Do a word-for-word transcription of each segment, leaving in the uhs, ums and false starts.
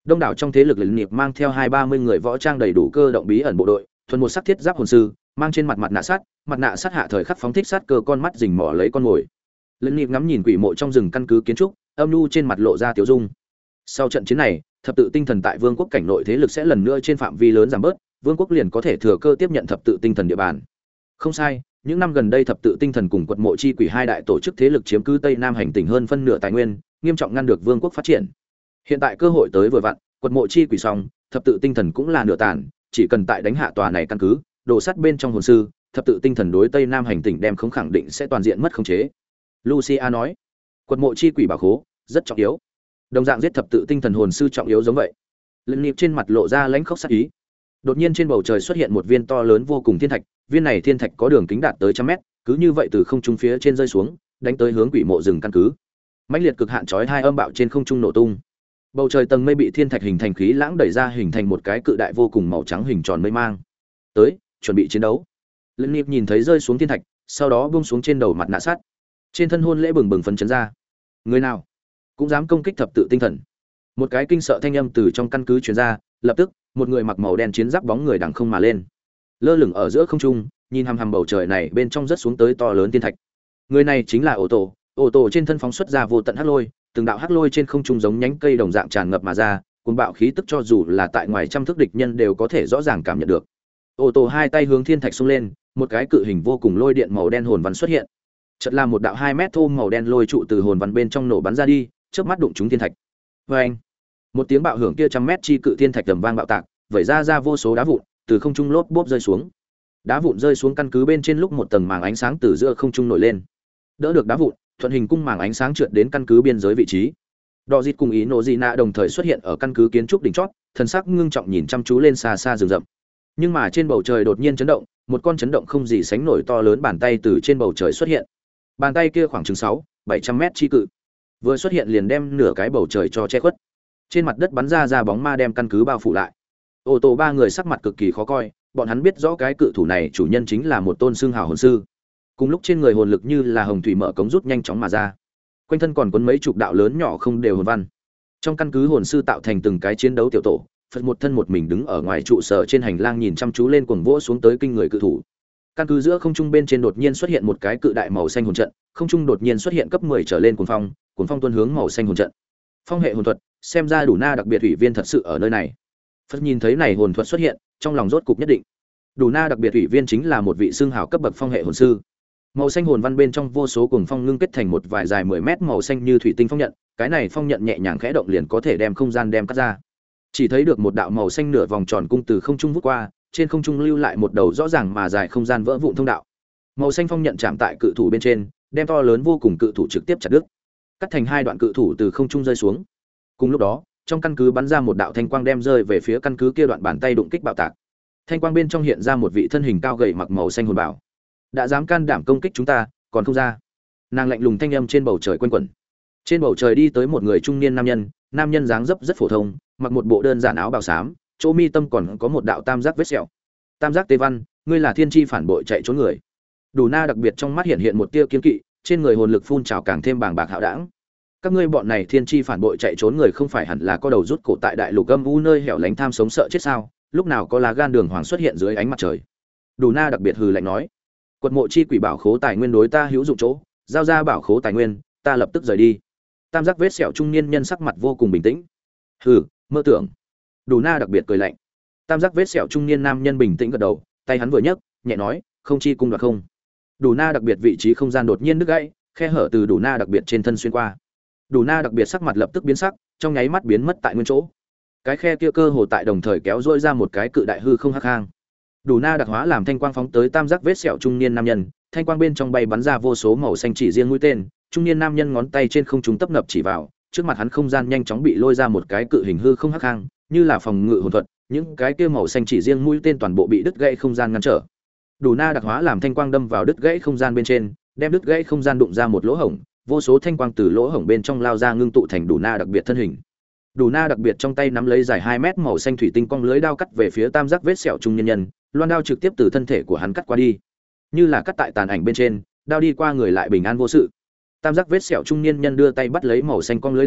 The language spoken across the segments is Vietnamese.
Đông đảo trong thế lực lĩnh nghiệp mang theo hai ba mươi người võ trang đầy đủ cơ động bí ẩn bộ đội, thuần một sắc thiết giáp hồn sư, mang trên mặt mặt nạ sắt, mặt nạ sắt hạ thời khắc phóng thích sát cơ con mắt rình mò lấy con mồi. Lĩnh nghiệp ngắm nhìn quỷ mộ trong rừng căn cứ kiến trúc, âm nhu trên mặt lộ ra tiểu dung. Sau trận chiến này, thập tự tinh thần tại vương quốc cảnh nội thế lực sẽ lần nữa trên phạm vi lớn giảm bớt, vương quốc liền có thể thừa cơ tiếp nhận thập tự tinh thần địa bàn. Không sai, những năm gần đây thập tự tinh thần cùng quật mộ chi quỷ hai đại tổ chức thế lực chiếm cứ tây nam hành tinh hơn phân nửa tài nguyên, nghiêm trọng ngăn được vương quốc phát triển. Hiện tại cơ hội tới vừa vặn, quật mộ chi quỷ xong, thập tự tinh thần cũng là nửa tàn, chỉ cần tại đánh hạ tòa này căn cứ, đổ sắt bên trong hồn sư, thập tự tinh thần đối tây nam hành tinh đem không khẳng định sẽ toàn diện mất khống chế. Lucia nói, quật mộ chi quỷ bảo khố rất trọng yếu. Đồng dạng giết thập tự tinh thần hồn sư trọng yếu giống vậy. Lệnh Niệm trên mặt lộ ra lãnh khốc sắc ý. Đột nhiên trên bầu trời xuất hiện một viên to lớn vô cùng thiên thạch, viên này thiên thạch có đường kính đạt tới trăm mét, cứ như vậy từ không trung phía trên rơi xuống, đánh tới hướng quỷ mộ rừng căn cứ. Mãnh liệt cực hạn chói hai âm bạo trên không trung nổ tung. Bầu trời tầng mây bị thiên thạch hình thành khí lãng đẩy ra, hình thành một cái cự đại vô cùng màu trắng hình tròn mây mang. Tới, chuẩn bị chiến đấu. Lệnh Niệm nhìn thấy rơi xuống thiên thạch, sau đó buông xuống trên đầu mặt nạ sắt. Trên thân hôn lễ bừng bừng phấn chấn ra. Người nào cũng dám công kích thập tự tinh thần? Một cái kinh sợ thanh âm từ trong căn cứ truyền ra, lập tức, một người mặc màu đen chiến giáp bóng người đằng không mà lên. Lơ lửng ở giữa không trung, nhìn hằm hằm bầu trời này bên trong rất xuống tới to lớn thiên thạch. Người này chính là Ô Tô, Ô Tô trên thân phóng xuất ra vô tận hắc lôi, từng đạo hắc lôi trên không trung giống nhánh cây đồng dạng tràn ngập mà ra, cuồng bạo khí tức cho dù là tại ngoài trăm thước địch nhân đều có thể rõ ràng cảm nhận được. Ô Tô hai tay hướng thiên thạch xung lên, một cái cự hình vô cùng lôi điện màu đen hồn văn xuất hiện. Chợt là một đạo hai mét thô màu đen lôi trụ từ hồn văn bên trong nổ bắn ra đi, chớp mắt đụng trúng thiên thạch. Oeng! Một tiếng bạo hưởng kia trăm mét chi cự thiên thạch tầm vang bạo tạc, vẩy ra ra vô số đá vụn, từ không trung lốp bốp rơi xuống. Đá vụn rơi xuống căn cứ bên trên lúc một tầng màng ánh sáng từ giữa không trung nổi lên. Đỡ được đá vụn, thuận hình cung màng ánh sáng trượt đến căn cứ biên giới vị trí. Đọ Dịt cùng Ý Nộ Dị Nạ đồng thời xuất hiện ở căn cứ kiến trúc đỉnh chót, thần sắc ngưng trọng nhìn chăm chú lên xa xa rừng rậm. Nhưng mà trên bầu trời đột nhiên chấn động, một con chấn động không gì sánh nổi to lớn bàn tay từ trên bầu trời xuất hiện. Bàn tay kia khoảng chừng sáu, bảy trăm mét chi cự. Vừa xuất hiện liền đem nửa cái bầu trời cho che khuất. Trên mặt đất bắn ra ra bóng ma đem căn cứ bao phủ lại. Ô Tô ba người sắc mặt cực kỳ khó coi, bọn hắn biết rõ cái cự thủ này chủ nhân chính là một tôn xương hào hồn sư. Cùng lúc trên người hồn lực như là hồng thủy mở cống rút nhanh chóng mà ra. Quanh thân còn cuốn mấy chục đạo lớn nhỏ không đều hồn văn. Trong căn cứ hồn sư tạo thành từng cái chiến đấu tiểu tổ, Phật một thân một mình đứng ở ngoài trụ sở trên hành lang nhìn chăm chú lên cuồng vỗ xuống tới kinh người cự thủ. Căn cứ giữa không trung bên trên đột nhiên xuất hiện một cái cự đại màu xanh hồn trận, không trung đột nhiên xuất hiện cấp mười trở lên cuồng phong, cuồng phong tuôn hướng màu xanh hồn trận. Phong hệ hồn thuật, xem ra đủ na đặc biệt ủy viên thật sự ở nơi này. Phật nhìn thấy này hồn thuật xuất hiện, trong lòng rốt cục nhất định. Đủ na đặc biệt ủy viên chính là một vị xương hào cấp bậc phong hệ hồn sư. Màu xanh hồn văn bên trong vô số cuồng phong ngưng kết thành một vài dài mười mét màu xanh như thủy tinh phong nhận, cái này phong nhận nhẹ nhàng khẽ động liền có thể đem không gian đem cắt ra. Chỉ thấy được một đạo màu xanh nửa vòng tròn cung từ không trung vút qua, trên không trung lưu lại một đầu rõ ràng mà dài không gian vỡ vụn thông đạo. Màu xanh phong nhận chạm tại cự thủ bên trên, đem to lớn vô cùng cự thủ trực tiếp chặt đứt, cắt thành hai đoạn cự thủ từ không trung rơi xuống. Cùng lúc đó, trong căn cứ bắn ra một đạo thanh quang đem rơi về phía căn cứ kia đoạn bàn tay đụng kích bạo tạc. Thanh quang bên trong hiện ra một vị thân hình cao gầy mặc màu xanh hồn bảo. Đã dám can đảm công kích chúng ta, còn không ra. Nàng lạnh lùng thanh âm trên bầu trời quanh quẩn. Trên bầu trời đi tới một người trung niên nam nhân, nam nhân dáng dấp rất phổ thông, mặc một bộ đơn giản áo bào xám, chỗ mi tâm còn có một đạo tam giác vết sẹo. Tam giác tê văn, ngươi là thiên chi phản bội chạy trốn người. Đủ na đặc biệt trong mắt hiện hiện một tia kiên kỵ, trên người hồn lực phun trào càng thêm bàng bạc hạo đãng. Các ngươi bọn này thiên chi phản bội chạy trốn người không phải hẳn là có đầu rút cổ tại đại lục âm u nơi hẻo lánh tham sống sợ chết sao? Lúc nào có lá gan đường hoàng xuất hiện dưới ánh mặt trời? Đủ na đặc biệt hừ lạnh nói, quật mộ chi quỷ bảo khố tài nguyên đối ta hữu dụng chỗ, giao ra bảo khố tài nguyên, ta lập tức rời đi. Tam giác vết sẹo trung niên nhân sắc mặt vô cùng bình tĩnh. Hừ, mơ tưởng. Đủ na đặc biệt cười lạnh. Tam giác vết sẹo trung niên nam nhân bình tĩnh gật đầu, tay hắn vừa nhấc, nhẹ nói, không chi cung đoạt không. Đủ na đặc biệt vị trí không gian đột nhiên đứt gãy, khe hở từ đủ na đặc biệt trên thân xuyên qua. Đủ na đặc biệt sắc mặt lập tức biến sắc, trong nháy mắt biến mất tại nguyên chỗ. Cái khe kia cơ hồ tại đồng thời kéo rỗi ra một cái cự đại hư không hắc hang. Đủ na đặc hóa làm thanh quang phóng tới tam giác vết sẹo trung niên nam nhân, thanh quang bên trong bay bắn ra vô số màu xanh chỉ riêng mũi tên, trung niên nam nhân ngón tay trên không trung tấp nập chỉ vào, trước mặt hắn không gian nhanh chóng bị lôi ra một cái cự hình hư không hắc hang, như là phòng ngự hồn thuật, những cái kia màu xanh chỉ riêng mũi tên toàn bộ bị đứt gãy không gian ngăn trở. Đủ na đặc hóa làm thanh quang đâm vào đứt gãy không gian bên trên, đem đứt gãy không gian đụng ra một lỗ hổng, vô số thanh quang từ lỗ hổng bên trong lao ra ngưng tụ thành đủ na đặc biệt thân hình. Đủ na đặc biệt trong tay nắm lấy dài hai mét màu xanh thủy tinh cong lưới đao cắt về phía tam giác vết sẹo trung nhân nhân, loan đao trực tiếp từ thân thể của hắn cắt qua đi, như là cắt tại tàn ảnh bên trên, đao đi qua người lại bình an vô sự. Tam giác vết sẹo trung niên nhân đưa tay bắt lấy màu xanh cong lưới đao,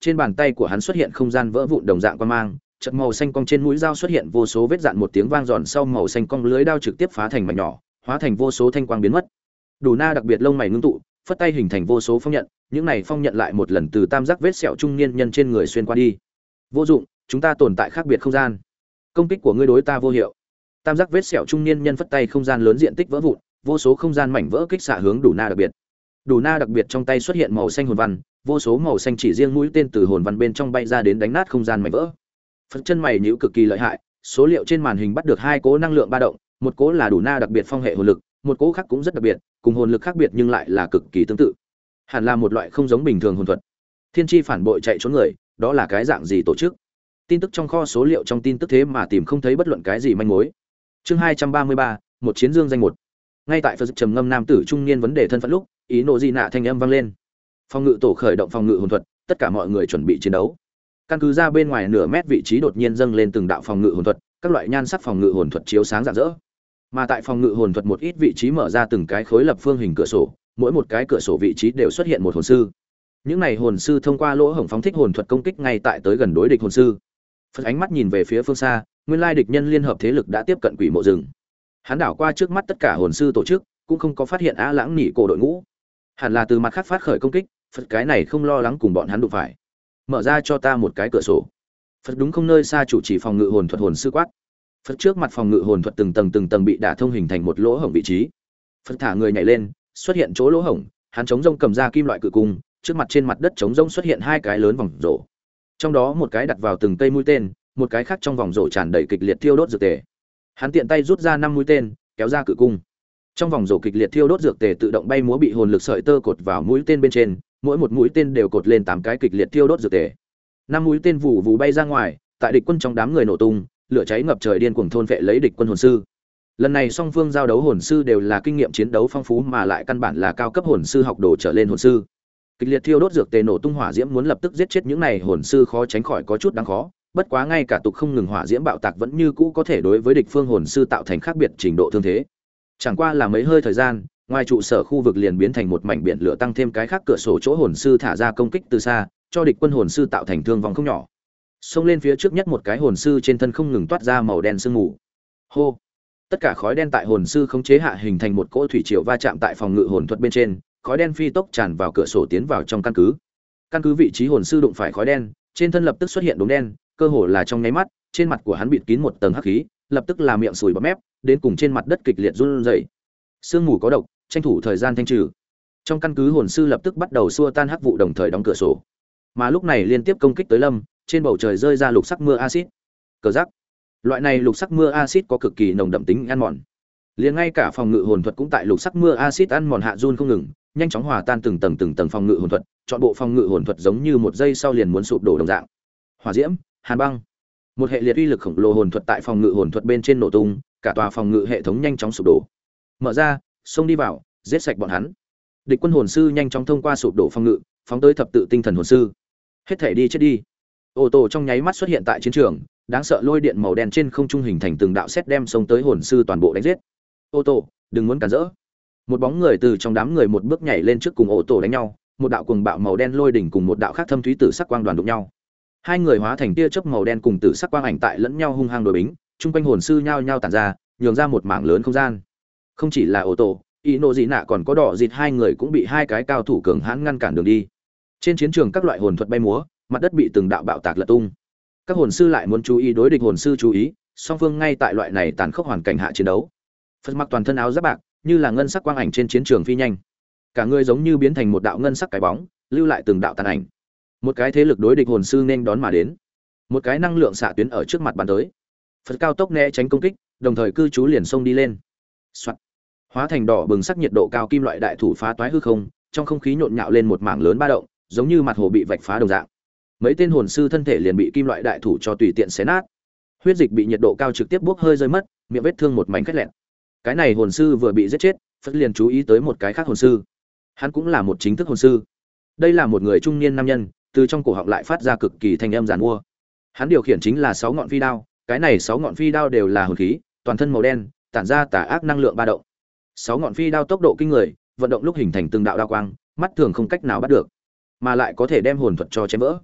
trên bàn tay của hắn xuất hiện không gian vỡ vụn đồng dạng quang mang, chợt màu xanh cong trên mũi dao xuất hiện vô số vết dạn, một tiếng vang giòn sau màu xanh cong lưới đao trực tiếp phá thành mảnh nhỏ, hóa thành vô số thanh quang biến mất. Đủ Na đặc biệt lông mày ngưng tụ, phất tay hình thành vô số phong nhận, những này phong nhận lại một lần từ tam giác vết sẹo trung niên nhân trên người xuyên qua đi. Vô dụng, chúng ta tồn tại khác biệt không gian. Công kích của ngươi đối ta vô hiệu. Tam giác vết sẹo trung niên nhân phất tay, không gian lớn diện tích vỡ vụn, vô số không gian mảnh vỡ kích xạ hướng Đủ Na đặc biệt. Đủ Na đặc biệt trong tay xuất hiện màu xanh hồn văn, vô số màu xanh chỉ riêng mũi tên từ hồn văn bên trong bay ra đến đánh nát không gian mảnh vỡ. Phật chân mày nhíu cực kỳ lợi hại, số liệu trên màn hình bắt được hai cỗ năng lượng ba động, một cỗ là Đủ Na đặc biệt phong hệ hồn lực, một cỗ khác cũng rất đặc biệt, cùng hồn lực khác biệt nhưng lại là cực kỳ tương tự. Hẳn là một loại không giống bình thường hồn thuật. Thiên chi phản bội chạy trốn người, đó là cái dạng gì tổ chức? Tin tức trong kho số liệu trong tin tức thế mà tìm không thấy bất luận cái gì manh mối. Chương hai trăm ba mươi ba, một chiến dương danh một. Ngay tại Phật trầm ngâm nam tử trung niên vấn đề thân phận lúc, ý nộ gì nạ thanh âm vang lên. Phòng ngự tổ khởi động phòng ngự hồn thuật, tất cả mọi người chuẩn bị chiến đấu. Căn cứ ra bên ngoài nửa mét vị trí đột nhiên dâng lên từng đạo phòng ngự hồn thuật, các loại nhan sắc phòng ngự hồn thuật chiếu sáng rạng rỡ. Mà tại phòng ngự hồn thuật một ít vị trí mở ra từng cái khối lập phương hình cửa sổ, mỗi một cái cửa sổ vị trí đều xuất hiện một hồn sư. Những này hồn sư thông qua lỗ hổng phóng thích hồn thuật công kích ngay tại tới gần đối địch hồn sư. Phật ánh mắt nhìn về phía phương xa, nguyên lai địch nhân liên hợp thế lực đã tiếp cận quỷ mộ rừng. Hắn đảo qua trước mắt tất cả hồn sư tổ chức, cũng không có phát hiện Á Lãng Nỉ cổ đội ngũ. Hẳn là từ mặt khác phát khởi công kích, Phật cái này không lo lắng cùng bọn hắn đụng phải. Mở ra cho ta một cái cửa sổ. Phật đúng không nơi xa chủ trì phòng ngự hồn thuật hồn sư quát. Phật trước mặt phòng ngự hồn thuật từng tầng từng tầng bị đả thông hình thành một lỗ hổng vị trí. Phật thả người nhảy lên, xuất hiện chỗ lỗ hổng, hắn chống rông cầm ra kim loại cự cung, trước mặt trên mặt đất chống rông xuất hiện hai cái lớn vòng rổ. Trong đó một cái đặt vào từng cây mũi tên, một cái khác trong vòng rổ tràn đầy kịch liệt thiêu đốt dược tề. Hắn tiện tay rút ra năm mũi tên, kéo ra cự cung. Trong vòng rổ kịch liệt thiêu đốt dược tề tự động bay múa bị hồn lực sợi tơ cột vào mũi tên bên trên, mỗi một mũi tên đều cột lên tám cái kịch liệt thiêu đốt dược tề. Năm mũi tên vụ vụ bay ra ngoài, tại địch quân trong đám người nổ tung, lửa cháy ngập trời điên cuồng thôn phệ lấy địch quân hồn sư. Lần này song phương giao đấu hồn sư đều là kinh nghiệm chiến đấu phong phú mà lại căn bản là cao cấp hồn sư học đồ trở lên hồn sư. Kịch liệt thiêu đốt dược tề nổ tung hỏa diễm muốn lập tức giết chết những này hồn sư khó tránh khỏi có chút đáng khó, bất quá ngay cả tục không ngừng hỏa diễm bạo tạc vẫn như cũ có thể đối với địch phương hồn sư tạo thành khác biệt trình độ thương thế. Chẳng qua là mấy hơi thời gian, ngoài trụ sở khu vực liền biến thành một mảnh biển lửa, tăng thêm cái khác cửa sổ chỗ hồn sư thả ra công kích từ xa, cho địch quân hồn sư tạo thành thương vong không nhỏ. Xông lên phía trước nhất một cái hồn sư trên thân không ngừng toát ra màu đen sương mù. Hô! Tất cả khói đen tại hồn sư khống chế hạ hình thành một cỗ thủy triều va chạm tại phòng ngự hồn thuật bên trên, khói đen phi tốc tràn vào cửa sổ tiến vào trong căn cứ. Căn cứ vị trí hồn sư đụng phải khói đen, trên thân lập tức xuất hiện đốm đen, cơ hồ là trong nháy mắt, trên mặt của hắn bịt kín một tầng hắc khí, lập tức là miệng sùi bọt mép, đến cùng trên mặt đất kịch liệt run rẩy. Sương mù có độc, tranh thủ thời gian thanh trừ. Trong căn cứ hồn sư lập tức bắt đầu xua tan hắc vụ đồng thời đóng cửa sổ. Mà lúc này liên tiếp công kích tới lâm, trên bầu trời rơi ra lục sắc mưa axit. Cờ giác. Loại này lục sắc mưa axit có cực kỳ nồng đậm tính ăn mòn. Liền ngay cả phòng ngự hồn thuật cũng tại lục sắc mưa axit ăn mòn hạ run không ngừng, nhanh chóng hòa tan từng tầng từng tầng phòng ngự hồn thuật, chọn bộ phòng ngự hồn thuật giống như một giây sau liền muốn sụp đổ đồng dạng. Hỏa diễm, hàn băng, một hệ liệt uy lực khổng lồ hồn thuật tại phòng ngự hồn thuật bên trên nổ tung, cả tòa phòng ngự hệ thống nhanh chóng sụp đổ. Mở ra, xông đi vào, giết sạch bọn hắn. Địch quân hồn sư nhanh chóng thông qua sụp đổ phòng ngự, phóng tới thập tự tinh thần hồn sư. Hết thể đi chết đi. Ô tô trong nháy mắt xuất hiện tại chiến trường, đáng sợ lôi điện màu đen trên không trung hình thành từng đạo sét đem xông tới hồn sư toàn bộ đánh giết. Ô tô, đừng muốn cản rỡ. Một bóng người từ trong đám người một bước nhảy lên trước cùng ô tô đánh nhau, một đạo cuồng bạo màu đen lôi đỉnh cùng một đạo khác thâm thúy tử sắc quang đoàn đụng nhau. Hai người hóa thành tia chớp màu đen cùng tử sắc quang ảnh tại lẫn nhau hung hăng đối bính, trung quanh hồn sư nhao nhao tản ra, nhường ra một mảng lớn không gian. Không chỉ là ô tô, ý nộ gì nạ còn có đỏ dịt, hai người cũng bị hai cái cao thủ cường hãn ngăn cản đường đi. Trên chiến trường các loại hồn thuật bay múa, mặt đất bị từng đạo bạo tạc lật tung. Các hồn sư lại muốn chú ý đối địch hồn sư chú ý, song phương ngay tại loại này tàn khốc hoàn cảnh hạ chiến đấu. Phật mặc toàn thân áo giáp bạc, như là ngân sắc quang ảnh trên chiến trường phi nhanh. Cả người giống như biến thành một đạo ngân sắc cái bóng, lưu lại từng đạo tàn ảnh. Một cái thế lực đối địch hồn sư nên đón mà đến. Một cái năng lượng xạ tuyến ở trước mặt bắn tới. Phật cao tốc né tránh công kích, đồng thời cư trú liền xông đi lên. Soạt. Hóa thành đỏ bừng sắc nhiệt độ cao kim loại đại thủ phá toái hư không, trong không khí nhộn nhạo lên một mảng lớn ba động, giống như mặt hồ bị vạch phá đồng dạng. Mấy tên hồn sư thân thể liền bị kim loại đại thủ cho tùy tiện xé nát. Huyết dịch bị nhiệt độ cao trực tiếp bốc hơi rơi mất, miệng vết thương một mảnh khét lẹn. Cái này hồn sư vừa bị giết chết, Phật liền chú ý tới một cái khác hồn sư. Hắn cũng là một chính thức hồn sư. Đây là một người trung niên nam nhân, từ trong cổ họng lại phát ra cực kỳ thanh âm giàn mua. Hắn điều khiển chính là sáu ngọn phi đao, cái này sáu ngọn phi đao đều là hồn khí, toàn thân màu đen, tản ra tà ác năng lượng ba động. Sáu ngọn phi đao tốc độ kinh người, vận động lúc hình thành từng đạo đao quang, mắt thường không cách nào bắt được, mà lại có thể đem hồn thuật cho chém vỡ.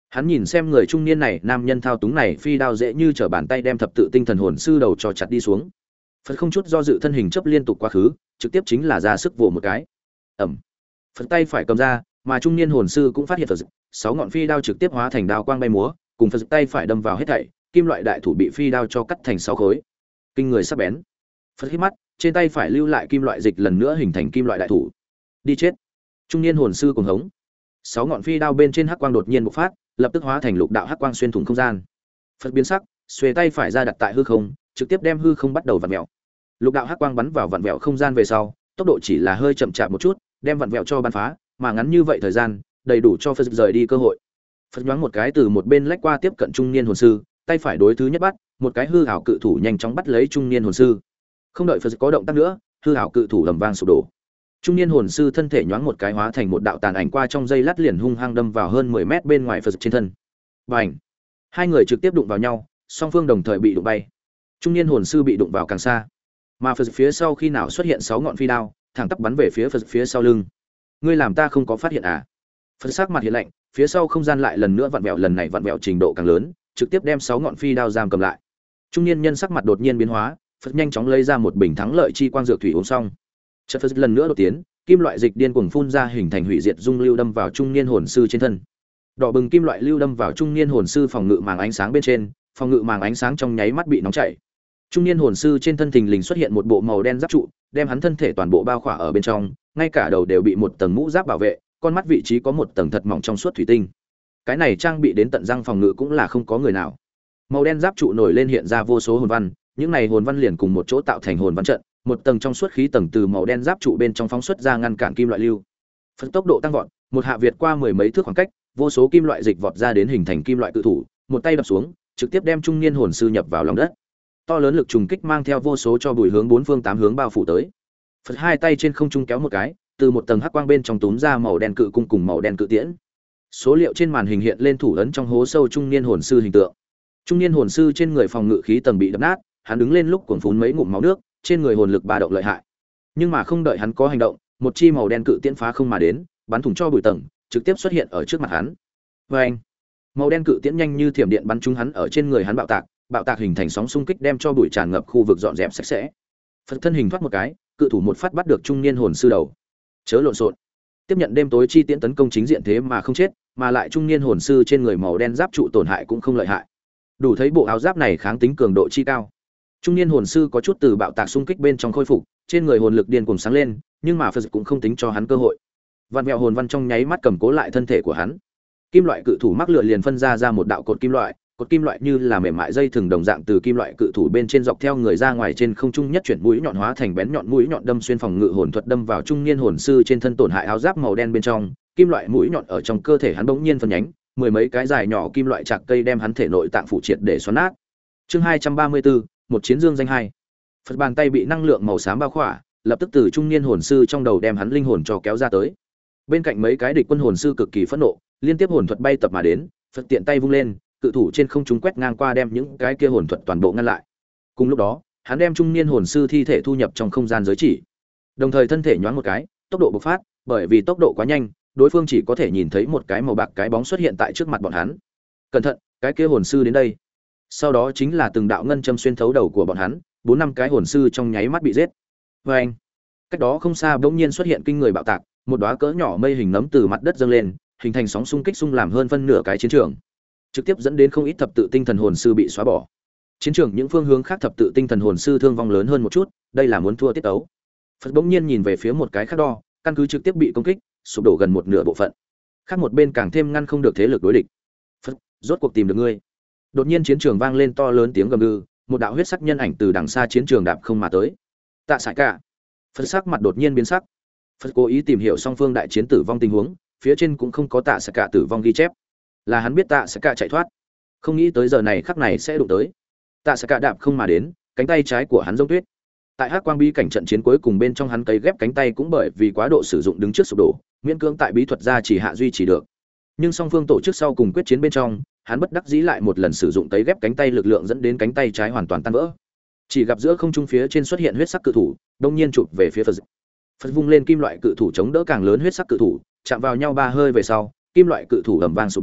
Hắn nhìn xem người trung niên này, nam nhân thao túng này phi đao dễ như trở bàn tay đem thập tự tinh thần hồn sư đầu cho chặt đi xuống. Phật không chút do dự thân hình chấp liên tục quá khứ, trực tiếp chính là ra sức vồ một cái. Ầm. Phật tay phải cầm ra, mà trung niên hồn sư cũng phát hiện Phật sáu ngọn phi đao trực tiếp hóa thành đao quang bay múa, cùng Phật tay phải đâm vào hết thảy, kim loại đại thủ bị phi đao cho cắt thành sáu khối. Kinh người sắc bén. Phật hít mắt, trên tay phải lưu lại kim loại dịch lần nữa hình thành kim loại đại thủ. Đi chết. Trung niên hồn sư cuồng hống. Sáu ngọn phi đao bên trên hắc quang đột nhiên bộc phát, lập tức hóa thành lục đạo hắc quang xuyên thủng không gian. Phật biến sắc, xuề tay phải ra đặt tại hư không, trực tiếp đem hư không bắt đầu vặn vẹo. Lục đạo hắc quang bắn vào vặn vẹo không gian về sau, tốc độ chỉ là hơi chậm chạp một chút, đem vặn vẹo cho bắn phá, mà ngắn như vậy thời gian, đầy đủ cho Phật rời đi cơ hội. Phật nhoáng một cái từ một bên lách qua tiếp cận trung niên hồn sư, tay phải đối thứ nhất bắt, một cái hư ảo cự thủ nhanh chóng bắt lấy trung niên hồn sư. Không đợi Phật có động tác nữa, hư ảo cự thủ ầm vang sụp đổ. Trung niên hồn sư thân thể nhoáng một cái hóa thành một đạo tàn ảnh qua trong dây lát liền hung hăng đâm vào hơn mười mét bên ngoài Phật trên thân. Bành! Hai người trực tiếp đụng vào nhau, song phương đồng thời bị đụng bay. Trung niên hồn sư bị đụng vào càng xa, mà Phật phía sau khi nào xuất hiện sáu ngọn phi đao, thẳng tắp bắn về phía Phật phía sau lưng. Ngươi làm ta không có phát hiện à? Phật sắc mặt hiện lạnh, phía sau không gian lại lần nữa vặn vẹo, lần này vặn vẹo trình độ càng lớn, trực tiếp đem sáu ngọn phi đao giam cầm lại. Trung niên nhân sắc mặt đột nhiên biến hóa, Phật nhanh chóng lấy ra một bình thắng lợi chi quang dược thủy uống xong. Chợt Phật lần nữa đột tiến, kim loại dịch điên cuồng phun ra hình thành hủy diệt dung lưu đâm vào trung niên hồn sư trên thân. Đỏ bừng kim loại lưu đâm vào trung niên hồn sư phòng ngự màng ánh sáng bên trên, phòng ngự màng ánh sáng trong nháy mắt bị nóng chảy. Trung niên hồn sư trên thân thình lình xuất hiện một bộ màu đen giáp trụ, đem hắn thân thể toàn bộ bao khỏa ở bên trong, ngay cả đầu đều bị một tầng mũ giáp bảo vệ, con mắt vị trí có một tầng thật mỏng trong suốt thủy tinh. Cái này trang bị đến tận răng phòng ngự cũng là không có người nào. Màu đen giáp trụ nổi lên hiện ra vô số hồn văn, những này hồn văn liền cùng một chỗ tạo thành hồn văn trận, một tầng trong suốt khí tầng từ màu đen giáp trụ bên trong phóng xuất ra ngăn cản kim loại lưu. Phần tốc độ tăng vọt, một hạ việt qua mười mấy thước khoảng cách, vô số kim loại dịch vọt ra đến hình thành kim loại cự thủ, một tay đập xuống, trực tiếp đem trung niên hồn sư nhập vào lòng đất. To lớn lực trùng kích mang theo vô số cho bụi hướng bốn phương tám hướng bao phủ tới. Phật hai tay trên không trung kéo một cái, từ một tầng hắc quang bên trong túm ra màu đen cự cung cùng màu đen cự tiễn. Số liệu trên màn hình hiện lên thủ ấn trong hố sâu trung niên hồn sư hình tượng. Trung niên hồn sư trên người phòng ngự khí tầng bị đập nát, hắn đứng lên lúc cuồng phún mấy ngụm máu nước, trên người hồn lực ba động lợi hại. Nhưng mà không đợi hắn có hành động, một chi màu đen cự tiễn phá không mà đến, bắn thủng cho bụi tầng, trực tiếp xuất hiện ở trước mặt hắn. Oeng! Màu đen cự tiễn nhanh như thiểm điện bắn trúng hắn ở trên người hắn bạo tạc, bạo tạc hình thành sóng xung kích đem cho bụi tràn ngập khu vực dọn dẹp sạch sẽ. Phật thân hình thoát một cái, cự thủ một phát bắt được trung niên hồn sư đầu. Chớ lộn xộn. Tiếp nhận đêm tối chi tiễn tấn công chính diện thế mà không chết, mà lại trung niên hồn sư trên người màu đen giáp trụ tổn hại cũng không lợi hại. Đủ thấy bộ áo giáp này kháng tính cường độ chi cao. Trung niên hồn sư có chút từ bạo tạc xung kích bên trong khôi phục, trên người hồn lực điên cuồng sáng lên, nhưng mà Phật cũng không tính cho hắn cơ hội. Vạn mèo hồn văn trong nháy mắt cầm cố lại thân thể của hắn. Kim loại cự thủ mắc lửa liền phân ra ra một đạo cột kim loại, cột kim loại như là mềm mại dây thừng đồng dạng từ kim loại cự thủ bên trên dọc theo người ra ngoài trên không trung nhất chuyển mũi nhọn hóa thành bén nhọn mũi nhọn đâm xuyên phòng ngự hồn thuật đâm vào trung niên hồn sư trên thân tổn hại áo giáp màu đen bên trong, kim loại mũi nhọn ở trong cơ thể hắn bỗng nhiên phân nhánh, mười mấy cái dài nhỏ kim loại chạc cây đem hắn thể nội tạng phủ triệt để xoắn nát. Chương hai trăm ba mươi bốn, một chiến dương danh hai. Phật bàn tay bị năng lượng màu xám bao khỏa, lập tức từ trung niên hồn sư trong đầu đem hắn linh hồn cho kéo ra tới. Bên cạnh mấy cái địch quân hồn sư cực kỳ phẫn nộ, liên tiếp hồn thuật bay tập mà đến, Phật tiện tay vung lên, cự thủ trên không trung quét ngang qua đem những cái kia hồn thuật toàn bộ ngăn lại. Cùng lúc đó, hắn đem trung niên hồn sư thi thể thu nhập trong không gian giới chỉ. Đồng thời thân thể nhoáng một cái, tốc độ bộc phát, bởi vì tốc độ quá nhanh, đối phương chỉ có thể nhìn thấy một cái màu bạc cái bóng xuất hiện tại trước mặt bọn hắn. Cẩn thận, cái kia hồn sư đến đây. Sau đó chính là từng đạo ngân châm xuyên thấu đầu của bọn hắn, bốn năm cái hồn sư trong nháy mắt bị giết. Oeng! Cách đó không xa bỗng nhiên xuất hiện kinh người bạo tạc, một đóa cỡ nhỏ mây hình nấm từ mặt đất dâng lên, hình thành sóng xung kích xung làm hơn phân nửa cái chiến trường, trực tiếp dẫn đến không ít thập tự tinh thần hồn sư bị xóa bỏ. Chiến trường những phương hướng khác thập tự tinh thần hồn sư thương vong lớn hơn một chút, đây là muốn thua tiết tấu. Phật bỗng nhiên nhìn về phía một cái khác đo, căn cứ trực tiếp bị công kích, sụp đổ gần một nửa bộ phận. Khác một bên càng thêm ngăn không được thế lực đối địch. Phật, rốt cuộc tìm được ngươi. Đột nhiên chiến trường vang lên to lớn tiếng gầm gừ, một đạo huyết sắc nhân ảnh từ đằng xa chiến trường đạp không mà tới. Tạ Sải Cả. Phật sắc mặt đột nhiên biến sắc. Phật cố ý tìm hiểu song phương đại chiến tử vong tình huống, phía trên cũng không có Tạ Sải Cả tử vong ghi chép. Là hắn biết Tạ Sải Cả chạy thoát, không nghĩ tới giờ này khắc này sẽ đụng tới. Tạ Sải Cả đạp không mà đến, cánh tay trái của hắn giống tuyết. Tại Hắc Quang bí cảnh trận chiến cuối cùng bên trong hắn cấy ghép cánh tay cũng bởi vì quá độ sử dụng đứng trước sụp đổ, miễn cưỡng tại bí thuật gia chỉ hạ duy trì được. Nhưng song phương tổ chức sau cùng quyết chiến bên trong, hắn bất đắc dĩ lại một lần sử dụng cấy ghép cánh tay lực lượng dẫn đến cánh tay trái hoàn toàn tan vỡ. Chỉ gặp giữa không trung phía trên xuất hiện huyết sắc cự thủ, đông nhiên chụp về phía Phật. Phật vung lên kim loại cự thủ chống đỡ càng lớn huyết sắc cự thủ, chạm vào nhau ba hơi về sau, kim loại cự thủ ầm vang sụp đổ,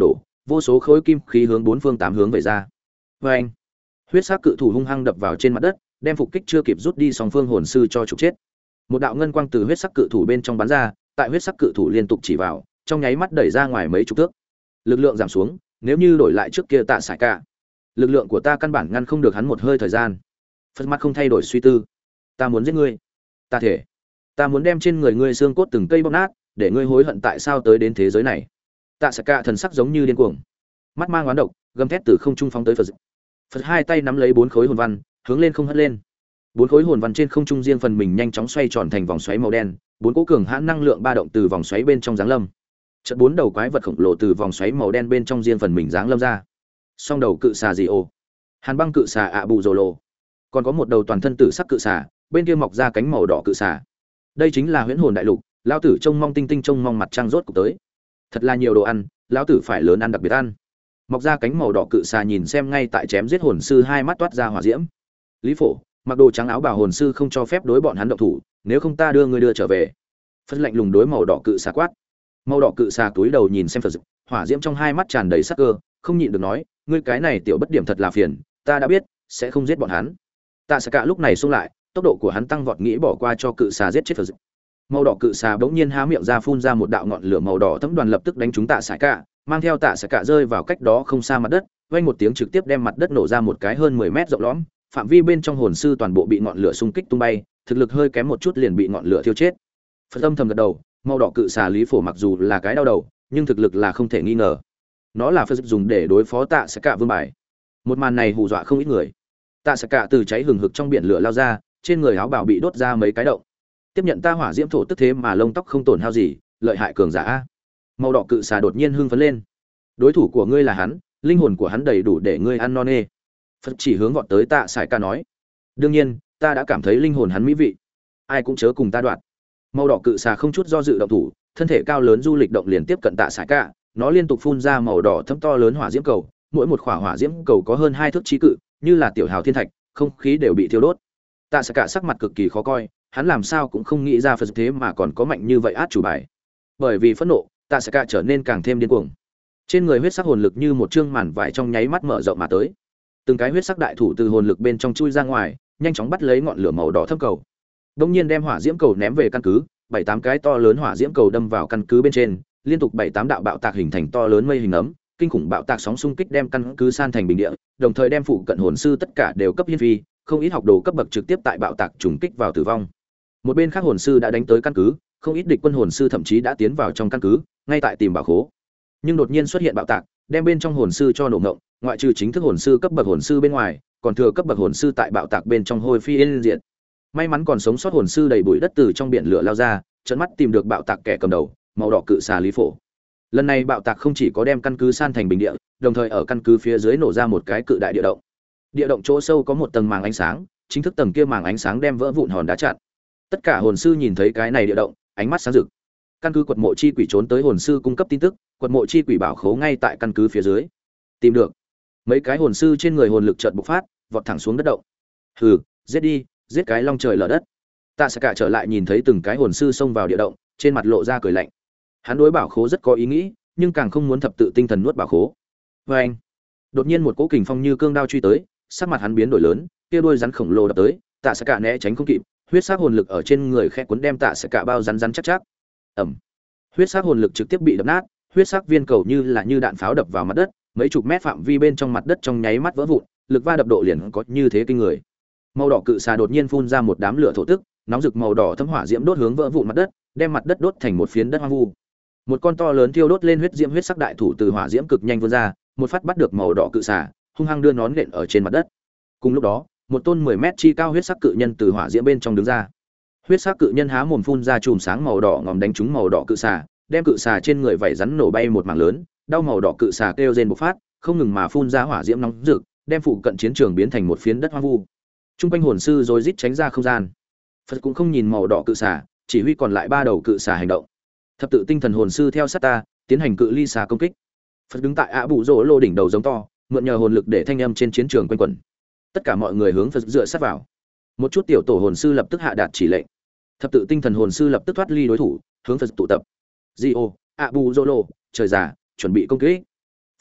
vô số khối kim khí hướng bốn phương tám hướng về ra. Và anh, huyết sắc cự thủ hung hăng đập vào trên mặt đất, đem phục kích chưa kịp rút đi song phương hồn sư cho trục chết. Một đạo ngân quang từ huyết sắc cự thủ bên trong bắn ra, tại huyết sắc cự thủ liên tục chỉ vào, trong nháy mắt đẩy ra ngoài mấy chục thước. Lực lượng giảm xuống, nếu như đổi lại trước kia Tạ Sải Cả, lực lượng của ta căn bản ngăn không được hắn một hơi thời gian. Phật mắt không thay đổi suy tư, ta muốn giết ngươi, ta thể, ta muốn đem trên người ngươi xương cốt từng cây bóc nát, để ngươi hối hận tại sao tới đến thế giới này. Tạ Sải Cả thần sắc giống như điên cuồng, mắt mang oán độc, gầm thét từ không trung phóng tới Phật. Phật hai tay nắm lấy bốn khối hồn văn, hướng lên không hất lên. Bốn khối hồn văn trên không trung riêng phần mình nhanh chóng xoay tròn thành vòng xoáy màu đen, bốn cỗ cường hãn năng lượng ba động từ vòng xoáy bên trong giáng lâm. Chợt bốn đầu quái vật khổng lồ từ vòng xoáy màu đen bên trong riêng phần mình giáng lâm ra. Song đầu cự xà dị ô, hàn băng cự xà ạ bù rồ lộ, còn có một đầu toàn thân tử sắc cự xà, bên kia mọc ra cánh màu đỏ cự xà. Đây chính là huyễn hồn đại lục, lão tử trông mong tinh tinh trông mong mặt trăng rốt cục tới. Thật là nhiều đồ ăn, lão tử phải lớn ăn đặc biệt ăn. Mọc ra cánh màu đỏ cự xà nhìn xem ngay tại chém giết hồn sư, hai mắt toát ra hỏa diễm. Lý Phổ, mặc đồ trắng áo bào hồn sư không cho phép đối bọn hắn động thủ, nếu không ta đưa ngươi đưa trở về. Phật lạnh lùng đối màu đỏ cự xà quát. Màu đỏ cự xà túi đầu nhìn xem Phật, hỏa diễm trong hai mắt tràn đầy sắc cơ, không nhịn được nói, ngươi cái này tiểu bất điểm thật là phiền, ta đã biết, sẽ không giết bọn hắn. Tạ Sạ Cả lúc này xông lại, tốc độ của hắn tăng vọt, nghĩ bỏ qua cho cự xà giết chết Phật. Màu đỏ cự xà bỗng nhiên há miệng ra phun ra một đạo ngọn lửa màu đỏ thấm đoàn lập tức đánh trúng Tạ Sạ Cả, mang theo Tạ Sạ Cả rơi vào cách đó không xa mặt đất, vang một tiếng trực tiếp đem mặt đất nổ ra một cái hơn mười mét rộng lõm, phạm vi bên trong hồn sư toàn bộ bị ngọn lửa xung kích tung bay, thực lực hơi kém một chút liền bị ngọn lửa thiêu chết. Phật âm thầm gật đầu, màu đỏ cự xà Lý Phổ mặc dù là cái đau đầu, nhưng thực lực là không thể nghi ngờ. Nó là Phật dùng để đối phó Tạ Sạ Cả vương bài. Một màn này hù dọa không ít người. Tạ Sạ Cả từ cháy hừng hực trong biển lửa lao ra, trên người áo bào bị đốt ra mấy cái động. Tiếp nhận ta hỏa diễm thổ tức thế mà lông tóc không tổn hao gì, lợi hại cường giả. Màu đỏ cự xà đột nhiên hưng phấn lên. Đối thủ của ngươi là hắn, linh hồn của hắn đầy đủ để ngươi ăn no nê. Phật chỉ hướng vọt tới Tạ Sải Cả nói, đương nhiên, ta đã cảm thấy linh hồn hắn mỹ vị, ai cũng chớ cùng ta đoạt. Màu đỏ cự xà không chút do dự động thủ, thân thể cao lớn du lịch động liền tiếp cận Tạ Sải Cả, nó liên tục phun ra màu đỏ thấm to lớn hỏa diễm cầu, mỗi một quả hỏa diễm cầu có hơn hai thước chí cự, như là tiểu hào thiên thạch, không khí đều bị thiêu đốt. Tạ Sải Cả sắc mặt cực kỳ khó coi, hắn làm sao cũng không nghĩ ra Phật thế mà còn có mạnh như vậy át chủ bài. Bởi vì phẫn nộ, Tạ Sải Cả trở nên càng thêm điên cuồng. Trên người huyết sắc hồn lực như một chương màn vải trong nháy mắt mở rộng mà tới. Từng cái huyết sắc đại thủ từ hồn lực bên trong chui ra ngoài, nhanh chóng bắt lấy ngọn lửa màu đỏ thâm cầu. Đông nhiên đem hỏa diễm cầu ném về căn cứ, bảy tám cái to lớn hỏa diễm cầu đâm vào căn cứ bên trên, liên tục bảy tám đạo bạo tạc hình thành to lớn mây hình ấm, kinh khủng bạo tạc sóng xung kích đem căn cứ san thành bình địa, đồng thời đem phụ cận hồn sư tất cả đều cấp hiên phi, không ít học đồ cấp bậc trực tiếp tại bạo tạc trùng kích vào tử vong. Một bên khác hồn sư đã đánh tới căn cứ, không ít địch quân hồn sư thậm chí đã tiến vào trong căn cứ, ngay tại tìm bảo khố. Nhưng đột nhiên xuất hiện bạo tạc, đem bên trong hồn sư cho nổ ngộng, ngoại trừ chính thức hồn sư cấp bậc hồn sư bên ngoài, còn thừa cấp bậc hồn sư tại bạo tạc bên trong hôi phi yên diệt. May mắn còn sống sót hồn sư đầy bụi đất từ trong biển lửa lao ra, trợn mắt tìm được bạo tạc kẻ cầm đầu, màu đỏ cự xà Lý Phổ. Lần này bạo tạc không chỉ có đem căn cứ san thành bình địa, đồng thời ở căn cứ phía dưới nổ ra một cái cự đại địa động. Địa động chỗ sâu có một tầng màng ánh sáng, chính thức tầng kia màng ánh sáng đem vỡ vụn hòn đá chặn. Tất cả hồn sư nhìn thấy cái này địa động, ánh mắt sáng rực. Căn cứ quật mộ chi quỷ trốn tới hồn sư cung cấp tin tức, quật mộ chi quỷ bảo khố ngay tại căn cứ phía dưới. Tìm được. Mấy cái hồn sư trên người hồn lực chợt bộc phát, vọt thẳng xuống đất động. Hừ, giết đi, giết cái long trời lở đất. Tạ Sạ Cả trở lại nhìn thấy từng cái hồn sư xông vào địa động, trên mặt lộ ra cười lạnh. Hắn đối bảo khố rất có ý nghĩ, nhưng càng không muốn thập tự tinh thần nuốt bảo khố. Và anh, đột nhiên một cỗ kình phong như cương đao truy tới, sắc mặt hắn biến đổi lớn, kia đuôi rắn khổng lồ đập tới, Tạ Sạ Cả né tránh không kịp, huyết sắc hồn lực ở trên người khẽ cuốn đem Tạ Sạ Cả bao rắn rắn chắc chắc. Ầm. Huyết sắc hồn lực trực tiếp bị đập nát, huyết sắc viên cầu như là như đạn pháo đập vào mặt đất, mấy chục mét phạm vi bên trong mặt đất trong nháy mắt vỡ vụn, lực va đập độ liền có như thế kinh người. Màu đỏ cự xà đột nhiên phun ra một đám lửa thổ tức, nóng rực màu đỏ thấm hỏa diễm đốt hướng vỡ vụn mặt đất, đem mặt đất đốt thành một phiến đất hoang vu. Một con to lớn thiêu đốt lên huyết diễm huyết sắc đại thủ từ hỏa diễm cực nhanh vươn ra, một phát bắt được màu đỏ cự xà, hung hăng đưa nón nện ở trên mặt đất. Cùng lúc đó, một tôn mười mét chi cao huyết sắc cự nhân từ hỏa diễm bên trong đứng ra. Huyết sắc cự nhân há mồm phun ra chùm sáng màu đỏ ngòm đánh trúng màu đỏ cự xà, đem cự xà trên người vảy rắn nổ bay một mảng lớn, đau màu đỏ cự xà kêu rên bộc phát, không ngừng mà phun ra hỏa diễm nóng rực, đem phụ cận chiến trường biến thành một phiến đất hoang vu. Trung quanh hồn sư rồi rít tránh ra không gian. Phật cũng không nhìn màu đỏ cự xà, chỉ huy còn lại ba đầu cự xà hành động. Thập tự tinh thần hồn sư theo sát ta, tiến hành cự ly xà công kích. Phật đứng tại ạ bụ rỗ lô đỉnh đầu giống to, mượn nhờ hồn lực để thanh âm trên chiến trường quanh quẩn. Tất cả mọi người hướng Phật dựa sát vào. Một chút tiểu tổ hồn sư lập tức hạ đạt chỉ lệnh. Thập tự tinh thần hồn sư lập tức thoát ly đối thủ, hướng Phật tụ tập. Di ô, ạ bụ rỗ lô, trời già, chuẩn bị công kích.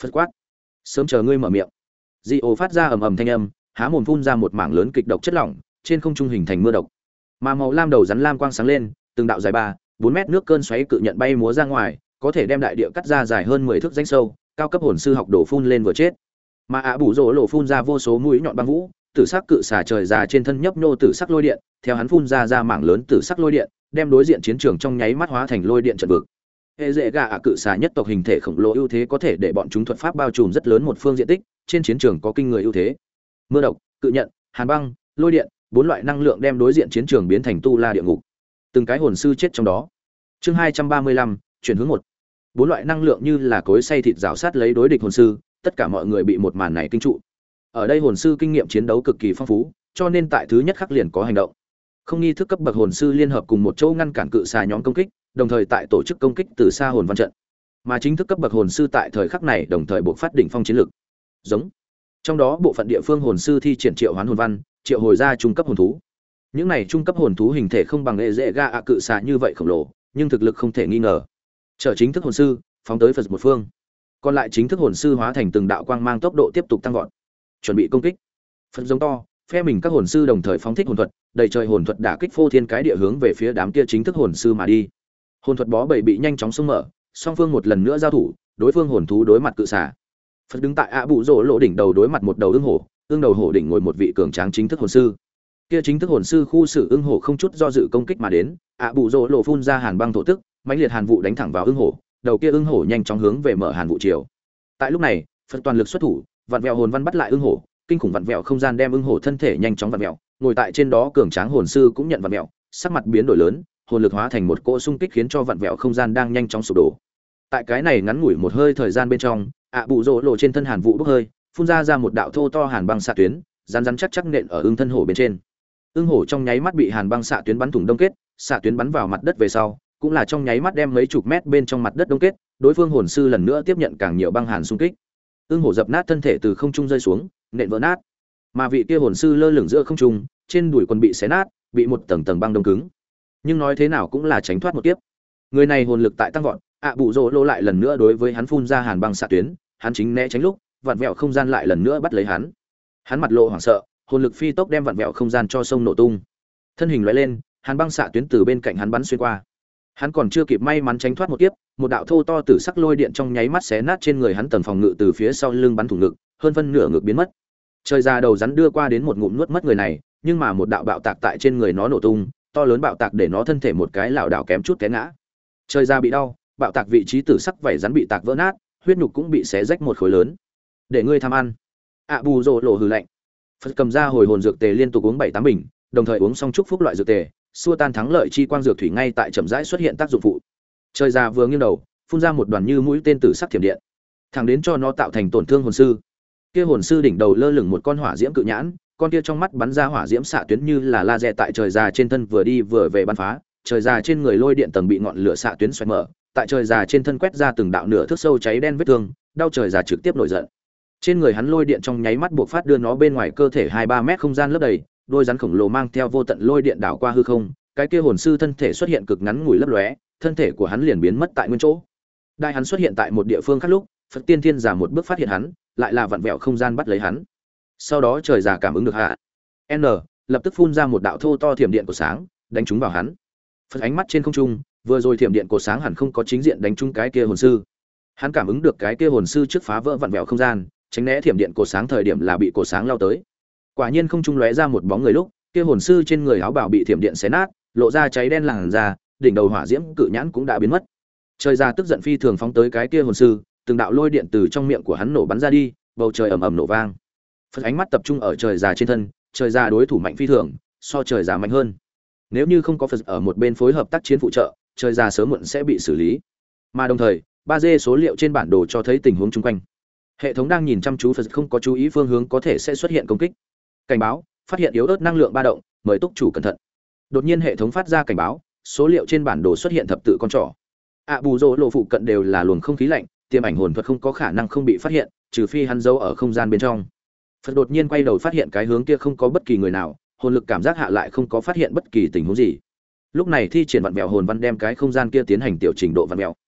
Phật quát, sớm chờ ngươi mở miệng. Dị ổ phát ra ầm ầm thanh âm, há mồm phun ra một mảng lớn kịch độc chất lỏng, trên không trung hình thành mưa độc. Mà màu lam đầu rắn lam quang sáng lên, từng đạo dài ba, bốn mét nước cơn xoáy cự nhận bay múa ra ngoài, có thể đem đại địa cắt ra dài hơn mười thước rãnh sâu, cao cấp hồn sư học đồ phun lên vừa chết. Mà ạ bù rỗ lộ phun ra vô số mũi nhọn băng vũ, tử sắc cự xà trời già trên thân nhấp nhô tử sắc lôi điện, theo hắn phun ra ra mảng lớn tử sắc lôi điện, đem đối diện chiến trường trong nháy mắt hóa thành lôi điện trận vực. Hệ dễ gà ạ cự xà nhất tộc hình thể khổng lồ ưu thế có thể để bọn chúng thuật pháp bao trùm rất lớn một phương diện tích, trên chiến trường có kinh người ưu thế. Mưa độc, cự nhận, hàn băng, lôi điện, bốn loại năng lượng đem đối diện chiến trường biến thành tu la địa ngục. Từng cái hồn sư chết trong đó. Chương hai trăm ba mươi lăm, chuyển hướng một. Bốn loại năng lượng như là cối xay thịt rào sát lấy đối địch hồn sư, tất cả mọi người bị một màn này kinh trụ. Ở đây hồn sư kinh nghiệm chiến đấu cực kỳ phong phú, cho nên tại thứ nhất khắc liền có hành động. Không nghi thức cấp bậc hồn sư liên hợp cùng một chỗ ngăn cản cự xà nhóm công kích, đồng thời tại tổ chức công kích từ xa hồn văn trận. Mà chính thức cấp bậc hồn sư tại thời khắc này đồng thời buộc phát đỉnh phong chiến lực. Giống. Trong đó bộ phận địa phương hồn sư thi triển triệu hoán hồn văn, triệu hồi ra trung cấp hồn thú. Những này trung cấp hồn thú hình thể không bằng hệ dễ ga ạ cự xà như vậy khổng lồ, nhưng thực lực không thể nghi ngờ. Trở chính thức hồn sư, phóng tới Phật một phương. Còn lại chính thức hồn sư hóa thành từng đạo quang mang tốc độ tiếp tục tăng vọt. Chuẩn bị công kích. Phật giống to, phe mình các hồn sư đồng thời phóng thích hồn thuật, đầy trời hồn thuật đả kích phô thiên cái địa hướng về phía đám kia chính thức hồn sư mà đi. Hồn thuật bó bầy bị nhanh chóng xung mở, song phương một lần nữa giao thủ, đối phương hồn thú đối mặt cự xà. Phật đứng tại ạ bụ rỗ lộ đỉnh đầu đối mặt một đầu ưng hổ, ưng đầu hổ đỉnh ngồi một vị cường tráng chính thức hồn sư. Kia chính thức hồn sư khu xử ưng hổ không chút do dự công kích mà đến, ạ bụ rỗ lộ phun ra hàn băng thổ tức, mãnh liệt hàn vụ đánh thẳng vào ưng hổ, đầu kia ưng hổ nhanh chóng hướng về mở hàn vụ chiều. Tại lúc này, Phật toàn lực xuất thủ, vặn vẹo hồn văn bắt lại ưng hổ, kinh khủng vặn vẹo không gian đem ưng hổ thân thể nhanh chóng vặn vẹo, ngồi tại trên đó cường tráng hồn sư cũng nhận vặn vẹo, sắc mặt biến đổi lớn, hồn lực hóa thành một cỗ xung kích khiến cho vặn vẹo không gian đang nhanh chóng sụp đổ. Tại cái này ngắn ngủi một hơi thời gian bên trong, ạ bụ rỗ lộ trên thân hàn vụ bốc hơi, phun ra ra một đạo thô to hàn băng xạ tuyến, rắn rắn chắc chắc nện ở ưng thân hổ bên trên. Ưng hổ trong nháy mắt bị hàn băng xạ tuyến bắn thủng đông kết, xạ tuyến bắn vào mặt đất về sau, cũng là trong nháy mắt đem mấy chục mét bên trong mặt đất đông kết, đối phương hồn sư lần nữa tiếp nhận càng nhiều băng hàn xung kích. Ưng hổ dập nát thân thể từ không trung rơi xuống, nện vỡ nát. Mà vị kia hồn sư lơ lửng giữa không trung, trên đùi quần bị xé nát, bị một tầng tầng băng đông cứng. Nhưng nói thế nào cũng là tránh thoát một kiếp. Người này hồn lực tại tăng vọt, ạ bụ rỗ lô lại lần nữa đối với hắn phun ra hàn băng xạ tuyến, hắn chính né tránh lúc, vặn vẹo không gian lại lần nữa bắt lấy hắn. Hắn mặt lộ hoảng sợ, hồn lực phi tốc đem vặn vẹo không gian cho sông nổ tung. Thân hình lóe lên, hàn băng xạ tuyến từ bên cạnh hắn bắn xuyên qua. Hắn còn chưa kịp may mắn tránh thoát một kiếp, một đạo thô to tử sắc lôi điện trong nháy mắt xé nát trên người hắn tầng phòng ngự từ phía sau lưng bắn thủng ngực, hơn phân nửa ngực biến mất. Trời ra đầu rắn đưa qua đến một ngụm nuốt mất người này, nhưng mà một đạo bạo tạc tại trên người nó nổ tung, to lớn bạo tạc để nó thân thể một cái lảo đảo kém chút té ngã. Trời ra bị đau, bạo tạc vị trí tử sắc vảy rắn bị tạc vỡ nát, huyết nhục cũng bị xé rách một khối lớn. Để ngươi tham ăn. ạ bù rồ lộ hừ lạnh. Phật cầm ra hồi hồn dược tề liên tục uống bảy tám bình, đồng thời uống xong chúc phúc loại dược tề, xua tan thắng lợi chi quang dược thủy ngay tại chậm rãi xuất hiện tác dụng phụ. Trời ra vừa nghiêng đầu, phun ra một đoàn như mũi tên tử sắc thiểm điện, thẳng đến cho nó tạo thành tổn thương hồn sư. Kia hồn sư đỉnh đầu lơ lửng một con hỏa diễm cự nhãn, con kia trong mắt bắn ra hỏa diễm xạ tuyến như là laser tại trời già trên thân vừa đi vừa về bắn phá, trời già trên người lôi điện tầng bị ngọn lửa xạ tuyến xoẹt mở, tại trời già trên thân quét ra từng đạo nửa thước sâu cháy đen vết thương, đau trời già trực tiếp nổi giận. Trên người hắn lôi điện trong nháy mắt buộc phát đưa nó bên ngoài cơ thể hai ba mét không gian lấp đầy, đôi rắn khổng lồ mang theo vô tận lôi điện đảo qua hư không, cái kia hồn sư thân thể xuất hiện cực ngắn ngủi lấp lóe, thân thể của hắn liền biến mất tại nguyên chỗ. Đại hắn xuất hiện tại một địa phương khác lúc, Phật Tiên Thiên giả một bước phát hiện hắn, lại là vặn vẹo không gian bắt lấy hắn. Sau đó trời già cảm ứng được hạ N, lập tức phun ra một đạo thô to thiểm điện của sáng, đánh trúng vào hắn. Phật ánh mắt trên không trung, vừa rồi thiểm điện của sáng hẳn không có chính diện đánh trúng cái kia hồn sư. Hắn cảm ứng được cái kia hồn sư trước phá vỡ vặn vẹo không gian, tránh né thiểm điện của sáng thời điểm là bị của sáng lao tới. Quả nhiên không trung lóe ra một bóng người lúc, kia hồn sư trên người áo bào bị thiểm điện xé nát, lộ ra cháy đen làn da, đỉnh đầu hỏa diễm cự nhãn cũng đã biến mất. Trời già tức giận phi thường phóng tới cái kia hồn sư, từng đạo lôi điện từ trong miệng của hắn nổ bắn ra đi, bầu trời ầm ầm nổ vang. Phật ánh mắt tập trung ở trời già trên thân, trời già đối thủ mạnh phi thường, so trời già mạnh hơn. Nếu như không có Phật ở một bên phối hợp tác chiến phụ trợ, trời già sớm muộn sẽ bị xử lý. Mà đồng thời, ba D số liệu trên bản đồ cho thấy tình huống chung quanh. Hệ thống đang nhìn chăm chú Phật không có chú ý phương hướng có thể sẽ xuất hiện công kích. Cảnh báo, phát hiện yếu ớt năng lượng ba động, mời túc chủ cẩn thận. Đột nhiên hệ thống phát ra cảnh báo, số liệu trên bản đồ xuất hiện thập tự con trỏ. ạ bù rồ lộ phụ cận đều là luồng không khí lạnh, tiềm ảnh hồn thuật không có khả năng không bị phát hiện, trừ phi hắn giấu ở không gian bên trong. Phật đột nhiên quay đầu phát hiện cái hướng kia không có bất kỳ người nào, hồn lực cảm giác hạ lại không có phát hiện bất kỳ tình huống gì. Lúc này thi triển vặn vẹo hồn văn đem cái không gian kia tiến hành tiểu trình độ vặn vẹo.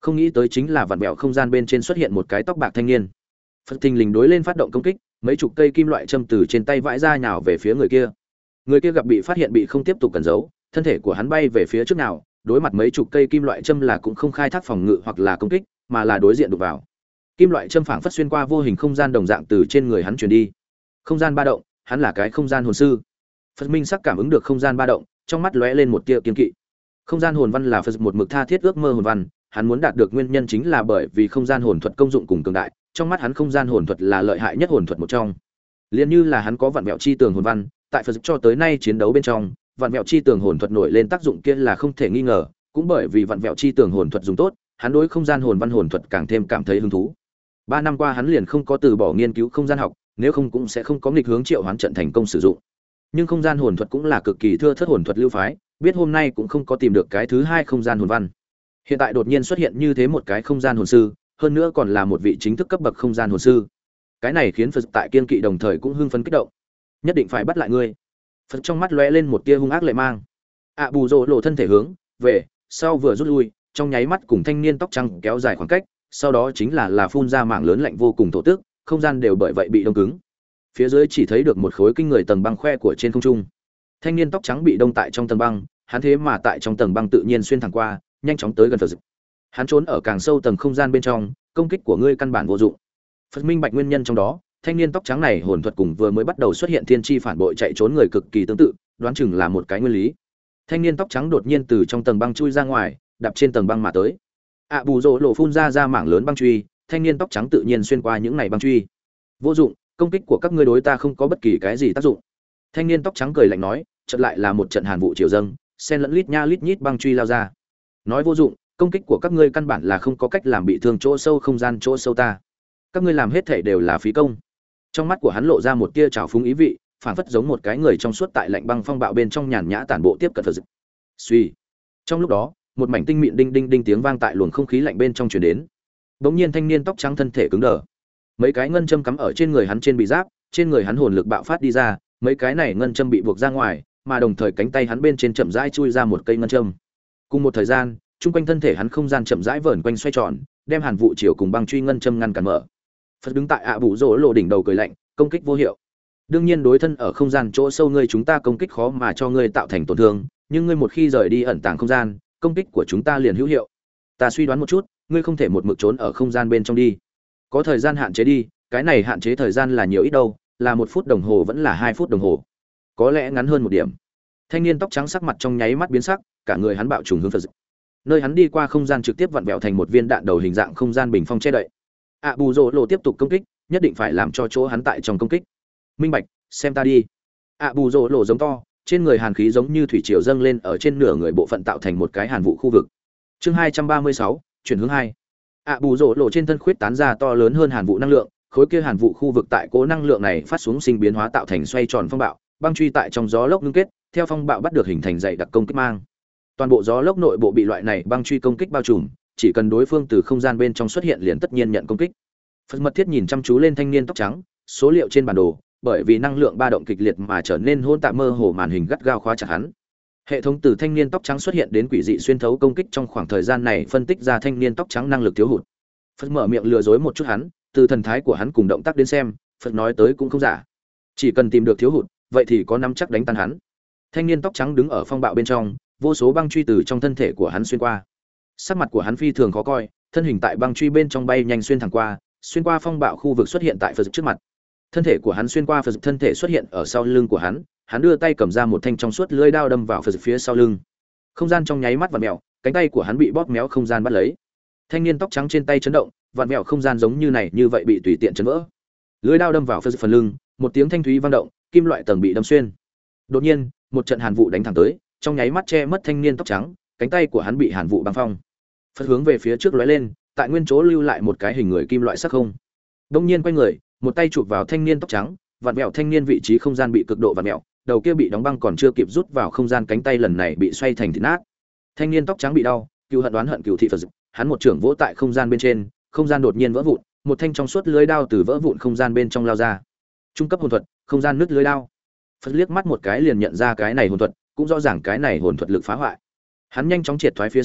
Không nghĩ tới chính là vặn vẹo không gian bên trên xuất hiện một cái tóc bạc thanh niên. Phật thình lình đối lên phát động công kích, mấy chục cây kim loại châm từ trên tay vãi ra nhào về phía người kia. Người kia gặp bị phát hiện bị không tiếp tục cẩn giấu, thân thể của hắn bay về phía trước nào, đối mặt mấy chục cây kim loại châm là cũng không khai thác phòng ngự hoặc là công kích, mà là đối diện đụng vào. Kim loại châm phảng phất xuyên qua vô hình không gian đồng dạng từ trên người hắn truyền đi. Không gian ba động, hắn là cái không gian hồn sư. Phật minh sắc cảm ứng được không gian ba động, trong mắt lóe lên một tia kiên kỵ. Không gian hồn văn là Phật một mực tha thiết ước mơ hồn văn, hắn muốn đạt được nguyên nhân chính là bởi vì không gian hồn thuật công dụng cùng cường đại, trong mắt hắn không gian hồn thuật là lợi hại nhất hồn thuật một trong. Liên như là hắn có vạn mẹo chi tường hồn văn, tại Phật cho tới nay chiến đấu bên trong, vạn mẹo chi tường hồn thuật nổi lên tác dụng kia là không thể nghi ngờ, cũng bởi vì vạn mẹo chi tường hồn thuật dùng tốt, hắn đối không gian hồn văn hồn thuật càng thêm cảm thấy hứng thú. Ba năm qua hắn liền không có từ bỏ nghiên cứu không gian học, nếu không cũng sẽ không có nghịch hướng triệu hoán trận thành công sử dụng. Nhưng không gian hồn thuật cũng là cực kỳ thưa thớt hồn thuật lưu phái, biết hôm nay cũng không có tìm được cái thứ hai không gian hồn văn. Hiện tại đột nhiên xuất hiện như thế một cái không gian hồn sư, hơn nữa còn là một vị chính thức cấp bậc không gian hồn sư. Cái này khiến Phật tại kiên kỵ đồng thời cũng hưng phấn kích động. Nhất định phải bắt lại ngươi. Phật trong mắt lóe lên một tia hung ác lệ mang. ạ bù rồ lộ thân thể hướng về sau vừa rút lui, trong nháy mắt cùng thanh niên tóc trắng kéo dài khoảng cách, sau đó chính là là phun ra mảng lớn lạnh vô cùng thổ tức, không gian đều bởi vậy bị đông cứng. Phía dưới chỉ thấy được một khối kinh người tầng băng khoe của trên không trung. Thanh niên tóc trắng bị đông tại trong tầng băng, hắn thế mà tại trong tầng băng tự nhiên xuyên thẳng qua, nhanh chóng tới gần Phật. Hắn trốn ở càng sâu tầng không gian bên trong, công kích của ngươi căn bản vô dụng. Phật minh bạch nguyên nhân trong đó, thanh niên tóc trắng này hồn thuật cùng vừa mới bắt đầu xuất hiện thiên chi phản bội chạy trốn người cực kỳ tương tự, đoán chừng là một cái nguyên lý. Thanh niên tóc trắng đột nhiên từ trong tầng băng chui ra ngoài, đạp trên tầng băng mà tới. ạ bù rồ lộ phun ra ra mảng lớn băng truy, thanh niên tóc trắng tự nhiên xuyên qua những này băng truy. Vô dụng, công kích của các ngươi đối ta không có bất kỳ cái gì tác dụng. Thanh niên tóc trắng cười lạnh nói, chợt lại là một trận hàn vụ triều dâng, xen lẫn lít nha lít nhít băng truy lao ra. Nói vô dụng, công kích của các ngươi căn bản là không có cách làm bị thương chỗ sâu không gian chỗ sâu ta. Các ngươi làm hết thảy đều là phí công. Trong mắt của hắn lộ ra một tia trào phúng ý vị, phảng phất giống một cái người trong suốt tại lạnh băng phong bạo bên trong nhàn nhã tản bộ tiếp cận Phật. Suy. Trong lúc đó, một mảnh tinh mịn đinh đinh đinh tiếng vang tại luồng không khí lạnh bên trong truyền đến. Bỗng nhiên thanh niên tóc trắng thân thể cứng đờ. Mấy cái ngân châm cắm ở trên người hắn trên bị giáp, trên người hắn hồn lực bạo phát đi ra, mấy cái này ngân châm bị buộc ra ngoài, mà đồng thời cánh tay hắn bên trên chậm rãi chui ra một cây ngân châm. Cùng một thời gian, trung quanh thân thể hắn không gian chậm rãi vờn quanh xoay tròn, đem hàn vụ chiều cùng băng truy ngân châm ngăn cản mở. Phật đứng tại ạ bụ rỗ lộ đỉnh đầu cười lạnh, công kích vô hiệu. Đương nhiên đối thân ở không gian chỗ sâu ngươi chúng ta công kích khó mà cho ngươi tạo thành tổn thương, nhưng ngươi một khi rời đi ẩn tàng không gian, công kích của chúng ta liền hữu hiệu. Ta suy đoán một chút, ngươi không thể một mực trốn ở không gian bên trong đi. Có thời gian hạn chế đi, cái này hạn chế thời gian là nhiều ít đâu, là một phút đồng hồ vẫn là hai phút đồng hồ. Có lẽ ngắn hơn một điểm. Thanh niên tóc trắng sắc mặt trong nháy mắt biến sắc, cả người hắn bạo trùng hướng Phật. Nơi hắn đi qua không gian trực tiếp vặn vẹo thành một viên đạn đầu hình dạng không gian bình phong che đậy. ạ bù rồ lộ tiếp tục công kích, nhất định phải làm cho chỗ hắn tại trong công kích. Minh bạch, xem ta đi. ạ bù rồ lộ giống to, trên người hàn khí giống như thủy triều dâng lên ở trên nửa người bộ phận tạo thành một cái hàn vụ khu vực. Chương hai trăm ba mươi sáu, chuyển hướng hai. ạ bù rồ lộ trên thân khuyết tán ra to lớn hơn hàn vụ năng lượng, khối kia hàn vụ khu vực tại cố năng lượng này phát xuống sinh biến hóa tạo thành xoay tròn phong bạo, băng truy tại trong gió lốc ngưng kết, theo phong bạo bắt được hình thành dày đặc công kích mang. Toàn bộ gió lốc nội bộ bị loại này băng truy công kích bao trùm, chỉ cần đối phương từ không gian bên trong xuất hiện liền tất nhiên nhận công kích. Phật mật thiết nhìn chăm chú lên thanh niên tóc trắng, số liệu trên bản đồ, bởi vì năng lượng ba động kịch liệt mà trở nên hỗn tạp mơ hồ, màn hình gắt gao khóa chặt hắn. Hệ thống từ thanh niên tóc trắng xuất hiện đến quỷ dị xuyên thấu công kích trong khoảng thời gian này phân tích ra thanh niên tóc trắng năng lực thiếu hụt. Phật mở miệng lừa dối một chút hắn, từ thần thái của hắn cùng động tác đến xem, Phật nói tới cũng không giả. Chỉ cần tìm được thiếu hụt, vậy thì có nắm chắc đánh tan hắn. Thanh niên tóc trắng đứng ở phong bạo bên trong, vô số băng truy từ trong thân thể của hắn xuyên qua. Sắc mặt của hắn phi thường khó coi, thân hình tại băng truy bên trong bay nhanh xuyên thẳng qua, xuyên qua phong bạo khu vực xuất hiện tại Phật trước mặt. Thân thể của hắn xuyên qua Phật thân thể xuất hiện ở sau lưng của hắn, hắn đưa tay cầm ra một thanh trong suốt lưỡi đao đâm vào Phật phía sau lưng. Không gian trong nháy mắt vặn mèo, cánh tay của hắn bị bóp méo không gian bắt lấy. Thanh niên tóc trắng trên tay chấn động, vặn mèo không gian giống như này như vậy bị tùy tiện chấn vỡ. Lưỡi đao đâm vào Phật phần lưng, một tiếng thanh thúy vang động, kim loại tầng bị đâm xuyên. Đột nhiên, một trận hàn vụ đánh thẳng tới, trong nháy mắt che mất thanh niên tóc trắng, cánh tay của hắn bị hàn vụ băng phong. Phật hướng về phía trước lóe lên, tại nguyên chỗ lưu lại một cái hình người kim loại sắc không. Đông nhiên quay người, một tay chụp vào thanh niên tóc trắng, vặn vẹo thanh niên vị trí không gian bị cực độ vặn vẹo, đầu kia bị đóng băng còn chưa kịp rút vào không gian, cánh tay lần này bị xoay thành thịt nát. Thanh niên tóc trắng bị đau, cừu hận đoán hận cừu thị Phật, hắn một trưởng vỗ tại không gian bên trên, không gian đột nhiên vỡ vụn, một thanh trong suốt lưới đao từ vỡ vụn không gian bên trong lao ra. Trung cấp hồn thuật, không gian nứt lưới đao. Phật liếc mắt một cái liền nhận ra cái này hồn thuật, cũng rõ ràng cái này hồn thuật lực phá hoại. Hắn nhanh chóng triệt thoái phía sau,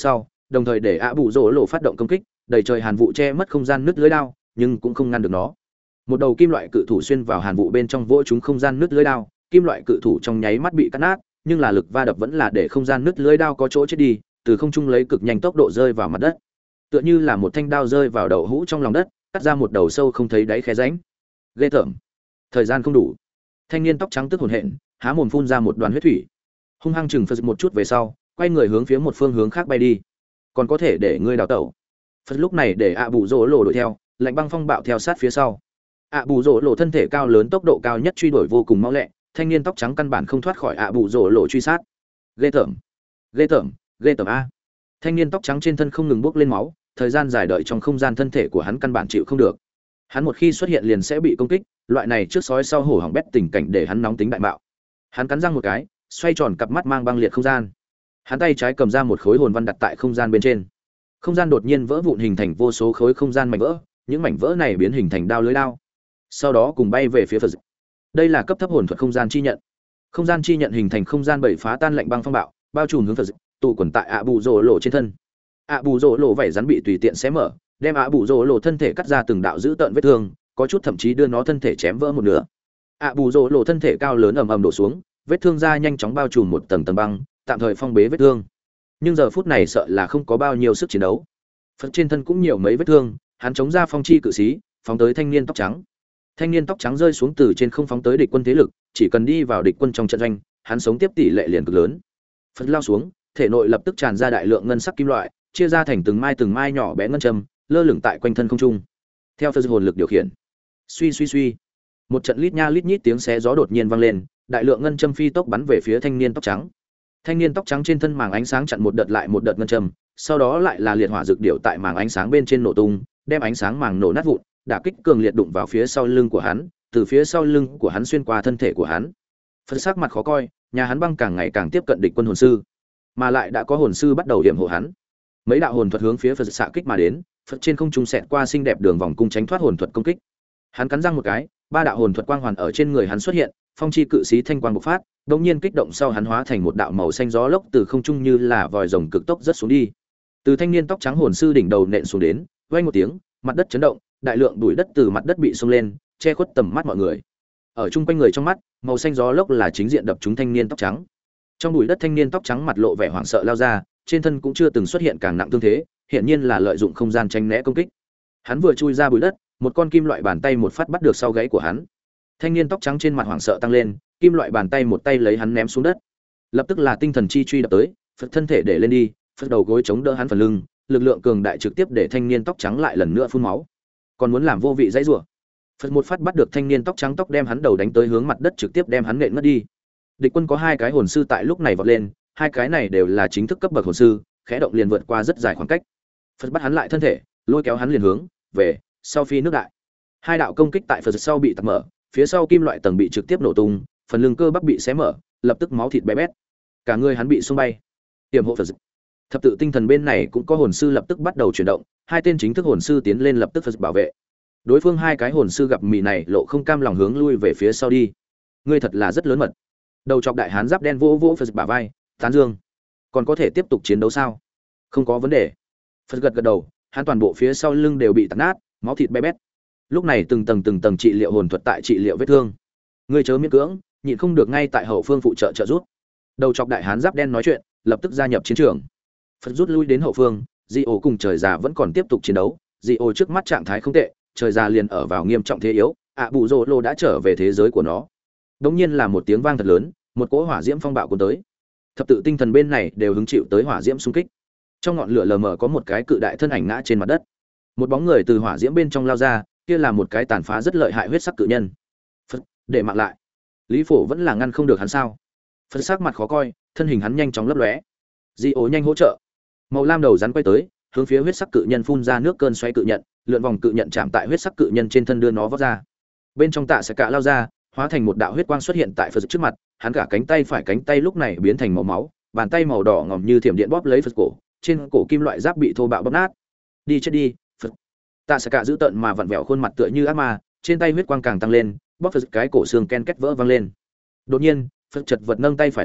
đồng thời để ạ bụ rỗ lộ phát động công kích, đầy trời hàn vụ che mất không gian nứt lưới đao, nhưng cũng không ngăn được nó. Một đầu kim loại cự thủ xuyên vào hàn vụ bên trong vỗ chúng không gian nứt lưới đao, kim loại cự thủ trong nháy mắt bị cắt nát, nhưng là lực va đập vẫn là để không gian nứt lưới đao có chỗ chết đi, từ không trung lấy cực nhanh tốc độ rơi vào mặt đất. Tựa như là một thanh đao rơi vào đầu hũ trong lòng đất, cắt ra một đầu sâu không thấy đáy khe rãnh. Ghê tởm. Thời gian không đủ. Thanh niên tóc trắng tức hổn hển, há mồm phun ra một đoàn huyết thủy. Hung hăng chừng Phật một chút về sau, quay người hướng phía một phương hướng khác bay đi. Còn có thể để ngươi đào tẩu. Phật lúc này để ạ bù rỗ lộ đuổi theo, lạnh băng phong bạo theo sát phía sau. ạ bù rỗ lộ thân thể cao lớn, tốc độ cao nhất truy đuổi vô cùng mau lẹ, thanh niên tóc trắng căn bản không thoát khỏi ạ bù rỗ lộ truy sát. Ghê tởm. Ghê tởm, ghê tởm a. Thanh niên tóc trắng trên thân không ngừng bốc lên máu, thời gian dài đợi trong không gian thân thể của hắn căn bản chịu không được. Hắn một khi xuất hiện liền sẽ bị công kích, loại này trước sói sau hổ hỏng bét tình cảnh để hắn nóng tính đại bạo. Hắn cắn răng một cái, xoay tròn cặp mắt mang băng liệt không gian. Hắn tay trái cầm ra một khối hồn văn đặt tại không gian bên trên. Không gian đột nhiên vỡ vụn hình thành vô số khối không gian mảnh vỡ, những mảnh vỡ này biến hình thành đao lưới đao. Sau đó cùng bay về phía Phật. Đây là cấp thấp hồn thuật không gian chi nhận. Không gian chi nhận hình thành không gian bảy phá tan lạnh băng phong bạo, bao trùm hướng Phật, tụ quần tại ạ bù rỗ lộ trên thân. ạ bù rỗ lộ vảy rắn bị tùy tiện xé mở, đem ạ bù rỗ lộ thân thể cắt ra từng đạo dữ tợn vết thương, có chút thậm chí đưa nó thân thể chém vỡ một nửa. ạ bù rỗ lộ thân thể cao lớn ầm ầm đổ xuống, vết thương da nhanh chóng bao trùm một tầng tầng băng, tạm thời phong bế vết thương. Nhưng giờ phút này sợ là không có bao nhiêu sức chiến đấu. Phật trên thân cũng nhiều mấy vết thương, hắn chống ra phong chi cự sĩ, phóng tới thanh niên tóc trắng. Thanh niên tóc trắng rơi xuống từ trên không phóng tới địch quân thế lực, chỉ cần đi vào địch quân trong trận doanh, hắn sống tiếp tỷ lệ liền cực lớn. Phật lao xuống, thể nội lập tức tràn ra đại lượng ngân sắc kim loại, chia ra thành từng mai từng mai nhỏ bé ngân châm, lơ lửng tại quanh thân không trung. Theo Phật hồn lực điều khiển, suy suy suy, một trận lít nha lít nhít tiếng xé gió đột nhiên vang lên, đại lượng ngân châm phi tốc bắn về phía thanh niên tóc trắng. Thanh niên tóc trắng trên thân màng ánh sáng chặn một đợt lại một đợt ngân châm, sau đó lại là liệt hỏa dược điệu tại màng ánh sáng bên trên nổ tung, đem ánh sáng màng nổ nát vụn, đả kích cường liệt đụng vào phía sau lưng của hắn, từ phía sau lưng của hắn xuyên qua thân thể của hắn. Phật sắc mặt khó coi, nhà hắn băng càng ngày càng tiếp cận địch quân hồn sư, mà lại đã có hồn sư bắt đầu điểm hộ hắn. Mấy đạo hồn thuật hướng phía Phật xạ kích mà đến, Phật trên không trung xẹt qua xinh đẹp đường vòng cung tránh thoát hồn thuật công kích. Hắn cắn răng một cái, ba đạo hồn thuật quang hoàn ở trên người hắn xuất hiện, phong chi cự sĩ thanh quang bộc phát, đột nhiên kích động sau hắn hóa thành một đạo màu xanh gió lốc từ không trung như là vòi rồng cực tốc rất xuống đi. Từ thanh niên tóc trắng hồn sư đỉnh đầu nện xuống đến, vang một tiếng, mặt đất chấn động, đại lượng bụi đất từ mặt đất bị xông lên, che khuất tầm mắt mọi người. Ở chung quanh người trong mắt, màu xanh gió lốc là chính diện đập trúng thanh niên tóc trắng. Trong bụi đất thanh niên tóc trắng mặt lộ vẻ hoảng sợ lao ra, trên thân cũng chưa từng xuất hiện càng nặng thương thế, hiện nhiên là lợi dụng không gian tránh né công kích. Hắn vừa chui ra bụi đất, một con kim loại bàn tay một phát bắt được sau gáy của hắn. Thanh niên tóc trắng trên mặt hoảng sợ tăng lên, kim loại bàn tay một tay lấy hắn ném xuống đất. Lập tức là tinh thần chi truy đập tới, Phật thân thể để lên đi, Phật đầu gối chống đỡ hắn phần lưng, lực lượng cường đại trực tiếp để thanh niên tóc trắng lại lần nữa phun máu. Còn muốn làm vô vị dãy rủa. Phật một phát bắt được thanh niên tóc trắng tóc đem hắn đầu đánh tới hướng mặt đất trực tiếp đem hắn nện ngất đi. Địch quân có hai cái hồn sư tại lúc này vọt lên, hai cái này đều là chính thức cấp bậc hồn sư, khẽ động liền vượt qua rất dài khoảng cách. Phật bắt hắn lại thân thể, lôi kéo hắn liền hướng về sau phi nước đại. Hai đạo công kích tại Phật sau bị tạc mở, phía sau kim loại tầng bị trực tiếp nổ tung, phần lưng cơ bắp bị xé mở, lập tức máu thịt bé bét. Cả người hắn bị xung bay. Tiềm hộ Phật. Thập tự tinh thần bên này cũng có hồn sư lập tức bắt đầu chuyển động, hai tên chính thức hồn sư tiến lên lập tức Phật bảo vệ. Đối phương hai cái hồn sư gặp mị này lộ không cam lòng hướng lui về phía sau đi. Ngươi thật là rất lớn mật. Đầu chọc đại hán giáp đen vỗ vỗ Phật bả vai, tán dương. Còn có thể tiếp tục chiến đấu sao? Không có vấn đề. Phật gật gật đầu, hắn toàn bộ phía sau lưng đều bị tạt nát, máu thịt bé bét. Lúc này từng tầng từng tầng trị liệu hồn thuật tại trị liệu vết thương. Ngươi chớ miễn cưỡng, nhịn không được ngay tại hậu phương phụ trợ trợ giúp. Đầu chọc đại hán giáp đen nói chuyện, lập tức gia nhập chiến trường. Phật rút lui đến hậu phương, Di Ổ cùng trời già vẫn còn tiếp tục chiến đấu. Di Ổ trước mắt trạng thái không tệ, trời già liền ở vào nghiêm trọng thế yếu, ạ bù rồ lô đã trở về thế giới của nó. Đống nhiên là một tiếng vang thật lớn, một cỗ hỏa diễm phong bạo cuốn tới. Thập tự tinh thần bên này đều hứng chịu tới hỏa diễm xung kích. Trong ngọn lửa lờ mờ có một cái cự đại thân ảnh ngã trên mặt đất. Một bóng người từ hỏa diễm bên trong lao ra, kia là một cái tàn phá rất lợi hại huyết sắc cự nhân. Phật, để mạng lại. Lý Phổ vẫn là ngăn không được hắn sao? Phật sắc mặt khó coi, thân hình hắn nhanh chóng lấp lóe. Di Ố nhanh hỗ trợ. Màu lam đầu rắn quay tới, hướng phía huyết sắc cự nhân phun ra nước cơn xoáy cự nhận, lượn vòng cự nhận chạm tại huyết sắc cự nhân trên thân đưa nó vót ra. Bên trong tạ sẽ cạ lao ra, hóa thành một đạo huyết quang xuất hiện tại Phật trước mặt, hắn cả cánh tay phải cánh tay lúc này biến thành màu máu, bàn tay màu đỏ ngòm như thiểm điện bóp lấy Phật cổ, trên cổ kim loại giáp bị thô bạo bóp nát. Đi chết đi, Phật. Tạ sẽ cạ giữ tợn mà vặn vẹo khuôn mặt tựa như ác ma, trên tay huyết quang càng tăng lên, bóp Phật cái cổ xương ken két vỡ vang lên. Đột nhiên, Phật chật vật nâng tay phải lên,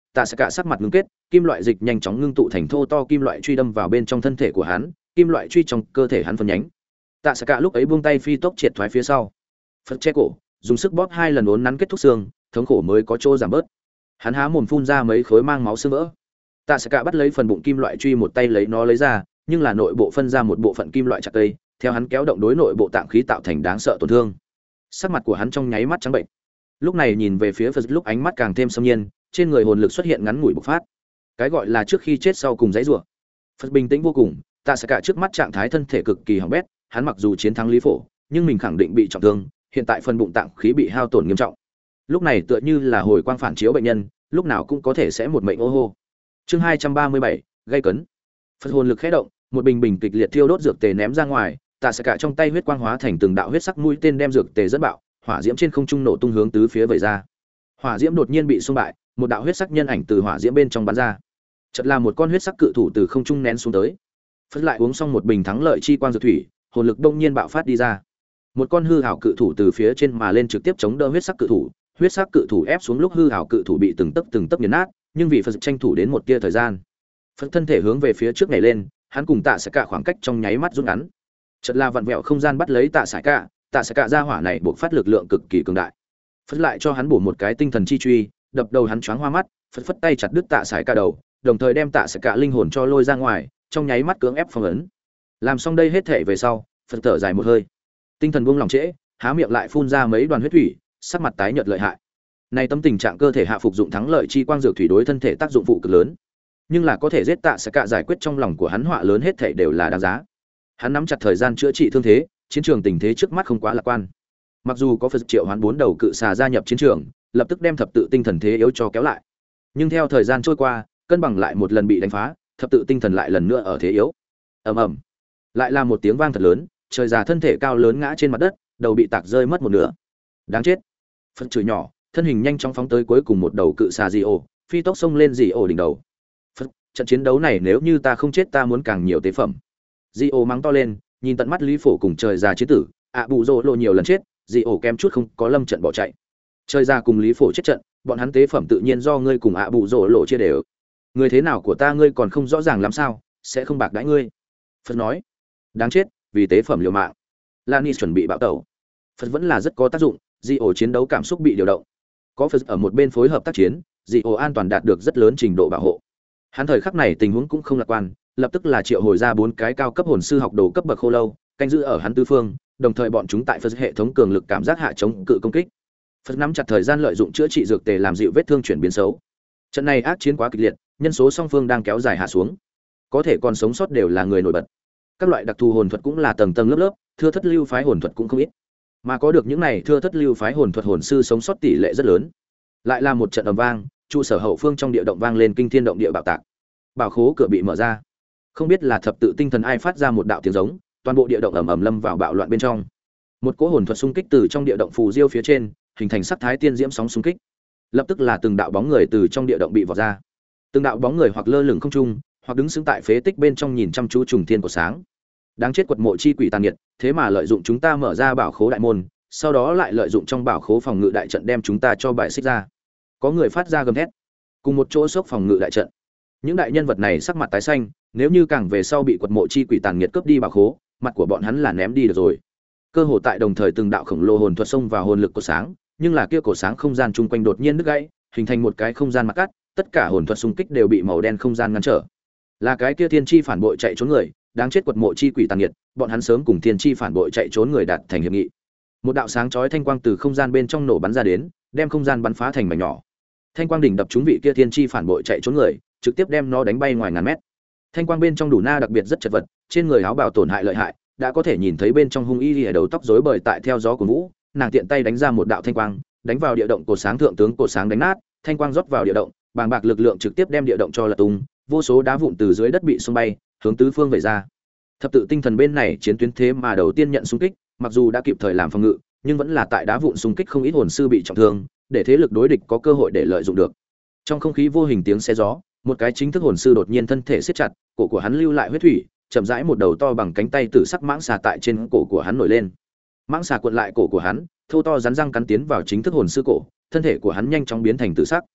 tạ sẽ cả sắc mặt ngưng kết, kim loại dịch nhanh chóng ngưng tụ thành thô to kim loại truy đâm vào bên trong thân thể của hắn, kim loại truy trong cơ thể hắn phân nhánh. Tạ sẽ cả lúc ấy buông tay phi tốc triệt thoái phía sau. Phật che cổ, dùng sức bóp hai lần uốn nắn kết thúc xương, thống khổ mới có chỗ giảm bớt. Hắn há mồm phun ra mấy khối mang máu xương vỡ. Tạ sẽ cả bắt lấy phần bụng kim loại truy một tay lấy nó lấy ra, nhưng là nội bộ phân ra một bộ phận kim loại chặt cây, theo hắn kéo động đối nội bộ tạng khí tạo thành đáng sợ tổn thương. Sắc mặt của hắn trong nháy mắt trắng bệnh. Lúc này nhìn về phía Phật lúc ánh mắt càng thêm xâm nhiên, trên người hồn lực xuất hiện ngắn ngủi bộc phát. Cái gọi là trước khi chết sau cùng dãy rủa. Phật bình tĩnh vô cùng, Tạ sẽ cả trước mắt trạng thái thân thể cực kỳ hỏng bét, hắn mặc dù chiến thắng Lý Phổ, nhưng mình khẳng định bị trọng thương, hiện tại phần bụng tạng khí bị hao tổn nghiêm trọng. Lúc này tựa như là hồi quang phản chiếu bệnh nhân, lúc nào cũng có thể sẽ một mệnh ô hô. Chương hai trăm ba mươi bảy, gây cấn. Phật hồn lực khẽ động, một bình bình kịch liệt thiêu đốt dược tề ném ra ngoài, Tạ sẽ cả trong tay huyết quang hóa thành từng đạo huyết sắc mũi tên đem dược tề dẫn bạo, hỏa diễm trên không trung nổ tung hướng tứ phía vẩy ra. Hỏa diễm đột nhiên bị xung bại, một đạo huyết sắc nhân ảnh từ hỏa diễm bên trong bắn ra. Chợt là một con huyết sắc cự thủ từ không trung nén xuống tới. Phật lại uống xong một bình thắng lợi chi quang dược thủy, hồn lực đông nhiên bạo phát đi ra. Một con hư hảo cự thủ từ phía trên mà lên trực tiếp chống đỡ huyết sắc cự thủ, huyết sắc cự thủ ép xuống lúc hư hảo cự thủ bị từng tấc từng tấc nghiền nát, nhưng vì Phật tranh thủ đến một tia thời gian, Phật thân thể hướng về phía trước nhảy lên, hắn cùng Tạ Sải Cả khoảng cách trong nháy mắt rút ngắn. Chợt là vặn vẹo không gian bắt lấy Tạ Sải Cả, Tạ Sải Cả ra hỏa này buộc phát lực lượng cực kỳ cường đại. Phật lại cho hắn bổ một cái tinh thần chi truy, đập đầu hắn choáng hoa mắt, Phật phất tay chặt đứt Tạ Sải Cả đầu, đồng thời đem Tạ Sải Cả linh hồn cho lôi ra ngoài, trong nháy mắt cưỡng ép phong ấn. Làm xong đây hết thể về sau, Phật thở dài một hơi, tinh thần buông lòng trễ, há miệng lại phun ra mấy đoàn huyết thủy, sắc mặt tái nhợt lợi hại. Này tâm tình trạng cơ thể hạ phục dụng thắng lợi chi quang dược thủy đối thân thể tác dụng phụ cực lớn, nhưng là có thể giết Tạ Sải Cả giải quyết trong lòng của hắn họa lớn hết thảy đều là đáng giá. Hắn nắm chặt thời gian chữa trị thương thế, chiến trường tình thế trước mắt không quá lạc quan. Mặc dù có Phật triệu hoán bốn đầu cự xà gia nhập chiến trường, lập tức đem thập tự tinh thần thế yếu cho kéo lại, nhưng theo thời gian trôi qua, cân bằng lại một lần bị đánh phá, thập tự tinh thần lại lần nữa ở thế yếu. Ầm ầm, lại là một tiếng vang thật lớn, trời già thân thể cao lớn ngã trên mặt đất, đầu bị tạc rơi mất một nửa. Đáng chết! Phật chửi nhỏ, thân hình nhanh chóng phóng tới cuối cùng một đầu cự xà dị ổ, phi tốc xông lên dị ổ đỉnh đầu. Phật, trận chiến đấu này nếu như ta không chết ta muốn càng nhiều tế phẩm. Dị ổ mắng to lên, nhìn tận mắt Lý Phổ cùng trời già chiến tử, ạ bù rồ lộ nhiều lần chết, dị ổ kém chút không có lâm trận bỏ chạy. Trời già cùng Lý Phổ chết trận, bọn hắn tế phẩm tự nhiên do ngươi cùng ạ bù rồ lộ chia đều. Người thế nào của ta ngươi còn không rõ ràng làm sao, sẽ không bạc đãi ngươi. Phật nói, đáng chết, vì tế phẩm liều mạng. Lani chuẩn bị bạo tẩu. Phật vẫn là rất có tác dụng, dị ổ chiến đấu cảm xúc bị điều động. Có Phật ở một bên phối hợp tác chiến, dị ổ an toàn đạt được rất lớn trình độ bảo hộ. Hắn thời khắc này tình huống cũng không lạc quan, lập tức là triệu hồi ra bốn cái cao cấp hồn sư học đồ cấp bậc khô lâu, canh giữ ở hắn tứ phương, đồng thời bọn chúng tại Phật hệ thống cường lực cảm giác hạ chống cự công kích. Phật nắm chặt thời gian lợi dụng chữa trị dược tề làm dịu vết thương chuyển biến xấu. Trận này ác chiến quá kịch liệt, nhân số song phương đang kéo dài hạ xuống. Có thể còn sống sót đều là người nổi bật. Các loại đặc thù hồn thuật cũng là tầng tầng lớp lớp, thưa thất lưu phái hồn thuật cũng không ít. Mà có được những này thưa thất lưu phái hồn thuật hồn sư sống sót tỷ lệ rất lớn. Lại là một trận ầm vang, trụ sở hậu phương trong địa động vang lên kinh thiên động địa bạo tạc. Bảo khố cửa bị mở ra. Không biết là thập tự tinh thần ai phát ra một đạo tiếng giống, toàn bộ địa động ầm ầm lâm vào bạo loạn bên trong. Một cỗ hồn thuật xung kích từ trong địa động phù diêu phía trên, hình thành sắc thái tiên diễm sóng xung kích. Lập tức là từng đạo bóng người từ trong địa động bị vọt ra. Từng đạo bóng người hoặc lơ lửng không trung, hoặc đứng sững tại phế tích bên trong nhìn chăm chú trùng thiên của sáng. Đáng chết quật mộ chi quỷ tàn nghiệt, thế mà lợi dụng chúng ta mở ra bảo khố đại môn, sau đó lại lợi dụng trong bảo khố phòng ngự đại trận đem chúng ta cho bài xích ra. Có người phát ra gầm thét, cùng một chỗ sốc phòng ngự đại trận. Những đại nhân vật này sắc mặt tái xanh, nếu như càng về sau bị quật mộ chi quỷ tàn nghiệt cướp đi bảo khố, mặt của bọn hắn là ném đi được rồi. Cơ hồ tại đồng thời từng đạo khổng lồ hồn thuật xông vào hồn lực của sáng, nhưng là kia cổ sáng không gian chung quanh đột nhiên đứt gãy, hình thành một cái không gian mặt cắt, tất cả hồn thuật xung kích đều bị màu đen không gian ngăn trở. Là cái kia thiên chi phản bội chạy trốn người, đáng chết quật mộ chi quỷ tàn nghiệt, bọn hắn sớm cùng thiên chi phản bội chạy trốn người đạt thành hiệp nghị. Một đạo sáng chói thanh quang từ không gian bên trong nổ bắn ra đến, đem không gian bắn phá thành mảnh nhỏ. Thanh quang đỉnh đập trúng vị kia thiên chi phản bội chạy trốn người, trực tiếp đem nó đánh bay ngoài ngàn mét. Thanh quang bên trong đủ na đặc biệt rất chật vật, trên người áo bào tổn hại lợi hại, đã có thể nhìn thấy bên trong hung y lìa đầu tóc rối bời tại theo gió của vũ, nàng tiện tay đánh ra một đạo thanh quang, đánh vào địa động cột sáng thượng tướng cột sáng đánh nát, thanh quang rót vào địa động, bàng bạc lực lượng trực tiếp đem địa động cho lật tung, vô số đá vụn từ dưới đất bị xung bay, hướng tứ phương vẩy ra. Thập tự tinh thần bên này chiến tuyến thế mà đầu tiên nhận xung kích, mặc dù đã kịp thời làm phòng ngự, nhưng vẫn là tại đá vụn xung kích không ít hồn sư bị trọng thương, để thế lực đối địch có cơ hội để lợi dụng được. Trong không khí vô hình tiếng xé gió, một cái chính thức hồn sư đột nhiên thân thể siết chặt, cổ của hắn lưu lại huyết thủy, chậm rãi một đầu to bằng cánh tay tử sắc mãng xà tại trên cổ của hắn nổi lên. Mãng xà cuộn lại cổ của hắn, thô to rắn răng cắn tiến vào chính thức hồn sư cổ, thân thể của hắn nhanh chóng biến thành tử sắc.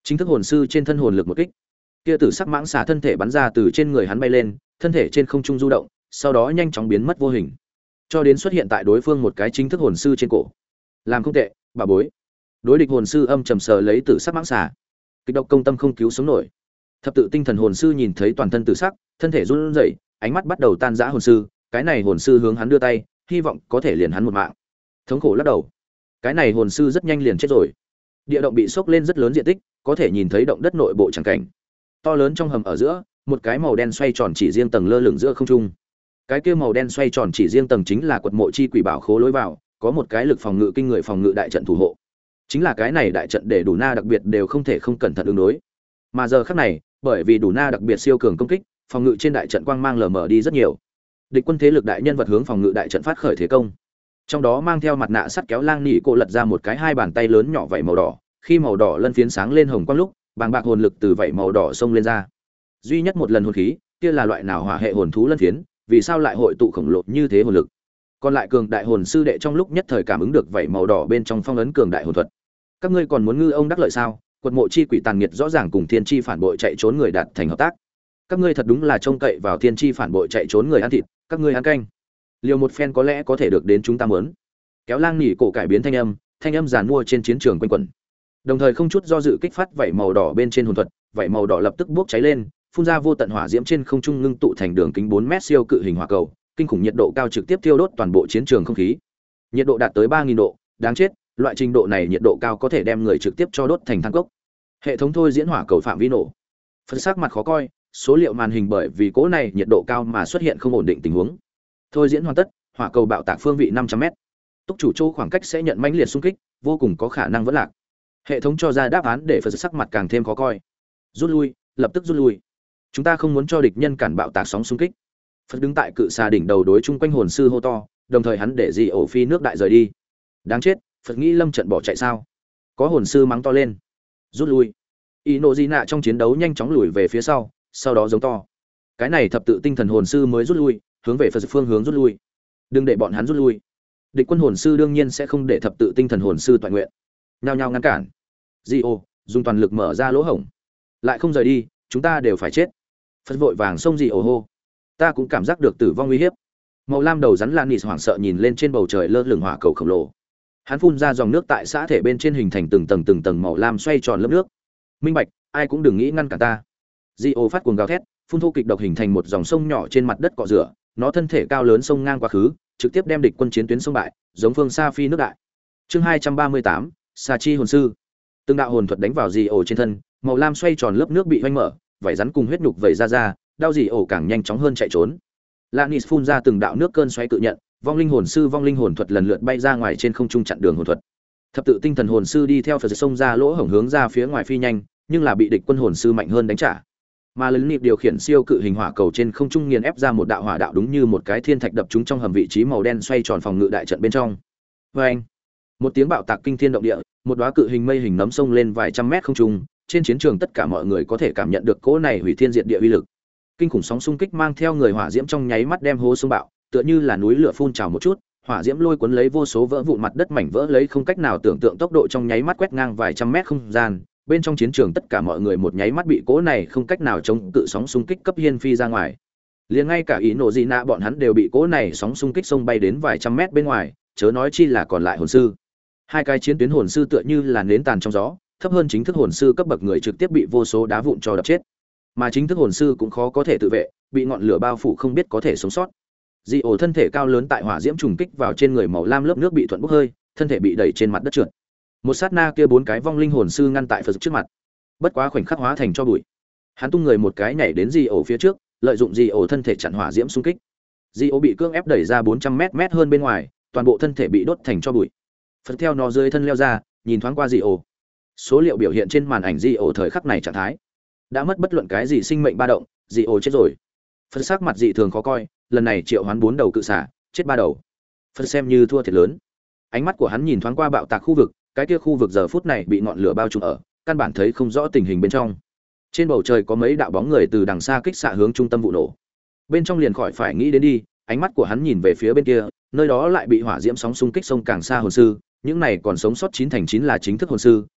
Chính thức hồn sư trên thân hồn lực một kích, kia tử sắc mãng xà thân thể bắn ra từ trên người hắn bay lên, thân thể trên không trung du động, sau đó nhanh chóng biến mất vô hình, cho đến xuất hiện tại đối phương một cái chính thức hồn sư trên cổ. Làm không tệ, bà bối. Đối địch hồn sư âm trầm sờ lấy tử sắc mãng xà, kịch độc công tâm không cứu sống nổi. Thập tự tinh thần hồn sư nhìn thấy toàn thân tử sắc, thân thể run rẩy, ánh mắt bắt đầu tan rã hồn sư, cái này hồn sư hướng hắn đưa tay, hy vọng có thể liền hắn một mạng. Thống khổ lắc đầu, cái này hồn sư rất nhanh liền chết rồi. Địa động bị sốc lên rất lớn diện tích, có thể nhìn thấy động đất nội bộ chẳng cảnh. To lớn trong hầm ở giữa, một cái màu đen xoay tròn chỉ riêng tầng lơ lửng giữa không trung. Cái kia màu đen xoay tròn chỉ riêng tầng chính là quật mộ chi quỷ bảo khố lối vào, có một cái lực phòng ngự kinh người phòng ngự đại trận thủ hộ. Chính là cái này đại trận để đủ na đặc biệt đều không thể không cẩn thận ứng đối. Mà giờ khắc này, bởi vì đủ na đặc biệt siêu cường công kích, phòng ngự trên đại trận quang mang lờ mờ đi rất nhiều. Địch quân thế lực đại nhân vật hướng phòng ngự đại trận phát khởi thế công. Trong đó mang theo mặt nạ sắt kéo lang nỉ cô lật ra một cái hai bàn tay lớn nhỏ vảy màu đỏ, khi màu đỏ lân phiến sáng lên hồng quang lúc, bàng bạc hồn lực từ vảy màu đỏ xông lên ra. Duy nhất một lần hồn khí, kia là loại nào hỏa hệ hồn thú lân phiến, vì sao lại hội tụ khổng lồ như thế hồn lực? Còn lại cường đại hồn sư đệ trong lúc nhất thời cảm ứng được vảy màu đỏ bên trong phong ấn cường đại hồn thuật. Các ngươi còn muốn ngư ông đắc lợi sao? Quật mộ chi quỷ tàn nghiệt rõ ràng cùng thiên chi phản bội chạy trốn người đạt thành hợp tác. Các ngươi thật đúng là trông cậy vào thiên chi phản bội chạy trốn người ăn thịt, các ngươi ăn canh. Liều một phen có lẽ có thể được đến chúng ta muốn. Kéo lang nỉ cổ cải biến thanh âm, thanh âm giàn mua trên chiến trường quanh quẩn. Đồng thời không chút do dự kích phát vảy màu đỏ bên trên hồn thuật, vảy màu đỏ lập tức bốc cháy lên, phun ra vô tận hỏa diễm trên không trung ngưng tụ thành đường kính bốn mét siêu cự hình hỏa cầu, kinh khủng nhiệt độ cao trực tiếp thiêu đốt toàn bộ chiến trường không khí. Nhiệt độ đạt tới ba nghìn độ, đáng chết, loại trình độ này nhiệt độ cao có thể đem người trực tiếp cho đốt thành than cốc. Hệ thống thôi diễn hỏa cầu phạm vi nổ. Phần sắc mặt khó coi, số liệu màn hình bởi vì cố này nhiệt độ cao mà xuất hiện không ổn định tình huống. Thôi diễn hoàn tất, hỏa cầu bạo tạc phương vị năm trăm mét. Túc chủ châu khoảng cách sẽ nhận mãnh liệt xung kích, vô cùng có khả năng vỡ lạc. Hệ thống cho ra đáp án để phần sắc mặt càng thêm khó coi. Rút lui, lập tức rút lui. Chúng ta không muốn cho địch nhân cản bạo tạc sóng xung kích. Phật đứng tại cự xà đỉnh đầu đối chung quanh hồn sư hô to, đồng thời hắn để dị ổ phi nước đại rời đi. Đáng chết, Phật nghĩ lâm trận bỏ chạy sao? Có hồn sư mắng to lên. Rút lui. Y nộ di nạ trong chiến đấu nhanh chóng lùi về phía sau, sau đó giống to. Cái này thập tự tinh thần hồn sư mới rút lui, hướng về Phật phương hướng rút lui. Đừng để bọn hắn rút lui. Địch quân hồn sư đương nhiên sẽ không để thập tự tinh thần hồn sư toàn nguyện. Nhao nhao ngăn cản. Dị ổ dùng toàn lực mở ra lỗ hổng. Lại không rời đi, chúng ta đều phải chết. Phật vội vàng xông dị ổ hô. Ta cũng cảm giác được tử vong uy hiếp. Màu lam đầu rắn lan nịt hoảng sợ nhìn lên trên bầu trời lơ lửng hỏa cầu khổng lồ. Hắn phun ra dòng nước tại xã thể bên trên hình thành từng tầng từng tầng màu lam xoay tròn lớp nước. Minh bạch, ai cũng đừng nghĩ ngăn cản ta. Di ô phát cuồng gào thét, phun thô kịch độc hình thành một dòng sông nhỏ trên mặt đất cọ rửa, nó thân thể cao lớn sông ngang quá khứ, trực tiếp đem địch quân chiến tuyến sông bại, giống phương xa phi nước đại. Chương hai trăm ba mươi tám, Sa chi hồn sư. Từng đạo hồn thuật đánh vào Di ổ trên thân, màu lam xoay tròn lớp nước bị hoanh mở, vảy rắn cùng huyết nhục vẩy ra ra, đau Di ổ càng nhanh chóng hơn chạy trốn. Lanis phun ra từng đạo nước cơn xoáy cự nhận, vong linh hồn sư vong linh hồn thuật lần lượt bay ra ngoài trên không trung chặn đường hồn thuật. Thập tự tinh thần hồn sư đi theo Phật sông ra lỗ hổng hướng ra phía ngoài phi nhanh, nhưng là bị địch quân hồn sư mạnh hơn đánh trả. Mà lần nịp điều khiển siêu cự hình hỏa cầu trên không trung nghiền ép ra một đạo hỏa đạo đúng như một cái thiên thạch đập trúng trong hầm vị trí màu đen xoay tròn phòng ngự đại trận bên trong. Oeng! Một tiếng bạo tạc kinh thiên động địa, một đóa cự hình mây hình nấm sông lên vài trăm mét không trung, trên chiến trường tất cả mọi người có thể cảm nhận được cỗ này hủy thiên diệt địa uy lực. Kinh khủng sóng xung kích mang theo người hỏa diễm trong nháy mắt đem hố sông bạo, tựa như là núi lửa phun trào một chút, hỏa diễm lôi cuốn lấy vô số vỡ vụn mặt đất mảnh vỡ lấy không cách nào tưởng tượng tốc độ trong nháy mắt quét ngang vài trăm mét không gian, bên trong chiến trường tất cả mọi người một nháy mắt bị cỗ này không cách nào chống cự sóng xung kích cấp hiên phi ra ngoài. Liền ngay cả ý nổ gì nạ bọn hắn đều bị cỗ này sóng xung kích sông bay đến vài trăm mét bên ngoài, chớ nói chi là còn lại hồn sư. Hai cái chiến tuyến hồn sư tựa như là nến tàn trong gió, thấp hơn chính thức hồn sư cấp bậc người trực tiếp bị vô số đá vụn cho đập chết. Mà chính thức hồn sư cũng khó có thể tự vệ, bị ngọn lửa bao phủ không biết có thể sống sót. Dị ổ thân thể cao lớn tại hỏa diễm trùng kích vào trên người màu lam lớp nước bị thuận bốc hơi, thân thể bị đẩy trên mặt đất trượt. Một sát na kia bốn cái vong linh hồn sư ngăn tại Phật trước mặt. Bất quá khoảnh khắc hóa thành cho bụi. Hắn tung người một cái nhảy đến Dị ổ phía trước, lợi dụng Dị ổ thân thể chặn hỏa diễm xung kích. Dị ổ bị cưỡng ép đẩy ra bốn trăm mét mét hơn bên ngoài, toàn bộ thân thể bị đốt thành cho bụi. Phật theo nó dưới thân leo ra, nhìn thoáng qua Dị ổ. Số liệu biểu hiện trên màn ảnh Dị ổ thời khắc này trạng thái đã mất bất luận cái gì sinh mệnh ba động, Dị ổ chết rồi. Phật sắc mặt dị thường khó coi, lần này triệu hoán bốn đầu cự xả, chết ba đầu. Phật xem như thua thiệt lớn. Ánh mắt của hắn nhìn thoáng qua bạo tạc khu vực, cái kia khu vực giờ phút này bị ngọn lửa bao trùm ở, căn bản thấy không rõ tình hình bên trong. Trên bầu trời có mấy đạo bóng người từ đằng xa kích xạ hướng trung tâm vụ nổ. Bên trong liền khỏi phải nghĩ đến đi, ánh mắt của hắn nhìn về phía bên kia, nơi đó lại bị hỏa diễm sóng xung kích sông càng xa hồn sư, những này còn sống sót chín thành chín là chính thức hồn sư,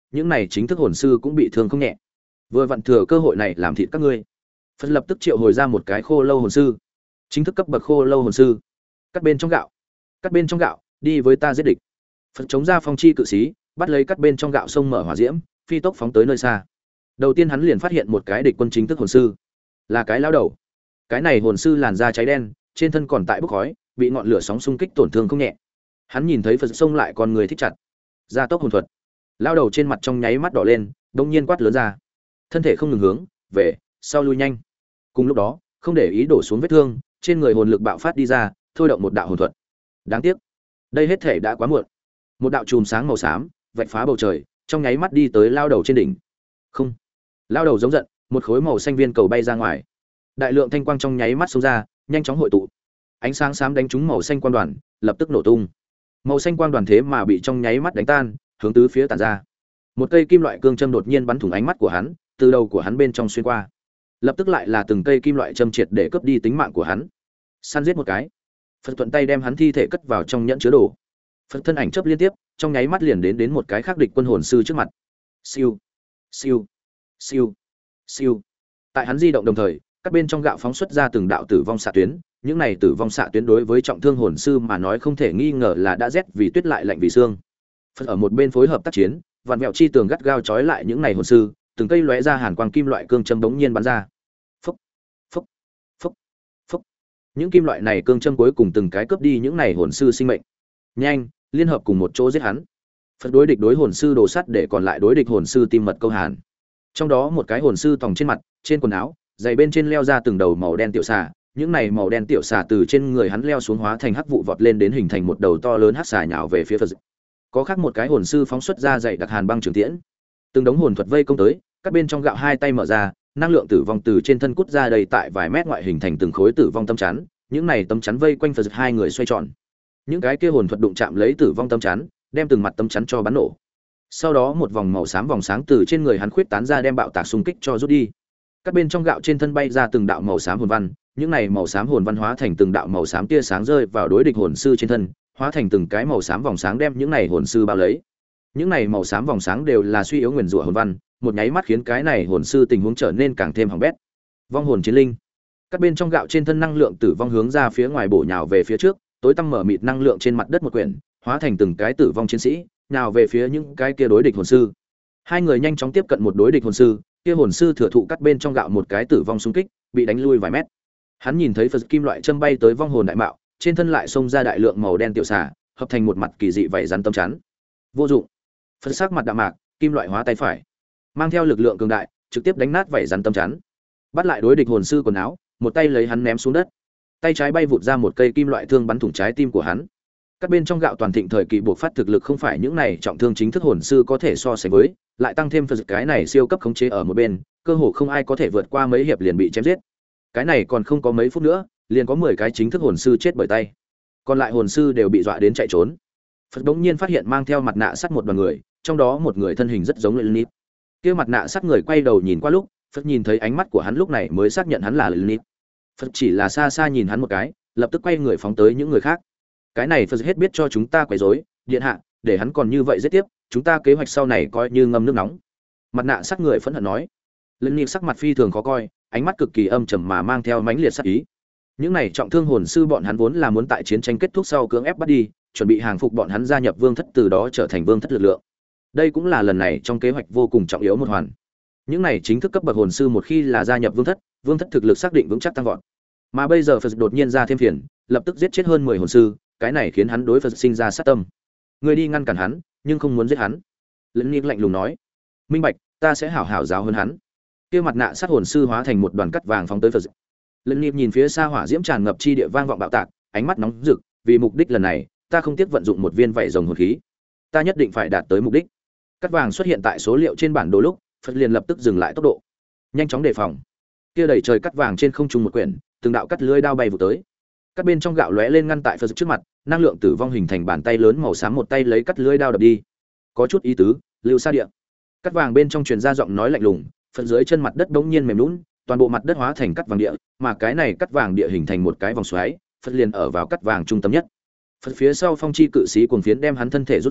những này chính thức hồn sư cũng bị thương không nhẹ. Vừa vặn thừa cơ hội này làm thịt các ngươi. Phật lập tức triệu hồi ra một cái khô lâu hồn sư, chính thức cấp bậc khô lâu hồn sư. Cắt bên trong gạo, cắt bên trong gạo, đi với ta giết địch. Phật chống ra phong chi cự sĩ, bắt lấy cắt bên trong gạo sông mở hỏa diễm, phi tốc phóng tới nơi xa. Đầu tiên hắn liền phát hiện một cái địch quân chính thức hồn sư, là cái lão đầu. Cái này hồn sư làn da cháy đen, trên thân còn tại bốc khói, bị ngọn lửa sóng xung kích tổn thương không nhẹ. Hắn nhìn thấy Phật xông lại, con người thích chặt, gia tốc hồn thuật. Lão đầu trên mặt trong nháy mắt đỏ lên, đột nhiên quát lớn ra, thân thể không ngừng hướng về sau lui nhanh. Cùng lúc đó, không để ý đổ xuống vết thương, trên người hồn lực bạo phát đi ra, thôi động một đạo hồn thuật. Đáng tiếc, đây hết thể đã quá muộn. Một đạo chùm sáng màu xám vạch phá bầu trời, trong nháy mắt đi tới lao đầu trên đỉnh. Không, lao đầu giống giận, một khối màu xanh viên cầu bay ra ngoài. Đại lượng thanh quang trong nháy mắt xông ra, nhanh chóng hội tụ. Ánh sáng xám đánh trúng màu xanh quang đoàn, lập tức nổ tung. Màu xanh quang đoàn thế mà bị trong nháy mắt đánh tan, hướng tứ phía tản ra. Một cây kim loại cương châm đột nhiên bắn thủng ánh mắt của hắn, từ đầu của hắn bên trong xuyên qua. Lập tức lại là từng cây kim loại châm triệt để cướp đi tính mạng của hắn. Săn giết một cái, Phật thuận tay đem hắn thi thể cất vào trong nhẫn chứa đồ. Phật thân ảnh chớp liên tiếp, trong nháy mắt liền đến đến một cái khác địch quân hồn sư trước mặt. Siêu, siêu, siêu, siêu. Tại hắn di động đồng thời, các bên trong gạo phóng xuất ra từng đạo tử vong xạ tuyến, những này tử vong xạ tuyến đối với trọng thương hồn sư mà nói không thể nghi ngờ là đã rét vì tuyết lại lạnh vì xương. Phật ở một bên phối hợp tác chiến, vạn vẹo chi tường gắt gao trói lại những này hồn sư, từng cây lóe ra hàn quang kim loại cương châm bỗng nhiên bắn ra. Phốc, phốc, phốc, phốc. Những kim loại này cương châm cuối cùng từng cái cướp đi những này hồn sư sinh mệnh. Nhanh, liên hợp cùng một chỗ giết hắn. Phật đối địch đối hồn sư đồ sắt để còn lại đối địch hồn sư tim mật câu hàn. Trong đó một cái hồn sư tòng trên mặt, trên quần áo, giày bên trên leo ra từng đầu màu đen tiểu xà, những này màu đen tiểu xà từ trên người hắn leo xuống hóa thành hắc vụ vọt lên đến hình thành một đầu to lớn hắc xà nhào về phía Phật. Có khác một cái hồn sư phóng xuất ra dạy đặc hàn băng trường tiễn, từng đống hồn thuật vây công tới, các bên trong gạo hai tay mở ra, năng lượng tử vong từ trên thân cút ra đầy tại vài mét ngoại hình thành từng khối tử vong tâm chắn, những này tấm chắn vây quanh Phật hai người xoay tròn. Những cái kia hồn thuật đụng chạm lấy tử vong tâm chắn, đem từng mặt tâm chắn cho bắn nổ. Sau đó một vòng màu xám vòng sáng từ trên người hắn khuyết tán ra đem bạo tạc xung kích cho rút đi. Các bên trong gạo trên thân bay ra từng đạo màu xám hồn văn, những này màu xám hồn văn hóa thành từng đạo màu xám tia sáng rơi vào đối địch hồn sư trên thân, hóa thành từng cái màu xám vòng sáng đem những này hồn sư bao lấy. Những này màu xám vòng sáng đều là suy yếu nguyền rủa hồn văn, một nháy mắt khiến cái này hồn sư tình huống trở nên càng thêm hỏng bét. Vong hồn chiến linh. Các bên trong gạo trên thân năng lượng tử vong hướng ra phía ngoài bổ nhào về phía trước, tối tăm mở mịt năng lượng trên mặt đất một quyển, hóa thành từng cái tử vong chiến sĩ, nhào về phía những cái kia đối địch hồn sư. Hai người nhanh chóng tiếp cận một đối địch hồn sư, kia hồn sư thừa thụ cắt bên trong gạo một cái tử vong xung kích, bị đánh lui vài mét. Hắn nhìn thấy Phật kim loại châm bay tới vong hồn đại mạo, trên thân lại xông ra đại lượng màu đen tiểu xà, hợp thành một mặt kỳ dị vảy rắn tâm chắn. Vô dụng. Phật sắc mặt đạm mạc, kim loại hóa tay phải, mang theo lực lượng cường đại, trực tiếp đánh nát vảy rắn tâm chắn. Bắt lại đối địch hồn sư quần áo, một tay lấy hắn ném xuống đất. Tay trái bay vụt ra một cây kim loại thương bắn thủng trái tim của hắn. Các bên trong gạo toàn thịnh thời kỳ buộc phát thực lực không phải những này trọng thương chính thức hồn sư có thể so sánh với, lại tăng thêm Phật cái này siêu cấp khống chế ở một bên, cơ hồ không ai có thể vượt qua mấy hiệp liền bị chém giết. Cái này còn không có mấy phút nữa, liền có mười cái chính thức hồn sư chết bởi tay. Còn lại hồn sư đều bị dọa đến chạy trốn. Phật bỗng nhiên phát hiện mang theo mặt nạ sắt một đoàn người, trong đó một người thân hình rất giống Lilith. Kia mặt nạ sắt người quay đầu nhìn qua lúc, Phật nhìn thấy ánh mắt của hắn lúc này mới xác nhận hắn là Lilith. Phật chỉ là xa xa nhìn hắn một cái, lập tức quay người phóng tới những người khác. Cái này Phật hết biết cho chúng ta quấy rối, điện hạ, để hắn còn như vậy giết tiếp, chúng ta kế hoạch sau này coi như ngâm nước nóng. Mặt nạ sắt người phẫn hận nói. Lilith sắc mặt phi thường khó coi, ánh mắt cực kỳ âm trầm mà mang theo mãnh liệt sát ý. Những này trọng thương hồn sư bọn hắn vốn là muốn tại chiến tranh kết thúc sau cưỡng ép bắt đi, chuẩn bị hàng phục bọn hắn gia nhập vương thất, từ đó trở thành vương thất lực lượng. Đây cũng là lần này trong kế hoạch vô cùng trọng yếu một hoàn. Những này chính thức cấp bậc hồn sư một khi là gia nhập vương thất, vương thất thực lực xác định vững chắc tăng vọt. Mà bây giờ Phật đột nhiên ra thêm phiền, lập tức giết chết hơn mười hồn sư, cái này khiến hắn đối Phật sinh ra sát tâm. Người đi ngăn cản hắn, nhưng không muốn giết hắn. Lẫn Nick lạnh lùng nói, minh bạch, ta sẽ hảo hảo giáo hơn hắn. Kia mặt nạ sát hồn sư hóa thành một đoàn cắt vàng phóng tới Phật. Lẫn Nick nhìn phía xa hỏa diễm tràn ngập chi địa vang vọng bạo tạc, ánh mắt nóng rực, vì mục đích lần này, ta không tiếc vận dụng một viên vảy rồng hồn khí, ta nhất định phải đạt tới mục đích. Cắt vàng xuất hiện tại số liệu trên bản đồ lúc, Phật liền lập tức dừng lại tốc độ, nhanh chóng đề phòng. Kia đầy trời cắt vàng trên không trung một quyển, từng đạo cắt lưỡi đao bay vụt tới. Cắt bên trong gạo lóe lên ngăn tại Phật trước mặt, năng lượng tử vong hình thành bàn tay lớn màu xám một tay lấy cắt lưỡi đao đập đi. Có chút ý tứ, lưu xa địa. Cắt vàng bên trong truyền ra giọng nói lạnh lùng, Phật dưới chân mặt đất bỗng nhiên mềm nhũn, toàn bộ mặt đất hóa thành cắt vàng địa, mà cái này cắt vàng địa hình thành một cái vòng xoáy, Phật liền ở vào cắt vàng trung tâm nhất. Phật phía sau phong chi cự sĩ cuồng phiến đem hắn thân thể rút ra,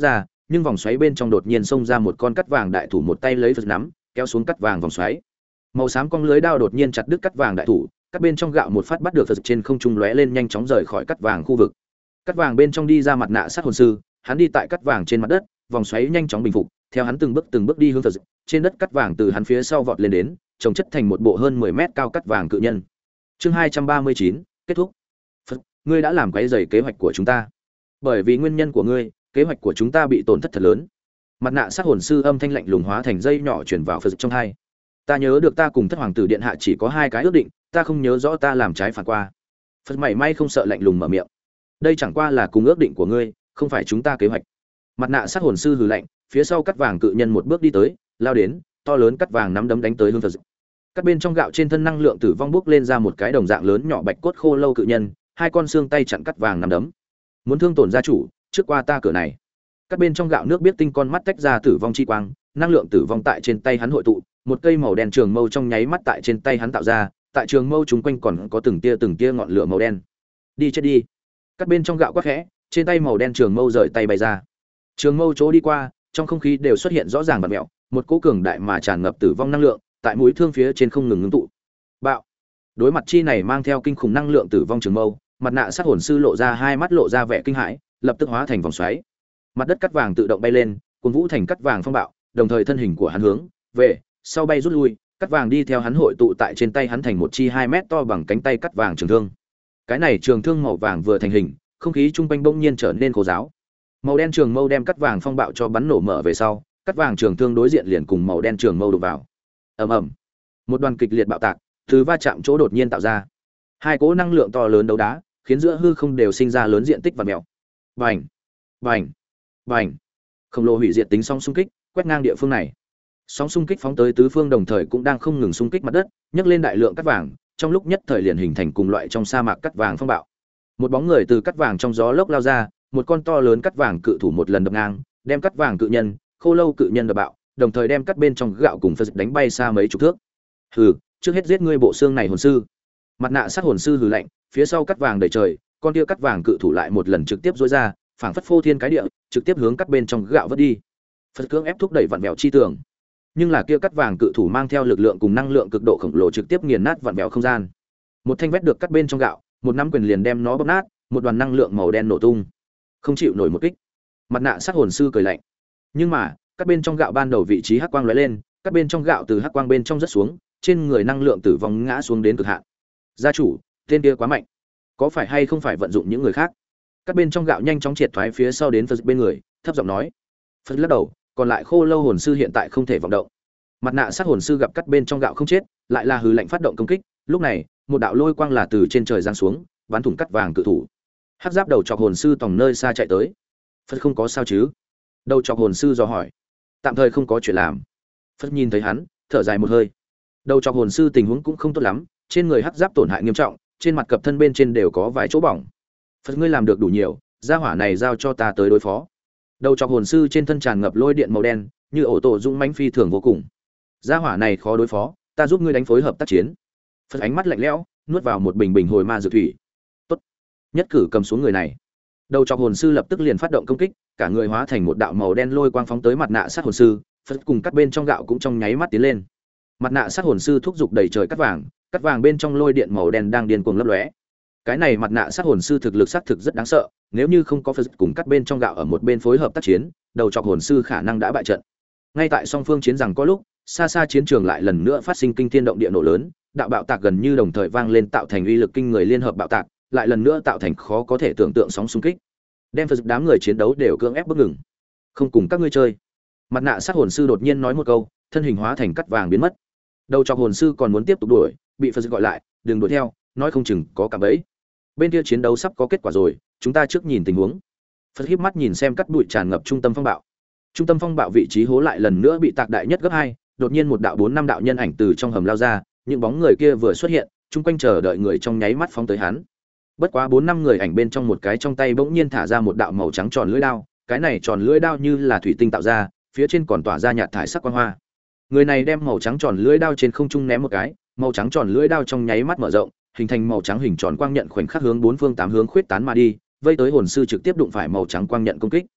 nhưng vòng xoáy bên trong đột nhiên xông ra một con cắt vàng đại thủ, một tay lấy Phật nắm kéo xuống cắt vàng vòng xoáy. Màu xám cong lưới đao đột nhiên chặt đứt cắt vàng đại thủ, cắt bên trong gạo một phát bắt được Phật trên không trung lóe lên nhanh chóng rời khỏi cắt vàng khu vực. Cắt vàng bên trong đi ra mặt nạ sát hồn sư, hắn đi tại cắt vàng trên mặt đất, vòng xoáy nhanh chóng bình phục, theo hắn từng bước từng bước đi hướng Phật. Trên đất cắt vàng từ hắn phía sau vọt lên đến, chồng chất thành một bộ hơn mười mét cao cắt vàng cự nhân. Chương hai trăm ba mươi chín, kết thúc. Phật, ngươi đã làm quấy rầy kế hoạch của chúng ta. Bởi vì nguyên nhân của ngươi, kế hoạch của chúng ta bị tổn thất thật lớn. Mặt nạ sát hồn sư âm thanh lạnh lùng hóa thành dây nhỏ truyền vào Phật trong tai. Ta nhớ được ta cùng thất hoàng tử điện hạ chỉ có hai cái ước định, ta không nhớ rõ ta làm trái phản qua. Phật mảy may không sợ lạnh lùng mở miệng. Đây chẳng qua là cùng ước định của ngươi, không phải chúng ta kế hoạch. Mặt nạ sát hồn sư hừ lạnh, phía sau cắt vàng cự nhân một bước đi tới, lao đến, to lớn cắt vàng nắm đấm đánh tới hướng Phật. Cắt bên trong gạo trên thân năng lượng tử vong bốc lên ra một cái đồng dạng lớn nhỏ bạch cốt khô lâu cự nhân, hai con xương tay chặn cắt vàng nắm đấm. Muốn thương tổn gia chủ, trước qua ta cửa này. Cắt bên trong gạo nước biết tinh con mắt tách ra tử vong chi quang, năng lượng tử vong tại trên tay hắn hội tụ, một cây màu đen trường mâu trong nháy mắt tại trên tay hắn tạo ra, tại trường mâu chúng quanh còn có từng tia từng tia ngọn lửa màu đen. Đi chết đi. Cắt bên trong gạo quát khẽ, trên tay màu đen trường mâu rời tay bay ra. Trường mâu chỗ đi qua, trong không khí đều xuất hiện rõ ràng vặn mèo, một cỗ cường đại mà tràn ngập tử vong năng lượng, tại mũi thương phía trên không ngừng ngưng tụ. Bạo. Đối mặt chi này mang theo kinh khủng năng lượng tử vong trường mâu, mặt nạ sát hồn sư lộ ra hai mắt lộ ra vẻ kinh hãi, lập tức hóa thành vòng xoáy. Mặt đất cắt vàng tự động bay lên, cuốn vũ thành cắt vàng phong bạo, đồng thời thân hình của hắn hướng về sau bay rút lui, cắt vàng đi theo hắn hội tụ tại trên tay hắn thành một chi hai mét to bằng cánh tay cắt vàng trường thương. Cái này trường thương màu vàng vừa thành hình, không khí trung quanh bỗng nhiên trở nên khô ráo. Màu đen trường mâu đem cắt vàng phong bạo cho bắn nổ mở về sau, cắt vàng trường thương đối diện liền cùng màu đen trường mâu đụng vào. Ầm ầm. Một đoàn kịch liệt bạo tạc, từ va chạm chỗ đột nhiên tạo ra. Hai cỗ năng lượng to lớn đấu đá, khiến giữa hư không đều sinh ra lớn diện tích vặn mèo. Bành, bành, bành. Khổng lồ hủy diệt tính sóng xung kích, quét ngang địa phương này. Sóng xung kích phóng tới tứ phương đồng thời cũng đang không ngừng xung kích mặt đất, nhấc lên đại lượng cát vàng, trong lúc nhất thời liền hình thành cùng loại trong sa mạc cát vàng phong bạo. Một bóng người từ cát vàng trong gió lốc lao ra, một con to lớn cát vàng cự thủ một lần đập ngang, đem cát vàng cự nhân, khô lâu cự nhân đập bạo, đồng thời đem cát bên trong gạo cùng phật đánh bay xa mấy chục thước. Hừ, trước hết giết ngươi bộ xương này hồn sư. Mặt nạ sát hồn sư hừ lạnh, phía sau cát vàng đầy trời, con kia cát vàng cự thủ lại một lần trực tiếp rối ra, phảng phất phô thiên cái địa, trực tiếp hướng cát bên trong gạo vớt đi. Phật cưỡng ép thúc đẩy vặn vẹo chi tường, nhưng là kia cắt vàng cự thủ mang theo lực lượng cùng năng lượng cực độ khổng lồ trực tiếp nghiền nát vặn vẹo không gian. Một thanh vét được cắt bên trong gạo, một nắm quyền liền đem nó bóp nát, một đoàn năng lượng màu đen nổ tung, không chịu nổi một kích. Mặt nạ sát hồn sư cười lạnh, nhưng mà cắt bên trong gạo ban đầu vị trí hắc quang lóe lên, cắt bên trong gạo từ hắc quang bên trong rất xuống, trên người năng lượng tử vong ngã xuống đến cực hạn. Gia chủ, tên kia quá mạnh, có phải hay không phải vận dụng những người khác? Cắt bên trong gạo nhanh chóng triệt thoái phía sau đến Phật bên người, thấp giọng nói. Phật lắc đầu, còn lại khô lâu hồn sư hiện tại không thể vọng động. Mặt nạ sát hồn sư gặp cắt bên trong gạo không chết, lại là hừ lạnh phát động công kích. Lúc này, một đạo lôi quang là từ trên trời giáng xuống, bắn thủng cắt vàng cự thủ. Hắc giáp đầu chọc hồn sư tòng nơi xa chạy tới. Phật không có sao chứ? Đầu chọc hồn sư dò hỏi. Tạm thời không có chuyện làm. Phật nhìn thấy hắn, thở dài một hơi. Đầu chọc hồn sư tình huống cũng không tốt lắm, trên người hắc giáp tổn hại nghiêm trọng, trên mặt cặp thân bên trên đều có vài chỗ bỏng. Phật ngươi làm được đủ nhiều, gia hỏa này giao cho ta tới đối phó. Đầu chọc hồn sư trên thân tràn ngập lôi điện màu đen, như ổ tổ dũng mãnh phi thường vô cùng. Gia hỏa này khó đối phó, ta giúp ngươi đánh phối hợp tác chiến. Phật ánh mắt lạnh lẽo, nuốt vào một bình bình hồi ma dược thủy. Tốt, nhất cử cầm xuống người này. Đầu chọc hồn sư lập tức liền phát động công kích, cả người hóa thành một đạo màu đen lôi quang phóng tới mặt nạ sát hồn sư. Phật cùng cắt bên trong gạo cũng trong nháy mắt tiến lên. Mặt nạ sát hồn sư thúc giục đầy trời cắt vàng, cắt vàng bên trong lôi điện màu đen đang điên cuồng lấp lóe. Cái này mặt nạ sát hồn sư thực lực xác thực rất đáng sợ, nếu như không có Phật cùng cắt bên trong gạo ở một bên phối hợp tác chiến, đầu chọc hồn sư khả năng đã bại trận. Ngay tại song phương chiến rằng có lúc, xa xa chiến trường lại lần nữa phát sinh kinh thiên động địa nổ lớn, đạo bạo tạc gần như đồng thời vang lên tạo thành uy lực kinh người liên hợp bạo tạc, lại lần nữa tạo thành khó có thể tưởng tượng sóng xung kích. Đem Phật đám người chiến đấu đều cưỡng ép bước ngừng. Không cùng các ngươi chơi. Mặt nạ sát hồn sư đột nhiên nói một câu, thân hình hóa thành cắt vàng biến mất. Đầu chọc hồn sư còn muốn tiếp tục đuổi, bị Phật gọi lại, đừng đuổi theo, nói không chừng có cả bẫy. Bên kia chiến đấu sắp có kết quả rồi, chúng ta trước nhìn tình huống. Phật híp mắt nhìn xem cắt bụi tràn ngập trung tâm phong bạo. Trung tâm phong bạo vị trí hố lại lần nữa bị tạc đại nhất gấp hai, đột nhiên một đạo bốn năm đạo nhân ảnh từ trong hầm lao ra, những bóng người kia vừa xuất hiện, chung quanh chờ đợi người trong nháy mắt phóng tới hắn. Bất quá bốn năm người ảnh bên trong một cái trong tay bỗng nhiên thả ra một đạo màu trắng tròn lưỡi đao, cái này tròn lưỡi đao như là thủy tinh tạo ra, phía trên còn tỏa ra nhạt thải sắc quang hoa. Người này đem màu trắng tròn lưỡi đao trên không trung ném một cái, màu trắng tròn lưỡi đao trong nháy mắt mở rộng, hình thành màu trắng hình tròn quang nhận khoảnh khắc hướng bốn phương tám hướng khuyết tán mà đi, vây tới hồn sư trực tiếp đụng phải màu trắng quang nhận công kích.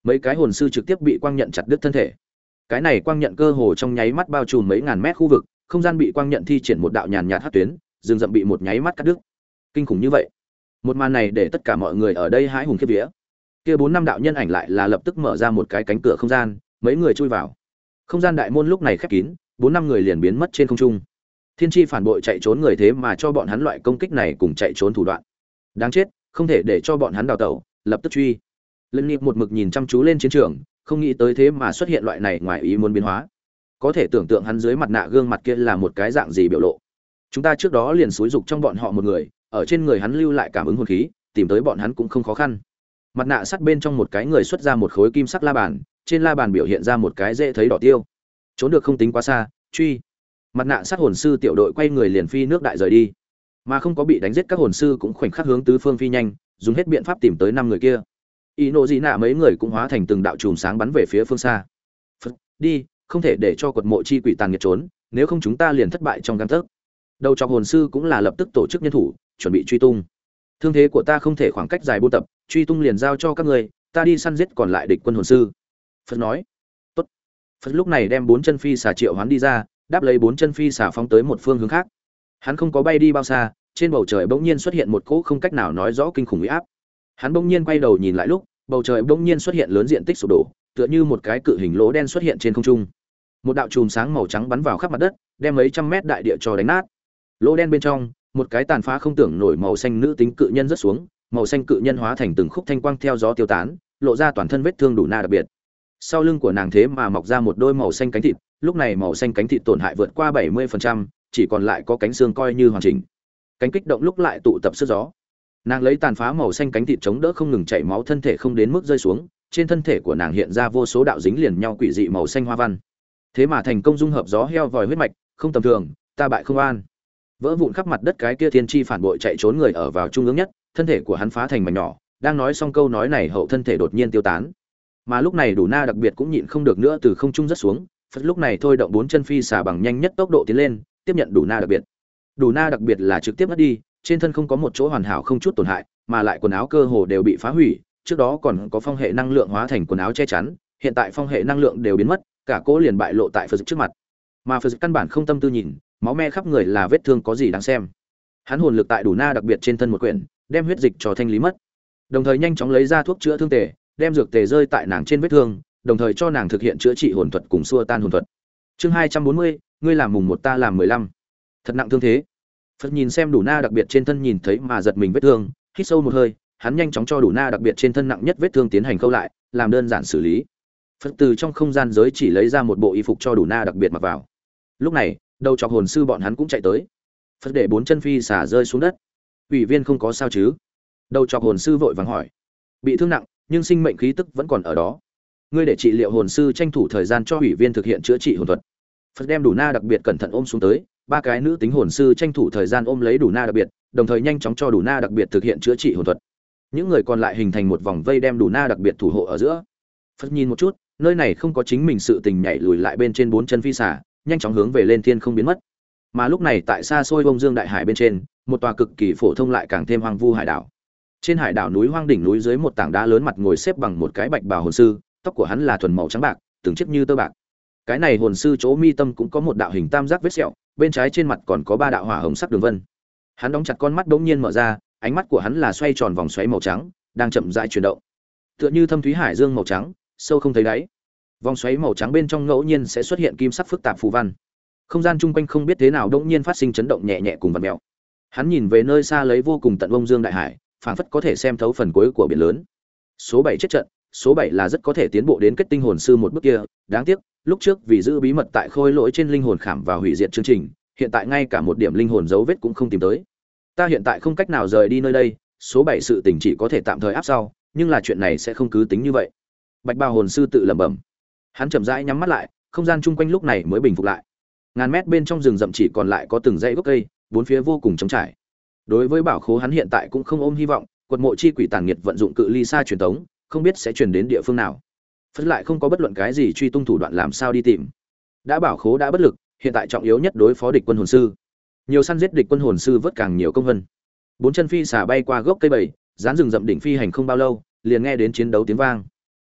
mấy cái hồn sư trực tiếp bị quang nhận chặt đứt thân thể. Cái này quang nhận cơ hồ trong nháy mắt bao trùm mấy ngàn mét khu vực, không gian bị quang nhận thi triển một đạo nhàn nhạt hắc tuyến, rừng rậm bị một nháy mắt cắt đứt. Kinh khủng như vậy, một màn này để tất cả mọi người ở đây hãi hùng khiếp vía. Kia bốn năm đạo nhân ảnh lại là lập tức mở ra một cái cánh cửa không gian, mấy người chui vào. Không gian đại môn lúc này khép kín, bốn năm người liền biến mất trên không trung. Thiên Chi phản bội chạy trốn người thế mà cho bọn hắn loại công kích này cùng chạy trốn thủ đoạn. Đáng chết, không thể để cho bọn hắn đào tẩu, lập tức truy. Lần Nghiệp một mực nhìn chăm chú lên chiến trường, không nghĩ tới thế mà xuất hiện loại này ngoài ý muốn biến hóa. Có thể tưởng tượng hắn dưới mặt nạ gương mặt kia là một cái dạng gì biểu lộ. Chúng ta trước đó liền xúi dục trong bọn họ một người, ở trên người hắn lưu lại cảm ứng hồn khí, tìm tới bọn hắn cũng không khó khăn. Mặt nạ sắt bên trong một cái người xuất ra một khối kim sắc la bàn, trên la bàn biểu hiện ra một cái dễ thấy đỏ tiêu. Trốn được không tính quá xa, truy. Mặt nạ sắt hồn sư tiểu đội quay người liền phi nước đại rời đi, mà không có bị đánh giết các hồn sư cũng khoảnh khắc hướng tứ phương phi nhanh, dùng hết biện pháp tìm tới năm người kia. Y nộ dị nạ mấy người cũng hóa thành từng đạo chùm sáng bắn về phía phương xa. Phật, đi, không thể để cho quật mộ chi quỷ tàn nghiệt trốn, nếu không chúng ta liền thất bại trong gang tấc. Đầu trọc hồn sư cũng là lập tức tổ chức nhân thủ, chuẩn bị truy tung. Thương thế của ta không thể khoảng cách dài buôn tập, truy tung liền giao cho các người, ta đi săn giết còn lại địch quân hồn sư. Phật nói. Tốt. Phật lúc này đem bốn chân phi xà triệu hoán đi ra, đáp lấy bốn chân phi xà phóng tới một phương hướng khác. Hắn không có bay đi bao xa, trên bầu trời bỗng nhiên xuất hiện một cỗ không cách nào nói rõ kinh khủng uy áp. Hắn bỗng nhiên quay đầu nhìn lại lúc, bầu trời bỗng nhiên xuất hiện lớn diện tích sụp đổ, tựa như một cái cự hình lỗ đen xuất hiện trên không trung. Một đạo chùm sáng màu trắng bắn vào khắp mặt đất, đem mấy trăm mét đại địa cho đánh nát. Lỗ đen bên trong, một cái tàn phá không tưởng nổi màu xanh nữ tính cự nhân rớt xuống, màu xanh cự nhân hóa thành từng khúc thanh quang theo gió tiêu tán, lộ ra toàn thân vết thương đủ na đặc biệt. Sau lưng của nàng thế mà mọc ra một đôi màu xanh cánh thịt, lúc này màu xanh cánh thịt tổn hại vượt qua bảy mươi phần trăm, chỉ còn lại có cánh xương coi như hoàn chỉnh. Cánh kích động lúc lại tụ tập sức gió. Nàng lấy tàn phá màu xanh cánh thịt chống đỡ không ngừng chảy máu thân thể không đến mức rơi xuống, trên thân thể của nàng hiện ra vô số đạo dính liền nhau quỷ dị màu xanh hoa văn. Thế mà thành công dung hợp gió heo vòi huyết mạch, không tầm thường, ta bại không an. Vỡ vụn khắp mặt đất cái kia thiên chi phản bội chạy trốn người ở vào trung ương nhất, thân thể của hắn phá thành mảnh nhỏ, đang nói xong câu nói này hậu thân thể đột nhiên tiêu tán. Mà lúc này đủ na đặc biệt cũng nhịn không được nữa từ không trung rất xuống, Phật lúc này thôi động bốn chân phi xà bằng nhanh nhất tốc độ tiến lên, tiếp nhận đủ na đặc biệt. Đủ na đặc biệt là trực tiếp mất đi, trên thân không có một chỗ hoàn hảo không chút tổn hại, mà lại quần áo cơ hồ đều bị phá hủy, trước đó còn có phong hệ năng lượng hóa thành quần áo che chắn, hiện tại phong hệ năng lượng đều biến mất, cả cỗ liền bại lộ tại Phật trước mặt. Mà Phật căn bản không tâm tư nhìn, máu me khắp người là vết thương có gì đáng xem. Hắn hồn lực tại đủ na đặc biệt trên thân một quyển, đem huyết dịch cho thanh lý mất. Đồng thời nhanh chóng lấy ra thuốc chữa thương tề, đem dược tề rơi tại nàng trên vết thương, đồng thời cho nàng thực hiện chữa trị hồn thuật cùng xua tan hồn thuật. Chương hai trăm bốn mươi, ngươi làm mùng một ta làm mười lăm. Thật nặng thương thế. Phật nhìn xem đủ na đặc biệt trên thân nhìn thấy mà giật mình vết thương, hít sâu một hơi, hắn nhanh chóng cho đủ na đặc biệt trên thân nặng nhất vết thương tiến hành khâu lại, làm đơn giản xử lý. Phật từ trong không gian giới chỉ lấy ra một bộ y phục cho đủ na đặc biệt mặc vào. Lúc này, đầu chọc hồn sư bọn hắn cũng chạy tới. Phật để bốn chân phi xả rơi xuống đất. Ủy viên không có sao chứ? Đầu chọc hồn sư vội vàng hỏi. Bị thương nặng, nhưng sinh mệnh khí tức vẫn còn ở đó. Ngươi để trị liệu hồn sư tranh thủ thời gian cho ủy viên thực hiện chữa trị hồn thuật. Phật đem đủ na đặc biệt cẩn thận ôm xuống tới, ba cái nữ tính hồn sư tranh thủ thời gian ôm lấy đủ na đặc biệt, đồng thời nhanh chóng cho đủ na đặc biệt thực hiện chữa trị hồn thuật. Những người còn lại hình thành một vòng vây đem đủ na đặc biệt thủ hộ ở giữa. Phật nhìn một chút, nơi này không có chính mình sự tình nhảy lùi lại bên trên bốn chân phi xả, nhanh chóng hướng về lên thiên không biến mất. Mà lúc này tại xa xôi bông dương đại hải bên trên, một tòa cực kỳ phổ thông lại càng thêm hoang vu hải đảo. Trên hải đảo núi hoang đỉnh núi dưới một tảng đá lớn mặt ngồi xếp bằng một cái bạch bào hồn sư, tóc của hắn là thuần màu trắng bạc, từng chiếc như tơ bạc. Cái này hồn sư chỗ mi tâm cũng có một đạo hình tam giác vết sẹo, bên trái trên mặt còn có ba đạo hỏa hồng sắc đường vân. Hắn đóng chặt con mắt bỗng nhiên mở ra, ánh mắt của hắn là xoay tròn vòng xoáy màu trắng, đang chậm rãi chuyển động. Tựa như thâm thúy hải dương màu trắng, sâu không thấy đáy. Vòng xoáy màu trắng bên trong ngẫu nhiên sẽ xuất hiện kim sắc phức tạp phù văn. Không gian chung quanh không biết thế nào bỗng nhiên phát sinh chấn động nhẹ nhẹ cùng vặn mèo. Hắn nhìn về nơi xa lấy vô cùng tận bông dương đại hải, phảng phất có thể xem thấu phần cuối của biển lớn. Số bảy chết trận, số bảy là rất có thể tiến bộ đến kết tinh hồn sư một bước kia, đáng tiếc, lúc trước vì giữ bí mật tại khôi lỗi trên linh hồn khảm vào hủy diệt chương trình, hiện tại ngay cả một điểm linh hồn dấu vết cũng không tìm tới. Ta hiện tại không cách nào rời đi nơi đây, số bảy sự tình chỉ có thể tạm thời áp sau, nhưng là chuyện này sẽ không cứ tính như vậy. Bạch bào hồn sư tự lẩm bẩm. Hắn chậm rãi nhắm mắt lại, không gian chung quanh lúc này mới bình phục lại. Ngàn mét bên trong rừng rậm chỉ còn lại có từng dãy gốc cây, bốn phía vô cùng trống trải. Đối với bảo khố hắn hiện tại cũng không ôm hy vọng, quật mộ chi quỷ tàn nghiệt vận dụng cự ly xa truyền tống, không biết sẽ truyền đến địa phương nào. Phất lại không có bất luận cái gì truy tung thủ đoạn làm sao đi tìm. Đã bảo khố đã bất lực, hiện tại trọng yếu nhất đối phó địch quân hồn sư. Nhiều săn giết địch quân hồn sư vớt càng nhiều công vân. Bốn chân phi xả bay qua gốc cây bầy, dán rừng rậm đỉnh phi hành không bao lâu, liền nghe đến chiến đấu tiếng vang.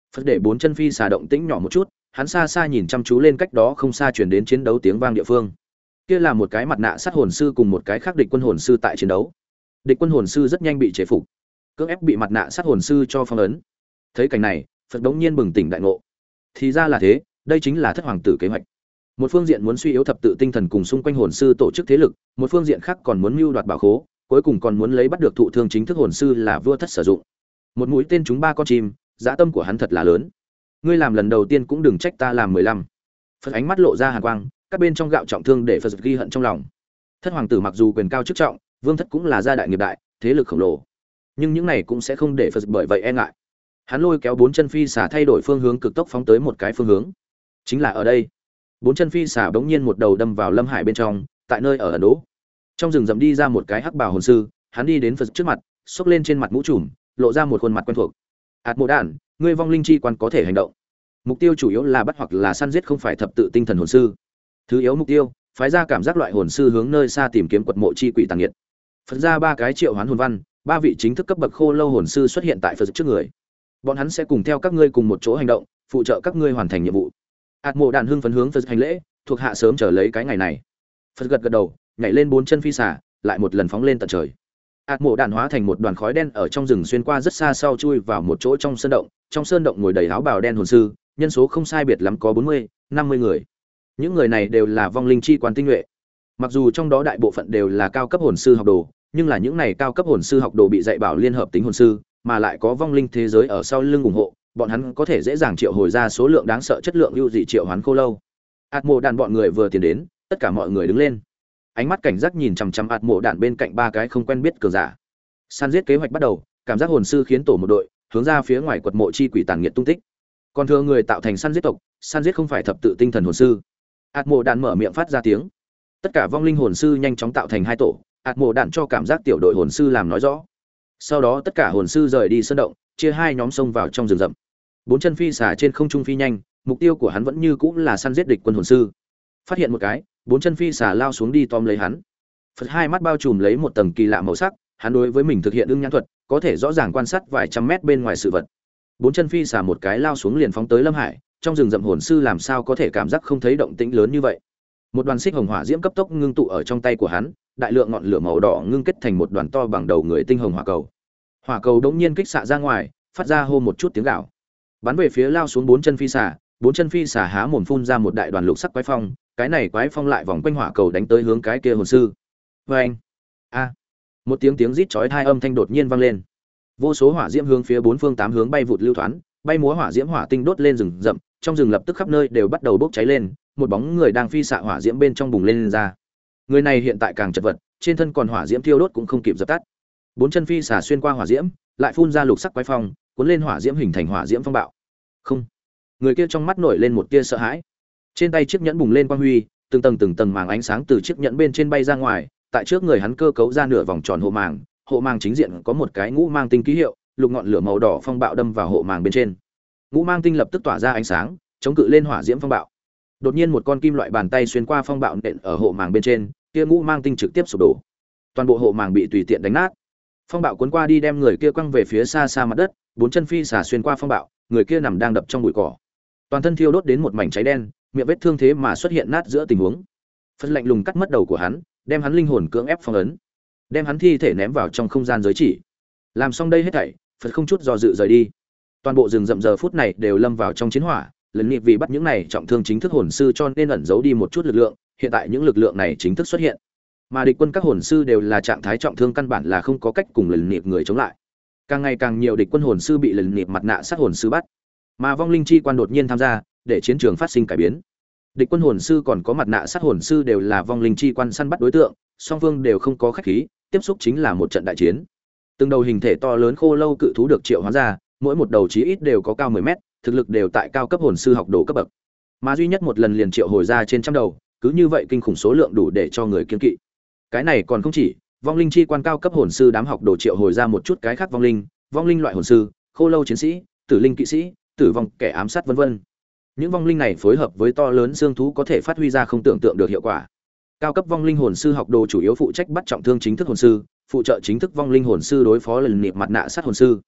Phật để bốn chân phi xà động tĩnh nhỏ một chút, hắn xa xa nhìn chăm chú lên cách đó không xa truyền đến chiến đấu tiếng vang địa phương. Kia là một cái mặt nạ sát hồn sư cùng một cái khác địch quân hồn sư tại chiến đấu. Địch quân hồn sư rất nhanh bị chế phục, cưỡng ép bị mặt nạ sát hồn sư cho phong ấn. Thấy cảnh này, Phật đống nhiên bừng tỉnh đại ngộ. Thì ra là thế, đây chính là thất hoàng tử kế hoạch. Một phương diện muốn suy yếu thập tự tinh thần cùng xung quanh hồn sư tổ chức thế lực, một phương diện khác còn muốn mưu đoạt bảo khố, cuối cùng còn muốn lấy bắt được thụ thương chính thức hồn sư là vua thất sử dụng. Một mũi tên trúng ba con chim, dã tâm của hắn thật là lớn. Ngươi làm lần đầu tiên cũng đừng trách ta làm mười lăm. Phật ánh mắt lộ ra hàn quang, các bên trong gạo trọng thương để Phật ghi hận trong lòng. Thất hoàng tử mặc dù quyền cao chức trọng, vương thất cũng là gia đại nghiệp đại, thế lực khổng lồ, nhưng những này cũng sẽ không để Phật bởi vậy e ngại. Hắn lôi kéo bốn chân phi xà thay đổi phương hướng cực tốc phóng tới một cái phương hướng, chính là ở đây. Bốn chân phi xà bỗng nhiên một đầu đâm vào lâm hải bên trong, tại nơi ở ẩn đỗ. Trong rừng rậm đi ra một cái hắc bào hồn sư, hắn đi đến Phật trước mặt, xốc lên trên mặt mũ trùm, lộ ra một khuôn mặt quen thuộc. Ạt Mộ Đản, ngươi vong linh chi quan có thể hành động. Mục tiêu chủ yếu là bắt hoặc là săn giết, không phải thập tự tinh thần hồn sư. Thứ yếu mục tiêu, phái ra cảm giác loại hồn sư hướng nơi xa tìm kiếm quật mộ chi quỷ tàng nghiệt. Phật ra ba cái triệu hoán hồn văn, ba vị chính thức cấp bậc khô lâu hồn sư xuất hiện tại Phật trước người. Bọn hắn sẽ cùng theo các ngươi cùng một chỗ hành động, phụ trợ các ngươi hoàn thành nhiệm vụ. Ạt Mộ Đản hưng phấn hướng Phật hành lễ, thuộc hạ sớm chờ lấy cái ngày này. Phật gật gật đầu, nhảy lên bốn chân phi xà, lại một lần phóng lên tận trời. Ạt Mộ Đản hóa thành một đoàn khói đen ở trong rừng xuyên qua rất xa, sau chui vào một chỗ trong sơn động. Trong sơn động ngồi đầy áo bào đen hồn sư, nhân số không sai biệt lắm có bốn mươi, năm mươi người. Những người này đều là vong linh chi quan tinh nhuệ. Mặc dù trong đó đại bộ phận đều là cao cấp hồn sư học đồ, nhưng là những này cao cấp hồn sư học đồ bị dạy bảo liên hợp tính hồn sư, mà lại có vong linh thế giới ở sau lưng ủng hộ, bọn hắn có thể dễ dàng triệu hồi ra số lượng đáng sợ chất lượng ưu dị triệu hoán khô lâu. Ạt Mộ Đản bọn người vừa tiến đến, tất cả mọi người đứng lên, ánh mắt cảnh giác nhìn chằm chằm Ạt Mộ Đản bên cạnh ba cái không quen biết cường giả. Săn giết kế hoạch bắt đầu, cảm giác hồn sư khiến tổ một đội hướng ra phía ngoài quật mộ chi quỷ tàn nghiệt tung tích. Còn thừa người tạo thành săn giết tộc, săn giết không phải thập tự tinh thần hồn sư. Ạt Mộ Đản mở miệng phát ra tiếng. Tất cả vong linh hồn sư nhanh chóng tạo thành hai tổ, Ạt Mộ Đản cho cảm giác tiểu đội hồn sư làm nói rõ. Sau đó tất cả hồn sư rời đi sơn động, chia hai nhóm xông vào trong rừng rậm. Bốn chân phi xà trên không trung phi nhanh, mục tiêu của hắn vẫn như cũ là săn giết địch quân hồn sư. Phát hiện một cái, bốn chân phi xà lao xuống đi tóm lấy hắn. Phật hai mắt bao trùm lấy một tầng kỳ lạ màu sắc, hắn đối với mình thực hiện ưng nhãn thuật, có thể rõ ràng quan sát vài trăm mét bên ngoài sự vật. Bốn chân phi xà một cái lao xuống liền phóng tới Lâm Hải, trong rừng rậm hồn sư làm sao có thể cảm giác không thấy động tĩnh lớn như vậy. Một đoàn xích hồng hỏa diễm cấp tốc ngưng tụ ở trong tay của hắn, đại lượng ngọn lửa màu đỏ ngưng kết thành một đoàn to bằng đầu người tinh hồng hỏa cầu. Hỏa cầu đống nhiên kích xạ ra ngoài, phát ra hô một chút tiếng gào, bắn về phía lao xuống bốn chân phi xà. Bốn chân phi xà há mồm phun ra một đại đoàn lục sắc quái phong, cái này quái phong lại vòng quanh hỏa cầu đánh tới hướng cái kia hồn sư. Vê anh, a, một tiếng tiếng rít chói tai âm thanh đột nhiên vang lên, vô số hỏa diễm hướng phía bốn phương tám hướng bay vụt lưu thoáng, bay múa hỏa diễm hỏa tinh đốt lên rừng rậm, trong rừng lập tức khắp nơi đều bắt đầu bốc cháy lên, một bóng người đang phi xạ hỏa diễm bên trong bùng lên, lên ra. Người này hiện tại càng chật vật, trên thân còn hỏa diễm thiêu đốt cũng không kịp dập tắt. Bốn chân phi xà xuyên qua hỏa diễm, lại phun ra lục sắc quái phong, cuốn lên hỏa diễm hình thành hỏa diễm phong bạo. Không, người kia trong mắt nổi lên một tia sợ hãi, trên tay chiếc nhẫn bùng lên quang huy, từng tầng từng tầng màng ánh sáng từ chiếc nhẫn bên trên bay ra ngoài, tại trước người hắn cơ cấu ra nửa vòng tròn hộ màng, hộ màng chính diện có một cái ngũ mang tinh ký hiệu, lục ngọn lửa màu đỏ phong bạo đâm vào hộ màng bên trên. Ngũ mang tinh lập tức tỏa ra ánh sáng, chống cự lên hỏa diễm phong bạo. Đột nhiên một con kim loại bàn tay xuyên qua phong bạo nện ở hộ màng bên trên, kia ngũ mang tinh trực tiếp sụp đổ, toàn bộ hộ màng bị tùy tiện đánh nát. Phong bạo cuốn qua đi đem người kia quăng về phía xa xa mặt đất, bốn chân phi xà xuyên qua phong bạo, người kia nằm đang đập trong bụi cỏ, toàn thân thiêu đốt đến một mảnh cháy đen, miệng vết thương thế mà xuất hiện nát giữa tình huống. Phật lạnh lùng cắt mất đầu của hắn, đem hắn linh hồn cưỡng ép phong ấn, đem hắn thi thể ném vào trong không gian giới chỉ. Làm xong đây hết thảy, Phật không chút do dự rời đi. Toàn bộ rừng rậm giờ phút này đều lâm vào trong chiến hỏa, lần nhịp vì bắt những này trọng thương chính thức hồn sư cho nên ẩn giấu đi một chút lực lượng, hiện tại những lực lượng này chính thức xuất hiện. Mà địch quân các hồn sư đều là trạng thái trọng thương, căn bản là không có cách cùng lần nhịp người chống lại. Càng ngày càng nhiều địch quân hồn sư bị lần nhịp mặt nạ sát hồn sư bắt. Mà vong linh chi quan đột nhiên tham gia, để chiến trường phát sinh cải biến. Địch quân hồn sư còn có mặt nạ sát hồn sư đều là vong linh chi quan săn bắt đối tượng, song phương đều không có khách khí, tiếp xúc chính là một trận đại chiến. Từng đầu hình thể to lớn khô lâu cự thú được triệu hoán ra, mỗi một đầu chí ít đều có cao mười mét, thực lực đều tại cao cấp hồn sư học đồ cấp bậc. Mà duy nhất một lần liền triệu hồi ra trên trăm đầu, cứ như vậy kinh khủng số lượng đủ để cho người kiêng kỵ. Cái này còn không chỉ, vong linh chi quan cao cấp hồn sư đám học đồ triệu hồi ra một chút cái khác vong linh, vong linh loại hồn sư, khô lâu chiến sĩ, tử linh kỵ sĩ, tử vong kẻ ám sát vân vân. Những vong linh này phối hợp với to lớn xương thú có thể phát huy ra không tưởng tượng được hiệu quả. Cao cấp vong linh hồn sư học đồ chủ yếu phụ trách bắt trọng thương chính thức hồn sư, phụ trợ chính thức vong linh hồn sư đối phó lần niệm mặt nạ sát hồn sư.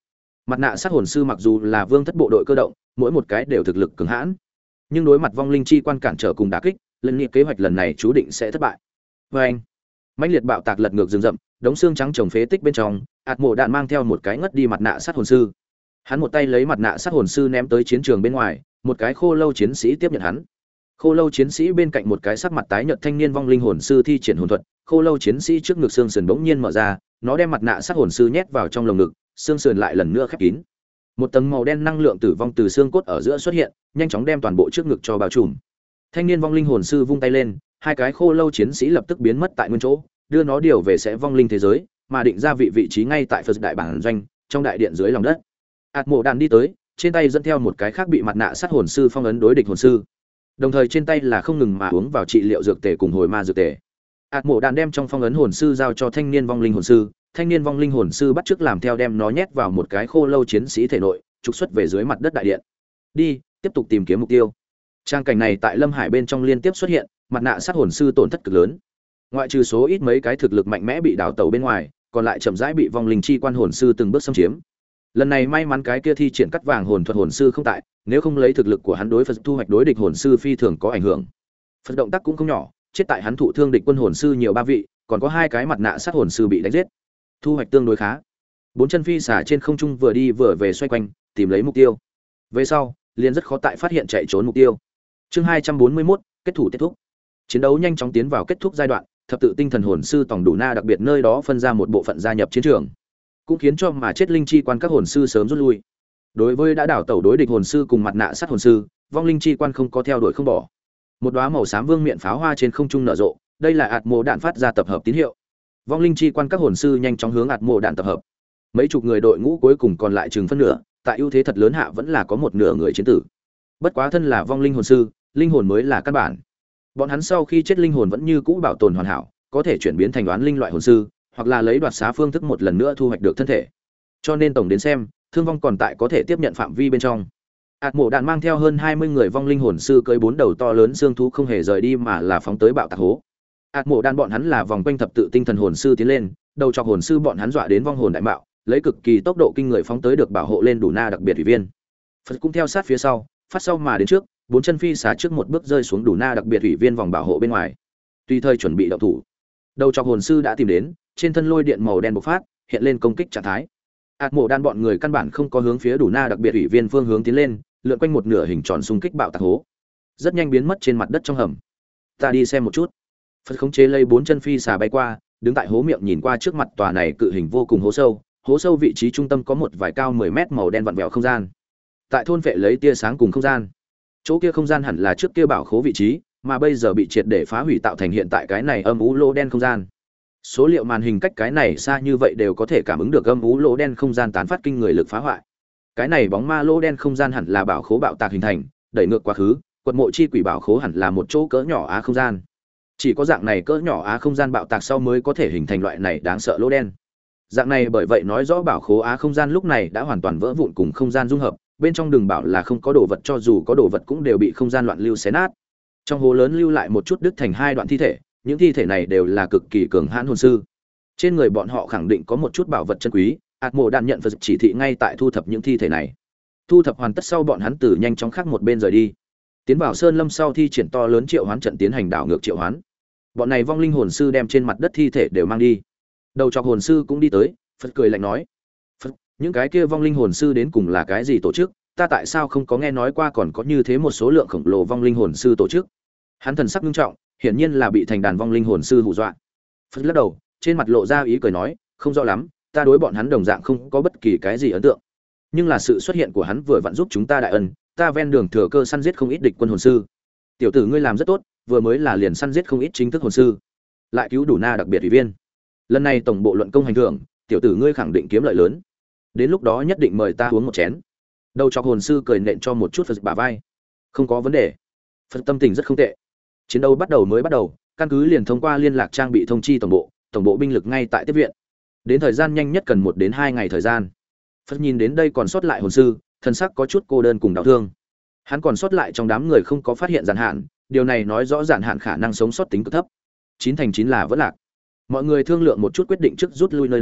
Mặt nạ sát hồn sư mặc dù là vương thất bộ đội cơ động, mỗi một cái đều thực lực cường hãn, nhưng đối mặt vong linh chi quan cản trở cùng đả kích, lần nghị kế hoạch lần này chú định sẽ thất bại. Và anh, mãnh liệt bạo tạc lật ngược rừng rậm, đống xương trắng trồng phế tích bên trong, ạt mộ đạn mang theo một cái ngất đi mặt nạ sát hồn sư. Hắn một tay lấy mặt nạ sát hồn sư ném tới chiến trường bên ngoài, một cái khô lâu chiến sĩ tiếp nhận hắn. Khô lâu chiến sĩ bên cạnh một cái sắc mặt tái nhợt thanh niên vong linh hồn sư thi triển hồn thuật, khô lâu chiến sĩ trước ngực xương sườn bỗng nhiên mở ra, nó đem mặt nạ sát hồn sư nhét vào trong lồng ngực, xương sườn lại lần nữa khép kín. Một tầng màu đen năng lượng tử vong từ xương cốt ở giữa xuất hiện, nhanh chóng đem toàn bộ trước ngực cho bao trùm. Thanh niên vong linh hồn sư vung tay lên, hai cái khô lâu chiến sĩ lập tức biến mất tại nguyên chỗ, đưa nó điều về sẽ vong linh thế giới, mà định ra vị vị trí ngay tại Phật đại bản doanh, trong đại điện dưới lòng đất. Ạt Mộ Đàn đi tới, trên tay dẫn theo một cái khác bị mặt nạ sát hồn sư phong ấn đối địch hồn sư. Đồng thời trên tay là không ngừng mà uống vào trị liệu dược tề cùng hồi ma dược tề. Ạt Mộ Đàn đem trong phong ấn hồn sư giao cho thanh niên vong linh hồn sư, thanh niên vong linh hồn sư bắt chước làm theo đem nó nhét vào một cái khô lâu chiến sĩ thể nội, trục xuất về dưới mặt đất đại điện. Đi, tiếp tục tìm kiếm mục tiêu. Trang cảnh này tại Lâm Hải bên trong liên tiếp xuất hiện, mặt nạ sát hồn sư tổn thất cực lớn. Ngoại trừ số ít mấy cái thực lực mạnh mẽ bị đào tẩu bên ngoài, còn lại chậm rãi bị vong linh chi quan hồn sư từng bước xâm chiếm. Lần này may mắn cái kia thi triển cắt vàng hồn thuật hồn sư không tại, nếu không lấy thực lực của hắn đối Phật thu hoạch đối địch hồn sư phi thường có ảnh hưởng. Phật động tác cũng không nhỏ, chết tại hắn thụ thương địch quân hồn sư nhiều ba vị, còn có hai cái mặt nạ sát hồn sư bị đánh giết. Thu hoạch tương đối khá. Bốn chân phi xả trên không trung vừa đi vừa về xoay quanh, tìm lấy mục tiêu. Về sau, liền rất khó tại phát hiện chạy trốn mục tiêu. Chương hai trăm bốn mươi mốt, kết thủ kết thúc. Chiến đấu nhanh chóng tiến vào kết thúc giai đoạn, thập tự tinh thần hồn sư tổng đủ na đặc biệt nơi đó phân ra một bộ phận gia nhập chiến trường, cũng khiến cho mà chết linh chi quan các hồn sư sớm rút lui. Đối với đã đảo tẩu đối địch hồn sư cùng mặt nạ sát hồn sư, vong linh chi quan không có theo đuổi không bỏ. Một đóa màu xám vương miện pháo hoa trên không trung nở rộ, đây là ạt mộ đạn phát ra tập hợp tín hiệu. Vong linh chi quan các hồn sư nhanh chóng hướng ạt mộ đạn tập hợp. Mấy chục người đội ngũ cuối cùng còn lại chừng phân nửa, tại ưu thế thật lớn hạ vẫn là có một nửa người chiến tử. Bất quá thân là vong linh hồn sư, linh hồn mới là căn bản. Bọn hắn sau khi chết linh hồn vẫn như cũ bảo tồn hoàn hảo, có thể chuyển biến thành đoán linh loại hồn sư, hoặc là lấy đoạt xá phương thức một lần nữa thu hoạch được thân thể. Cho nên tổng đến xem, thương vong còn tại có thể tiếp nhận phạm vi bên trong. Ạt Mộ Đạn mang theo hơn hai mươi người vong linh hồn sư cưỡi bốn đầu to lớn xương thú không hề rời đi mà là phóng tới bạo tạc hố. Ạt Mộ Đạn bọn hắn là vòng quanh thập tự tinh thần hồn sư tiến lên, đầu chọc hồn sư bọn hắn dọa đến vong hồn đại bạo, lấy cực kỳ tốc độ kinh người phóng tới được bảo hộ lên đủ na đặc biệt ủy viên. Phật cũng theo sát phía sau, phát sau mà đến trước, bốn chân phi xả trước một bước rơi xuống đủ na đặc biệt ủy viên vòng bảo hộ bên ngoài. Tùy thời chuẩn bị động thủ. Đầu chọc hồn sư đã tìm đến, trên thân lôi điện màu đen bộc phát, hiện lên công kích trạng thái. Ạt Mộ Đan bọn người căn bản không có hướng phía đủ na đặc biệt ủy viên phương hướng tiến lên, lượn quanh một nửa hình tròn xung kích bạo tạc hố, rất nhanh biến mất trên mặt đất trong hầm. Ta đi xem một chút. Phật khống chế lấy bốn chân phi xà bay qua, đứng tại hố miệng nhìn qua trước mặt tòa này cự hình vô cùng hố sâu, hố sâu vị trí trung tâm có một vài cao mười mét màu đen vặn vẹo không gian. Tại thôn vệ lấy tia sáng cùng không gian. Chỗ kia không gian hẳn là trước kia bảo khố vị trí, mà bây giờ bị triệt để phá hủy tạo thành hiện tại cái này âm u lỗ đen không gian. Số liệu màn hình cách cái này xa như vậy đều có thể cảm ứng được âm u lỗ đen không gian tán phát kinh người lực phá hoại. Cái này bóng ma lỗ đen không gian hẳn là bảo khố bạo tạc hình thành, đẩy ngược quá khứ, quật mộ chi quỷ bảo khố hẳn là một chỗ cỡ nhỏ á không gian. Chỉ có dạng này cỡ nhỏ á không gian bạo tạc sau mới có thể hình thành loại này đáng sợ lỗ đen. Dạng này bởi vậy nói rõ bảo khố á không gian lúc này đã hoàn toàn vỡ vụn cùng không gian dung hợp, bên trong đừng bảo là không có đồ vật, cho dù có đồ vật cũng đều bị không gian loạn lưu xé nát. Trong hố lớn lưu lại một chút đứt thành hai đoạn thi thể, những thi thể này đều là cực kỳ cường hãn hồn sư. Trên người bọn họ khẳng định có một chút bảo vật chân quý, Ạt Mộ Đạn nhận Phật chỉ thị ngay tại thu thập những thi thể này. Thu thập hoàn tất sau bọn hắn từ nhanh chóng khác một bên rời đi. Tiến vào sơn lâm sau thi triển to lớn triệu hoán trận tiến hành đảo ngược triệu hoán. Bọn này vong linh hồn sư đem trên mặt đất thi thể đều mang đi. Đầu chọc hồn sư cũng đi tới, Phật cười lạnh nói: "Phật, những cái kia vong linh hồn sư đến cùng là cái gì tổ chức? Ta tại sao không có nghe nói qua còn có như thế một số lượng khổng lồ vong linh hồn sư tổ chức?" Hắn thần sắc nghiêm trọng, hiển nhiên là bị thành đàn vong linh hồn sư hù dọa. Phật lắc đầu, trên mặt lộ ra ý cười nói: "Không rõ lắm, ta đối bọn hắn đồng dạng không có bất kỳ cái gì ấn tượng. Nhưng là sự xuất hiện của hắn vừa vặn giúp chúng ta đại ân, ta ven đường thừa cơ săn giết không ít địch quân hồn sư. Tiểu tử ngươi làm rất tốt, vừa mới là liền săn giết không ít chính thức hồn sư, lại cứu đủ na đặc biệt ủy viên. Lần này tổng bộ luận công hành thưởng, tiểu tử ngươi khẳng định kiếm lợi lớn. Đến lúc đó nhất định mời ta uống một chén." Đầu chọc hồn sư cười nện cho một chút Phật bả vai. "Không có vấn đề." Phật tâm tình rất không tệ. Chiến đấu bắt đầu mới bắt đầu, căn cứ liền thông qua liên lạc trang bị thông chi tổng bộ, tổng bộ binh lực ngay tại tiếp viện. Đến thời gian nhanh nhất cần một đến hai ngày thời gian. Phật nhìn đến đây còn sót lại hồn sư, thân sắc có chút cô đơn cùng đau thương. Hắn còn sót lại trong đám người không có phát hiện giản hạn, điều này nói rõ giản hạn khả năng sống sót tính cực thấp. Chín thành chín là vẫn lạc. Mọi người thương lượng một chút quyết định trước rút lui nơi đây,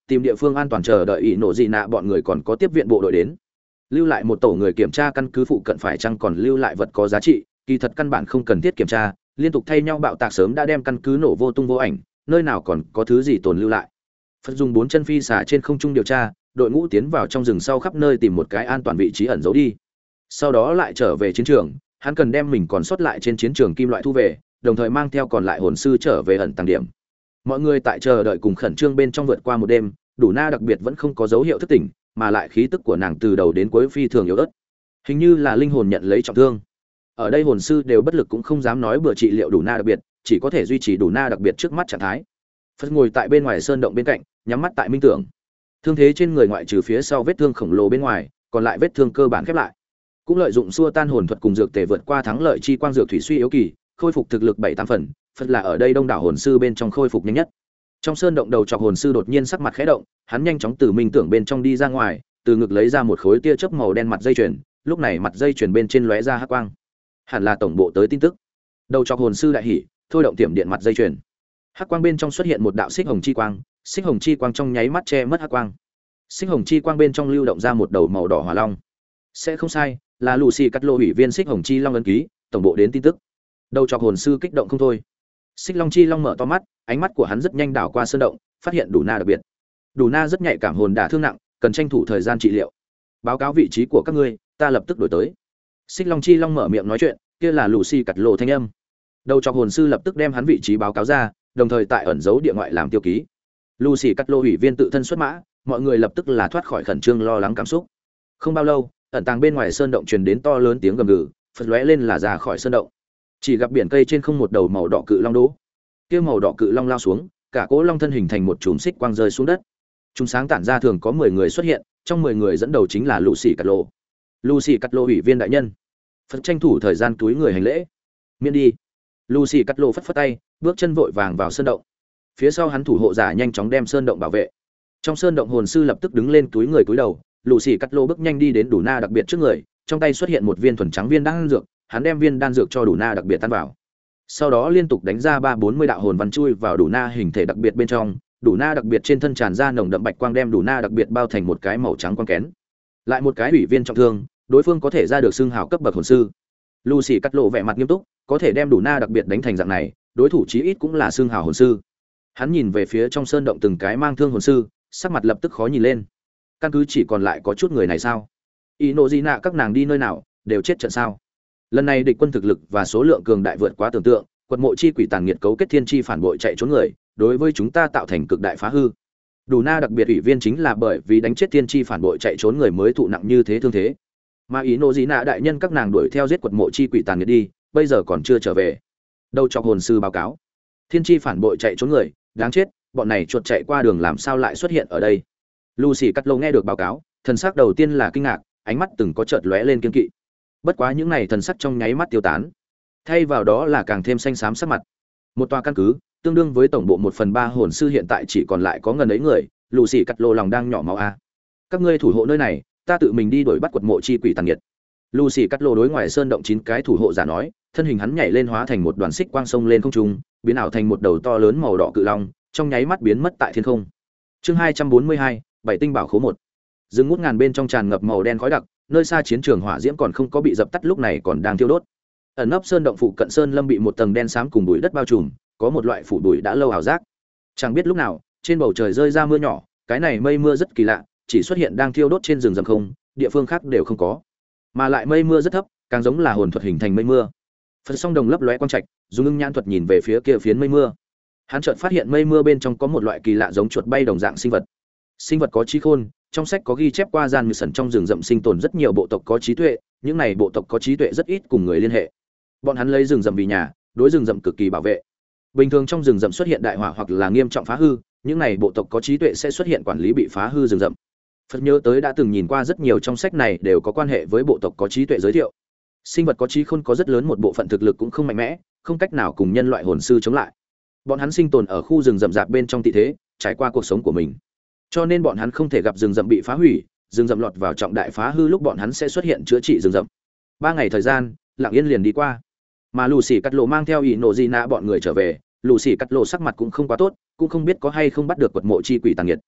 tìm địa phương an toàn chờ đợi ỷ nổ dị nạ bọn người còn có tiếp viện bộ đội đến. Lưu lại một tổ người kiểm tra căn cứ phụ cận phải chăng còn lưu lại vật có giá trị, kỳ thật căn bản không cần thiết kiểm tra, liên tục thay nhau bạo tạc sớm đã đem căn cứ nổ vô tung vô ảnh, nơi nào còn có thứ gì tồn lưu lại. Phật dùng bốn chân phi xả trên không trung điều tra, đội ngũ tiến vào trong rừng sau khắp nơi tìm một cái an toàn vị trí ẩn giấu đi. Sau đó lại trở về chiến trường, hắn cần đem mình còn sót lại trên chiến trường kim loại thu về, đồng thời mang theo còn lại hồn sư trở về ẩn tàng điểm. Mọi người tại chờ đợi cùng khẩn trương bên trong vượt qua một đêm, Đủ Na đặc biệt vẫn không có dấu hiệu thức tỉnh, mà lại khí tức của nàng từ đầu đến cuối phi thường yếu ớt, hình như là linh hồn nhận lấy trọng thương. Ở đây hồn sư đều bất lực cũng không dám nói bừa trị liệu Đủ Na đặc biệt, chỉ có thể duy trì Đủ Na đặc biệt trước mắt trạng thái. Phật ngồi tại bên ngoài sơn động bên cạnh, nhắm mắt tại minh tưởng. Thương thế trên người ngoại trừ phía sau vết thương khổng lồ bên ngoài, còn lại vết thương cơ bản khép lại. Cũng lợi dụng xua tan hồn thuật cùng dược tề vượt qua thắng lợi chi quang dược thủy suy yếu kỳ, khôi phục thực lực bảy tám phần. Phật là ở đây đông đảo hồn sư bên trong khôi phục nhanh nhất. Trong sơn động đầu trọc hồn sư đột nhiên sắc mặt khẽ động, hắn nhanh chóng từ minh tưởng bên trong đi ra ngoài, từ ngực lấy ra một khối tia chớp màu đen mặt dây chuyền, lúc này mặt dây chuyền bên trên lóe ra hắc quang. Hẳn là tổng bộ tới tin tức. Đầu trọc hồn sư đại hỉ, thôi động tiềm điện mặt dây chuyền. Hắc quang bên trong xuất hiện một đạo xích hồng chi quang, xích hồng chi quang trong nháy mắt che mất hắc quang. Xích hồng chi quang bên trong lưu động ra một đầu màu đỏ hỏa long. Sẽ không sai, là Lucy cắt lô hủy viên xích hồng chi long ấn ký, tổng bộ đến tin tức. Đầu trọc hồn sư kích động không thôi. Xích long chi long mở to mắt, ánh mắt của hắn rất nhanh đảo qua sơn động, phát hiện Đủ Na đặc biệt. Đủ Na rất nhạy cảm, hồn đả thương nặng, cần tranh thủ thời gian trị liệu. Báo cáo vị trí của các ngươi, ta lập tức đổi tới. Xích long chi long mở miệng nói chuyện, kia là Lucy cắt lộ thanh âm. Đầu trọc hồn sư lập tức đem hắn vị trí báo cáo ra, đồng thời tại ẩn dấu địa ngoại làm tiêu ký. Lucy cắt lộ hủy viên tự thân xuất mã, mọi người lập tức là thoát khỏi khẩn trương lo lắng cảm xúc. Không bao lâu, ẩn tàng bên ngoài sơn động truyền đến to lớn tiếng gầm gừ, phật lóe lên là ra khỏi sơn động. Chỉ gặp biển cây trên không một đầu màu đỏ cự long đỗ. Kia màu đỏ cự long lao xuống, cả cỗ long thân hình thành một chùm xích quang rơi xuống đất. Chúng sáng tản ra thường có mười người xuất hiện, trong mười người dẫn đầu chính là Lucy cắt lộ. Lucy cắt lộ hủy viên đại nhân. Phật tranh thủ thời gian túi người hành lễ. Miễn đi. Lucy cắt lộ phất phất tay, bước chân vội vàng vào sơn động. Phía sau hắn thủ hộ giả nhanh chóng đem sơn động bảo vệ. Trong sơn động hồn sư lập tức đứng lên túi người túi đầu, Lucy cắt lộ bước nhanh đi đến Đủ Na đặc biệt trước người, trong tay xuất hiện một viên thuần trắng viên đan dược, hắn đem viên đan dược cho Đủ Na đặc biệt tan vào. Sau đó liên tục đánh ra ba bốn mươi đạo hồn văn chui vào Đủ Na hình thể đặc biệt bên trong, Đủ Na đặc biệt trên thân tràn ra nồng đậm bạch quang đem Đủ Na đặc biệt bao thành một cái màu trắng quang kén. Lại một cái ủy viên trọng thương, đối phương có thể ra được xưng hào cấp bậc hồn sư. Lucy cắt lộ vẻ mặt nghiêm túc, có thể đem Đủ Na đặc biệt đánh thành dạng này, đối thủ chí ít cũng là xưng hào hồn sư. Hắn nhìn về phía trong sơn động từng cái mang thương hồn sư, sắc mặt lập tức khó nhìn lên. Căn cứ chỉ còn lại có chút người này sao? Ý nộ gì nạ các nàng đi nơi nào, đều chết trận sao? Lần này địch quân thực lực và số lượng cường đại vượt quá tưởng tượng, quật mộ chi quỷ tàn nghiệt cấu kết thiên chi phản bội chạy trốn người, đối với chúng ta tạo thành cực đại phá hư. Đủ Na đặc biệt ủy viên chính là bởi vì đánh chết thiên chi phản bội chạy trốn người mới thụ nặng như thế thương thế. Mà ý nộ gì nạ đại nhân các nàng đuổi theo giết quật mộ chi quỷ tàn nghiệt đi, bây giờ còn chưa trở về. Đầu chọc hồn sư báo cáo, thiên chi phản bội chạy trốn người, đáng chết, bọn này chuột chạy qua đường làm sao lại xuất hiện ở đây? Lucy cắt lô nghe được báo cáo, thần sắc đầu tiên là kinh ngạc, ánh mắt từng có chợt lóe lên kiên kỵ. Bất quá những này thần sắc trong nháy mắt tiêu tán, thay vào đó là càng thêm xanh xám sắc mặt. Một tòa căn cứ, tương đương với tổng bộ một phần ba hồn sư hiện tại chỉ còn lại có ngần ấy người, Lucy cắt lô lòng đang nhỏ máu a. Các ngươi thủ hộ nơi này, ta tự mình đi đuổi bắt quật mộ chi quỷ tàn nghiệt. Lucy cắt lô đối ngoài sơn động chín cái thủ hộ giả nói, thân hình hắn nhảy lên hóa thành một đoàn xích quang sông lên không trung, biến ảo thành một đầu to lớn màu đỏ cự long, trong nháy mắt biến mất tại thiên không. Chương hai trăm bốn mươi hai, bảy tinh bảo khố một. Rừng ngút ngàn bên trong tràn ngập màu đen khói đặc, nơi xa chiến trường hỏa diễm còn không có bị dập tắt lúc này còn đang thiêu đốt. Ẩn nấp sơn động phụ cận sơn lâm bị một tầng đen xám cùng bụi đất bao trùm, có một loại phủ bụi đã lâu ảo giác. Chẳng biết lúc nào, trên bầu trời rơi ra mưa nhỏ, cái này mây mưa rất kỳ lạ, chỉ xuất hiện đang thiêu đốt trên rừng rậm không, địa phương khác đều không có. Mà lại mây mưa rất thấp, càng giống là hồn thuật hình thành mây mưa. Phật Song Đồng lấp lóe quang trạch, dùng ngưng nhãn thuật nhìn về phía kia phiến mây mưa. Hắn chợt phát hiện mây mưa bên trong có một loại kỳ lạ giống chuột bay đồng dạng sinh vật. Sinh vật có trí khôn, trong sách có ghi chép qua gian như sẩn trong rừng rậm sinh tồn rất nhiều bộ tộc có trí tuệ, những này bộ tộc có trí tuệ rất ít cùng người liên hệ. Bọn hắn lấy rừng rậm vì nhà, đối rừng rậm cực kỳ bảo vệ. Bình thường trong rừng rậm xuất hiện đại hỏa hoặc là nghiêm trọng phá hư, những này bộ tộc có trí tuệ sẽ xuất hiện quản lý bị phá hư rừng rậm. Phật nhớ tới đã từng nhìn qua rất nhiều trong sách này đều có quan hệ với bộ tộc có trí tuệ giới thiệu. Sinh vật có trí khôn có rất lớn một bộ phận thực lực cũng không mạnh mẽ, không cách nào cùng nhân loại hồn sư chống lại. Bọn hắn sinh tồn ở khu rừng rậm rạp bên trong tị thế, trải qua cuộc sống của mình. Cho nên bọn hắn không thể gặp rừng rậm bị phá hủy, rừng rậm lọt vào trọng đại phá hư lúc bọn hắn sẽ xuất hiện chữa trị rừng rậm. Ba ngày thời gian, lặng yên liền đi qua. Mà Lucy cắt lộ mang theo ý nộ gì nạ bọn người trở về, Lucy cắt lộ sắc mặt cũng không quá tốt, cũng không biết có hay không bắt được quật mộ chi quỷ tàn nghiệt.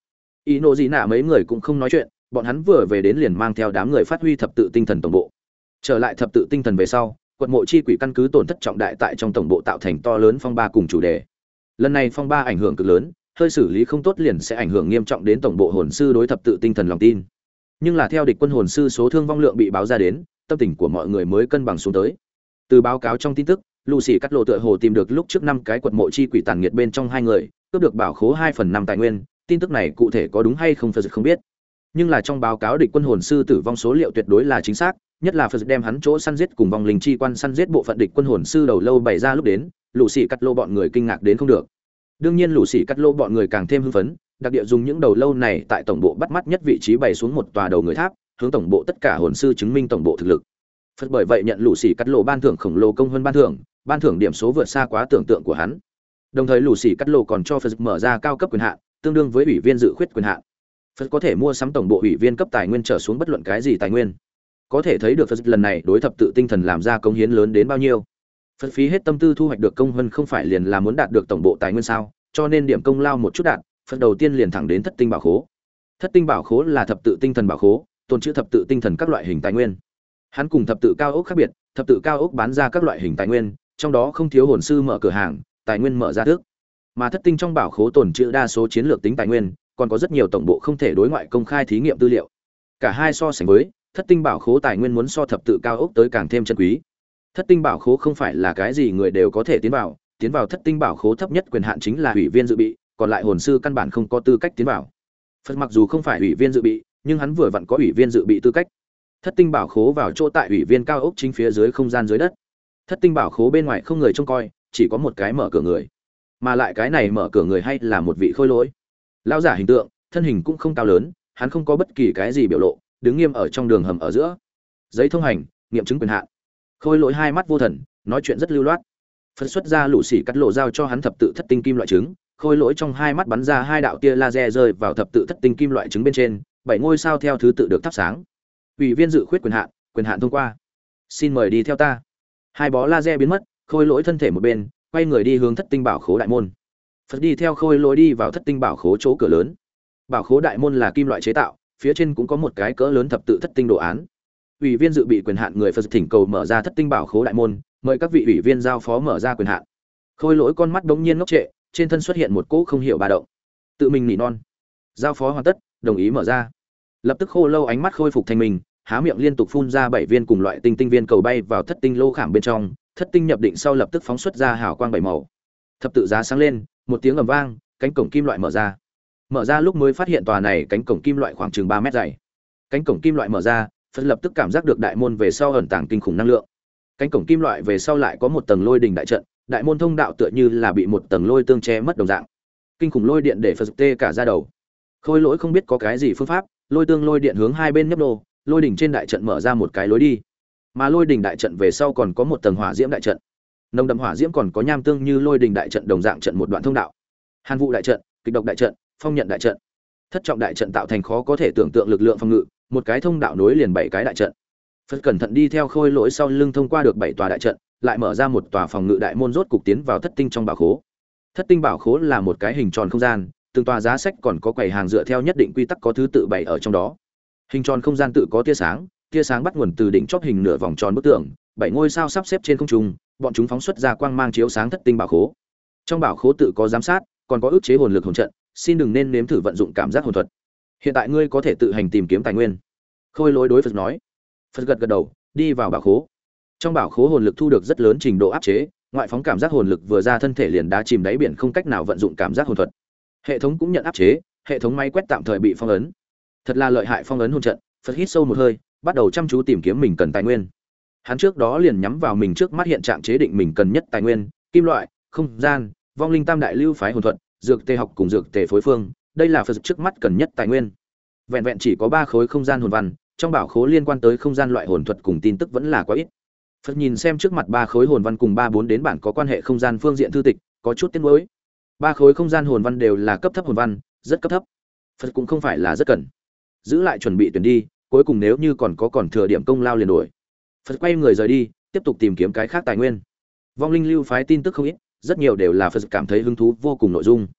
ý nộ gì nạ mấy người cũng không nói chuyện, bọn hắn vừa về đến liền mang theo đám người phát huy thập tự tinh thần tổng bộ. Trở lại thập tự tinh thần về sau, quật mộ chi quỷ căn cứ tổn thất trọng đại tại trong tổng bộ tạo thành to lớn phong ba cùng chủ đề. Lần này phong ba ảnh hưởng cực lớn, hơi xử lý không tốt liền sẽ ảnh hưởng nghiêm trọng đến tổng bộ hồn sư đối thập tự tinh thần lòng tin. Nhưng là theo địch quân hồn sư số thương vong lượng bị báo ra đến, tâm tình của mọi người mới cân bằng xuống tới. Từ báo cáo trong tin tức, Lucy cắt lộ tựa hồ tìm được lúc trước năm cái quật mộ chi quỷ tàn nghiệt bên trong hai người, cướp được bảo khố hai phần năm tài nguyên, tin tức này cụ thể có đúng hay không Phật không biết. Nhưng là trong báo cáo địch quân hồn sư tử vong số liệu tuyệt đối là chính xác, nhất là Phật đem hắn chỗ săn giết cùng vong linh chi quan săn giết bộ phận địch quân hồn sư đầu lâu bày ra lúc đến, Lucy cắt lô bọn người kinh ngạc đến không được. Đương nhiên Lucy cắt lô bọn người càng thêm hưng phấn, đặc địa dùng những đầu lâu này tại tổng bộ bắt mắt nhất vị trí bày xuống một tòa đầu người tháp, hướng tổng bộ tất cả hồn sư chứng minh tổng bộ thực lực. Phật bởi vậy nhận Lucy cắt lô ban thưởng khổng lồ công hơn ban thưởng, ban thưởng điểm số vượt xa quá tưởng tượng của hắn. Đồng thời Lucy cắt lô còn cho Phật mở ra cao cấp quyền hạn, tương đương với ủy viên dự khuyết quyền hạn. Phật có thể mua sắm tổng bộ ủy viên cấp tài nguyên trở xuống bất luận cái gì tài nguyên. Có thể thấy được Phật lần này đối thập tự tinh thần làm ra công hiến lớn đến bao nhiêu. Phật phí hết tâm tư thu hoạch được công hơn không phải liền là muốn đạt được tổng bộ tài nguyên sao, cho nên điểm công lao một chút đạt, Phật đầu tiên liền thẳng đến thất tinh bảo khố. Thất tinh bảo khố là thập tự tinh thần bảo khố, tồn trữ thập tự tinh thần các loại hình tài nguyên. Hắn cùng thập tự cao ốc khác biệt, thập tự cao ốc bán ra các loại hình tài nguyên, trong đó không thiếu hồn sư mở cửa hàng, tài nguyên mở ra trước. Mà thất tinh trong bảo khố tồn trữ đa số chiến lược tính tài nguyên, còn có rất nhiều tổng bộ không thể đối ngoại công khai thí nghiệm tư liệu. Cả hai so sánh với, thất tinh bảo khố tài nguyên muốn so thập tự cao ốc tới càng thêm chân quý. Thất tinh bảo khố không phải là cái gì người đều có thể tiến vào, tiến vào thất tinh bảo khố thấp nhất quyền hạn chính là ủy viên dự bị, còn lại hồn sư căn bản không có tư cách tiến vào. Phật mặc dù không phải ủy viên dự bị, nhưng hắn vừa vặn có ủy viên dự bị tư cách. Thất tinh bảo khố vào chỗ tại ủy viên cao ốc chính phía dưới không gian dưới đất. Thất tinh bảo khố bên ngoài không người trông coi, chỉ có một cái mở cửa người. Mà lại cái này mở cửa người hay là một vị khôi lỗi. Lão giả hình tượng, thân hình cũng không cao lớn, hắn không có bất kỳ cái gì biểu lộ, đứng nghiêm ở trong đường hầm ở giữa. Giấy thông hành, nghiệm chứng quyền hạn. Khôi lỗi hai mắt vô thần, nói chuyện rất lưu loát. Phân xuất ra lũ xỉ cắt lộ giao cho hắn thập tự thất tinh kim loại trứng, khôi lỗi trong hai mắt bắn ra hai đạo tia laser rơi vào thập tự thất tinh kim loại trứng bên trên, bảy ngôi sao theo thứ tự được thắp sáng. Ủy viên dự khuyết quyền hạn, quyền hạn thông qua. Xin mời đi theo ta. Hai bó laser biến mất, khôi lỗi thân thể một bên, quay người đi hướng thất tinh bảo khố đại môn. Phật đi theo khôi lỗi đi vào thất tinh bảo khố chỗ cửa lớn. Bảo khố đại môn là kim loại chế tạo, phía trên cũng có một cái cỡ lớn thập tự thất tinh đồ án. Ủy viên dự bị quyền hạn người Phật thỉnh cầu mở ra thất tinh bảo khố đại môn, mời các vị ủy viên giao phó mở ra quyền hạn. Khôi lỗi con mắt bỗng nhiên ngốc trệ, trên thân xuất hiện một cỗ không hiểu ba động. Tự mình nỉ non. Giao phó hoàn tất, đồng ý mở ra. Lập tức khô lâu ánh mắt khôi phục thành mình, há miệng liên tục phun ra bảy viên cùng loại tinh tinh viên cầu bay vào thất tinh lô khảm bên trong, thất tinh nhập định sau lập tức phóng xuất ra hào quang bảy màu. Thập tự giá sáng lên, một tiếng ầm vang, cánh cổng kim loại mở ra. Mở ra lúc mới phát hiện tòa này cánh cổng kim loại khoảng chừng ba mét dày. Cánh cổng kim loại mở ra, Phật lập tức cảm giác được đại môn về sau ẩn tàng kinh khủng năng lượng. Cánh cổng kim loại về sau lại có một tầng lôi đình đại trận, đại môn thông đạo tựa như là bị một tầng lôi tương che mất đồng dạng. Kinh khủng lôi điện để Phật tê cả da đầu. Khôi lỗi không biết có cái gì phương pháp, lôi tương lôi điện hướng hai bên nhấp nô, lôi đỉnh trên đại trận mở ra một cái lối đi. Mà lôi đỉnh đại trận về sau còn có một tầng hỏa diễm đại trận. Nồng đậm hỏa diễm còn có nham tương như lôi đỉnh đại trận đồng dạng trận một đoạn thông đạo. Hàn vụ đại trận, kịch độc đại trận, phong nhận đại trận. Thất trọng đại trận tạo thành khó có thể tưởng tượng lực lượng phòng ngự, một cái thông đạo nối liền bảy cái đại trận. Phật cẩn thận đi theo khôi lỗi sau lưng thông qua được bảy tòa đại trận, lại mở ra một tòa phòng ngự đại môn rốt cục tiến vào thất tinh trong bảo khố. Thất tinh bảo khố là một cái hình tròn không gian, từng tòa giá sách còn có quầy hàng dựa theo nhất định quy tắc có thứ tự bày ở trong đó. Hình tròn không gian tự có tia sáng, tia sáng bắt nguồn từ đỉnh chóp hình nửa vòng tròn bức tường, bảy ngôi sao sắp xếp trên không trung, bọn chúng phóng xuất ra quang mang chiếu sáng thất tinh bảo khố. Trong bảo khố tự có giám sát, còn có ức chế hồn lực hồn trận, xin đừng nên nếm thử vận dụng cảm giác hồn thuật. Hiện tại ngươi có thể tự hành tìm kiếm tài nguyên. Khôi lỗi đối Phật nói. Phật gật gật đầu, đi vào bảo khố. Trong bảo khố hồn lực thu được rất lớn trình độ áp chế, ngoại phóng cảm giác hồn lực vừa ra thân thể liền đá chìm đáy biển không cách nào vận dụng cảm giác hồn thuật. Hệ thống cũng nhận áp chế, hệ thống máy quét tạm thời bị phong ấn. Thật là lợi hại phong ấn hồn trận. Phật hít sâu một hơi, bắt đầu chăm chú tìm kiếm mình cần tài nguyên. Hắn trước đó liền nhắm vào mình trước mắt hiện trạng chế định mình cần nhất tài nguyên, kim loại, không gian, vong linh tam đại lưu phái hồn thuật, dược tề học cùng dược tề phối phương, đây là Phật trước mắt cần nhất tài nguyên. Vẹn vẹn chỉ có ba khối không gian hồn văn, trong bảo khố liên quan tới không gian loại hồn thuật cùng tin tức vẫn là quá ít. Phật nhìn xem trước mặt ba khối hồn văn cùng ba bốn đến bản có quan hệ không gian phương diện thư tịch, có chút tiếc nuối. Ba khối không gian hồn văn đều là cấp thấp hồn văn, rất cấp thấp. Phật cũng không phải là rất cần. Giữ lại chuẩn bị tuyển đi, cuối cùng nếu như còn có còn thừa điểm công lao liền đổi. Phật quay người rời đi, tiếp tục tìm kiếm cái khác tài nguyên. Vong linh lưu phái tin tức không ít, rất nhiều đều là Phật cảm thấy hứng thú vô cùng nội dung.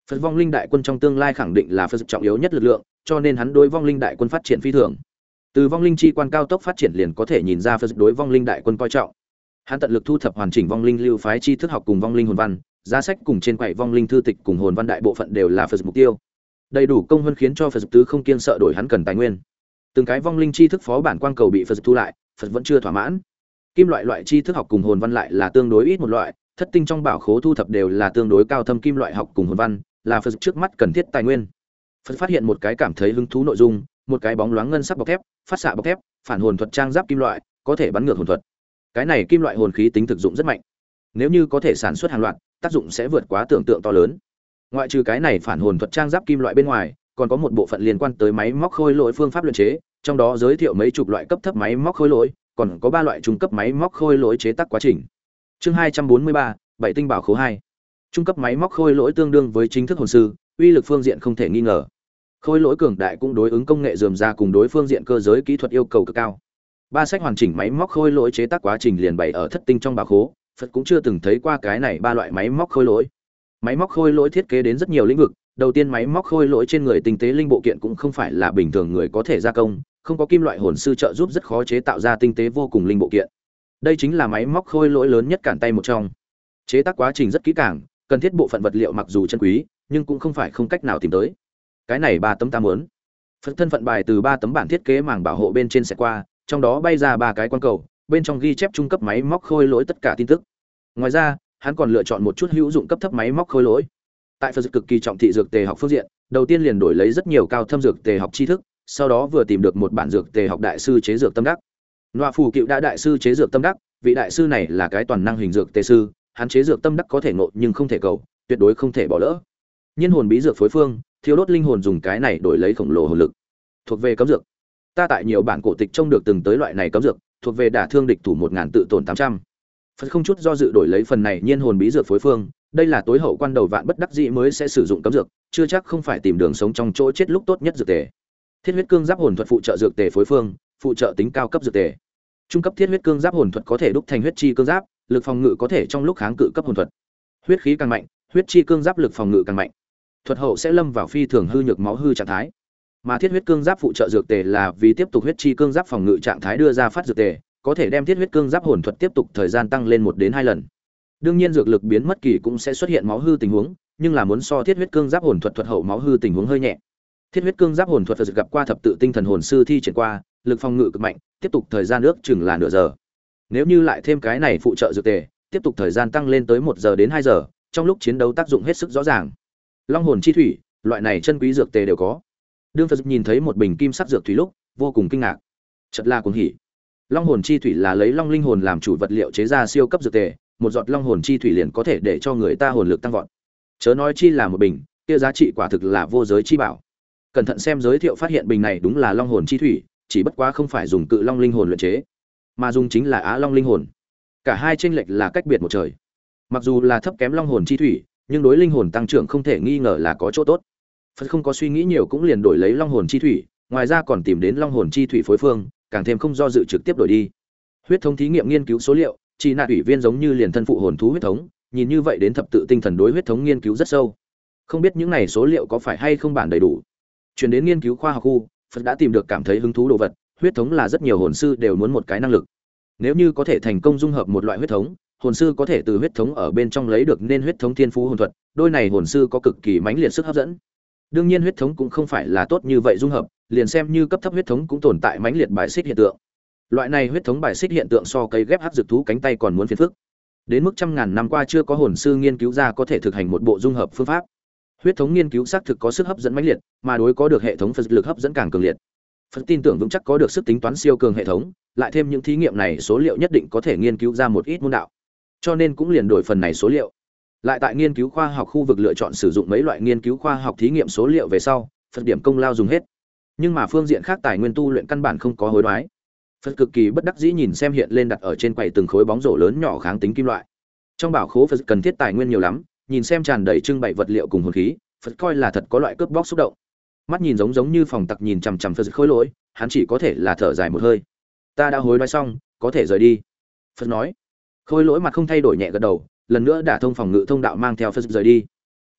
Phật vong linh đại quân trong tương lai khẳng định là Phật trọng yếu nhất lực lượng, cho nên hắn đối vong linh đại quân phát triển phi thường. Từ vong linh chi quan cao tốc phát triển liền có thể nhìn ra Phật đối vong linh đại quân coi trọng. Hắn tận lực thu thập hoàn chỉnh vong linh lưu phái tri thức học cùng vong linh hồn văn, giá sách cùng trên quầy vong linh thư tịch cùng hồn văn đại bộ phận đều là Phật mục tiêu. Đầy đủ công hơn khiến cho Phật tứ không kiêng sợ đổi hắn cần tài nguyên. Từng cái vong linh tri thức phó bản quang cầu bị Phật thu lại, Phật vẫn chưa thỏa mãn. Kim loại loại tri thức học cùng hồn văn lại là tương đối ít một loại, thất tinh trong bảo khố thu thập đều là tương đối cao thâm kim loại học cùng hồn văn, là Phật trước mắt cần thiết tài nguyên. Phật phát hiện một cái cảm thấy hứng thú nội dung, một cái bóng loáng ngân sắc bọc thép, phát xạ bọc thép, phản hồn thuật trang giáp kim loại, có thể bắn ngược hồn thuật. Cái này kim loại hồn khí tính thực dụng rất mạnh. Nếu như có thể sản xuất hàng loạt, tác dụng sẽ vượt quá tưởng tượng to lớn. Ngoại trừ cái này phản hồn thuật trang giáp kim loại bên ngoài, còn có một bộ phận liên quan tới máy móc khôi lỗi phương pháp luyện chế, trong đó giới thiệu mấy chục loại cấp thấp máy móc khôi lỗi, còn có ba loại trung cấp máy móc khôi lỗi chế tác quá trình. Chương hai trăm bốn mươi ba, bảy tinh bảo khố hai. Trung cấp máy móc khôi lỗi tương đương với chính thức hồn sư, uy lực phương diện không thể nghi ngờ. Khôi lỗi cường đại cũng đối ứng công nghệ rườm rà cùng đối phương diện cơ giới kỹ thuật yêu cầu cực cao. Ba sách hoàn chỉnh máy móc khôi lỗi chế tác quá trình liền bày ở thất tinh trong bảo khố, Phật cũng chưa từng thấy qua cái này ba loại máy móc khôi lỗi. Máy móc khôi lỗi thiết kế đến rất nhiều lĩnh vực, đầu tiên máy móc khôi lỗi trên người tinh tế linh bộ kiện cũng không phải là bình thường người có thể gia công, không có kim loại hồn sư trợ giúp rất khó chế tạo ra tinh tế vô cùng linh bộ kiện. Đây chính là máy móc khôi lỗi lớn nhất cản tay một trong. Chế tác quá trình rất kỹ càng, cần thiết bộ phận vật liệu mặc dù chân quý, nhưng cũng không phải không cách nào tìm tới. Cái này ba tấm ta muốn. Phật thân phận bài từ ba tấm bản thiết kế màng bảo hộ bên trên sẽ qua, trong đó bay ra ba cái quan cầu, bên trong ghi chép trung cấp máy móc khôi lỗi tất cả tin tức. Ngoài ra, hắn còn lựa chọn một chút hữu dụng cấp thấp máy móc khôi lỗi. Tại Phật cực kỳ trọng thị dược tề học phương diện, đầu tiên liền đổi lấy rất nhiều cao thâm dược tề học tri thức, sau đó vừa tìm được một bản dược tề học đại sư chế dược tâm đắc. Nọa phù cựu đã đại sư chế dược tâm đắc, vị đại sư này là cái toàn năng hình dược tề sư, hắn chế dược tâm đắc có thể ngộ nhưng không thể cầu, tuyệt đối không thể bỏ lỡ. Nhiên hồn bí dược phối phương, thiếu đốt linh hồn dùng cái này đổi lấy khổng lồ hồn lực. Thuộc về cấm dược. Ta tại nhiều bản cổ tịch trông được từng tới loại này cấm dược, thuộc về đả thương địch thủ một ngàn tự tổn tám trăm. Phật không chút do dự đổi lấy phần này nhiên hồn bí dược phối phương, đây là tối hậu quan đầu vạn bất đắc dĩ mới sẽ sử dụng cấm dược, chưa chắc không phải tìm đường sống trong chỗ chết lúc tốt nhất dược tề. Thiết huyết cương giáp hồn thuật phụ trợ dược tề phối phương, phụ trợ tính cao cấp dược tề. Trung cấp thiết huyết cương giáp hồn thuật có thể đúc thành huyết chi cương giáp, lực phòng ngự có thể trong lúc kháng cự cấp hồn thuật. Huyết khí càng mạnh, huyết chi cương giáp lực phòng ngự càng mạnh. Thuật hậu sẽ lâm vào phi thường hư nhược máu hư trạng thái. Mà thiết huyết cương giáp phụ trợ dược tề là vì tiếp tục huyết chi cương giáp phòng ngự trạng thái đưa ra phát dược tề, có thể đem thiết huyết cương giáp hồn thuật tiếp tục thời gian tăng lên một đến hai lần. Đương nhiên dược lực biến mất kỳ cũng sẽ xuất hiện máu hư tình huống, nhưng là muốn so thiết huyết cương giáp hồn thuật thuật hậu máu hư tình huống hơi nhẹ. Thiết huyết cương giáp hồn thuật Phật gặp qua thập tự tinh thần hồn sư thi triển qua, lực phòng ngự cực mạnh, tiếp tục thời gian ước chừng là nửa giờ. Nếu như lại thêm cái này phụ trợ dược tề, tiếp tục thời gian tăng lên tới một giờ đến hai giờ, trong lúc chiến đấu tác dụng hết sức rõ ràng. Long hồn chi thủy, loại này chân quý dược tề đều có. Đương Phật nhìn thấy một bình kim sắc dược thủy lúc, vô cùng kinh ngạc. Chợt là cuồng hỉ. Long hồn chi thủy là lấy long linh hồn làm chủ vật liệu chế ra siêu cấp dược tề, một giọt long hồn chi thủy liền có thể để cho người ta hồn lực tăng vọt. Chớ nói chi là một bình, kia giá trị quả thực là vô giới chi bảo. Cẩn thận xem giới thiệu phát hiện bình này đúng là long hồn chi thủy, chỉ bất quá không phải dùng cự long linh hồn luyện chế, mà dùng chính là á long linh hồn. Cả hai chênh lệch là cách biệt một trời. Mặc dù là thấp kém long hồn chi thủy, nhưng đối linh hồn tăng trưởng không thể nghi ngờ là có chỗ tốt. Phật không có suy nghĩ nhiều cũng liền đổi lấy long hồn chi thủy, ngoài ra còn tìm đến long hồn chi thủy phối phương, càng thêm không do dự trực tiếp đổi đi. Huyết thống thí nghiệm nghiên cứu số liệu, chỉ nạt ủy viên giống như liền thân phụ hồn thú huyết thống, nhìn như vậy đến thập tự tinh thần đối huyết thống nghiên cứu rất sâu. Không biết những này số liệu có phải hay không bản đầy đủ. Chuyển đến nghiên cứu khoa học khu, Phật đã tìm được cảm thấy hứng thú đồ vật, huyết thống là rất nhiều hồn sư đều muốn một cái năng lực. Nếu như có thể thành công dung hợp một loại huyết thống, hồn sư có thể từ huyết thống ở bên trong lấy được nên huyết thống thiên phú hồn thuật, đôi này hồn sư có cực kỳ mãnh liệt sức hấp dẫn. Đương nhiên huyết thống cũng không phải là tốt như vậy dung hợp, liền xem như cấp thấp huyết thống cũng tồn tại mãnh liệt bài xích hiện tượng. Loại này huyết thống bài xích hiện tượng so cây ghép hắc dược thú cánh tay còn muốn phiền phức. Đến mức trăm ngàn năm qua chưa có hồn sư nghiên cứu ra có thể thực hành một bộ dung hợp phương pháp. Huyết thống nghiên cứu xác thực có sức hấp dẫn mãnh liệt, mà đối có được hệ thống Phật lực hấp dẫn càng cường liệt. Phật tin tưởng vững chắc có được sức tính toán siêu cường hệ thống, lại thêm những thí nghiệm này số liệu nhất định có thể nghiên cứu ra một ít môn đạo. Cho nên cũng liền đổi phần này số liệu. Lại tại nghiên cứu khoa học khu vực lựa chọn sử dụng mấy loại nghiên cứu khoa học thí nghiệm số liệu về sau, Phật điểm công lao dùng hết. Nhưng mà phương diện khác tài nguyên tu luyện căn bản không có hối đoái. Phật cực kỳ bất đắc dĩ nhìn xem hiện lên đặt ở trên quầy từng khối bóng rổ lớn nhỏ kháng tính kim loại. Trong bảo khố Phật cần thiết tài nguyên nhiều lắm, nhìn xem tràn đầy trưng bày vật liệu cùng hồn khí, Phật coi là thật có loại cướp bóc xúc động. Mắt nhìn giống giống như phòng tặc nhìn chằm chằm Phật khối lỗi, hắn chỉ có thể là thở dài một hơi. Ta đã hối đoái xong, có thể rời đi. Phật nói. Khôi lỗi mặt không thay đổi nhẹ gật đầu, lần nữa đả thông phòng ngự thông đạo mang theo Phật rời đi.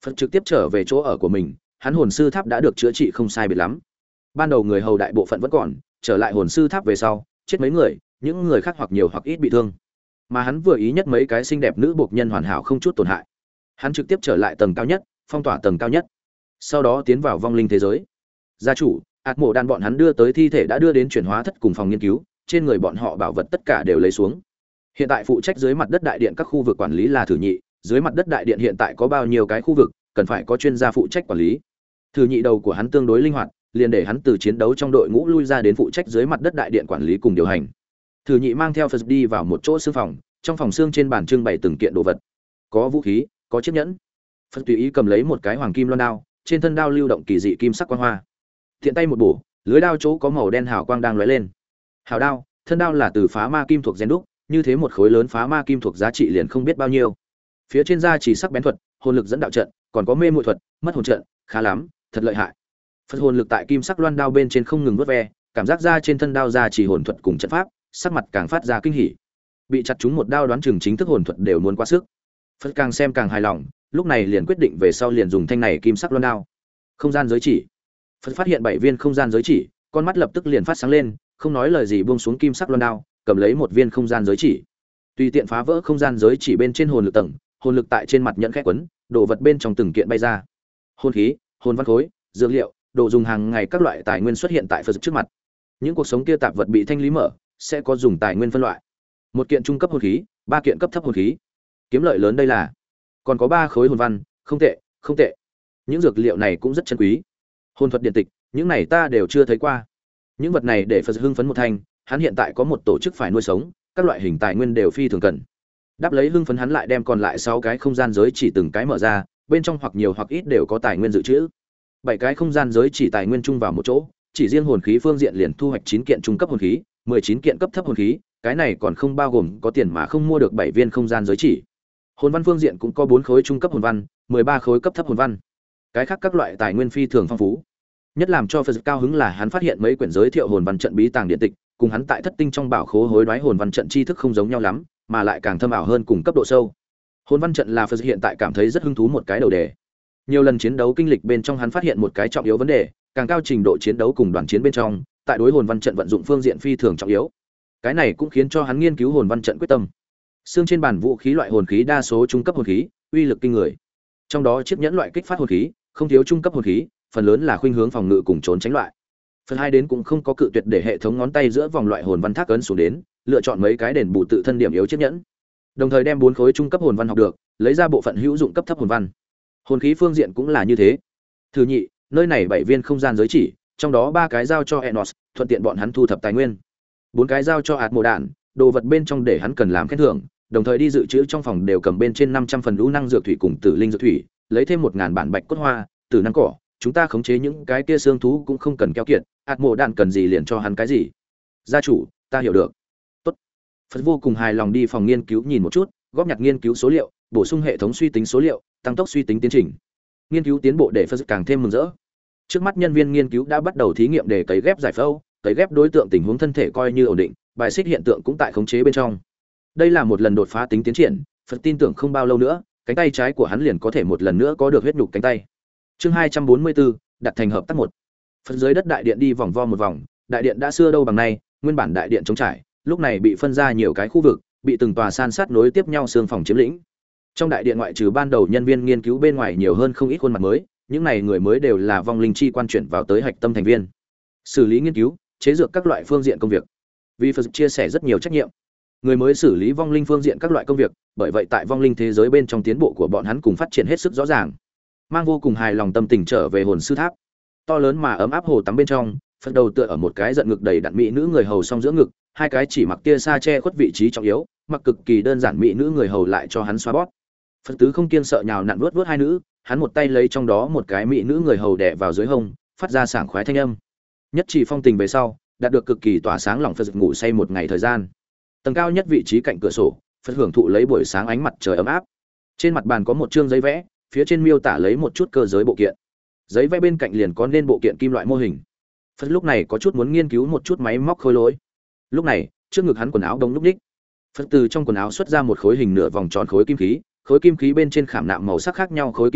Phật trực tiếp trở về chỗ ở của mình, hắn hồn sư tháp đã được chữa trị không sai biệt lắm. Ban đầu người hầu đại bộ phận vẫn còn, trở lại hồn sư tháp về sau, chết mấy người, những người khác hoặc nhiều hoặc ít bị thương. Mà hắn vừa ý nhất mấy cái xinh đẹp nữ buộc nhân hoàn hảo không chút tổn hại. Hắn trực tiếp trở lại tầng cao nhất, phong tỏa tầng cao nhất. Sau đó tiến vào vong linh thế giới. Gia chủ, ạt mộ đàn bọn hắn đưa tới thi thể đã đưa đến chuyển hóa thất cùng phòng nghiên cứu, trên người bọn họ bảo vật tất cả đều lấy xuống. Hiện tại phụ trách dưới mặt đất đại điện các khu vực quản lý là Thử Nhị, dưới mặt đất đại điện hiện tại có bao nhiêu cái khu vực, cần phải có chuyên gia phụ trách quản lý. Thử Nhị đầu của hắn tương đối linh hoạt, liền để hắn từ chiến đấu trong đội ngũ lui ra đến phụ trách dưới mặt đất đại điện quản lý cùng điều hành. Thử Nhị mang theo Phật đi vào một chỗ xương phòng, trong phòng xương trên bàn trưng bày từng kiện đồ vật, có vũ khí, có chiếc nhẫn. Phật tùy ý cầm lấy một cái hoàng kim loan đao, trên thân đao lưu động kỳ dị kim sắc quang hoa. Tiện tay một bổ, lưới đao chỗ có màu đen hào quang đang lóe lên. Hào đao, thân đao là từ phá ma kim thuộc rèn đúc, như thế một khối lớn phá ma kim thuộc giá trị liền không biết bao nhiêu. Phía trên da chỉ sắc bén thuật, hồn lực dẫn đạo trận, còn có mê muội thuật, mất hồn trận, khá lắm, thật lợi hại. Phật hồn lực tại kim sắc loan đao bên trên không ngừng vút ve, cảm giác da trên thân đao da chỉ hồn thuật cùng trận pháp, sắc mặt càng phát ra kinh hỉ. Bị chặt trúng một đao đoán chừng chính thức hồn thuật đều muốn quá sức. Phật càng xem càng hài lòng, lúc này liền quyết định về sau liền dùng thanh này kim sắc loan đao. Không gian giới chỉ. Phật phát hiện bảy viên không gian giới chỉ, con mắt lập tức liền phát sáng lên, không nói lời gì buông xuống kim sắc loan đao, cầm lấy một viên không gian giới chỉ. Tùy tiện phá vỡ không gian giới chỉ bên trên hồn lực tầng, hồn lực tại trên mặt nhẫn khẽ quấn, đồ vật bên trong từng kiện bay ra. Hồn khí, hồn văn khối, dược liệu, đồ dùng hàng ngày các loại tài nguyên xuất hiện tại Phật trước mặt. Những cuộc sống kia tạp vật bị thanh lý mở, sẽ có dùng tài nguyên phân loại. Một kiện trung cấp hồn khí, ba kiện cấp thấp hồn khí. Kiếm lợi lớn đây là. Còn có ba khối hồn văn, không tệ, không tệ. Những dược liệu này cũng rất chân quý. Hồn thuật điện tịch, những này ta đều chưa thấy qua. Những vật này để Phật hưng phấn một thành, hắn hiện tại có một tổ chức phải nuôi sống, các loại hình tài nguyên đều phi thường cần. Đáp lấy hưng phấn hắn lại đem còn lại sáu cái không gian giới chỉ từng cái mở ra, bên trong hoặc nhiều hoặc ít đều có tài nguyên dự trữ. Bảy cái không gian giới chỉ tài nguyên chung vào một chỗ, chỉ riêng hồn khí phương diện liền thu hoạch chín kiện trung cấp hồn khí, mười chín kiện cấp thấp hồn khí, cái này còn không bao gồm có tiền mà không mua được bảy viên không gian giới chỉ. Hồn văn phương diện cũng có bốn khối trung cấp hồn văn, mười ba khối cấp thấp hồn văn. Cái khác các loại tài nguyên phi thường phong phú. Nhất làm cho Phật cao hứng là hắn phát hiện mấy quyển giới thiệu hồn văn trận bí tàng điện tịch, cùng hắn tại thất tinh trong bảo khố hối đoái hồn văn trận tri thức không giống nhau lắm, mà lại càng thâm ảo hơn cùng cấp độ sâu. Hồn văn trận là Phật hiện tại cảm thấy rất hứng thú một cái đầu đề. Nhiều lần chiến đấu kinh lịch bên trong hắn phát hiện một cái trọng yếu vấn đề, càng cao trình độ chiến đấu cùng đoàn chiến bên trong, tại đối hồn văn trận vận dụng phương diện phi thường trọng yếu. Cái này cũng khiến cho hắn nghiên cứu hồn văn trận quyết tâm. Xương trên bàn vũ khí loại hồn khí đa số trung cấp hồn khí, uy lực kinh người. Trong đó chiếc nhẫn loại kích phát hồn khí, không thiếu trung cấp hồn khí, phần lớn là khuynh hướng phòng ngự cùng trốn tránh loại. Phần hai đến cũng không có cự tuyệt để hệ thống ngón tay giữa vòng loại hồn văn thác ấn xuống đến, lựa chọn mấy cái đền bù tự thân điểm yếu chiếc nhẫn. Đồng thời đem bốn khối trung cấp hồn văn học được, lấy ra bộ phận hữu dụng cấp thấp hồn văn. Hồn khí phương diện cũng là như thế. Thứ nhị, nơi này bảy viên không gian giới chỉ, trong đó ba cái giao cho Enos, thuận tiện bọn hắn thu thập tài nguyên. Bốn cái giao cho Ạt Mộ Đạn, đồ vật bên trong để hắn cần làm khen thưởng, đồng thời đi dự trữ trong phòng đều cầm bên trên năm trăm phần lũ năng dược thủy cùng tử linh dược thủy, lấy thêm một ngàn bản bạch cốt hoa, tử năng cỏ, chúng ta khống chế những cái kia xương thú cũng không cần keo kiệt, Ạt Mộ Đạn cần gì liền cho hắn cái gì. Gia chủ, ta hiểu được. Tốt. Phật vô cùng hài lòng đi phòng nghiên cứu nhìn một chút, góp nhặt nghiên cứu số liệu, bổ sung hệ thống suy tính số liệu, tăng tốc suy tính tiến trình. Nghiên cứu tiến bộ để Phật càng thêm mừng rỡ. Trước mắt nhân viên nghiên cứu đã bắt đầu thí nghiệm để cấy ghép giải phẫu, cấy ghép đối tượng tình huống thân thể coi như ổn định, bài xích hiện tượng cũng tại khống chế bên trong. Đây là một lần đột phá tính tiến triển, Phật tin tưởng không bao lâu nữa, cánh tay trái của hắn liền có thể một lần nữa có được huyết nhục cánh tay. Chương hai trăm bốn mươi bốn, đặt thành hợp tác một. Phật dưới đất đại điện đi vòng vo một vòng, đại điện đã xưa đâu bằng nay, nguyên bản đại điện trống trải, lúc này bị phân ra nhiều cái khu vực, bị từng tòa san sát nối tiếp nhau xương phòng chiếm lĩnh. Trong đại điện ngoại trừ ban đầu nhân viên nghiên cứu bên ngoài nhiều hơn không ít khuôn mặt mới, những này người mới đều là vong linh chi quan chuyển vào tới hạch tâm thành viên, xử lý nghiên cứu, chế dược các loại phương diện công việc. Vì Phật chia sẻ rất nhiều trách nhiệm, người mới xử lý vong linh phương diện các loại công việc, bởi vậy tại vong linh thế giới bên trong tiến bộ của bọn hắn cùng phát triển hết sức rõ ràng. Mang vô cùng hài lòng tâm tình trở về hồn sư tháp, to lớn mà ấm áp hồ tắm bên trong, Phật đầu tựa ở một cái giận ngực đầy đặn mỹ nữ người hầu song giữa ngực, hai cái chỉ mặc tia sa che khuất vị trí trọng yếu, mặc cực kỳ đơn giản mỹ nữ người hầu lại cho hắn xoa bóp. Phật tứ không kiêng sợ nhào nặn vuốt vuốt hai nữ, hắn một tay lấy trong đó một cái mỹ nữ người hầu đè vào dưới hông, phát ra sảng khoái thanh âm. Nhất chỉ phong tình về sau, đạt được cực kỳ tỏa sáng lòng Phật ngủ say một ngày thời gian. Tầng cao nhất vị trí cạnh cửa sổ, Phật hưởng thụ lấy buổi sáng ánh mặt trời ấm áp. Trên mặt bàn có một chương giấy vẽ, phía trên miêu tả lấy một chút cơ giới bộ kiện. Giấy vẽ bên cạnh liền có nên bộ kiện kim loại mô hình. Phật lúc này có chút muốn nghiên cứu một chút máy móc khối lỗi. Lúc này, trước ngực hắn quần áo đông lúc ních. Phật từ trong quần áo xuất ra một khối hình nửa vòng tròn khối kim khí, khối kim khí bên trên khảm nạm màu sắc khác nhau khối kim khí,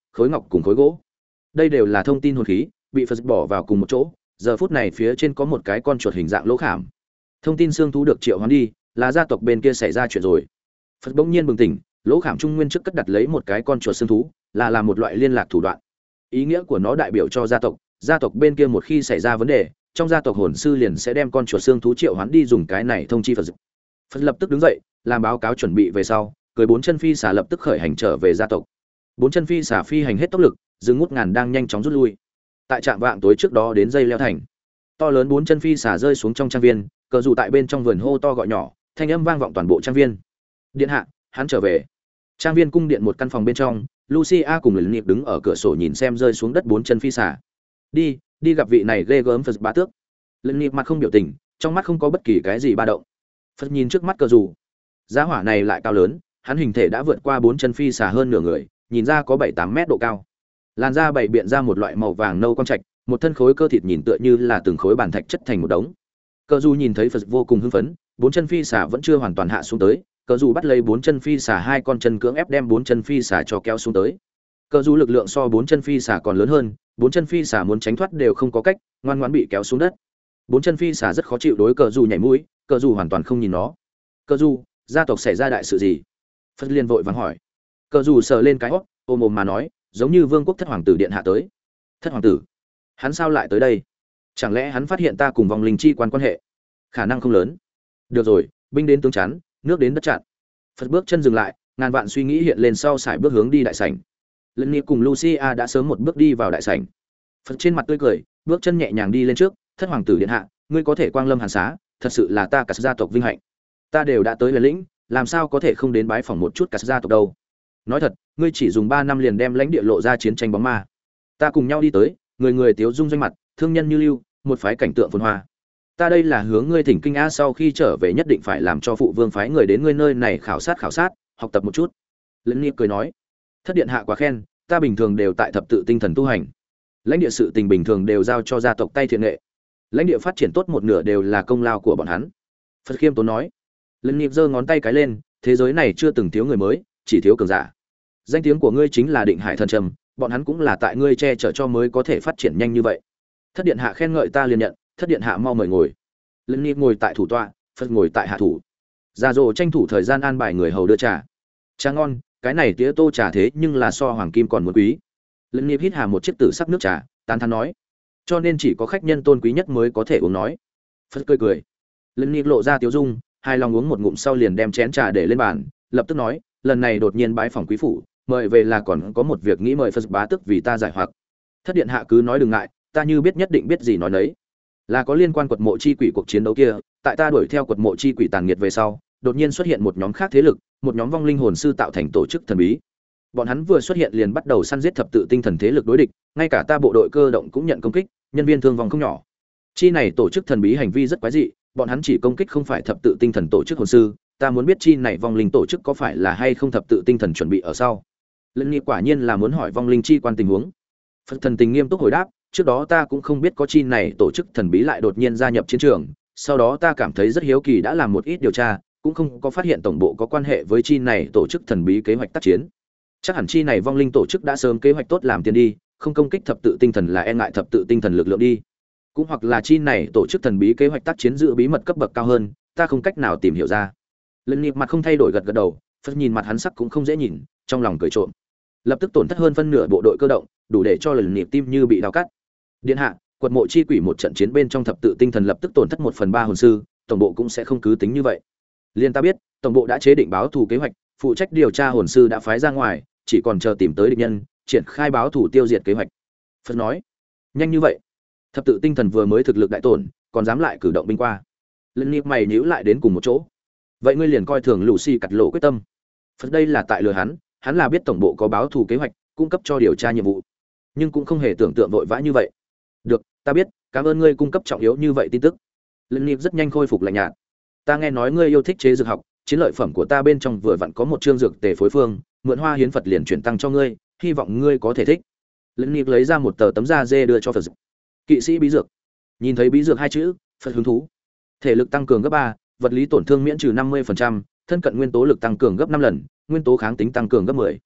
khối ngọc cùng khối gỗ. Đây đều là thông tin hồn khí, bị Phật bỏ vào cùng một chỗ. Giờ phút này phía trên có một cái con chuột hình dạng lỗ khảm. Thông tin xương thú được triệu hoán đi, là gia tộc bên kia xảy ra chuyện rồi. Phật bỗng nhiên bừng tỉnh, lỗ khảm trung nguyên trước cất đặt lấy một cái con chuột xương thú, là làm một loại liên lạc thủ đoạn. Ý nghĩa của nó đại biểu cho gia tộc, gia tộc bên kia một khi xảy ra vấn đề, trong gia tộc hồn sư liền sẽ đem con chuột xương thú triệu hoán đi dùng cái này thông chi Phật. Phật lập tức đứng dậy, làm báo cáo chuẩn bị về sau, cưỡi bốn chân phi xà lập tức khởi hành trở về gia tộc. Bốn chân phi xà phi hành hết tốc lực, rừng ngút ngàn đang nhanh chóng rút lui. Tại trạm vạng tối trước đó đến dây leo thành, to lớn bốn chân phi xà rơi xuống trong trang viên, cờ dù tại bên trong vườn hô to gọi nhỏ, thanh âm vang vọng toàn bộ trang viên. Điện hạ, hắn trở về. Trang viên cung điện một căn phòng bên trong, Lucia cùng Lữ Niệm đứng ở cửa sổ nhìn xem rơi xuống đất bốn chân phi xà. Đi, đi gặp vị này ghê gớm Phật bá tước. Lữ Niệm mặt không biểu tình, trong mắt không có bất kỳ cái gì ba động. Phật nhìn trước mắt cờ dù, giá hỏa này lại cao lớn, hắn hình thể đã vượt qua bốn chân phi xà hơn nửa người, nhìn ra có bảy tám mét độ cao. Làn da bảy biện ra một loại màu vàng nâu quang trạch, một thân khối cơ thịt nhìn tựa như là từng khối bản thạch chất thành một đống. Cờ dù nhìn thấy Phật vô cùng hưng phấn, bốn chân phi xà vẫn chưa hoàn toàn hạ xuống tới, cờ dù bắt lấy bốn chân phi xà hai con chân cưỡng ép đem bốn chân phi xà cho kéo xuống tới. Cờ dù lực lượng so bốn chân phi xà còn lớn hơn, bốn chân phi xà muốn tránh thoát đều không có cách, ngoan ngoãn bị kéo xuống đất. Bốn chân phi xà rất khó chịu đối cờ dù nhảy mũi, cờ dù hoàn toàn không nhìn nó. Cờ dù, gia tộc xảy ra đại sự gì? Phật liền vội vàng hỏi. Cờ dù sờ lên cái hót, ôm ôm mà nói, giống như vương quốc thất hoàng tử điện hạ tới. Thất hoàng tử? Hắn sao lại tới đây? Chẳng lẽ hắn phát hiện ta cùng vong linh chi quan quan hệ? Khả năng không lớn. Được rồi, binh đến tướng chắn, nước đến đất chặn. Phật bước chân dừng lại, ngàn vạn suy nghĩ hiện lên sau sải bước hướng đi đại sảnh. Lân Nhi cùng Lucia đã sớm một bước đi vào đại sảnh. Phật trên mặt tươi cười, bước chân nhẹ nhàng đi lên trước, thất hoàng tử điện hạ, ngươi có thể quang lâm hàn xá, thật sự là ta cả gia tộc vinh hạnh. Ta đều đã tới Huyền Lĩnh, làm sao có thể không đến bái phỏng một chút cả gia tộc đâu. Nói thật, ngươi chỉ dùng ba năm liền đem lãnh địa lộ ra chiến tranh bóng ma. Ta cùng nhau đi tới, người người tiếu dung doanh mặt, thương nhân như lưu, một phái cảnh tượng phồn hoa. Ta đây là hướng ngươi thỉnh kinh a, sau khi trở về nhất định phải làm cho phụ vương phái người đến ngươi nơi này khảo sát khảo sát, học tập một chút. Lẫn Nhi cười nói, thất điện hạ quá khen, ta bình thường đều tại thập tự tinh thần tu hành. Lãnh địa sự tình bình thường đều giao cho gia tộc tay thiện nghệ. Lãnh địa phát triển tốt một nửa đều là công lao của bọn hắn. Phật khiêm tốn nói. Lẫn Nhi giơ ngón tay cái lên, thế giới này chưa từng thiếu người mới, chỉ thiếu cường giả. Danh tiếng của ngươi chính là Định Hải thần trầm, bọn hắn cũng là tại ngươi che chở cho mới có thể phát triển nhanh như vậy. Thất điện hạ khen ngợi ta liền nhận, thất điện hạ mau mời ngồi. Lẫn Nhi ngồi tại thủ tọa, Phật ngồi tại hạ thủ. Gia Dỗ tranh thủ thời gian an bài người hầu đưa trà. Trà ngon, cái này tía tô trà thế nhưng là so hoàng kim còn muốn quý. Lẫn Nhi hít hà một chiếc tử sắc nước trà, tán thán nói, cho nên chỉ có khách nhân tôn quý nhất mới có thể uống nói. Phật cười cười. Lẫn Nhi lộ ra tiếu dung, hai lòng uống một ngụm sau liền đem chén trà để lên bàn, lập tức nói, lần này đột nhiên bái phỏng quý phủ, mời về là còn có một việc nghĩ mời Phật bá tức vì ta giải hoặc. Thất điện hạ cứ nói đừng ngại, ta như biết nhất định biết gì nói nấy. Là có liên quan quật mộ chi quỷ cuộc chiến đấu kia, tại ta đuổi theo quật mộ chi quỷ tàn nghiệt về sau, đột nhiên xuất hiện một nhóm khác thế lực, một nhóm vong linh hồn sư tạo thành tổ chức thần bí. Bọn hắn vừa xuất hiện liền bắt đầu săn giết thập tự tinh thần thế lực đối địch, ngay cả ta bộ đội cơ động cũng nhận công kích, nhân viên thương vong không nhỏ. Chi này tổ chức thần bí hành vi rất quái dị, bọn hắn chỉ công kích không phải thập tự tinh thần tổ chức hồn sư, ta muốn biết chi này vong linh tổ chức có phải là hay không thập tự tinh thần chuẩn bị ở sau. Lẫn Nhi quả nhiên là muốn hỏi vong linh chi quan tình huống. Phật thần tình nghiêm túc hồi đáp, trước đó ta cũng không biết có chi này tổ chức thần bí lại đột nhiên gia nhập chiến trường, sau đó ta cảm thấy rất hiếu kỳ đã làm một ít điều tra, cũng không có phát hiện tổng bộ có quan hệ với chi này tổ chức thần bí kế hoạch tác chiến. Chắc hẳn chi này vong linh tổ chức đã sớm kế hoạch tốt làm tiền đi, không công kích thập tự tinh thần là e ngại thập tự tinh thần lực lượng đi. Cũng hoặc là chi này tổ chức thần bí kế hoạch tác chiến giữ bí mật cấp bậc cao hơn, ta không cách nào tìm hiểu ra. Lần Nhi mặt không thay đổi gật gật đầu, Phật nhìn mặt hắn sắc cũng không dễ nhìn, trong lòng cười trộm. Lập tức tổn thất hơn phân nửa bộ đội cơ động, đủ để cho Lần Nhi tim như bị đau cắt. Điện hạ, quật mộ chi quỷ một trận chiến bên trong thập tự tinh thần lập tức tổn thất một phần ba hồn sư, tổng bộ cũng sẽ không cứ tính như vậy. Liên ta biết, tổng bộ đã chế định báo thù kế hoạch, phụ trách điều tra hồn sư đã phái ra ngoài, chỉ còn chờ tìm tới địch nhân, triển khai báo thù tiêu diệt kế hoạch. Phật nói, nhanh như vậy? Thập tự tinh thần vừa mới thực lực đại tổn, còn dám lại cử động binh qua? Lần Nhi mày nhíu lại đến cùng một chỗ. Vậy ngươi liền coi thường Lucy cắt lộ quyết tâm. Phật đây là tại lừa hắn, hắn là biết tổng bộ có báo thù kế hoạch, cung cấp cho điều tra nhiệm vụ, nhưng cũng không hề tưởng tượng vội vã như vậy. Được, ta biết, cảm ơn ngươi cung cấp trọng yếu như vậy tin tức. Lần Nhi rất nhanh khôi phục lạnh nhạt. Ta nghe nói ngươi yêu thích chế dược học, chiến lợi phẩm của ta bên trong vừa vặn có một chương dược tề phối phương, mượn hoa hiến Phật liền chuyển tăng cho ngươi, hy vọng ngươi có thể thích. Lần Nhi lấy ra một tờ tấm da dê đưa cho Phật. Kỵ sĩ bí dược. Nhìn thấy bí dược hai chữ, Phật hứng thú. Thể lực tăng cường gấp ba, vật lý tổn thương miễn trừ năm mươi phần trăm, thân cận nguyên tố lực tăng cường gấp năm lần, nguyên tố kháng tính tăng cường gấp mười.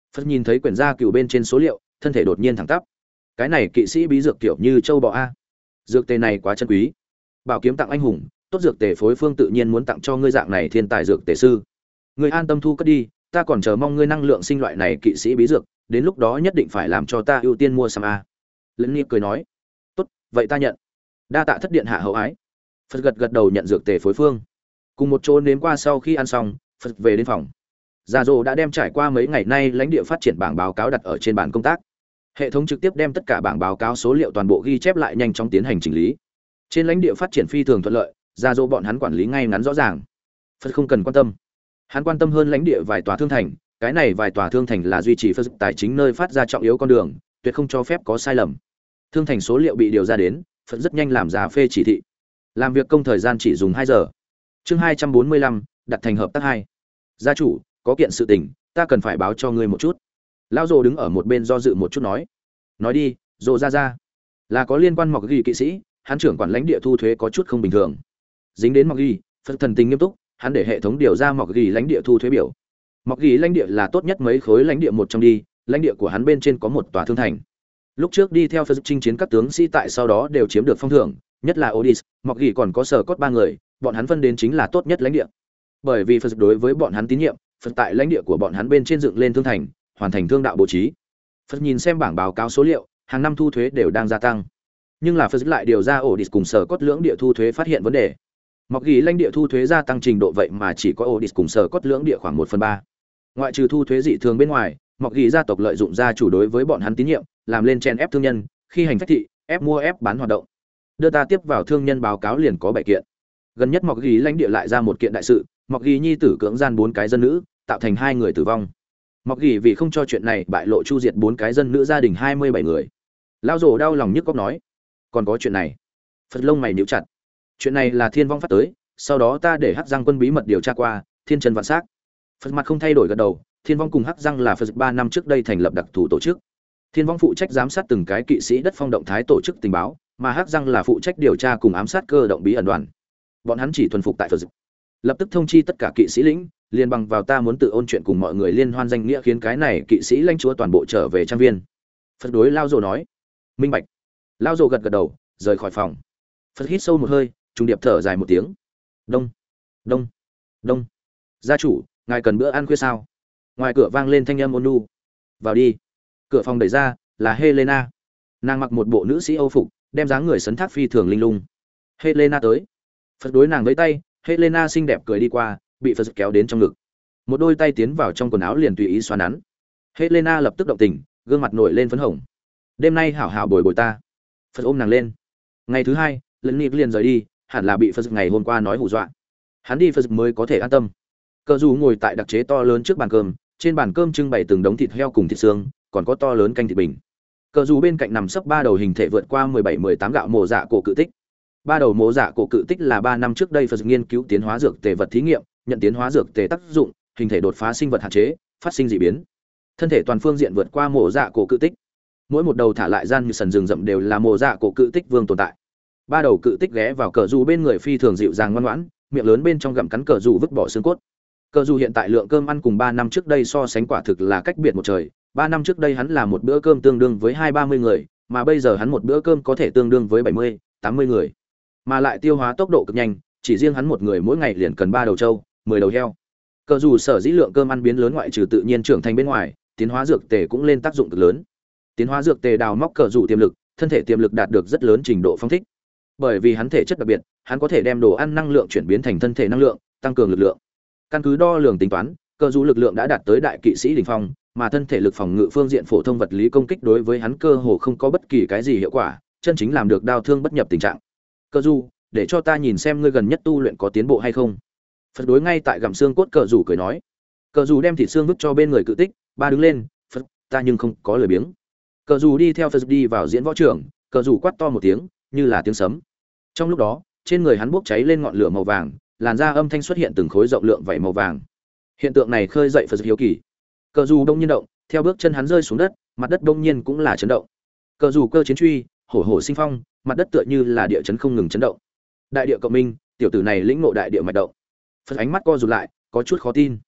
Phật nhìn thấy quyển gia cựu bên trên số liệu, thân thể đột nhiên thẳng tắp. Cái này kỵ sĩ bí dược kiểu như châu bò a. Dược tề này quá chân quý. Bảo kiếm tặng anh hùng, tốt dược tề phối phương tự nhiên muốn tặng cho ngươi dạng này thiên tài dược tề sư. Ngươi an tâm thu cất đi, ta còn chờ mong ngươi năng lượng sinh loại này kỵ sĩ bí dược, đến lúc đó nhất định phải làm cho ta ưu tiên mua sắm a. Lẫn Nghiệp cười nói, tốt, vậy ta nhận. Đa tạ thất điện hạ hậu ái. Phật gật gật đầu nhận dược tề phối phương. Cùng một chỗ nếm qua sau khi ăn xong, Phật về đến phòng. Gia Dô đã đem trải qua mấy ngày nay lãnh địa phát triển bảng báo cáo đặt ở trên bàn công tác. Hệ thống trực tiếp đem tất cả bảng báo cáo số liệu toàn bộ ghi chép lại, nhanh chóng tiến hành chỉnh lý. Trên lãnh địa phát triển phi thường thuận lợi, Gia Dô bọn hắn quản lý ngay ngắn rõ ràng. Phật không cần quan tâm. Hắn quan tâm hơn lãnh địa vài tòa thương thành, cái này vài tòa thương thành là duy trì Phật tài chính nơi phát ra trọng yếu con đường, tuyệt không cho phép có sai lầm. Thương thành số liệu bị điều ra đến, Phật rất nhanh làm ra phê chỉ thị. Làm việc công thời gian chỉ dùng hai giờ. Chương hai trăm bốn mươi lăm, đặt thành hợp tác hai. Gia chủ, có kiện sự tình, ta cần phải báo cho ngươi một chút. Lão Dô đứng ở một bên do dự một chút nói. Nói đi, Dô ra ra. Là có liên quan Mọc Ghi kỵ sĩ, hắn trưởng quản lãnh địa thu thuế có chút không bình thường. Dính đến Mọc Ghi, Phật thần tình nghiêm túc, hắn để hệ thống điều ra Mọc Ghi lãnh địa thu thuế biểu. Mọc Ghi lãnh địa là tốt nhất mấy khối lãnh địa một trong đi, lãnh địa của hắn bên trên có một tòa thương thành. Lúc trước đi theo Phật chinh chiến các tướng sĩ tại sau đó đều chiếm được phong thưởng, nhất là Odis, Mọc Ghi còn có sở cốt ba người, bọn hắn phân đến chính là tốt nhất lãnh địa. Bởi vì Phật đối với bọn hắn tín nhiệm, Phật tại lãnh địa của bọn hắn bên trên dựng lên thương thành, hoàn thành thương đạo bố trí. Phật nhìn xem bảng báo cáo số liệu, hàng năm thu thuế đều đang gia tăng. Nhưng là Phật lại điều ra Odis cùng sở cốt lưỡng địa thu thuế phát hiện vấn đề. Mọc Ghi lãnh địa thu thuế gia tăng trình độ vậy mà chỉ có Odis cùng sở cốt lưỡng địa khoảng một phần ba. Ngoại trừ thu thuế dị thường bên ngoài, Mọc Ghi gia tộc lợi dụng gia chủ đối với bọn hắn tín nhiệm, làm lên chen ép thương nhân, khi hành phách thị, ép mua ép bán hoạt động. Đưa ta tiếp vào thương nhân báo cáo liền có bảy kiện. Gần nhất Mọc Ghi lãnh địa lại ra một kiện đại sự, Mọc Ghi nhi tử cưỡng gian bốn cái dân nữ, tạo thành hai người tử vong. Mọc Ghi vì không cho chuyện này bại lộ chu diệt bốn cái dân nữ gia đình hai mươi bảy người. Lão Dô đau lòng nhức cóc nói, còn có chuyện này. Phật lông mày nhíu chặt. Chuyện này là Thiên Vong phát tới, sau đó ta để Hắc Giang quân bí mật điều tra qua, thiên chân vạn sắc. Phật mặt không thay đổi gật đầu, Thiên Vong cùng Hắc Giang là Phật ba năm trước đây thành lập đặc thù tổ chức. Thiên Vong phụ trách giám sát từng cái kỵ sĩ đất phong động thái tổ chức tình báo, mà Hắc Giang là phụ trách điều tra cùng ám sát cơ động bí ẩn đoàn. Bọn hắn chỉ thuần phục tại Phật. Lập tức thông chi tất cả kỵ sĩ lĩnh, liền bằng vào ta muốn tự ôn chuyện cùng mọi người liên hoan danh nghĩa khiến cái này kỵ sĩ lãnh chúa toàn bộ trở về trang viên. Phật đối Lao Dô nói, minh bạch. Lao Dô gật gật đầu, rời khỏi phòng. Phật hít sâu một hơi, trùng điệp thở dài một tiếng. Đông, đông, đông. Gia chủ, ngài cần bữa ăn khuya sao? Ngoài cửa vang lên thanh âm ôn nhu. Vào đi. Cửa phòng đẩy ra, là Helena. Nàng mặc một bộ nữ sĩ Âu phục, đem dáng người sấn thác phi thường linh lung. Helena tới. Phật đối nàng với tay, Helena xinh đẹp cười đi qua, bị Phật kéo đến trong ngực. Một đôi tay tiến vào trong quần áo liền tùy ý xoa nắn. Helena lập tức động tình, gương mặt nổi lên phấn hồng. Đêm nay hảo hảo bồi bồi ta. Phật ôm nàng lên. Ngày thứ hai, Lẫn Nghiệp liền rời đi, hẳn là bị Phật ngày hôm qua nói hù dọa. Hắn đi Phật mới có thể an tâm. Cờ dù ngồi tại đặc chế to lớn trước bàn cơm, trên bàn cơm trưng bày từng đống thịt heo cùng thịt xương, còn có to lớn canh thịt bình. Cờ dù bên cạnh nằm sấp ba đầu hình thể vượt qua mười bảy mười tám gạo mồ dạ cổ cự tích. Ba đầu mồ dạ cổ cự tích là ba năm trước đây Phật nghiên cứu tiến hóa dược tề vật thí nghiệm, nhận tiến hóa dược tề tác dụng, hình thể đột phá sinh vật hạn chế, phát sinh dị biến. Thân thể toàn phương diện vượt qua mồ dạ cổ cự tích. Mỗi một đầu thả lại gian như sần rừng rậm đều là mồ dạ cổ cự tích vương tồn tại. Ba đầu cự tích ghé vào cờ dù bên người phi thường dịu dàng ngoan ngoãn, miệng lớn bên trong gặm cắn cờ dù vứt bỏ xương cốt. Cờ dù hiện tại lượng cơm ăn cùng ba năm trước đây so sánh quả thực là cách biệt một trời. Ba năm trước đây hắn là một bữa cơm tương đương với hai ba mươi người, mà bây giờ hắn một bữa cơm có thể tương đương với bảy mươi, tám mươi người. Mà lại tiêu hóa tốc độ cực nhanh, chỉ riêng hắn một người mỗi ngày liền cần ba đầu trâu, mười đầu heo. Cờ dù sở dĩ lượng cơm ăn biến lớn ngoại trừ tự nhiên trưởng thành bên ngoài, tiến hóa dược tề cũng lên tác dụng cực lớn. Tiến hóa dược tề đào móc cờ dù tiềm lực, thân thể tiềm lực đạt được rất lớn trình độ phong thích. Bởi vì hắn thể chất đặc biệt, hắn có thể đem đồ ăn năng lượng chuyển biến thành thân thể năng lượng, tăng cường lực lượng. Căn cứ đo lường tính toán, cờ dù lực lượng đã đạt tới đại kỵ sĩ đỉnh phong, mà thân thể lực phòng ngự phương diện phổ thông vật lý công kích đối với hắn cơ hồ không có bất kỳ cái gì hiệu quả, chân chính làm được đau thương bất nhập tình trạng. Cờ dù, để cho ta nhìn xem ngươi gần nhất tu luyện có tiến bộ hay không. Phật đối ngay tại gặm xương cốt cờ dù cười nói. Cờ dù đem thịt xương vứt cho bên người cự tích, ba đứng lên, Phật, ta nhưng không có lời biếng. Cờ dù đi theo Phật đi vào diễn võ trường, cờ dù quát to một tiếng, như là tiếng sấm. Trong lúc đó, trên người hắn bốc cháy lên ngọn lửa màu vàng, làn da âm thanh xuất hiện từng khối rộng lượng vảy màu vàng. Hiện tượng này khơi dậy Phật hiếu kỳ. Cờ dù đông nhiên động, theo bước chân hắn rơi xuống đất, mặt đất đông nhiên cũng là chấn động. Cờ dù cơ chiến truy, hổ hổ sinh phong, mặt đất tựa như là địa chấn không ngừng chấn động. Đại địa cộng minh, tiểu tử này lĩnh ngộ đại địa mạch động. Phật ánh mắt co rụt lại, có chút khó tin.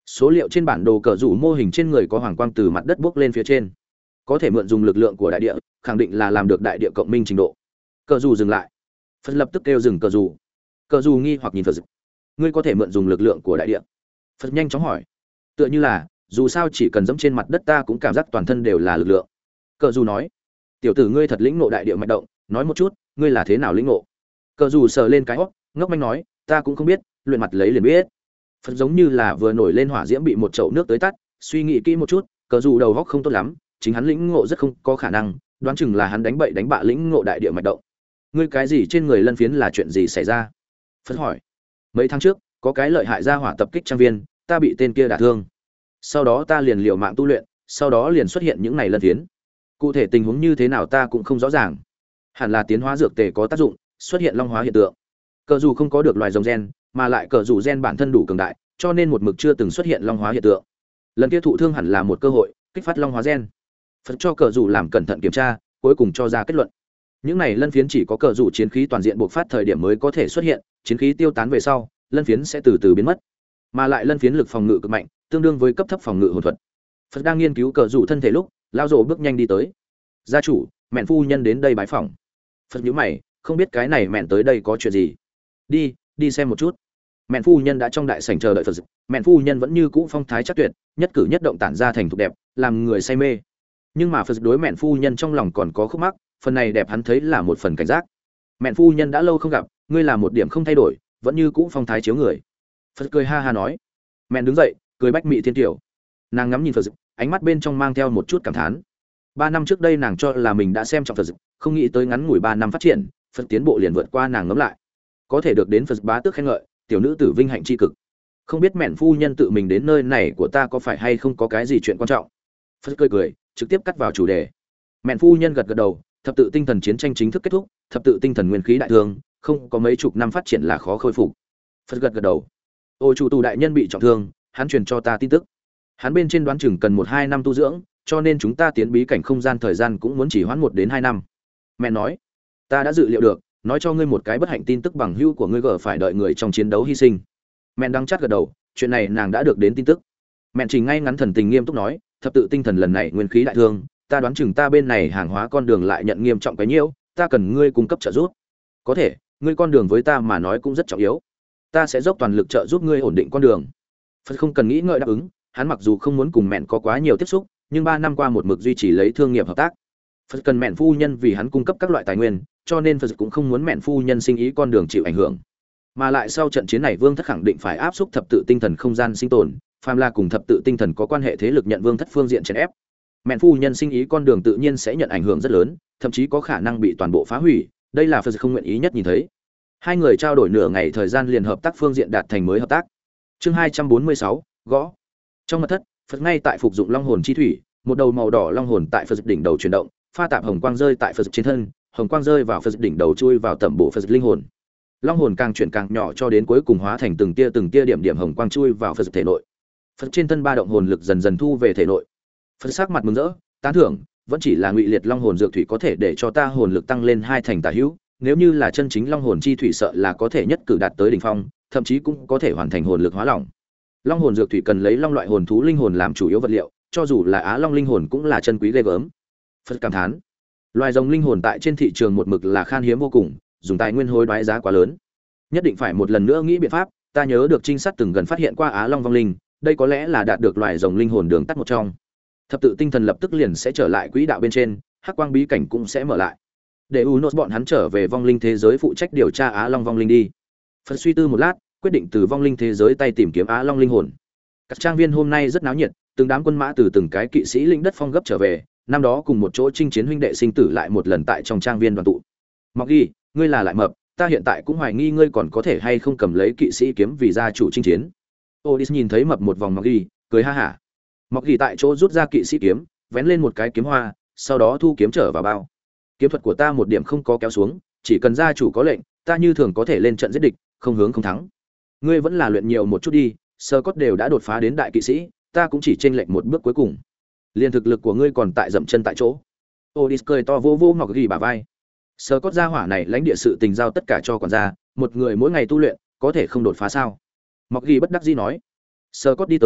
Số liệu trên bản đồ cờ rủ mô hình trên người có hoàng quang từ mặt đất bốc lên phía trên, có thể mượn dùng lực lượng của đại địa, khẳng định là làm được đại địa cộng minh trình độ. Cờ rủ dừng lại. Phật lập tức kêu dừng cờ rủ. Cờ rủ nghi hoặc nhìn Phật. Ngươi có thể mượn dùng lực lượng của đại địa? Phật nhanh chóng hỏi. Tựa như là, dù sao chỉ cần dẫm trên mặt đất ta cũng cảm giác toàn thân đều là lực lượng. Cờ rủ nói. Tiểu tử ngươi thật lĩnh ngộ đại địa mạch động, nói một chút, ngươi là thế nào lĩnh ngộ? Cờ rủ sờ lên cái óc, ngốc manh nói, ta cũng không biết, luyện mặt lấy liền biết. Phật giống như là vừa nổi lên hỏa diễm bị một chậu nước tới tắt, suy nghĩ kỹ một chút, cờ rủ đầu óc không tốt lắm, chính hắn lĩnh ngộ rất không có khả năng, đoán chừng là hắn đánh bậy đánh bạ lĩnh ngộ đại địa mạch động. Ngươi cái gì trên người lân phiến là chuyện gì xảy ra? Phật hỏi. Mấy tháng trước, có cái lợi hại ra hỏa tập kích trang viên, ta bị tên kia đả thương. Sau đó ta liền liều mạng tu luyện, sau đó liền xuất hiện những này lân phiến. Cụ thể tình huống như thế nào ta cũng không rõ ràng. Hẳn là tiến hóa dược tề có tác dụng, xuất hiện long hóa hiện tượng. Cờ dù không có được loài rồng gen, mà lại cờ dù gen bản thân đủ cường đại, cho nên một mực chưa từng xuất hiện long hóa hiện tượng. Lần kia thụ thương hẳn là một cơ hội kích phát long hóa gen. Phật cho cờ dù làm cẩn thận kiểm tra, cuối cùng cho ra kết luận. Những này lân phiến chỉ có cờ dù chiến khí toàn diện bộc phát thời điểm mới có thể xuất hiện, chiến khí tiêu tán về sau, lân phiến sẽ từ từ biến mất. Mà lại lân phiến lực phòng ngự cực mạnh, tương đương với cấp thấp phòng ngự hồn thuật. Phật đang nghiên cứu cờ dù thân thể lúc, lao rồ bước nhanh đi tới. Gia chủ, mẹn phu nhân đến đây bái phỏng. Phật nhíu mày, không biết cái này mẹn tới đây có chuyện gì. Đi, đi xem một chút. Mẹn phu nhân đã trong đại sảnh chờ đợi Phật. Mẹn phu nhân vẫn như cũ phong thái chắc tuyệt, nhất cử nhất động tản ra thành thục đẹp, làm người say mê. Nhưng mà Phật đối mẹn phu nhân trong lòng còn có khúc mắc, phần này đẹp hắn thấy là một phần cảnh giác. Mẹn phu nhân đã lâu không gặp, ngươi là một điểm không thay đổi, vẫn như cũ phong thái chiếu người. Phật cười ha ha nói. Mẹn đứng dậy, cười bách mị thiên tiểu. Nàng ngắm nhìn Phật, ánh mắt bên trong mang theo một chút cảm thán. Ba năm trước đây nàng cho là mình đã xem trọng Phật, không nghĩ tới ngắn ngủi ba năm phát triển, Phật tiến bộ liền vượt qua nàng ngấm lại. Có thể được đến Phật bá tước khen ngợi, tiểu nữ tử vinh hạnh chi cực. Không biết mẹn phu nhân tự mình đến nơi này của ta có phải hay không có cái gì chuyện quan trọng. Phật cười cười, trực tiếp cắt vào chủ đề. Mẹn phu nhân gật gật đầu, thập tự tinh thần chiến tranh chính thức kết thúc, thập tự tinh thần nguyên khí đại thương, không có mấy chục năm phát triển là khó khôi phục. Phật gật gật đầu. Ô chủ tù đại nhân bị trọng thương, hắn truyền cho ta tin tức. Hắn bên trên đoán chừng cần một hai năm tu dưỡng, cho nên chúng ta tiến bí cảnh không gian thời gian cũng muốn chỉ hoãn một đến hai năm. Mẹ nói, ta đã dự liệu được, nói cho ngươi một cái bất hạnh tin tức bằng hữu của ngươi gở phải đợi người trong chiến đấu hy sinh. Mẹ đang chát gật đầu, chuyện này nàng đã được đến tin tức. Mẹ trình ngay ngắn thần tình nghiêm túc nói, thập tự tinh thần lần này nguyên khí đại thương, ta đoán chừng ta bên này hàng hóa con đường lại nhận nghiêm trọng cái nhiễu, ta cần ngươi cung cấp trợ giúp. Có thể, ngươi con đường với ta mà nói cũng rất trọng yếu. Ta sẽ dốc toàn lực trợ giúp ngươi ổn định con đường. Phật không cần nghĩ ngợi đáp ứng, hắn mặc dù không muốn cùng mẹn có quá nhiều tiếp xúc, nhưng ba năm qua một mực duy trì lấy thương nghiệp hợp tác. Phật cần mẹn phu nhân vì hắn cung cấp các loại tài nguyên, cho nên Phật cũng không muốn mẹn phu nhân sinh ý con đường chịu ảnh hưởng. Mà lại sau trận chiến này Vương Thất khẳng định phải áp xúc thập tự tinh thần không gian sinh tồn, phàm là cùng thập tự tinh thần có quan hệ thế lực nhận Vương Thất phương diện chèn ép. Mẹn phu nhân sinh ý con đường tự nhiên sẽ nhận ảnh hưởng rất lớn, thậm chí có khả năng bị toàn bộ phá hủy, đây là Phật không nguyện ý nhất nhìn thấy. Hai người trao đổi nửa ngày thời gian liền hợp tác phương diện đạt thành mới hợp tác. Chương hai trăm bốn mươi sáu, gõ. Trong mật thất, Phật ngay tại phục dụng long hồn chi thủy, một đầu màu đỏ long hồn tại Phật đỉnh đầu chuyển động, pha tạp hồng quang rơi tại Phật trên thân, hồng quang rơi vào Phật đỉnh đầu chui vào tẩm bộ Phật linh hồn. Long hồn càng chuyển càng nhỏ cho đến cuối cùng hóa thành từng tia từng tia điểm điểm hồng quang chui vào Phật thể nội. Phật trên thân ba động hồn lực dần dần thu về thể nội. Phật sắc mặt mừng rỡ, tán thưởng, vẫn chỉ là ngụy liệt long hồn dược thủy có thể để cho ta hồn lực tăng lên hai thành tả hữu, nếu như là chân chính long hồn chi thủy sợ là có thể nhất cử đạt tới đỉnh phong, thậm chí cũng có thể hoàn thành hồn lực hóa lỏng. Long hồn dược thủy cần lấy long loại hồn thú linh hồn làm chủ yếu vật liệu, cho dù là á long linh hồn cũng là chân quý ghê gớm. Phật cảm thán, loài rồng linh hồn tại trên thị trường một mực là khan hiếm vô cùng, dùng tài nguyên hối đoái giá quá lớn. Nhất định phải một lần nữa nghĩ biện pháp, ta nhớ được trinh sát từng gần phát hiện qua á long vong linh, đây có lẽ là đạt được loài rồng linh hồn đường tắt một trong. Thập tự tinh thần lập tức liền sẽ trở lại quỹ đạo bên trên, hắc quang bí cảnh cũng sẽ mở lại. Để Unos bọn hắn trở về vong linh thế giới phụ trách điều tra á long vong linh đi. Phật suy tư một lát, quyết định từ vong linh thế giới tay tìm kiếm á long linh hồn. Các trang viên hôm nay rất náo nhiệt, từng đám quân mã từ từng cái kỵ sĩ linh đất phong gấp trở về, năm đó cùng một chỗ chinh chiến huynh đệ sinh tử lại một lần tại trong trang viên đoàn tụ. Mặc ghi, ngươi là lại mập, ta hiện tại cũng hoài nghi ngươi còn có thể hay không cầm lấy kỵ sĩ kiếm vì gia chủ chinh chiến. Odys nhìn thấy mập một vòng Mặc ghi, cười ha hả. Mặc ghi tại chỗ rút ra kỵ sĩ kiếm, vén lên một cái kiếm hoa, sau đó thu kiếm trở vào bao. Kiếm thuật của ta một điểm không có kéo xuống, chỉ cần gia chủ có lệnh, ta như thường có thể lên trận giết địch, không hướng không thắng. Ngươi vẫn là luyện nhiều một chút đi, sơ cốt đều đã đột phá đến đại kỵ sĩ, ta cũng chỉ chênh lệch một bước cuối cùng. Liên thực lực của ngươi còn tại dậm chân tại chỗ. Odys cười to vô vô Ngọc Ghi bả vai. Sơ cốt gia hỏa này lãnh địa sự tình giao tất cả cho quản gia, một người mỗi ngày tu luyện, có thể không đột phá sao? Ngọc Ghi bất đắc dĩ nói. Sơ cốt đi tới,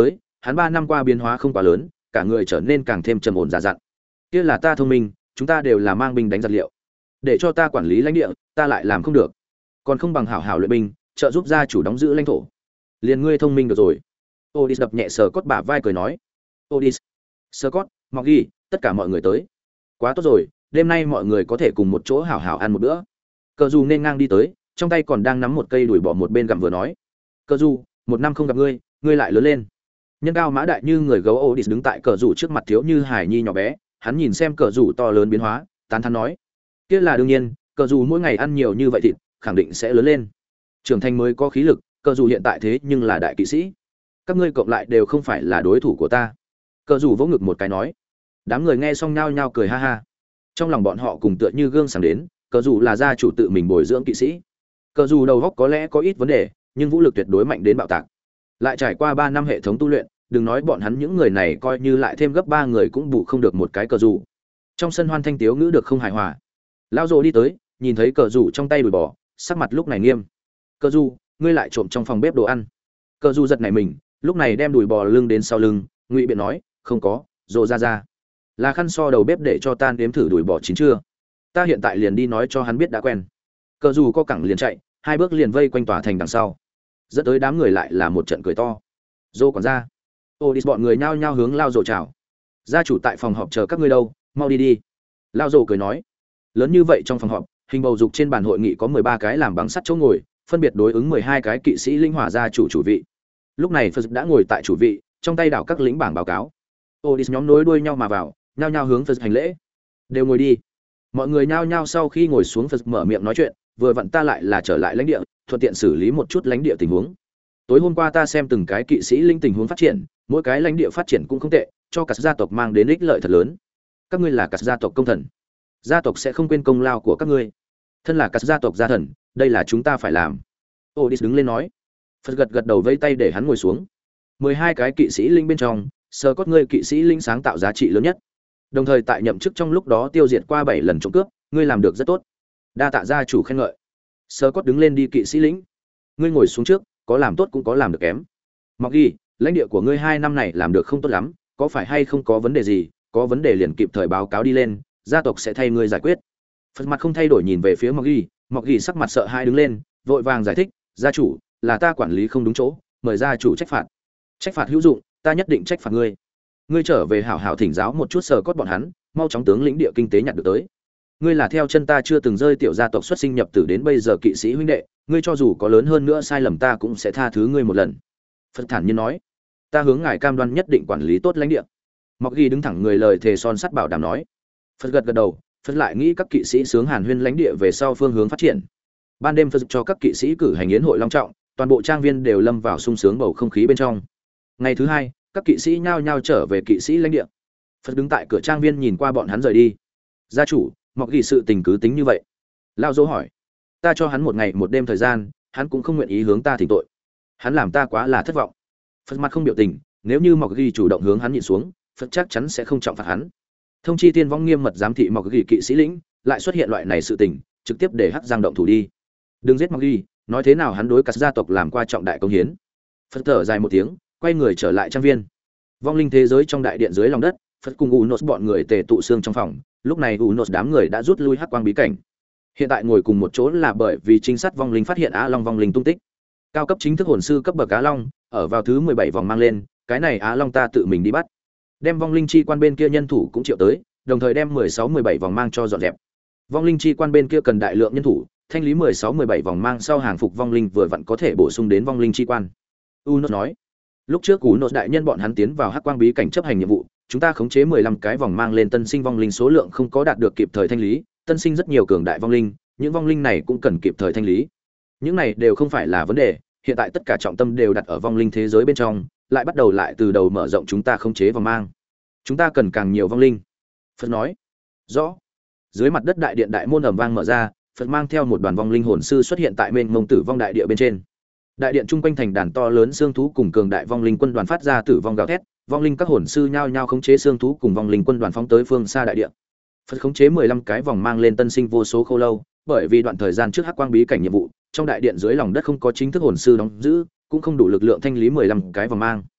hắn ba năm qua biến hóa không quá lớn, cả người trở nên càng thêm trầm ổn già dặn. Kia là ta thông minh, chúng ta đều là mang binh đánh giặc liệu. Để cho ta quản lý lãnh địa, ta lại làm không được. Còn không bằng hảo hảo luyện binh, trợ giúp gia chủ đóng giữ lãnh thổ. Liền ngươi thông minh được rồi. Odys đập nhẹ sờ cốt bả vai cười nói. Odys, Scott, Moggy, tất cả mọi người tới. Quá tốt rồi, đêm nay mọi người có thể cùng một chỗ hảo hảo ăn một bữa. Cờ dù nên ngang đi tới, trong tay còn đang nắm một cây đùi bò một bên gặm vừa nói. Cờ dù, một năm không gặp ngươi, ngươi lại lớn lên. Nhân cao mã đại như người gấu Odys đứng tại cờ dù trước mặt thiếu như hải nhi nhỏ bé, hắn nhìn xem cờ dù to lớn biến hóa, tán thán nói: kia là đương nhiên, cờ dù mỗi ngày ăn nhiều như vậy thịt, khẳng định sẽ lớn lên. Trưởng thành mới có khí lực, cờ dù hiện tại thế nhưng là đại kỵ sĩ. Các ngươi cộng lại đều không phải là đối thủ của ta. Cờ dù vỗ ngực một cái nói. Đám người nghe xong nhao nhao cười ha ha. Trong lòng bọn họ cùng tựa như gương sáng đến, cờ dù là gia chủ tự mình bồi dưỡng kỵ sĩ. Cờ dù đầu óc có lẽ có ít vấn đề, nhưng vũ lực tuyệt đối mạnh đến bạo tạc. Lại trải qua ba năm hệ thống tu luyện, đừng nói bọn hắn những người này coi như lại thêm gấp ba người cũng bù không được một cái cờ dù. Trong sân hoan thanh tiếu ngữ được không hài hòa. Lão Dỗ đi tới, nhìn thấy cờ dù trong tay đùi bò, sắc mặt lúc này nghiêm. Cờ dù, ngươi lại trộm trong phòng bếp đồ ăn. Cờ dù giật nảy mình, lúc này đem đùi bò lưng đến sau lưng, ngụy biện nói, không có, Dỗ ra ra, là khăn so đầu bếp để cho tan đếm thử đùi bò chín chưa. Ta hiện tại liền đi nói cho hắn biết đã quen. Cờ dù co cẳng liền chạy, hai bước liền vây quanh tòa thành đằng sau, dẫn tới đám người lại là một trận cười to. Dỗ còn ra. Odys bọn người nhao nhao hướng Lao Dỗ chào. Gia chủ tại phòng họp chờ các ngươi đâu, mau đi đi. Lao Dỗ cười nói. Lớn như vậy trong phòng họp, hình bầu dục trên bàn hội nghị có mười ba cái làm bằng sắt chỗ ngồi, phân biệt đối ứng mười hai cái kỵ sĩ linh hỏa gia chủ chủ vị. Lúc này Phật đã ngồi tại chủ vị, trong tay đảo các lĩnh bảng báo cáo. Odys nhóm nối đuôi nhau mà vào, nhao nhao hướng Phật hành lễ. Đều ngồi đi. Mọi người nhao nhao sau khi ngồi xuống, Phật mở miệng nói chuyện, vừa vặn ta lại là trở lại lãnh địa, thuận tiện xử lý một chút lãnh địa tình huống. Tối hôm qua ta xem từng cái kỵ sĩ linh tình huống phát triển, mỗi cái lãnh địa phát triển cũng không tệ, cho cả gia tộc mang đến ích lợi thật lớn. Các ngươi là cả gia tộc công thần, gia tộc sẽ không quên công lao của các ngươi. Thân là cả gia tộc gia thần, đây là chúng ta phải làm. Odys đứng lên nói. Phật gật gật đầu vây tay để hắn ngồi xuống. mười hai cái kỵ sĩ linh bên trong, sơ cốt ngươi kỵ sĩ linh sáng tạo giá trị lớn nhất. Đồng thời tại nhậm chức trong lúc đó tiêu diệt qua bảy lần trộm cướp, ngươi làm được rất tốt. Đa tạ gia chủ khen ngợi. Sơ cốt đứng lên đi kỵ sĩ lĩnh. Ngươi ngồi xuống trước, có làm tốt cũng có làm được kém. Mặc ghi, lãnh địa của ngươi hai năm này làm được không tốt lắm, có phải hay không có vấn đề gì, có vấn đề liền kịp thời báo cáo đi lên, gia tộc sẽ thay ngươi giải quyết. Phật mặt không thay đổi nhìn về phía Mặc ghi, Mặc ghi sắc mặt sợ hãi đứng lên, vội vàng giải thích, gia chủ, là ta quản lý không đúng chỗ, mời gia chủ trách phạt. Trách phạt hữu dụng, ta nhất định trách phạt ngươi. Ngươi trở về hảo hảo thỉnh giáo một chút sờ cốt bọn hắn, mau chóng tướng lĩnh địa kinh tế nhặt được tới. Ngươi là theo chân ta chưa từng rơi tiểu gia tộc xuất sinh nhập tử đến bây giờ kỵ sĩ huynh đệ, ngươi cho dù có lớn hơn nữa sai lầm ta cũng sẽ tha thứ ngươi một lần. Phật thản nhiên nói, ta hướng ngài cam đoan nhất định quản lý tốt lãnh địa. Mọc ghi đứng thẳng người lời thề son sắt bảo đảm nói. Phật gật gật đầu, Phật lại nghĩ các kỵ sĩ sướng hàn huyên lãnh địa về sau phương hướng phát triển. Ban đêm Phật cho các kỵ sĩ cử hành yến hội long trọng, toàn bộ trang viên đều lâm vào sung sướng bầu không khí bên trong. Ngày thứ hai, các kỵ sĩ nhao nhao trở về kỵ sĩ lãnh địa. Phật đứng tại cửa trang viên nhìn qua bọn hắn rời đi. Gia chủ, Mọc ghi sự tình cứ tính như vậy. Lao Dỗ hỏi. Ta cho hắn một ngày một đêm thời gian, hắn cũng không nguyện ý hướng ta thỉnh tội. Hắn làm ta quá là thất vọng. Phật mặt không biểu tình, nếu như Mọc ghi chủ động hướng hắn nhìn xuống, Phật chắc chắn sẽ không trọng phạt hắn. Thông chi Tiên Vong nghiêm mật giám thị Mọc ghi kỵ sĩ lĩnh, lại xuất hiện loại này sự tình, trực tiếp để hắc giang động thủ đi. Đừng giết Mọc ghi, nói thế nào hắn đối cả gia tộc làm qua trọng đại công hiến. Phật thở dài một tiếng, quay người trở lại trang viên. Vong linh thế giới trong đại điện dưới lòng đất, Phật cùng Unos bọn người tề tụ xương trong phòng, lúc này Unos đám người đã rút lui hắc quang bí cảnh. Hiện tại ngồi cùng một chỗ là bởi vì trinh sát vong linh phát hiện Á Long vong linh tung tích. Cao cấp chính thức hồn sư cấp bậc Á Long, ở vào thứ mười bảy vòng mang lên, cái này Á Long ta tự mình đi bắt. Đem vong linh chi quan bên kia nhân thủ cũng triệu tới, đồng thời đem mười sáu mười bảy vòng mang cho dọn dẹp. Vong linh chi quan bên kia cần đại lượng nhân thủ, thanh lý mười sáu mười bảy vòng mang sau hàng phục vong linh vừa vặn có thể bổ sung đến vong linh chi quan. Unos nói. Lúc trước Unos đại nhân bọn hắn tiến vào hắc quang bí cảnh chấp hành nhiệm vụ, chúng ta khống chế mười lăm cái vòng mang lên tân sinh vong linh số lượng không có đạt được kịp thời thanh lý, tân sinh rất nhiều cường đại vong linh, những vong linh này cũng cần kịp thời thanh lý. Những này đều không phải là vấn đề, hiện tại tất cả trọng tâm đều đặt ở vong linh thế giới bên trong, lại bắt đầu lại từ đầu mở rộng chúng ta khống chế vòng mang. Chúng ta cần càng nhiều vong linh. Phật nói. Rõ. Dưới mặt đất đại điện đại môn ầm vang mở ra, Phật mang theo một đoàn vong linh hồn sư xuất hiện tại mênh mông tử vong đại địa bên trên. Đại điện trung quanh thành đàn to lớn xương thú cùng cường đại vong linh quân đoàn phát ra tử vong gào thét, vong linh các hồn sư nhao nhao khống chế xương thú cùng vong linh quân đoàn phóng tới phương xa đại điện. Phật khống chế mười lăm cái vòng mang lên tân sinh vô số khô lâu, bởi vì đoạn thời gian trước hắc quang bí cảnh nhiệm vụ, trong đại điện dưới lòng đất không có chính thức hồn sư đóng giữ, cũng không đủ lực lượng thanh lý mười lăm cái vòng mang.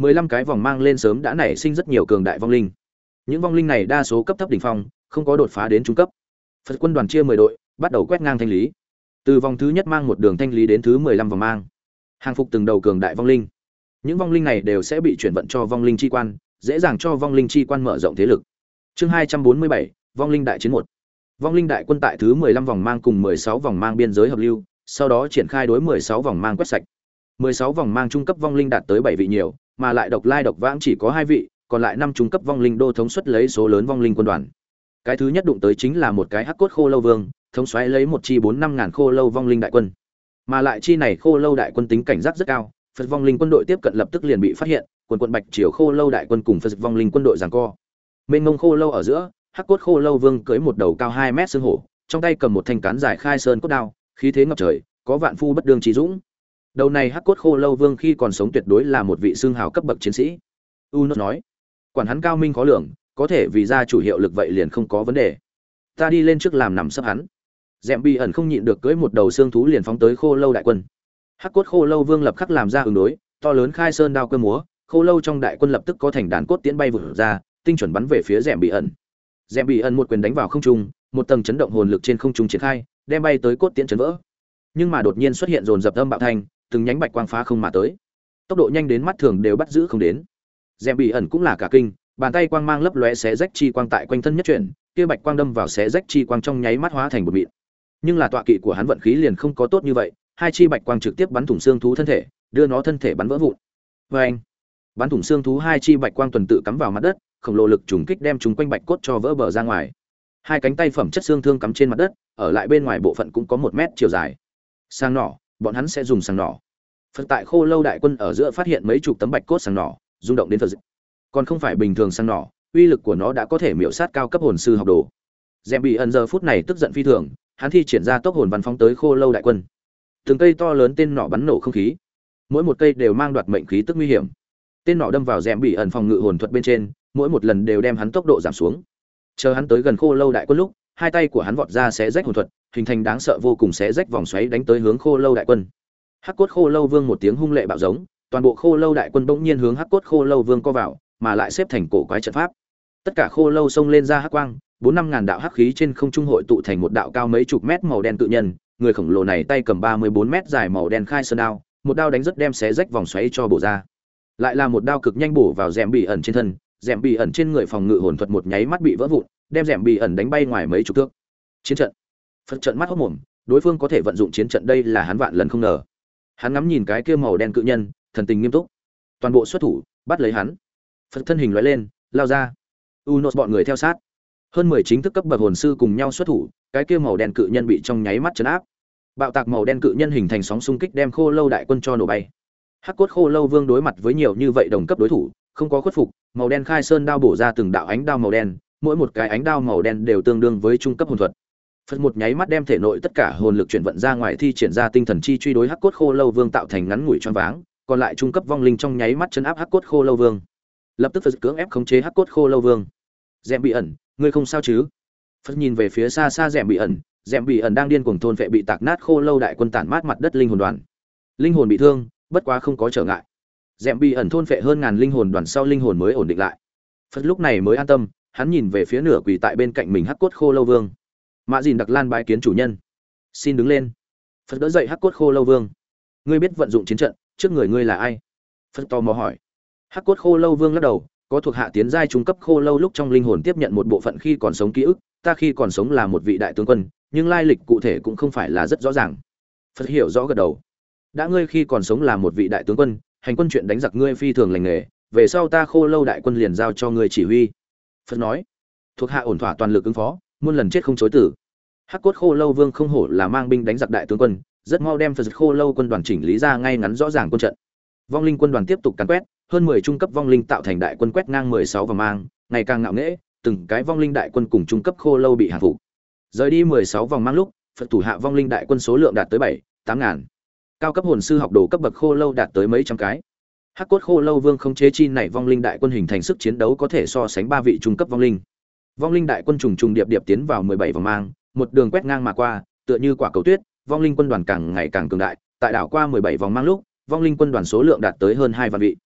mười lăm cái vòng mang lên sớm đã nảy sinh rất nhiều cường đại vong linh. Những vong linh này đa số cấp thấp đỉnh phong, không có đột phá đến trung cấp. Phật quân đoàn chia mười đội, bắt đầu quét ngang thanh lý. Từ vòng thứ nhất mang một đường thanh lý đến thứ mười lăm vòng mang. Hàng phục từng đầu cường đại vong linh. Những vong linh này đều sẽ bị chuyển vận cho vong linh chi quan, dễ dàng cho vong linh chi quan mở rộng thế lực. Chương hai trăm bốn mươi bảy, vong linh đại chiến một. Vong linh đại quân tại thứ mười lăm vòng mang cùng mười sáu vòng mang biên giới hợp lưu, sau đó triển khai đối mười sáu vòng mang quét sạch. mười sáu vòng mang trung cấp vong linh đạt tới bảy vị nhiều, mà lại độc lai độc vãng chỉ có hai vị, còn lại năm trung cấp vong linh đô thống suất lấy số lớn vong linh quân đoàn. Cái thứ nhất đụng tới chính là một cái hắc cốt khô lâu vương, thống soái lấy một chi bốn năm ngàn khô lâu vong linh đại quân. Mà lại chi này khô lâu đại quân tính cảnh giác rất cao, Phật vong linh quân đội tiếp cận lập tức liền bị phát hiện, quần quận bạch triều khô lâu đại quân cùng Phật vong linh quân đội giằng co. Mênh mông khô lâu ở giữa, hắc cốt khô lâu vương cưỡi một đầu cao hai mét xương hổ, trong tay cầm một thanh cán dài khai sơn cốt đao, khí thế ngập trời, có vạn phu bất đương chí dũng. Đầu này hắc cốt khô lâu vương khi còn sống tuyệt đối là một vị xương hào cấp bậc chiến sĩ. Unos nói, quản hắn cao minh khó lường, có thể vì gia chủ hiệu lực vậy liền không có vấn đề. Ta đi lên trước làm nằm sấp hắn. Dẹm Bi ẩn không nhịn được cưỡi một đầu xương thú liền phóng tới khô lâu đại quân. Hắc cốt khô lâu vương lập khắc làm ra ứng đối, to lớn khai sơn đao cơ múa, khô lâu trong đại quân lập tức có thành đàn cốt tiễn bay vụt ra, tinh chuẩn bắn về phía Dẹm Bi ẩn. Dẹm Bi ẩn một quyền đánh vào không trung, một tầng chấn động hồn lực trên không trung triển khai, đem bay tới cốt tiễn chấn vỡ. Nhưng mà đột nhiên xuất hiện dồn dập âm bạo thanh, từng nhánh bạch quang phá không mà tới. Tốc độ nhanh đến mắt thường đều bắt giữ không đến. Dẹm Bi ẩn cũng là cả kinh, bàn tay quang mang lấp lóe xé rách chi quang tại quanh thân nhất chuyển, kia bạch quang đâm vào xé rách chi quang trong nháy mắt hóa thành bột mịn. Nhưng là tọa kỵ của hắn vận khí liền không có tốt như vậy, hai chi bạch quang trực tiếp bắn thủng xương thú thân thể, đưa nó thân thể bắn vỡ vụn. Oeng! Bắn thủng xương thú hai chi bạch quang tuần tự cắm vào mặt đất, khổng lồ lực trùng kích đem chúng quanh bạch cốt cho vỡ bờ ra ngoài. Hai cánh tay phẩm chất xương thương cắm trên mặt đất, ở lại bên ngoài bộ phận cũng có một mét chiều dài. Sang nỏ, bọn hắn sẽ dùng sang nỏ. Phật tại khô lâu đại quân ở giữa phát hiện mấy chục tấm bạch cốt sang nỏ, rung động đến Phật. Còn không phải bình thường sang nỏ, uy lực của nó đã có thể miểu sát cao cấp hồn sư học đồ. Dẹm Bị ẩn giờ phút này tức giận phi thường, hắn thi triển ra tốc hồn văn phóng tới khô lâu đại quân. Từng cây to lớn tên nỏ bắn nổ không khí, mỗi một cây đều mang đoạt mệnh khí tức nguy hiểm. Tên nỏ đâm vào Dẹm Bị ẩn phòng ngự hồn thuật bên trên, mỗi một lần đều đem hắn tốc độ giảm xuống. Chờ hắn tới gần khô lâu đại quân lúc, hai tay của hắn vọt ra xé rách hồn thuật, hình thành đáng sợ vô cùng xé rách vòng xoáy đánh tới hướng khô lâu đại quân. Hắc cốt khô lâu vương một tiếng hung lệ bạo giống, toàn bộ khô lâu đại quân bỗng nhiên hướng hắc cốt khô lâu vương co vào, mà lại xếp thành cổ quái trận pháp. Tất cả khô lâu xông lên ra hắc quang, bốn năm ngàn đạo hắc khí trên không trung hội tụ thành một đạo cao mấy chục mét màu đen tự nhân, người khổng lồ này tay cầm ba mươi bốn mét dài màu đen khai sơn đao, một đao đánh rất đem xé rách vòng xoáy cho bổ ra. Lại là một đao cực nhanh bổ vào Dẹm Bị ẩn trên thân, Dẹm Bị ẩn trên người phòng ngự hồn thuật một nháy mắt bị vỡ vụn, đem Dẹm Bị ẩn đánh bay ngoài mấy chục thước. Chiến trận. Phật trận mắt hốt mồm, đối phương có thể vận dụng chiến trận đây là hắn vạn lần không ngờ. Hắn ngắm nhìn cái kia màu đen cự nhân, thần tình nghiêm túc. Toàn bộ xuất thủ, bắt lấy hắn. Phật thân hình lóe lên, lao ra. Unos bọn người theo sát. Hơn mười chính thức cấp bậc hồn sư cùng nhau xuất thủ, cái kia màu đen cự nhân bị trong nháy mắt trấn áp. Bạo tạc màu đen cự nhân hình thành sóng xung kích đem khô lâu đại quân cho nổ bay. Hắc cốt khô lâu vương đối mặt với nhiều như vậy đồng cấp đối thủ, không có khuất phục, màu đen khai sơn đao bổ ra từng đạo ánh đao màu đen, mỗi một cái ánh đao màu đen đều tương đương với trung cấp hồn thuật. Phật một nháy mắt đem thể nội tất cả hồn lực chuyển vận ra ngoài thi triển ra tinh thần chi truy đối hắc cốt khô lâu vương tạo thành ngắn ngủi choáng váng, còn lại trung cấp vong linh trong nháy mắt chấn áp hắc cốt khô lâu vương. Lập tức Phật cưỡng ép khống chế hắc cốt khô lâu vương. Dẹm Bị ẩn, ngươi không sao chứ? Phật nhìn về phía xa xa Dẹm Bị ẩn, Dẹm Bị ẩn đang điên cuồng thôn phệ bị tạc nát khô lâu đại quân tản mát mặt đất linh hồn đoàn. Linh hồn bị thương, bất quá không có trở ngại. Dẹm Bị ẩn thôn phệ hơn ngàn linh hồn đoàn sau linh hồn mới ổn định lại. Phật lúc này mới an tâm, hắn nhìn về phía nửa quỳ tại bên cạnh mình hắc cốt khô lâu vương. Mã Dìn Đặc Lan bái kiến chủ nhân, xin đứng lên. Phật đỡ dậy hắc cốt khô lâu vương. Ngươi biết vận dụng chiến trận, trước người ngươi là ai? Phật tò mò hỏi. Hắc cốt khô lâu vương lắc đầu, có thuộc hạ tiến giai trung cấp khô lâu lúc trong linh hồn tiếp nhận một bộ phận khi còn sống ký ức, ta khi còn sống là một vị đại tướng quân, nhưng lai lịch cụ thể cũng không phải là rất rõ ràng. Phật hiểu rõ gật đầu. Đã ngươi khi còn sống là một vị đại tướng quân, hành quân chuyện đánh giặc ngươi phi thường lành nghề, về sau ta khô lâu đại quân liền giao cho ngươi chỉ huy. Phật nói. Thuộc hạ ổn thỏa toàn lực ứng phó, muôn lần chết không chối tử. Hắc cốt khô lâu vương không hổ là mang binh đánh giặc đại tướng quân, rất mau đem Phật khô lâu quân đoàn chỉnh lý ra ngay ngắn rõ ràng quân trận. Vong linh quân đoàn tiếp tục càn quét, hơn mười trung cấp vong linh tạo thành đại quân quét ngang mười sáu vòng mang, ngày càng ngạo nghễ, từng cái vong linh đại quân cùng trung cấp khô lâu bị hàng phục. Rời đi mười sáu vòng mang lúc, Phật thủ hạ vong linh đại quân số lượng đạt tới bảy, tám ngàn. Cao cấp hồn sư học đồ cấp bậc khô lâu đạt tới mấy trăm cái. Hắc cốt khô lâu vương không chế chi này vong linh đại quân hình thành sức chiến đấu có thể so sánh ba vị trung cấp vong linh. Vong linh đại quân trùng trùng điệp điệp tiến vào mười bảy vòng mang, một đường quét ngang mà qua, tựa như quả cầu tuyết, vong linh quân đoàn càng ngày càng cường đại, tại đảo qua mười bảy vòng mang lúc, vong linh quân đoàn số lượng đạt tới hơn hai vạn vị.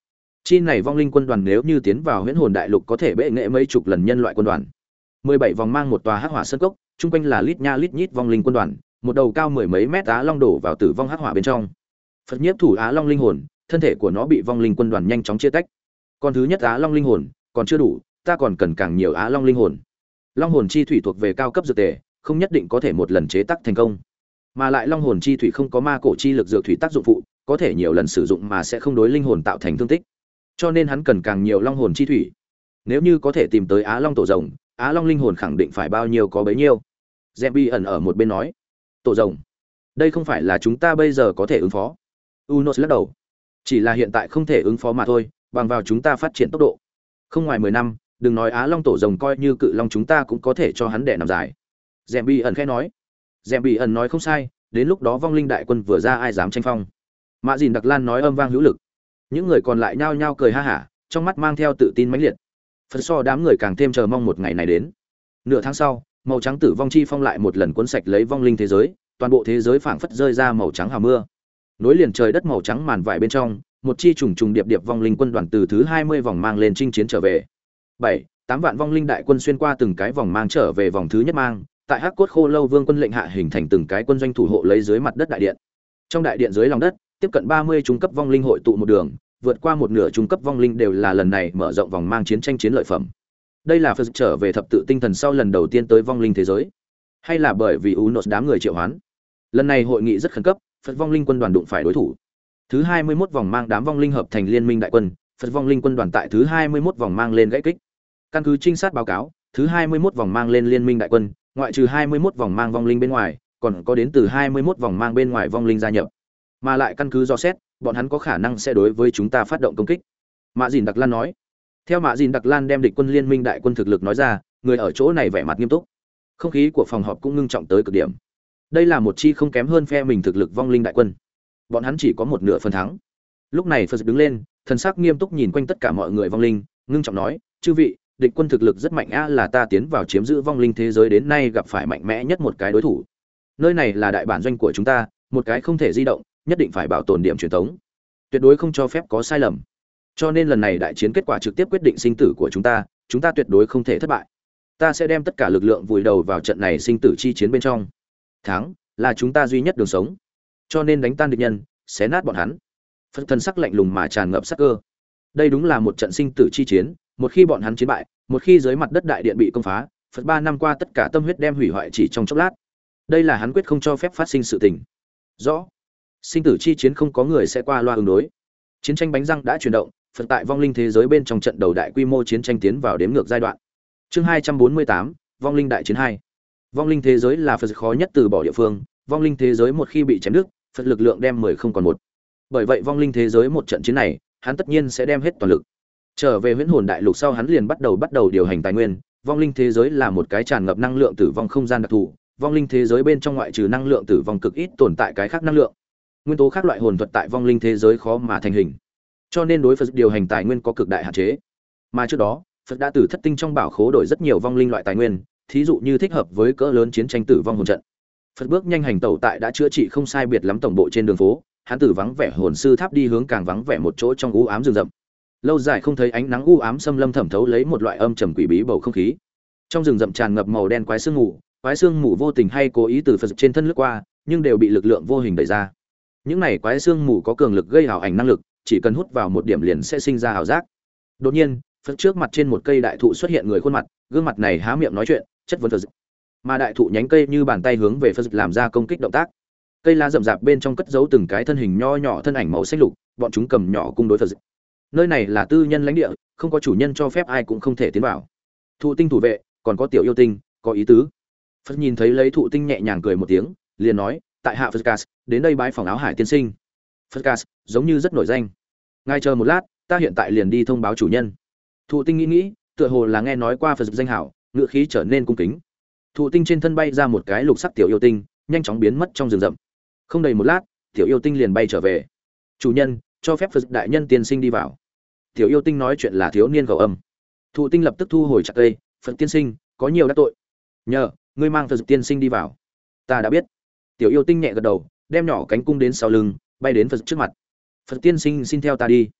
Chi này vong linh quân đoàn nếu như tiến vào Huyễn Hồn Đại Lục có thể bệ nghệ mấy chục lần nhân loại quân đoàn. mười bảy vòng mang một tòa hắc hỏa sơn cốc, chung quanh là lít nha lít nhít vong linh quân đoàn, một đầu cao mười mấy mét Á Long đổ vào tử vong hắc hỏa bên trong. Phật nhiếp thủ Á Long linh hồn, thân thể của nó bị vong linh quân đoàn nhanh chóng chia tách. Con thứ nhất Á Long linh hồn còn chưa đủ, ta còn cần càng nhiều Á Long linh hồn. Long hồn chi thủy thuộc về cao cấp dược tề, không nhất định có thể một lần chế tác thành công. Mà lại long hồn chi thủy không có ma cổ chi lực dược thủy tác dụng phụ, có thể nhiều lần sử dụng mà sẽ không đối linh hồn tạo thành thương tích. Cho nên hắn cần càng nhiều long hồn chi thủy. Nếu như có thể tìm tới Á Long tổ rồng, Á Long linh hồn khẳng định phải bao nhiêu có bấy nhiêu. Zebi ẩn ở một bên nói, tổ rồng, đây không phải là chúng ta bây giờ có thể ứng phó. Unos lắc đầu, chỉ là hiện tại không thể ứng phó mà thôi, bằng vào chúng ta phát triển tốc độ. Không ngoài mười năm, đừng nói Á Long tổ rồng, coi như cự long chúng ta cũng có thể cho hắn đẻ nằm dài. Zebi ẩn khẽ nói, Zebi ẩn nói không sai, đến lúc đó vong linh đại quân vừa ra ai dám tranh phong. Mã Dìn Đặc Lan nói âm vang hữu lực. Những người còn lại nhao nhao cười ha hả, trong mắt mang theo tự tin mãnh liệt. Phần so đám người càng thêm chờ mong một ngày này đến. Nửa tháng sau, màu trắng tử vong chi phong lại một lần cuốn sạch lấy vong linh thế giới, toàn bộ thế giới phảng phất rơi ra màu trắng hào mưa. Nối liền trời đất màu trắng màn vải bên trong, một chi trùng trùng điệp điệp vong linh quân đoàn từ thứ hai mươi vòng mang lên chinh chiến trở về. bảy, tám vạn vong linh đại quân xuyên qua từng cái vòng mang trở về vòng thứ nhất mang, tại Hắc Cốt Khô Lâu Vương quân lệnh hạ hình thành từng cái quân doanh thủ hộ lấy dưới mặt đất đại điện. Trong đại điện dưới lòng đất, tiếp cận ba mươi trung cấp vong linh hội tụ một đường, vượt qua một nửa trung cấp vong linh đều là lần này mở rộng vòng mang chiến tranh chiến lợi phẩm. Đây là Phật trở về thập tự tinh thần sau lần đầu tiên tới vong linh thế giới, hay là bởi vì Unos đám người triệu hoán. Lần này hội nghị rất khẩn cấp, Phật vong linh quân đoàn đụng phải đối thủ. Thứ hai mươi mốt vòng mang đám vong linh hợp thành liên minh đại quân, Phật vong linh quân đoàn tại thứ hai mươi mốt vòng mang lên gãy kích. Căn cứ trinh sát báo cáo, thứ hai mươi mốt vòng mang lên liên minh đại quân, ngoại trừ hai mươi mốt vòng mang vong linh bên ngoài, còn có đến từ hai mươi mốt vòng mang bên ngoài vong linh gia nhập. Mà lại căn cứ do xét, bọn hắn có khả năng sẽ đối với chúng ta phát động công kích. Mã Dìn Đặc Lan nói. Theo Mã Dìn Đặc Lan đem địch quân liên minh đại quân thực lực nói ra, người ở chỗ này vẻ mặt nghiêm túc. Không khí của phòng họp cũng ngưng trọng tới cực điểm. Đây là một chi không kém hơn phe mình thực lực vong linh đại quân. Bọn hắn chỉ có một nửa phần thắng. Lúc này Phật đứng lên, thần sắc nghiêm túc nhìn quanh tất cả mọi người vong linh, ngưng trọng nói: "Chư vị, địch quân thực lực rất mạnh a, là ta tiến vào chiếm giữ vong linh thế giới đến nay gặp phải mạnh mẽ nhất một cái đối thủ. Nơi này là đại bản doanh của chúng ta, một cái không thể di động, nhất định phải bảo tồn điểm truyền thống, tuyệt đối không cho phép có sai lầm. Cho nên lần này đại chiến kết quả trực tiếp quyết định sinh tử của chúng ta, chúng ta tuyệt đối không thể thất bại. Ta sẽ đem tất cả lực lượng vùi đầu vào trận này sinh tử chi chiến bên trong. Thắng là chúng ta duy nhất đường sống. Cho nên đánh tan địch nhân, xé nát bọn hắn." Phật thần sắc lạnh lùng mà tràn ngập sát cơ. Đây đúng là một trận sinh tử chi chiến, một khi bọn hắn chiến bại, một khi dưới mặt đất đại điện bị công phá, Phật ba năm qua tất cả tâm huyết đem hủy hoại chỉ trong chốc lát. Đây là hắn quyết không cho phép phát sinh sự tình. Rõ. Sinh tử chi chiến không có người sẽ qua loa ứng đối. Chiến tranh bánh răng đã chuyển động, Phật tại vong linh thế giới bên trong trận đầu đại quy mô chiến tranh tiến vào đếm ngược giai đoạn. Chương hai trăm bốn mươi tám, vong linh đại chiến hai. Vong linh thế giới là Phật khó nhất từ bỏ địa phương, vong linh thế giới một khi bị chém đứt, Phật lực lượng đem mười không còn một. Bởi vậy vong linh thế giới một trận chiến này, hắn tất nhiên sẽ đem hết toàn lực. Trở về Huyễn Hồn Đại Lục sau hắn liền bắt đầu bắt đầu điều hành tài nguyên, vong linh thế giới là một cái tràn ngập năng lượng tử vong không gian đặc thù, vong linh thế giới bên trong ngoại trừ năng lượng tử vong cực ít tồn tại cái khác năng lượng. Nguyên tố khác loại hồn thuật tại vong linh thế giới khó mà thành hình. Cho nên đối Phật điều hành tài nguyên có cực đại hạn chế. Mà trước đó, Phật đã từ thất tinh trong bảo khố đổi rất nhiều vong linh loại tài nguyên, thí dụ như thích hợp với cỡ lớn chiến tranh tử vong hồn trận. Phật bước nhanh hành tẩu tại đã chữa trị không sai biệt lắm tổng bộ trên đường phố, hắn từ vắng vẻ hồn sư tháp đi hướng càng vắng vẻ một chỗ trong u ám rừng rậm. Lâu dài không thấy ánh nắng u ám xâm lâm thẩm thấu lấy một loại âm trầm quỷ bí bầu không khí. Trong rừng rậm tràn ngập màu đen quái xương mù, quái xương mù vô tình hay cố ý từ Phật trên thân lướt qua, nhưng đều bị lực lượng vô hình đẩy ra. Những này quái xương mù có cường lực gây ảo ảnh năng lực, chỉ cần hút vào một điểm liền sẽ sinh ra ảo giác. Đột nhiên, Phật trước mặt trên một cây đại thụ xuất hiện người khuôn mặt, gương mặt này há miệng nói chuyện, chất vấn Phật. Mà đại thụ nhánh cây như bàn tay hướng về Phật làm ra công kích động tác. Cây lá rậm rạp bên trong cất giấu từng cái thân hình nho nhỏ thân ảnh màu xanh lục, bọn chúng cầm nhỏ cung đối Phật. Nơi này là tư nhân lãnh địa, không có chủ nhân cho phép ai cũng không thể tiến vào. Thụ tinh thủ vệ, còn có tiểu yêu tinh, có ý tứ. Phật nhìn thấy lấy thụ tinh nhẹ nhàng cười một tiếng, liền nói, tại hạ Phật đến đây bái phòng Áo Hải tiên sinh. Phật giống như rất nổi danh. Ngài chờ một lát, ta hiện tại liền đi thông báo chủ nhân. Thụ tinh nghĩ nghĩ, tựa hồ là nghe nói qua Phật danh hảo, ngựa khí trở nên cung kính. Thụ tinh trên thân bay ra một cái lục sắc tiểu yêu tinh, nhanh chóng biến mất trong rừng rậm. Không đầy một lát, tiểu yêu tinh liền bay trở về. Chủ nhân, cho phép Phật đại nhân tiên sinh đi vào. Tiểu yêu tinh nói chuyện là thiếu niên cầu âm. Thụ tinh lập tức thu hồi chặt cây, Phật tiên sinh, có nhiều đắc tội. Nhờ, ngươi mang Phật tiên sinh đi vào. Ta đã biết. Tiểu yêu tinh nhẹ gật đầu, đem nhỏ cánh cung đến sau lưng, bay đến Phật trước mặt. Phật tiên sinh xin theo ta đi.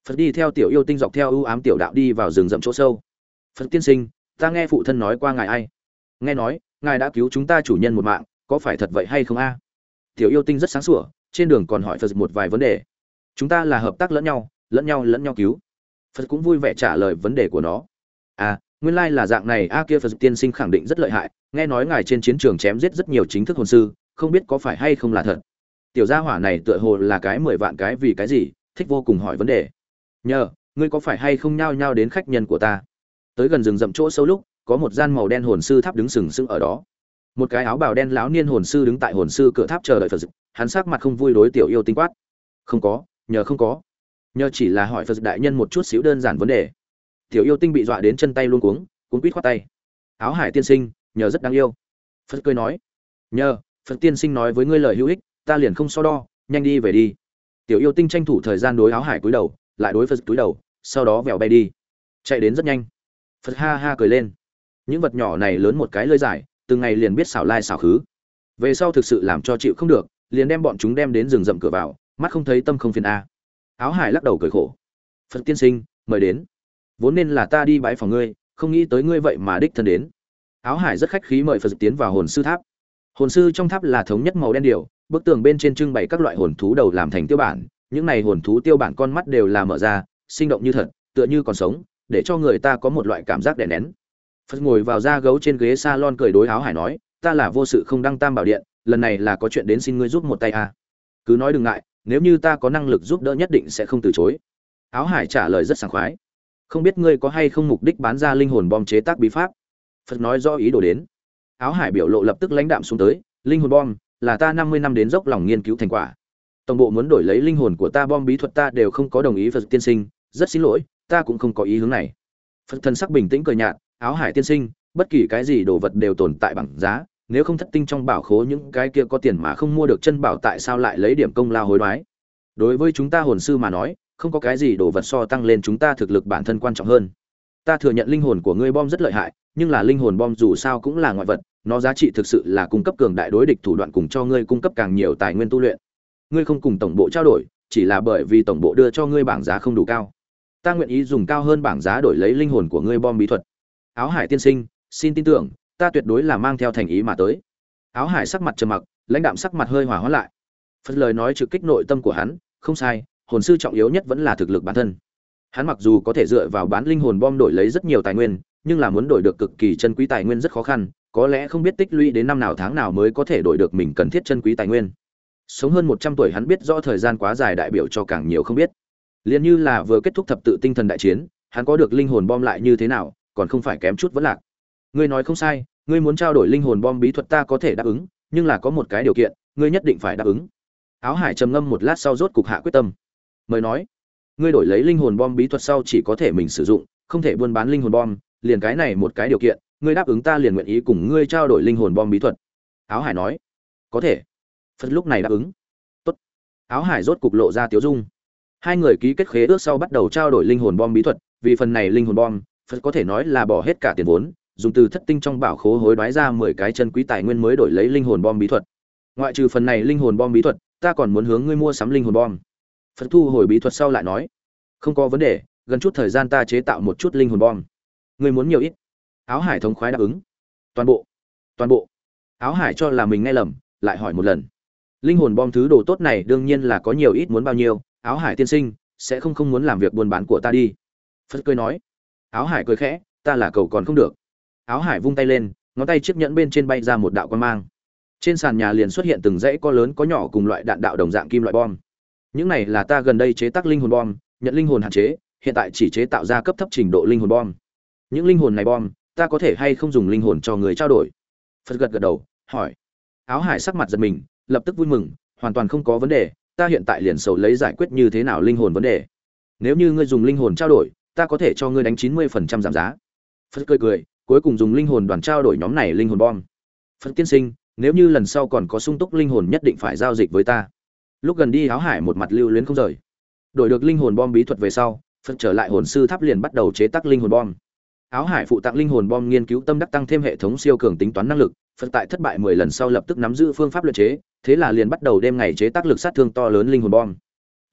Phật đi theo tiểu yêu tinh dọc theo ưu ám tiểu đạo đi vào rừng rậm chỗ sâu. Phật tiên sinh, ta nghe phụ thân nói qua ngài ai? Nghe nói, ngài đã cứu chúng ta chủ nhân một mạng, có phải thật vậy hay không a? Tiểu yêu tinh rất sáng sủa, trên đường còn hỏi Phật một vài vấn đề. Chúng ta là hợp tác lẫn nhau, lẫn nhau lẫn nhau cứu. Phật cũng vui vẻ trả lời vấn đề của nó. À, nguyên lai là dạng này a, kia Phật tiên sinh khẳng định rất lợi hại, nghe nói ngài trên chiến trường chém giết rất nhiều chính thức hồn sư, không biết có phải hay không là thật. Tiểu gia hỏa này tựa hồ là cái mười vạn cái vì cái gì, thích vô cùng hỏi vấn đề. Nhờ, ngươi có phải hay không nhao nhao đến khách nhân của ta? Tới gần rừng rậm chỗ sâu lúc, có một gian màu đen hồn sư tháp đứng sừng sững ở đó. Một cái áo bào đen lão niên hồn sư đứng tại hồn sư cửa tháp chờ đợi Phật, hắn sắc mặt không vui đối tiểu yêu tinh quát. Không có, nhờ không có. Nhờ chỉ là hỏi Phật đại nhân một chút xíu đơn giản vấn đề. Tiểu yêu tinh bị dọa đến chân tay luống cuống, cuống quýt khoát tay. Áo hải tiên sinh, nhờ rất đáng yêu. Phật cười nói. Nhờ, Phật tiên sinh nói với ngươi lời hữu ích, ta liền không so đo, nhanh đi về đi. Tiểu yêu tinh tranh thủ thời gian đối áo hải cúi đầu, lại đối Phật cúi đầu, sau đó vèo bay đi. Chạy đến rất nhanh. Phật ha ha cười lên. Những vật nhỏ này lớn một cái lưỡi dài, từng ngày liền biết xảo lai xảo khứ. Về sau thực sự làm cho chịu không được, liền đem bọn chúng đem đến rừng rậm cửa vào, mắt không thấy tâm không phiền a. Áo hải lắc đầu cười khổ. Phật tiên sinh, mời đến. Vốn nên là ta đi bái phòng ngươi, không nghĩ tới ngươi vậy mà đích thân đến. Áo hải rất khách khí mời Phật tiến vào hồn sư tháp. Hồn sư trong tháp là thống nhất màu đen điều, bức tường bên trên trưng bày các loại hồn thú đầu làm thành tiêu bản, những này hồn thú tiêu bản con mắt đều là mở ra, sinh động như thật, tựa như còn sống, để cho người ta có một loại cảm giác đè nén. Phật ngồi vào da gấu trên ghế salon cười đối áo hải nói, ta là vô sự không đăng tam bảo điện, lần này là có chuyện đến xin ngươi giúp một tay à. Cứ nói đừng ngại, nếu như ta có năng lực giúp đỡ nhất định sẽ không từ chối. Áo hải trả lời rất sảng khoái. Không biết ngươi có hay không mục đích bán ra linh hồn bom chế tác bí pháp? Phật nói rõ ý đồ đến. Áo hải biểu lộ lập tức lãnh đạm xuống tới, linh hồn bom là ta năm mươi năm đến dốc lòng nghiên cứu thành quả. Tổng bộ muốn đổi lấy linh hồn của ta bom bí thuật ta đều không có đồng ý. Phật tiên sinh, rất xin lỗi, ta cũng không có ý hướng này. Phật thân sắc bình tĩnh cười nhạt, áo hải tiên sinh, bất kỳ cái gì đồ vật đều tồn tại bằng giá, nếu không thất tinh trong bảo khố những cái kia có tiền mà không mua được chân bảo tại sao lại lấy điểm công lao hối đoái? Đối với chúng ta hồn sư mà nói, không có cái gì đồ vật so tăng lên chúng ta thực lực bản thân quan trọng hơn. Ta thừa nhận linh hồn của ngươi bom rất lợi hại, nhưng là linh hồn bom dù sao cũng là ngoại vật, nó giá trị thực sự là cung cấp cường đại đối địch thủ đoạn cùng cho ngươi cung cấp càng nhiều tài nguyên tu luyện. Ngươi không cùng tổng bộ trao đổi, chỉ là bởi vì tổng bộ đưa cho ngươi bảng giá không đủ cao. Ta nguyện ý dùng cao hơn bảng giá đổi lấy linh hồn của ngươi bom bí thuật. Áo hải tiên sinh, xin tin tưởng, ta tuyệt đối là mang theo thành ý mà tới. Áo hải sắc mặt trầm mặc, lãnh đạm sắc mặt hơi hòa hoãn lại. Phần lời nói trực kích nội tâm của hắn, không sai, hồn sư trọng yếu nhất vẫn là thực lực bản thân. Hắn mặc dù có thể dựa vào bán linh hồn bom đổi lấy rất nhiều tài nguyên, nhưng là muốn đổi được cực kỳ chân quý tài nguyên rất khó khăn, có lẽ không biết tích lũy đến năm nào tháng nào mới có thể đổi được mình cần thiết chân quý tài nguyên. Sống hơn một trăm tuổi hắn biết rõ thời gian quá dài đại biểu cho càng nhiều không biết. Liên như là vừa kết thúc thập tự tinh thần đại chiến, hắn có được linh hồn bom lại như thế nào, còn không phải kém chút vẫn lạc. Ngươi nói không sai, ngươi muốn trao đổi linh hồn bom bí thuật ta có thể đáp ứng, nhưng là có một cái điều kiện, ngươi nhất định phải đáp ứng. Áo hải trầm ngâm một lát sau rốt cục hạ quyết tâm. Mời nói, ngươi đổi lấy linh hồn bom bí thuật sau chỉ có thể mình sử dụng, không thể buôn bán linh hồn bom, liền cái này một cái điều kiện, ngươi đáp ứng ta liền nguyện ý cùng ngươi trao đổi linh hồn bom bí thuật. Áo hải nói, có thể. Phật lúc này đáp ứng. Tốt. Áo hải rốt cục lộ ra tiếu dung. Hai người ký kết khế ước sau bắt đầu trao đổi linh hồn bom bí thuật, vì phần này linh hồn bom, Phật có thể nói là bỏ hết cả tiền vốn, dùng từ thất tinh trong bảo khố hối đoái ra mười cái chân quý tài nguyên mới đổi lấy linh hồn bom bí thuật. Ngoại trừ phần này linh hồn bom bí thuật, ta còn muốn hướng ngươi mua sắm linh hồn bom. Phật thu hồi bí thuật sau lại nói, không có vấn đề, gần chút thời gian ta chế tạo một chút linh hồn bom. Ngươi muốn nhiều ít? Áo hải thống khoái đáp ứng. Toàn bộ. Toàn bộ. Áo hải cho là mình nghe lầm, lại hỏi một lần. Linh hồn bom thứ đồ tốt này đương nhiên là có nhiều ít muốn bao nhiêu, áo hải tiên sinh sẽ không không muốn làm việc buôn bán của ta đi. Phật cười nói. Áo hải cười khẽ, ta là cầu còn không được. Áo hải vung tay lên, ngón tay chiếc nhẫn bên trên bay ra một đạo quang mang. Trên sàn nhà liền xuất hiện từng dãy có lớn có nhỏ cùng loại đạn đạo đồng dạng kim loại bom. Những này là ta gần đây chế tác linh hồn bom, nhận linh hồn hạn chế, hiện tại chỉ chế tạo ra cấp thấp trình độ linh hồn bom. Những linh hồn này bom, ta có thể hay không dùng linh hồn cho người trao đổi? Phật gật gật đầu, hỏi. Áo hải sắc mặt giật mình, lập tức vui mừng, hoàn toàn không có vấn đề, ta hiện tại liền sầu lấy giải quyết như thế nào linh hồn vấn đề. Nếu như ngươi dùng linh hồn trao đổi, ta có thể cho ngươi đánh chín mươi phần trăm giảm giá. Phật cười cười, cuối cùng dùng linh hồn đoàn trao đổi nhóm này linh hồn bom. Phật tiên sinh, nếu như lần sau còn có sung túc linh hồn nhất định phải giao dịch với ta. Lúc gần đi áo hải một mặt lưu luyến không rời. Đổi được linh hồn bom bí thuật về sau, Phật trở lại hồn sư tháp liền bắt đầu chế tác linh hồn bom. Áo hải phụ tặng linh hồn bom nghiên cứu tâm đắc tăng thêm hệ thống siêu cường tính toán năng lực, Phật tại thất bại mười lần sau lập tức nắm giữ phương pháp luyện chế, thế là liền bắt đầu đêm ngày chế tác lực sát thương to lớn linh hồn bom.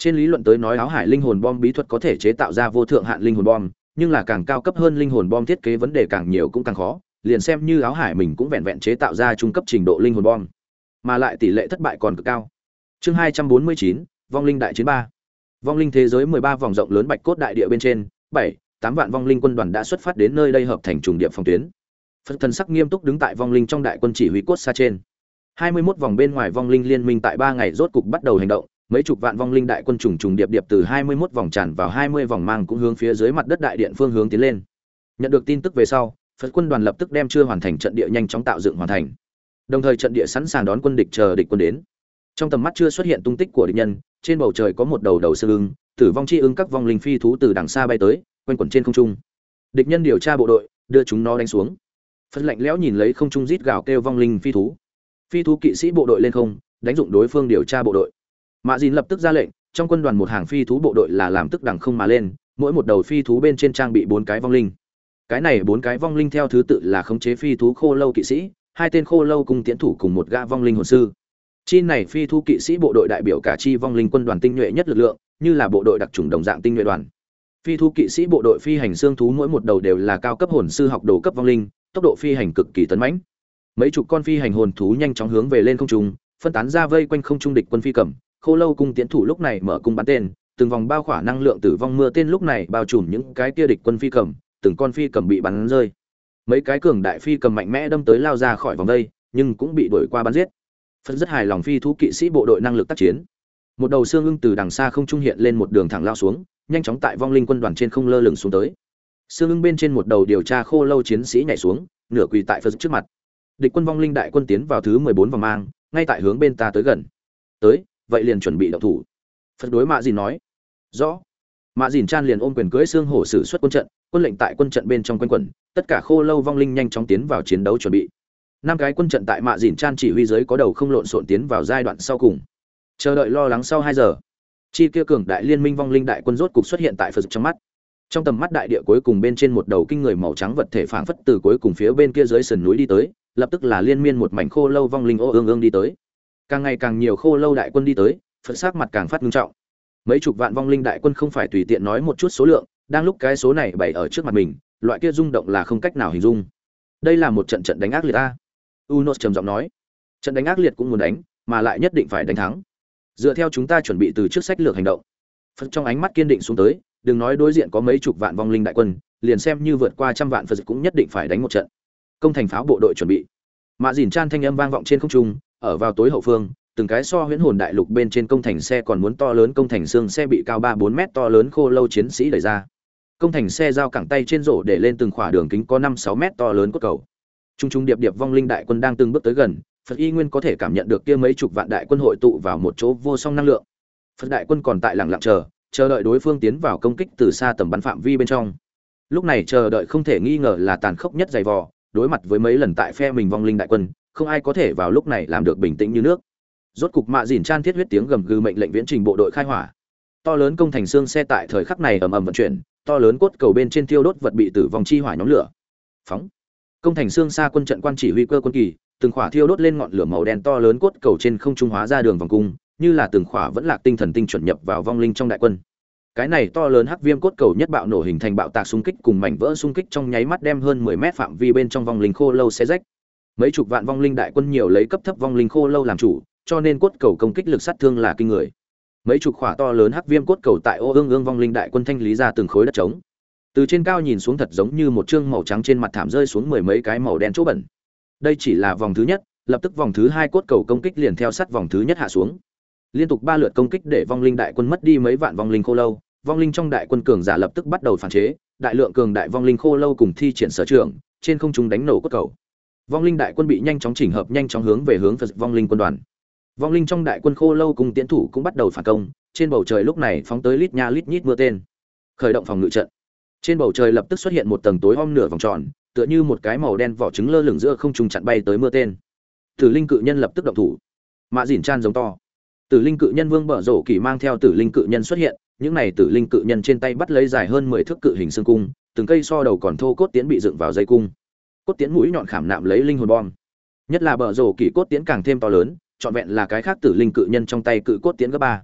Trên lý luận tới nói áo hải linh hồn bom bí thuật có thể chế tạo ra vô thượng hạn linh hồn bom, nhưng là càng cao cấp hơn linh hồn bom thiết kế vấn đề càng nhiều cũng càng khó, liền xem như áo hải mình cũng vẹn vẹn chế tạo ra trung cấp trình độ linh hồn bom, mà lại tỷ lệ thất bại còn cực cao. Chương hai trăm bốn mươi chín, vong linh đại chiến ba. Vong linh thế giới mười ba vòng rộng lớn bạch cốt đại địa bên trên, bảy, tám vạn vong linh quân đoàn đã xuất phát đến nơi đây hợp thành trùng điệp phòng tuyến. Phật thần sắc nghiêm túc đứng tại vong linh trong đại quân chỉ huy cốt xa trên. hai mươi mốt vòng bên ngoài vong linh liên minh tại ba ngày rốt cục bắt đầu hành động, mấy chục vạn vong linh đại quân trùng trùng điệp điệp từ hai mươi mốt vòng tràn vào hai mươi vòng mang cũng hướng phía dưới mặt đất đại điện phương hướng tiến lên. Nhận được tin tức về sau, Phật quân đoàn lập tức đem chưa hoàn thành trận địa nhanh chóng tạo dựng hoàn thành. Đồng thời trận địa sẵn sàng đón quân địch chờ địch quân đến. Trong tầm mắt chưa xuất hiện tung tích của địch nhân, trên bầu trời có một đầu đầu xương ưng, tử vong chi ưng các vong linh phi thú từ đằng xa bay tới, quanh quẩn trên không trung. Địch nhân điều tra bộ đội, đưa chúng nó đánh xuống. Phật lạnh lẽo nhìn lấy không trung rít gào kêu vong linh phi thú. Phi thú kỵ sĩ bộ đội lên không, đánh dụng đối phương điều tra bộ đội. Mã Dìn lập tức ra lệnh, trong quân đoàn một hàng phi thú bộ đội là làm tức đằng không mà lên, mỗi một đầu phi thú bên trên trang bị bốn cái vong linh. Cái này bốn cái vong linh theo thứ tự là khống chế phi thú khô lâu kỵ sĩ, hai tên khô lâu cung tiễn thủ cùng một gã vong linh hồn sư. Chi này phi thú kỵ sĩ bộ đội đại biểu cả chi vong linh quân đoàn tinh nhuệ nhất lực lượng, như là bộ đội đặc chủng đồng dạng tinh nhuệ đoàn. Phi thú kỵ sĩ bộ đội phi hành xương thú mỗi một đầu đều là cao cấp hồn sư học đồ cấp vong linh, tốc độ phi hành cực kỳ tấn mãnh. Mấy chục con phi hành hồn thú nhanh chóng hướng về lên không trung, phân tán ra vây quanh không trung địch quân phi cầm. Khô lâu cung tiễn thủ lúc này mở cung bắn tên, từng vòng bao khỏa năng lượng tử vong mưa tên lúc này bao trùm những cái kia địch quân phi cầm, từng con phi cầm bị bắn rơi. Mấy cái cường đại phi cầm mạnh mẽ đâm tới lao ra khỏi vòng vây, nhưng cũng bị đuổi qua bắn giết. Phân rất hài lòng phi thú kỵ sĩ bộ đội năng lực tác chiến. Một đầu xương ưng từ đằng xa không trung hiện lên một đường thẳng lao xuống, nhanh chóng tại vong linh quân đoàn trên không lơ lửng xuống tới. Xương ưng bên trên một đầu điều tra khô lâu chiến sĩ nhảy xuống, nửa quỳ tại Phật trước mặt. Địch quân vong linh đại quân tiến vào thứ mười bốn vòng mang, ngay tại hướng bên ta tới gần. Tới, vậy liền chuẩn bị động thủ. Phật đối Mã Dìn nói. Rõ. Mã Dìn Chan liền ôm quyền cưỡi xương hổ sử xuất quân trận, quân lệnh tại quân trận bên trong quân quẩn, tất cả khô lâu vong linh nhanh chóng tiến vào chiến đấu chuẩn bị. Năm cái quân trận tại Mã Dìn Chan chỉ huy dưới có đầu không lộn xộn tiến vào giai đoạn sau cùng. Chờ đợi lo lắng sau hai giờ, chi kia cường đại liên minh vong linh đại quân rốt cục xuất hiện tại Phật trong mắt. Trong tầm mắt đại địa cuối cùng bên trên một đầu kinh người màu trắng vật thể phảng phất từ cuối cùng phía bên kia dưới sườn núi đi tới, lập tức là liên miên một mảnh khô lâu vong linh ô ương ương đi tới. Càng ngày càng nhiều khô lâu đại quân đi tới, Phật sắc mặt càng phát nghiêm trọng. Mấy chục vạn vong linh đại quân không phải tùy tiện nói một chút số lượng, đang lúc cái số này bày ở trước mặt mình, loại kia rung động là không cách nào hình dung. Đây là một trận trận đánh ác liệt a. Unos trầm giọng nói. Trận đánh ác liệt cũng muốn đánh, mà lại nhất định phải đánh thắng. Dựa theo chúng ta chuẩn bị từ trước sách lược hành động. Phật trong ánh mắt kiên định xuống tới, đừng nói đối diện có mấy chục vạn vong linh đại quân, liền xem như vượt qua trăm vạn Phật cũng nhất định phải đánh một trận. Công thành pháo bộ đội chuẩn bị. Mã Dìn Chan thanh âm vang vọng trên không trung, ở vào tối hậu phương, từng cái so huyễn hồn đại lục bên trên công thành xe còn muốn to lớn công thành xương xe bị cao ba bốn mét to lớn khô lâu chiến sĩ đẩy ra. Công thành xe giao cẳng tay trên rổ để lên từng khỏa đường kính có năm sáu mét to lớn cốt cầu. Trung trung điệp điệp vong linh đại quân đang từng bước tới gần, Phật y nguyên có thể cảm nhận được kia mấy chục vạn đại quân hội tụ vào một chỗ vô song năng lượng. Phật đại quân còn tại lặng lặng chờ, chờ đợi đối phương tiến vào công kích từ xa tầm bắn phạm vi bên trong. Lúc này chờ đợi không thể nghi ngờ là tàn khốc nhất dày vò, đối mặt với mấy lần tại phe mình vong linh đại quân, không ai có thể vào lúc này làm được bình tĩnh như nước. Rốt cục Mã Dìn Chan thiết huyết tiếng gầm gừ mệnh lệnh viễn trình bộ đội khai hỏa. To lớn công thành xương xe tại thời khắc này ầm ầm vận chuyển, to lớn cốt cầu bên trên thiêu đốt vật bị tử vong chi hỏa nhóm lửa. Phóng. Công thành xương xa quân trận quan chỉ huy cơ quân kỳ, từng khỏa thiêu đốt lên ngọn lửa màu đen to lớn cốt cầu trên không trung hóa ra đường vòng cung, như là từng khỏa vẫn lạc tinh thần tinh chuẩn nhập vào vong linh trong đại quân. Cái này to lớn hắc viêm cốt cầu nhất bạo nổ hình thành bạo tạc xung kích cùng mảnh vỡ xung kích trong nháy mắt đem hơn mười mét phạm vi bên trong vong linh khô lâu xé rách. Mấy chục vạn vong linh đại quân nhiều lấy cấp thấp vong linh khô lâu làm chủ, cho nên cốt cầu công kích lực sát thương là kinh người. Mấy chục khỏa to lớn hắc viêm cốt cầu tại ô ương ương vong linh đại quân thanh lý ra từng khối đất trống. Từ trên cao nhìn xuống thật giống như một chương màu trắng trên mặt thảm rơi xuống mười mấy cái màu đen chỗ bẩn. Đây chỉ là vòng thứ nhất, lập tức vòng thứ hai cốt cầu công kích liền theo sát vòng thứ nhất hạ xuống. Liên tục ba lượt công kích để vong linh đại quân mất đi mấy vạn vong linh khô lâu, vong linh trong đại quân cường giả lập tức bắt đầu phản chế, đại lượng cường đại vong linh khô lâu cùng thi triển sở trường, trên không trung đánh nổ cốt cầu. Vong linh đại quân bị nhanh chóng chỉnh hợp, nhanh chóng hướng về hướng Phật vong linh quân đoàn. Vong linh trong đại quân khô lâu cùng tiễn thủ cũng bắt đầu phản công, trên bầu trời lúc này phóng tới lít nha lít nhít mưa tên. Khởi động phòng ngự trận. Trên bầu trời lập tức xuất hiện một tầng tối om nửa vòng tròn, tựa như một cái màu đen vỏ trứng lơ lửng giữa không trung chặn bay tới mưa tên. Tử linh cự nhân lập tức động thủ. Mã Dìn Chan giống to. Tử linh cự nhân Vương Bở Rổ Kỳ mang theo tử linh cự nhân xuất hiện, những này tử linh cự nhân trên tay bắt lấy dài hơn mười thước cự hình xương cung, từng cây so đầu còn thô cốt tiễn bị dựng vào dây cung. Cốt tiễn mũi nhọn khảm nạm lấy linh hồn bom. Nhất là Bở Rổ Kỳ cốt tiễn càng thêm to lớn, trọn vẹn là cái khác tử linh cự nhân trong tay cự cốt tiễn gấp ba.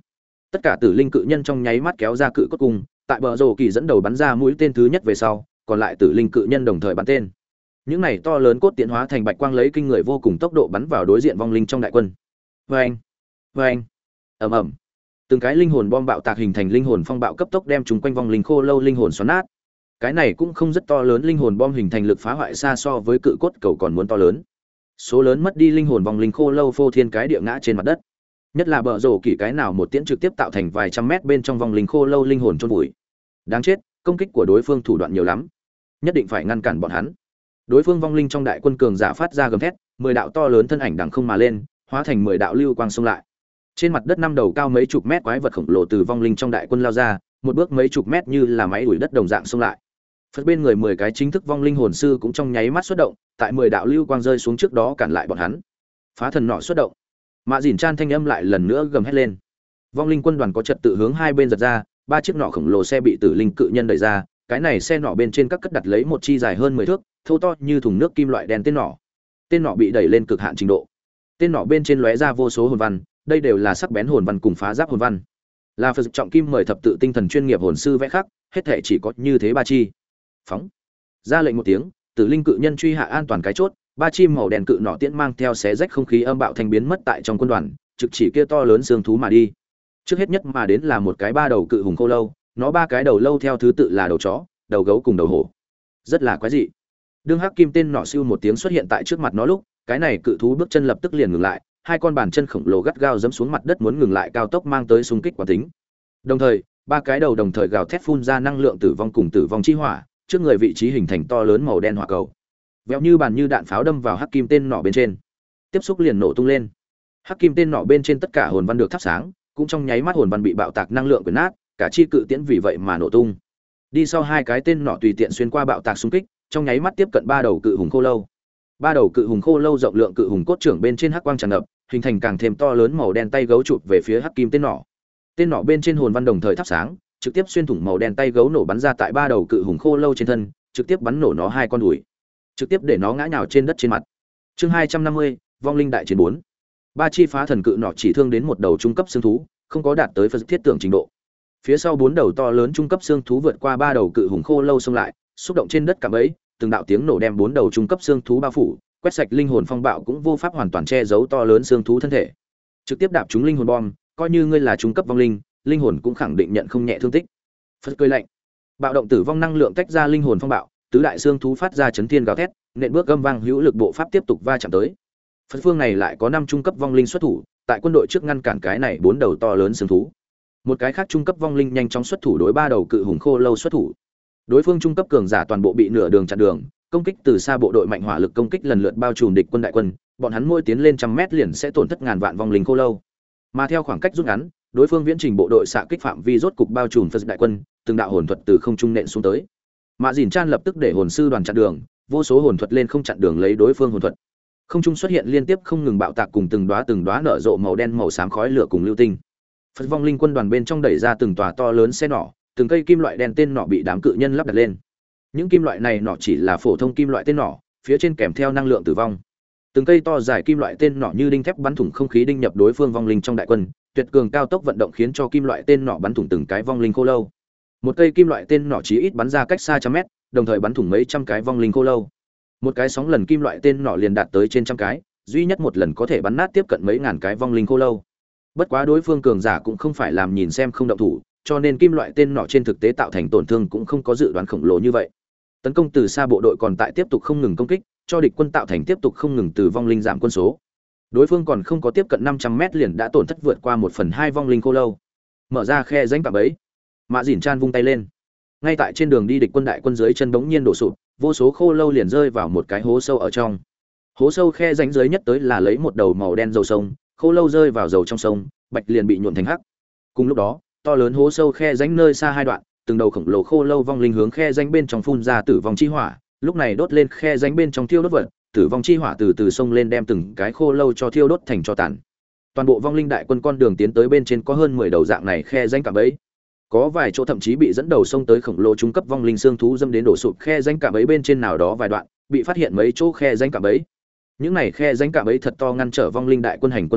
Tất cả tử linh cự nhân trong nháy mắt kéo ra cự cốt cung, tại bờ rồ kỳ dẫn đầu bắn ra mũi tên thứ nhất về sau, còn lại tử linh cự nhân đồng thời bắn tên. Những này to lớn cốt tiễn hóa thành bạch quang lấy kinh người vô cùng tốc độ bắn vào đối diện vong linh trong đại quân. Oeng, oeng, ầm ầm. Từng cái linh hồn bom bạo tạc hình thành linh hồn phong bạo cấp tốc đem chúng quanh vong linh khô lâu linh hồn xoắn nát. Cái này cũng không rất to lớn, linh hồn bom hình thành lực phá hoại xa so với cự cốt cầu còn muốn to lớn. Số lớn mất đi linh hồn vong linh khô lâu phô thiên cái địa ngã trên mặt đất. Nhất là bờ rổ kỳ cái nào một tiễn trực tiếp tạo thành vài trăm mét bên trong vong linh khô lâu linh hồn chôn vùi. Đáng chết, công kích của đối phương thủ đoạn nhiều lắm, nhất định phải ngăn cản bọn hắn. Đối phương vong linh trong đại quân cường giả phát ra gầm thét, mười đạo to lớn thân ảnh đằng không mà lên, hóa thành mười đạo lưu quang xông lại. Trên mặt đất năm đầu cao mấy chục mét quái vật khổng lồ từ vong linh trong đại quân lao ra, một bước mấy chục mét như là máy đuổi đất đồng dạng xông lại. Phật bên người mười cái chính thức vong linh hồn sư cũng trong nháy mắt xuất động, tại mười đạo lưu quang rơi xuống trước đó cản lại bọn hắn. Phá thần nọ xuất động. Mã Dĩn Chan thanh âm lại lần nữa gầm hét lên. Vong linh quân đoàn có trật tự hướng hai bên giật ra, ba chiếc nọ khổng lồ xe bị tử linh cự nhân đẩy ra, cái này xe nọ bên trên các cất đặt lấy một chi dài hơn mười thước, thô to như thùng nước kim loại đen tên nọ. Tên nọ bị đẩy lên cực hạn trình độ. Tên nọ bên trên lóe ra vô số hồn văn, đây đều là sắc bén hồn văn cùng phá giáp hồn văn. Là Phật trọng kim mời thập tự tinh thần chuyên nghiệp hồn sư vẽ khắc, hết thảy chỉ có như thế ba chi. Phóng. Ra lệnh một tiếng, tử linh cự nhân truy hạ an toàn cái chốt, ba chim màu đen cự nọ tiễn mang theo xé rách không khí âm bạo thành biến mất tại trong quân đoàn, trực chỉ kia to lớn xương thú mà đi. Trước hết nhất mà đến là một cái ba đầu cự hùng khô lâu, nó ba cái đầu lâu theo thứ tự là đầu chó, đầu gấu cùng đầu hổ. Rất là quái dị. Đương hắc kim tên nọ siêu một tiếng xuất hiện tại trước mặt nó lúc, cái này cự thú bước chân lập tức liền ngừng lại, hai con bàn chân khổng lồ gắt gao giẫm xuống mặt đất muốn ngừng lại cao tốc mang tới xung kích quả tính. Đồng thời, ba cái đầu đồng thời gào thét phun ra năng lượng tử vong cùng tử vong chi hỏa, trước người vị trí hình thành to lớn màu đen hỏa cầu. Vẹo như bàn như đạn pháo đâm vào hắc kim tên nọ bên trên. Tiếp xúc liền nổ tung lên. Hắc kim tên nọ bên trên tất cả hồn văn được thắp sáng, cũng trong nháy mắt hồn văn bị bạo tạc năng lượng quyển nát, cả chi cự tiễn vì vậy mà nổ tung. Đi sau hai cái tên nọ tùy tiện xuyên qua bạo tạc xung kích, trong nháy mắt tiếp cận ba đầu cự hùng khô lâu. Ba đầu cự hùng khô lâu rộng lượng cự hùng cốt trưởng bên trên hắc quang tràn ngập, hình thành càng thêm to lớn màu đen tay gấu chụp về phía hắc kim tên nọ. Tên nọ bên trên hồn văn đồng thời thắp sáng, trực tiếp xuyên thủng màu đen tay gấu nổ bắn ra tại ba đầu cự hùng khô lâu trên thân, trực tiếp bắn nổ nó hai con đùi, trực tiếp để nó ngã nhào trên đất trên mặt. Chương hai trăm năm mươi, vong linh đại chiến bốn. Ba chi phá thần cự nọ chỉ thương đến một đầu trung cấp xương thú, không có đạt tới Phật thiết tưởng trình độ. Phía sau bốn đầu to lớn trung cấp xương thú vượt qua ba đầu cự hùng khô lâu xông lại, xúc động trên đất cả bấy, từng đạo tiếng nổ đem bốn đầu trung cấp xương thú bao phủ, quét sạch linh hồn phong bạo cũng vô pháp hoàn toàn che giấu to lớn xương thú thân thể. Trực tiếp đạp trúng linh hồn bom, coi như ngươi là trung cấp vong linh, linh hồn cũng khẳng định nhận không nhẹ thương tích. Phật cười lạnh. Bạo động tử vong năng lượng tách ra linh hồn phong bạo, tứ đại xương thú phát ra chấn thiên gào thét, nện bước gầm vang hữu lực bộ pháp tiếp tục va chạm tới. Phật phương này lại có năm trung cấp vong linh xuất thủ, tại quân đội trước ngăn cản cái này bốn đầu to lớn xương thú. Một cái khác trung cấp vong linh nhanh chóng xuất thủ đối ba đầu cự hùng khô lâu xuất thủ. Đối phương trung cấp cường giả toàn bộ bị nửa đường chặn đường, công kích từ xa bộ đội mạnh hỏa lực công kích lần lượt bao trùm địch quân đại quân, bọn hắn mỗi tiến lên trăm mét liền sẽ tổn thất ngàn vạn vong linh khô lâu. Mà theo khoảng cách rút ngắn, đối phương viễn trình bộ đội xạ kích phạm vi rốt cục bao trùm Phật đại quân, từng đạo hồn thuật từ không trung nện xuống tới. Mã Dĩn Chan lập tức để hồn sư đoàn chặn đường, vô số hồn thuật lên không chặn đường lấy đối phương hồn thuật. Không trung xuất hiện liên tiếp không ngừng bạo tạc cùng từng đóa từng đóa nở rộ màu đen màu xám khói lửa cùng lưu tinh. Phật vong linh quân đoàn bên trong đẩy ra từng tòa to lớn xe nỏ, từng cây kim loại đen tên nỏ bị đám cự nhân lắp đặt lên. Những kim loại này nỏ chỉ là phổ thông kim loại tên nỏ, phía trên kèm theo năng lượng tử vong. Từng cây to dài kim loại tên nỏ như đinh thép bắn thủng không khí đinh nhập đối phương vong linh trong đại quân, tuyệt cường cao tốc vận động khiến cho kim loại tên nỏ bắn thủng từng cái vong linh khô lâu. Một cây kim loại tên nỏ chí ít bắn ra cách xa trăm mét, đồng thời bắn thủng mấy trăm cái vong linh khô lâu. Một cái sóng lần kim loại tên nỏ liền đạt tới trên trăm cái, duy nhất một lần có thể bắn nát tiếp cận mấy ngàn cái vong linh khô lâu. Bất quá đối phương cường giả cũng không phải làm nhìn xem không động thủ, cho nên kim loại tên nỏ trên thực tế tạo thành tổn thương cũng không có dự đoán khổng lồ như vậy. Tấn công từ xa bộ đội còn tại tiếp tục không ngừng công kích, cho địch quân tạo thành tiếp tục không ngừng từ vong linh giảm quân số. Đối phương còn không có tiếp cận năm trăm mét liền đã tổn thất vượt qua một phần hai vong linh khô lâu. Mở ra khe rãnh cạm bẫy. Mã Dĩn Chan vung tay lên. Ngay tại trên đường đi địch quân đại quân dưới chân bỗng nhiên đổ sụp, vô số khô lâu liền rơi vào một cái hố sâu ở trong. Hố sâu khe rãnh dưới nhất tới là lấy một đầu màu đen dầu sông, khô lâu rơi vào dầu trong sông, bạch liền bị nhuộm thành hắc. Cùng lúc đó, to lớn hố sâu khe rãnh nơi xa hai đoạn, từng đầu khổng lồ khô lâu vong linh hướng khe rãnh bên trong phun ra tử vong chi hỏa, lúc này đốt lên khe rãnh bên trong thiêu đốt vật, tử vong chi hỏa từ từ sông lên đem từng cái khô lâu cho thiêu đốt thành tro tàn. Toàn bộ vong linh đại quân con đường tiến tới bên trên có hơn mười đầu dạng này khe rãnh cả bẫy. Có vài chỗ thậm chí bị dẫn đầu sông tới khổng lồ trung cấp vong linh xương thú dâm đến đổ sụp khe rãnh cả bẫy bên trên nào đó vài đoạn, bị phát hiện mấy chỗ khe rãnh cả bẫy. Những này khe rãnh cả bẫy thật to ngăn trở vong linh đại quân hành quân tốc độ,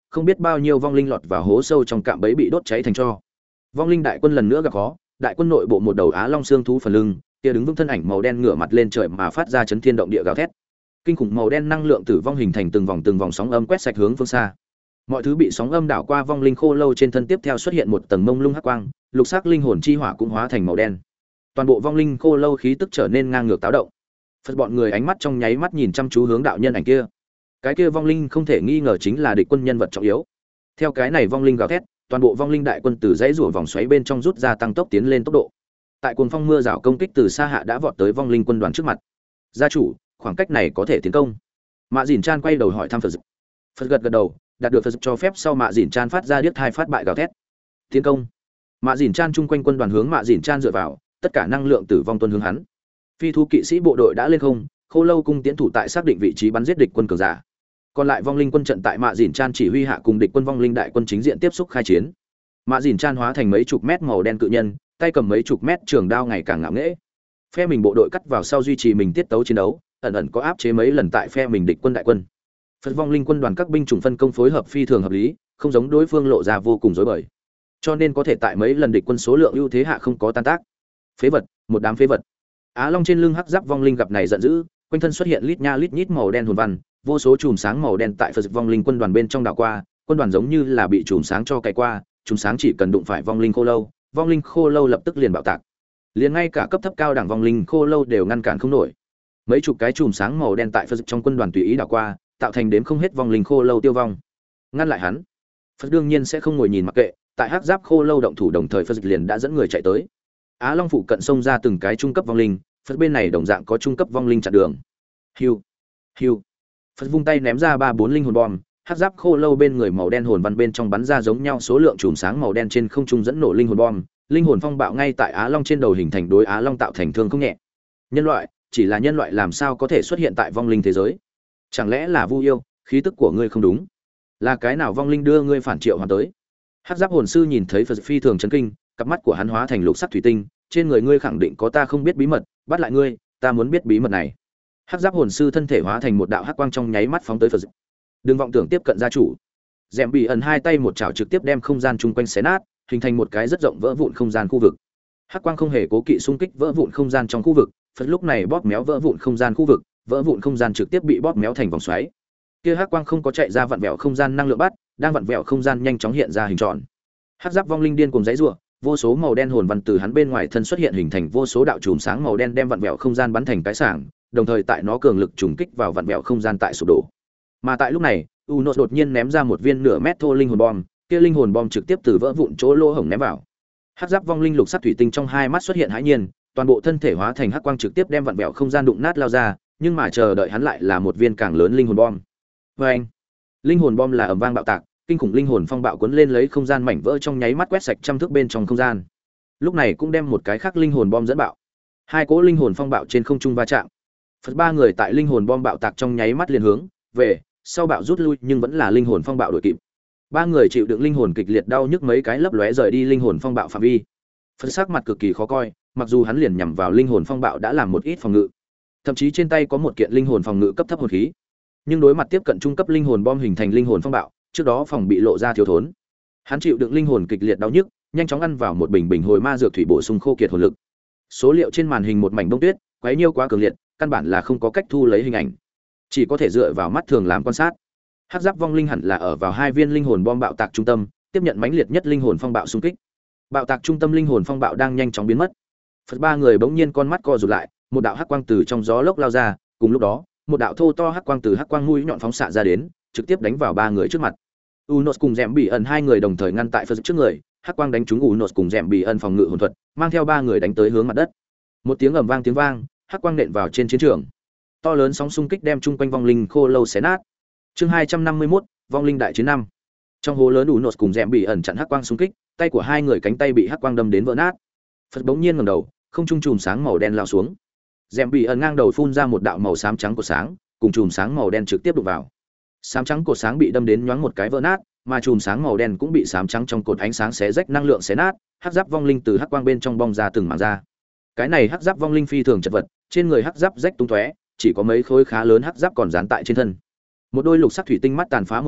không biết bao nhiêu vong linh lọt vào hố sâu trong cạm bẫy bị đốt cháy thành tro. Vong linh đại quân lần nữa gặp khó, đại quân nội bộ một đầu á long xương thú phần lưng, kia đứng vững thân ảnh màu đen ngửa mặt lên trời mà phát ra chấn thiên động địa gào thét. Kinh khủng màu đen năng lượng tử vong hình thành từng vòng từng vòng sóng âm quét sạch hướng phương xa. Mọi thứ bị sóng âm đảo qua, vong linh khô lâu trên thân tiếp theo xuất hiện một tầng mông lung hắc quang, lục sắc linh hồn chi hỏa cũng hóa thành màu đen. Toàn bộ vong linh khô lâu khí tức trở nên ngang ngược táo động. Phật bọn người ánh mắt trong nháy mắt nhìn chăm chú hướng đạo nhân ảnh kia. Cái kia vong linh không thể nghi ngờ chính là địch quân nhân vật trọng yếu. Theo cái này vong linh gào thét, toàn bộ vong linh đại quân từ dãy rủa vòng xoáy bên trong rút ra, tăng tốc tiến lên tốc độ. Tại cuồng phong mưa rào công kích từ xa hạ đã vọt tới vong linh quân đoàn trước mặt. Gia chủ, khoảng cách này có thể tiến công. Mạ Dĩn Chan quay đầu hỏi thăm Phật. Phật gật gật đầu, đạt được Phật cho phép sau, Mạ Dĩn Chan phát ra điếc thai phát bại gào thét. Tiến công. Mạ Dĩn Chan chung quanh quân đoàn hướng Mạ Dĩn Chan dựa vào, tất cả năng lượng tử vong tuôn hướng hắn. Phi thú kỵ sĩ bộ đội đã lên không, Khô Lâu cung tiến thủ tại xác định vị trí bắn giết địch quân cường giả. Còn lại vong linh quân trận tại Mạ Dĩn Chan chỉ huy hạ cùng địch quân vong linh đại quân chính diện tiếp xúc khai chiến. Mạ Dĩn Chan hóa thành mấy chục mét màu đen cự nhân, tay cầm mấy chục mét trường đao ngày càng ngạo nghễ. Phe mình bộ đội cắt vào sau duy trì mình tiết tấu chiến đấu, ẩn ẩn có áp chế mấy lần tại phe mình địch quân đại quân. Phật vong linh quân đoàn các binh chủng phân công phối hợp phi thường hợp lý, không giống đối phương lộ ra vô cùng rối bời. Cho nên có thể tại mấy lần địch quân số lượng ưu thế hạ không có tan tác. Phế vật, một đám phế vật. Á Long trên lưng hắc giáp vong linh gặp này giận dữ, quanh thân xuất hiện lít nha lít nhít màu đen hồn văn, vô số chùm sáng màu đen tại Phật vong linh quân đoàn bên trong đảo qua, quân đoàn giống như là bị chùm sáng cho cày qua, chùm sáng chỉ cần đụng phải vong linh khô lâu, vong linh khô lâu lập tức liền bạo tạc. Liền ngay cả cấp thấp cao đẳng vong linh khô lâu đều ngăn cản không nổi. Mấy chục cái chùm sáng màu đen tại Phật trong quân đoàn tùy ý đảo qua, tạo thành đếm không hết vong linh khô lâu tiêu vong. Ngăn lại hắn. Phật đương nhiên sẽ không ngồi nhìn mặc kệ, tại hắc giáp khô lâu động thủ đồng thời Phật liền đã dẫn người chạy tới. Á Long phụ cận xông ra từng cái trung cấp vong linh, Phật bên này đồng dạng có trung cấp vong linh chặn đường. Hưu, hưu. Phật vung tay ném ra ba bốn linh hồn bom, hắc giáp khô lâu bên người màu đen hồn văn bên trong bắn ra giống nhau số lượng chùm sáng màu đen trên không trung dẫn nổ linh hồn bom, linh hồn phong bạo ngay tại Á Long trên đầu hình thành đối Á Long tạo thành thương không nhẹ. Nhân loại, chỉ là nhân loại làm sao có thể xuất hiện tại vong linh thế giới? Chẳng lẽ là Vu yêu, khí tức của ngươi không đúng? Là cái nào vong linh đưa ngươi phản triệu hoàn tới? Hắc giáp hồn sư nhìn thấy Phật phi thường chấn kinh, cặp mắt của hắn hóa thành lục sắc thủy tinh, trên người ngươi khẳng định có ta không biết bí mật, bắt lại ngươi, ta muốn biết bí mật này. Hắc giáp hồn sư thân thể hóa thành một đạo hắc quang trong nháy mắt phóng tới Phật. Đừng vọng tưởng tiếp cận gia chủ. Dẻm bị ẩn hai tay một chảo trực tiếp đem không gian chung quanh xé nát, hình thành một cái rất rộng vỡ vụn không gian khu vực. Hắc quang không hề cố kỵ xung kích vỡ vụn không gian trong khu vực, Phật lúc này bóp méo vỡ vụn không gian khu vực, vỡ vụn không gian trực tiếp bị bóp méo thành vòng xoáy. Kia hắc quang không có chạy ra vặn vẹo không gian năng lượng bắt, đang vặn vẹo không gian nhanh chóng hiện ra hình tròn. Hắc giáp vong linh điên cuồng giãy giụa, vô số màu đen hồn văn từ hắn bên ngoài thân xuất hiện hình thành vô số đạo chùm sáng màu đen đem vặn vẹo không gian bắn thành cái sảng, đồng thời tại nó cường lực trùng kích vào vặn vẹo không gian tại sụp đổ. Mà tại lúc này, Unos đột nhiên ném ra một viên nửa mét thô linh hồn bom, kia linh hồn bom trực tiếp từ vỡ vụn chỗ lỗ hổng ném vào. Hắc giáp vong linh lục sắc thủy tinh trong hai mắt xuất hiện hãi nhiên, toàn bộ thân thể hóa thành hắc quang trực tiếp đem vặn vẹo không gian đụng nát lao ra, nhưng mà chờ đợi hắn lại là một viên càng lớn linh hồn bom. Oeng! Linh hồn bom là ầm vang bạo tạc, kinh khủng linh hồn phong bạo cuốn lên lấy không gian mảnh vỡ trong nháy mắt quét sạch trăm thước bên trong không gian. Lúc này cũng đem một cái khác linh hồn bom dẫn bạo. Hai cỗ linh hồn phong bạo trên không trung va chạm. Phật ba người tại linh hồn bom bạo tạc trong nháy mắt liền hướng về sau bạo rút lui, nhưng vẫn là linh hồn phong bạo đuổi kịp. Ba người chịu đựng linh hồn kịch liệt đau nhức mấy cái lấp lóe rời đi linh hồn phong bạo phạm vi. Phật sắc mặt cực kỳ khó coi, mặc dù hắn liền nhằm vào linh hồn phong bạo đã làm một ít phòng ngự, thậm chí trên tay có một kiện linh hồn phòng ngự cấp thấp hồn khí, nhưng đối mặt tiếp cận trung cấp linh hồn bom hình thành linh hồn phong bạo, trước đó phòng bị lộ ra thiếu thốn. Hắn chịu đựng linh hồn kịch liệt đau nhức, nhanh chóng ăn vào một bình bình hồi ma dược thủy bổ sung khô kiệt hồn lực. Số liệu trên màn hình một mảnh bông tuyết, quấy nhiêu quá cường liệt, căn bản là không có cách thu lấy hình ảnh, chỉ có thể dựa vào mắt thường làm quan sát. Hắc giáp vong linh hẳn là ở vào hai viên linh hồn bom bạo tạc trung tâm, tiếp nhận mãnh liệt nhất linh hồn phong bạo xung kích. Bạo tạc trung tâm linh hồn phong bạo đang nhanh chóng biến mất. Phật ba người bỗng nhiên con mắt co rụt lại, một đạo hắc quang từ trong gió lốc lao ra, cùng lúc đó, một đạo thô to hắc quang từ hắc quang mũi nhọn phóng xạ ra đến, trực tiếp đánh vào ba người trước mặt. Unos cùng Dẻm Bị ẩn hai người đồng thời ngăn tại Phật trước người, hắc quang đánh trúng Unos cùng Dẻm Bị ẩn phòng ngự hồn thuật, mang theo ba người đánh tới hướng mặt đất. Một tiếng ầm vang tiếng vang, hắc quang nện vào trên chiến trường. To lớn sóng xung kích đem chung quanh vong linh khô lâu xé nát. Chương hai trăm năm mươi mốt, vong linh đại chiến năm. Trong hố lớn Unos cùng Dẻm Bị ẩn chặn hắc quang xung kích, tay của hai người cánh tay bị hắc quang đâm đến vỡ nát. Phật bỗng nhiên ngẩng đầu, không trung chùm sáng màu đen lao xuống. Dẻm Bị ẩn ngang đầu phun ra một đạo màu xám trắng của sáng, cùng chùm sáng màu đen trực tiếp đụng vào. Xám trắng cột sáng bị đâm đến nhoáng một cái vỡ nát, mà chùm sáng màu đen cũng bị xám trắng trong cột ánh sáng xé rách năng lượng xé nát, hắc giáp vong linh từ hắc quang bên trong bong ra từng mảng ra. Cái này hắc giáp vong linh phi thường chật vật, trên người hắc giáp rách tung tóe, chỉ có mấy khối khá lớn hắc giáp còn dán tại trên thân. Một đôi lục sắc thủy tinh mắt tàn phá một nửa,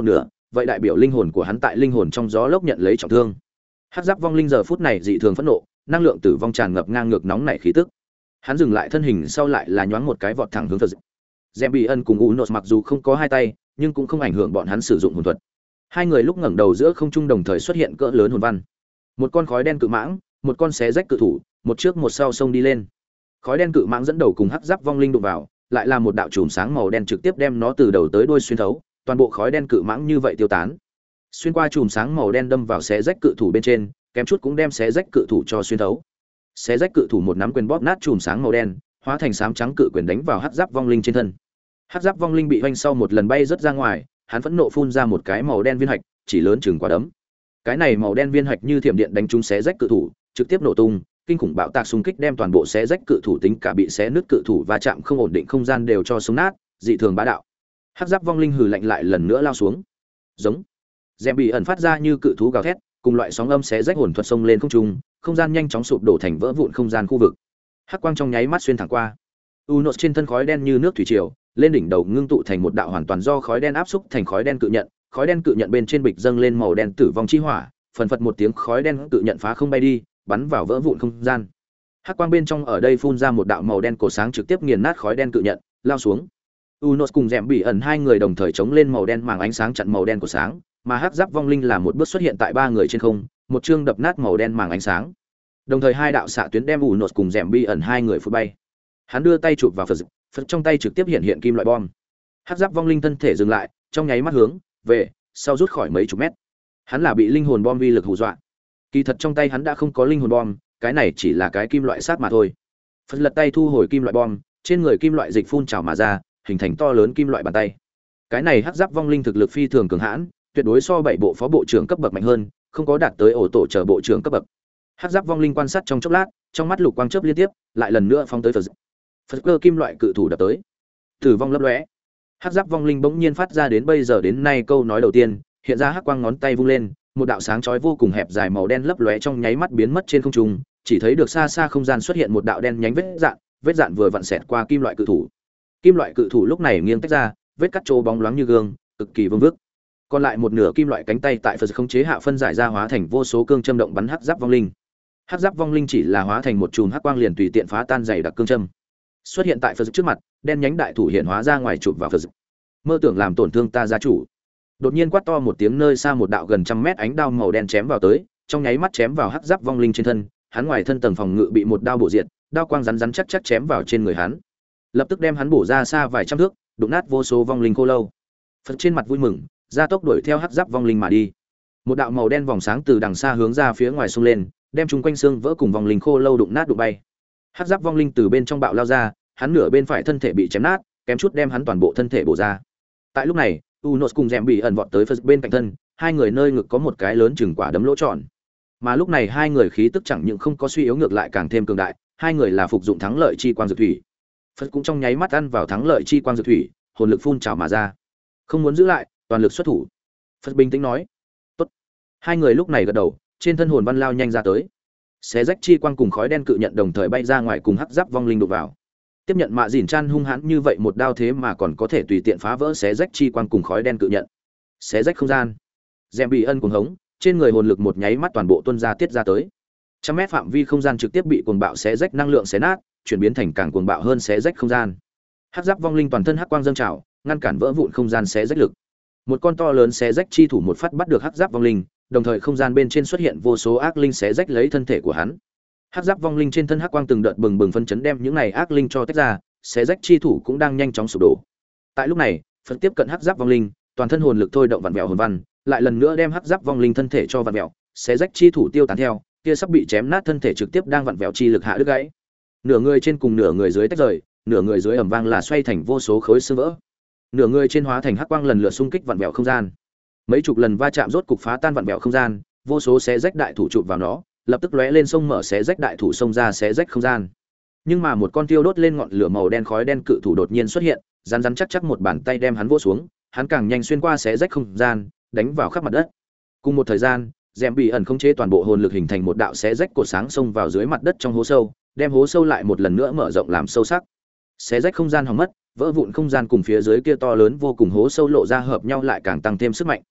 vậy đại biểu linh hồn của hắn tại linh hồn trong gió lốc nhận lấy trọng thương. Hắc giáp vong linh giờ phút này dị thường phẫn nộ, năng lượng tử vong tràn ngập ngang ngược nóng nảy khí tức. Hắn dừng lại thân hình sau lại là nhoáng một cái vọt thẳng hướng Phật. Dẹm Bị Ân cùng Unos mặc dù không có hai tay, nhưng cũng không ảnh hưởng bọn hắn sử dụng hồn thuật. Hai người lúc ngẩng đầu giữa không trung đồng thời xuất hiện cỡ lớn hồn văn. Một con khói đen cự mãng, một con xé rách cự thủ, một trước một sau xông đi lên. Khói đen cự mãng dẫn đầu cùng hắc giáp vong linh đụng vào, lại là một đạo chùm sáng màu đen trực tiếp đem nó từ đầu tới đuôi xuyên thấu, toàn bộ khói đen cự mãng như vậy tiêu tán. Xuyên qua chùm sáng màu đen đâm vào xé rách cự thủ bên trên, kém chút cũng đem xé rách cự thủ cho xuyên thấu. Xé rách cự thủ một nắm quyền bóp nát chùm sáng màu đen, hóa thành xám trắng cự quyền đánh vào hắc giáp vong linh trên thân. Hắc giáp vong linh bị hoành sau một lần bay rất ra ngoài, hắn phẫn nộ phun ra một cái màu đen viên hạch, chỉ lớn chừng quả đấm. Cái này màu đen viên hạch như thiểm điện đánh trúng xé rách cự thủ, trực tiếp nổ tung, kinh khủng bạo tạc xung kích đem toàn bộ xé rách cự thủ tính cả bị xé nứt cự thủ va chạm không ổn định không gian đều cho sống nát, dị thường bá đạo. Hắc giáp vong linh hừ lạnh lại lần nữa lao xuống. Giống. Dẹm Bị Ẩn phát ra như cự thú gào thét, cùng loại sóng âm xé rách hồn thuật xông lên không trung, không gian nhanh chóng sụp đổ thành vỡ vụn không gian khu vực. Hắc quang trong nháy mắt xuyên thẳng qua. Unos trên thân khói đen như nước thủy triều, lên đỉnh đầu ngưng tụ thành một đạo hoàn toàn do khói đen áp xúc thành khói đen cự nhận, khói đen cự nhận bên trên bịch dâng lên màu đen tử vong chi hỏa, phần phật một tiếng khói đen cự nhận phá không bay đi, bắn vào vỡ vụn không gian. Hắc quang bên trong ở đây phun ra một đạo màu đen cổ sáng trực tiếp nghiền nát khói đen cự nhận, lao xuống. Unos cùng Dẹm Bị Ẩn hai người đồng thời chống lên màu đen màng ánh sáng chặn màu đen của sáng, mà hắc giáp vong linh là một bước xuất hiện tại ba người trên không, một chương đập nát màu đen màng ánh sáng. Đồng thời hai đạo xạ tuyến đem Unos cùng Dẹm Bị Ẩn hai người phụt bay. Hắn đưa tay chụp vào Phật, Phật trong tay trực tiếp hiện hiện kim loại bom. Hắc giáp vong linh thân thể dừng lại, trong nháy mắt hướng về sau rút khỏi mấy chục mét. Hắn là bị linh hồn bom vi lực hù dọa. Kỳ thật trong tay hắn đã không có linh hồn bom, cái này chỉ là cái kim loại sát mà thôi. Phật lật tay thu hồi kim loại bom, trên người kim loại dịch phun trào mà ra, hình thành to lớn kim loại bàn tay. Cái này hắc giáp vong linh thực lực phi thường cường hãn, tuyệt đối so bảy bộ phó bộ trưởng cấp bậc mạnh hơn, không có đạt tới ổ tổ chờ bộ trưởng cấp bậc. Hắc giáp vong linh quan sát trong chốc lát, trong mắt lục quang chớp liên tiếp, lại lần nữa phóng tới Phật. Phật cơ kim loại cự thủ đập tới. Tử vong lấp lóe. Hắc giáp vong linh bỗng nhiên phát ra đến bây giờ đến nay câu nói đầu tiên, hiện ra hắc quang ngón tay vung lên, một đạo sáng chói vô cùng hẹp dài màu đen lấp lóe trong nháy mắt biến mất trên không trung, chỉ thấy được xa xa không gian xuất hiện một đạo đen nhánh vết dạn, vết dạn vừa vặn xẹt qua kim loại cự thủ. Kim loại cự thủ lúc này nghiêng tách ra, vết cắt trô bóng loáng như gương, cực kỳ vương vức. Còn lại một nửa kim loại cánh tay tại Phật khống chế hạ phân giải ra hóa thành vô số cương châm động bắn hắc giáp vong linh. Hắc giáp vong linh chỉ là hóa thành một chùm hắc quang liền tùy tiện phá tan dày đặc cương châm. Xuất hiện tại Phật trước mặt, đen nhánh đại thủ hiện hóa ra ngoài chụp vào Phật. Mơ tưởng làm tổn thương ta gia chủ. Đột nhiên quát to một tiếng, nơi xa một đạo gần trăm mét ánh đao màu đen chém vào tới, trong nháy mắt chém vào hắc giáp vong linh trên thân, hắn ngoài thân tầng phòng ngự bị một đao bổ diệt, đao quang rắn rắn chắc chắc chém vào trên người hắn, lập tức đem hắn bổ ra xa vài trăm thước, đụng nát vô số vong linh khô lâu. Phật trên mặt vui mừng, gia tốc đuổi theo hắc giáp vong linh mà đi. Một đạo màu đen vòng sáng từ đằng xa hướng ra phía ngoài xông lên, đem chúng quanh xương vỡ cùng vong linh khô lâu đụng nát đụng bay. Hắc giáp vong linh từ bên trong bạo lao ra, hắn nửa bên phải thân thể bị chém nát, kém chút đem hắn toàn bộ thân thể bổ ra. Tại lúc này, Unos cùng Dẹm Bị Ẩn vọt tới Phật bên cạnh thân, hai người nơi ngực có một cái lớn chừng quả đấm lỗ tròn. Mà lúc này hai người khí tức chẳng những không có suy yếu, ngược lại càng thêm cường đại, hai người là phục dụng thắng lợi chi quang dược thủy. Phật cũng trong nháy mắt ăn vào thắng lợi chi quang dược thủy, hồn lực phun trào mà ra. Không muốn giữ lại, toàn lực xuất thủ. Phật bình tĩnh nói, "Tốt." Hai người lúc này gật đầu, trên thân hồn văn lao nhanh ra tới. Xé rách chi quang cùng khói đen cự nhận đồng thời bay ra ngoài cùng hắc giáp vong linh đụng vào. Tiếp nhận mạ dỉn chan hung hãn như vậy một đao thế mà còn có thể tùy tiện phá vỡ xé rách chi quang cùng khói đen cự nhận. Xé rách không gian. Dẹm Bị Ân cuồng hống, trên người hồn lực một nháy mắt toàn bộ tuôn ra tiết ra tới. Trăm mét phạm vi không gian trực tiếp bị cuồng bạo xé rách năng lượng xé nát, chuyển biến thành càng cuồng bạo hơn xé rách không gian. Hắc giáp vong linh toàn thân hắc quang dâng trào, ngăn cản vỡ vụn không gian xé rách lực. Một con to lớn xé rách chi thủ một phát bắt được hắc giáp vong linh, đồng thời không gian bên trên xuất hiện vô số ác linh xé rách lấy thân thể của hắn. Hắc giáp vong linh trên thân hắc quang từng đợt bừng bừng phân chấn đem những này ác linh cho tách ra, xé rách chi thủ cũng đang nhanh chóng sụp đổ. Tại lúc này, Phật tiếp cận hắc giáp vong linh, toàn thân hồn lực thôi động vặn vẹo hồn văn, lại lần nữa đem hắc giáp vong linh thân thể cho vặn vẹo, xé rách chi thủ tiêu tán theo, kia sắp bị chém nát thân thể trực tiếp đang vặn vẹo chi lực hạ đứt gãy. Nửa người trên cùng nửa người dưới tách rời, nửa người dưới ầm vang là xoay thành vô số khối xương vỡ. Nửa người trên hóa thành hắc quang lần lượt xung kích vặn vẹo không gian. Mấy chục lần va chạm rốt cục phá tan vặn vẹo không gian, vô số xé rách đại thủ chụp vào nó, lập tức lóe lên sông mở xé rách đại thủ xông ra xé rách không gian. Nhưng mà một con tiêu đốt lên ngọn lửa màu đen khói đen cự thủ đột nhiên xuất hiện, rắn rắn chắc chắc một bàn tay đem hắn vỗ xuống, hắn càng nhanh xuyên qua xé rách không gian, đánh vào khắp mặt đất. Cùng một thời gian, Dẹm Bị Ẩn khống chế toàn bộ hồn lực hình thành một đạo xé rách cột sáng xông vào dưới mặt đất trong hố sâu, đem hố sâu lại một lần nữa mở rộng làm sâu sắc. Xé rách không gian hỏng mất, vỡ vụn không gian cùng phía dưới kia to lớn vô cùng hố sâu lộ ra hợp nhau lại càng tăng thêm sức mạnh.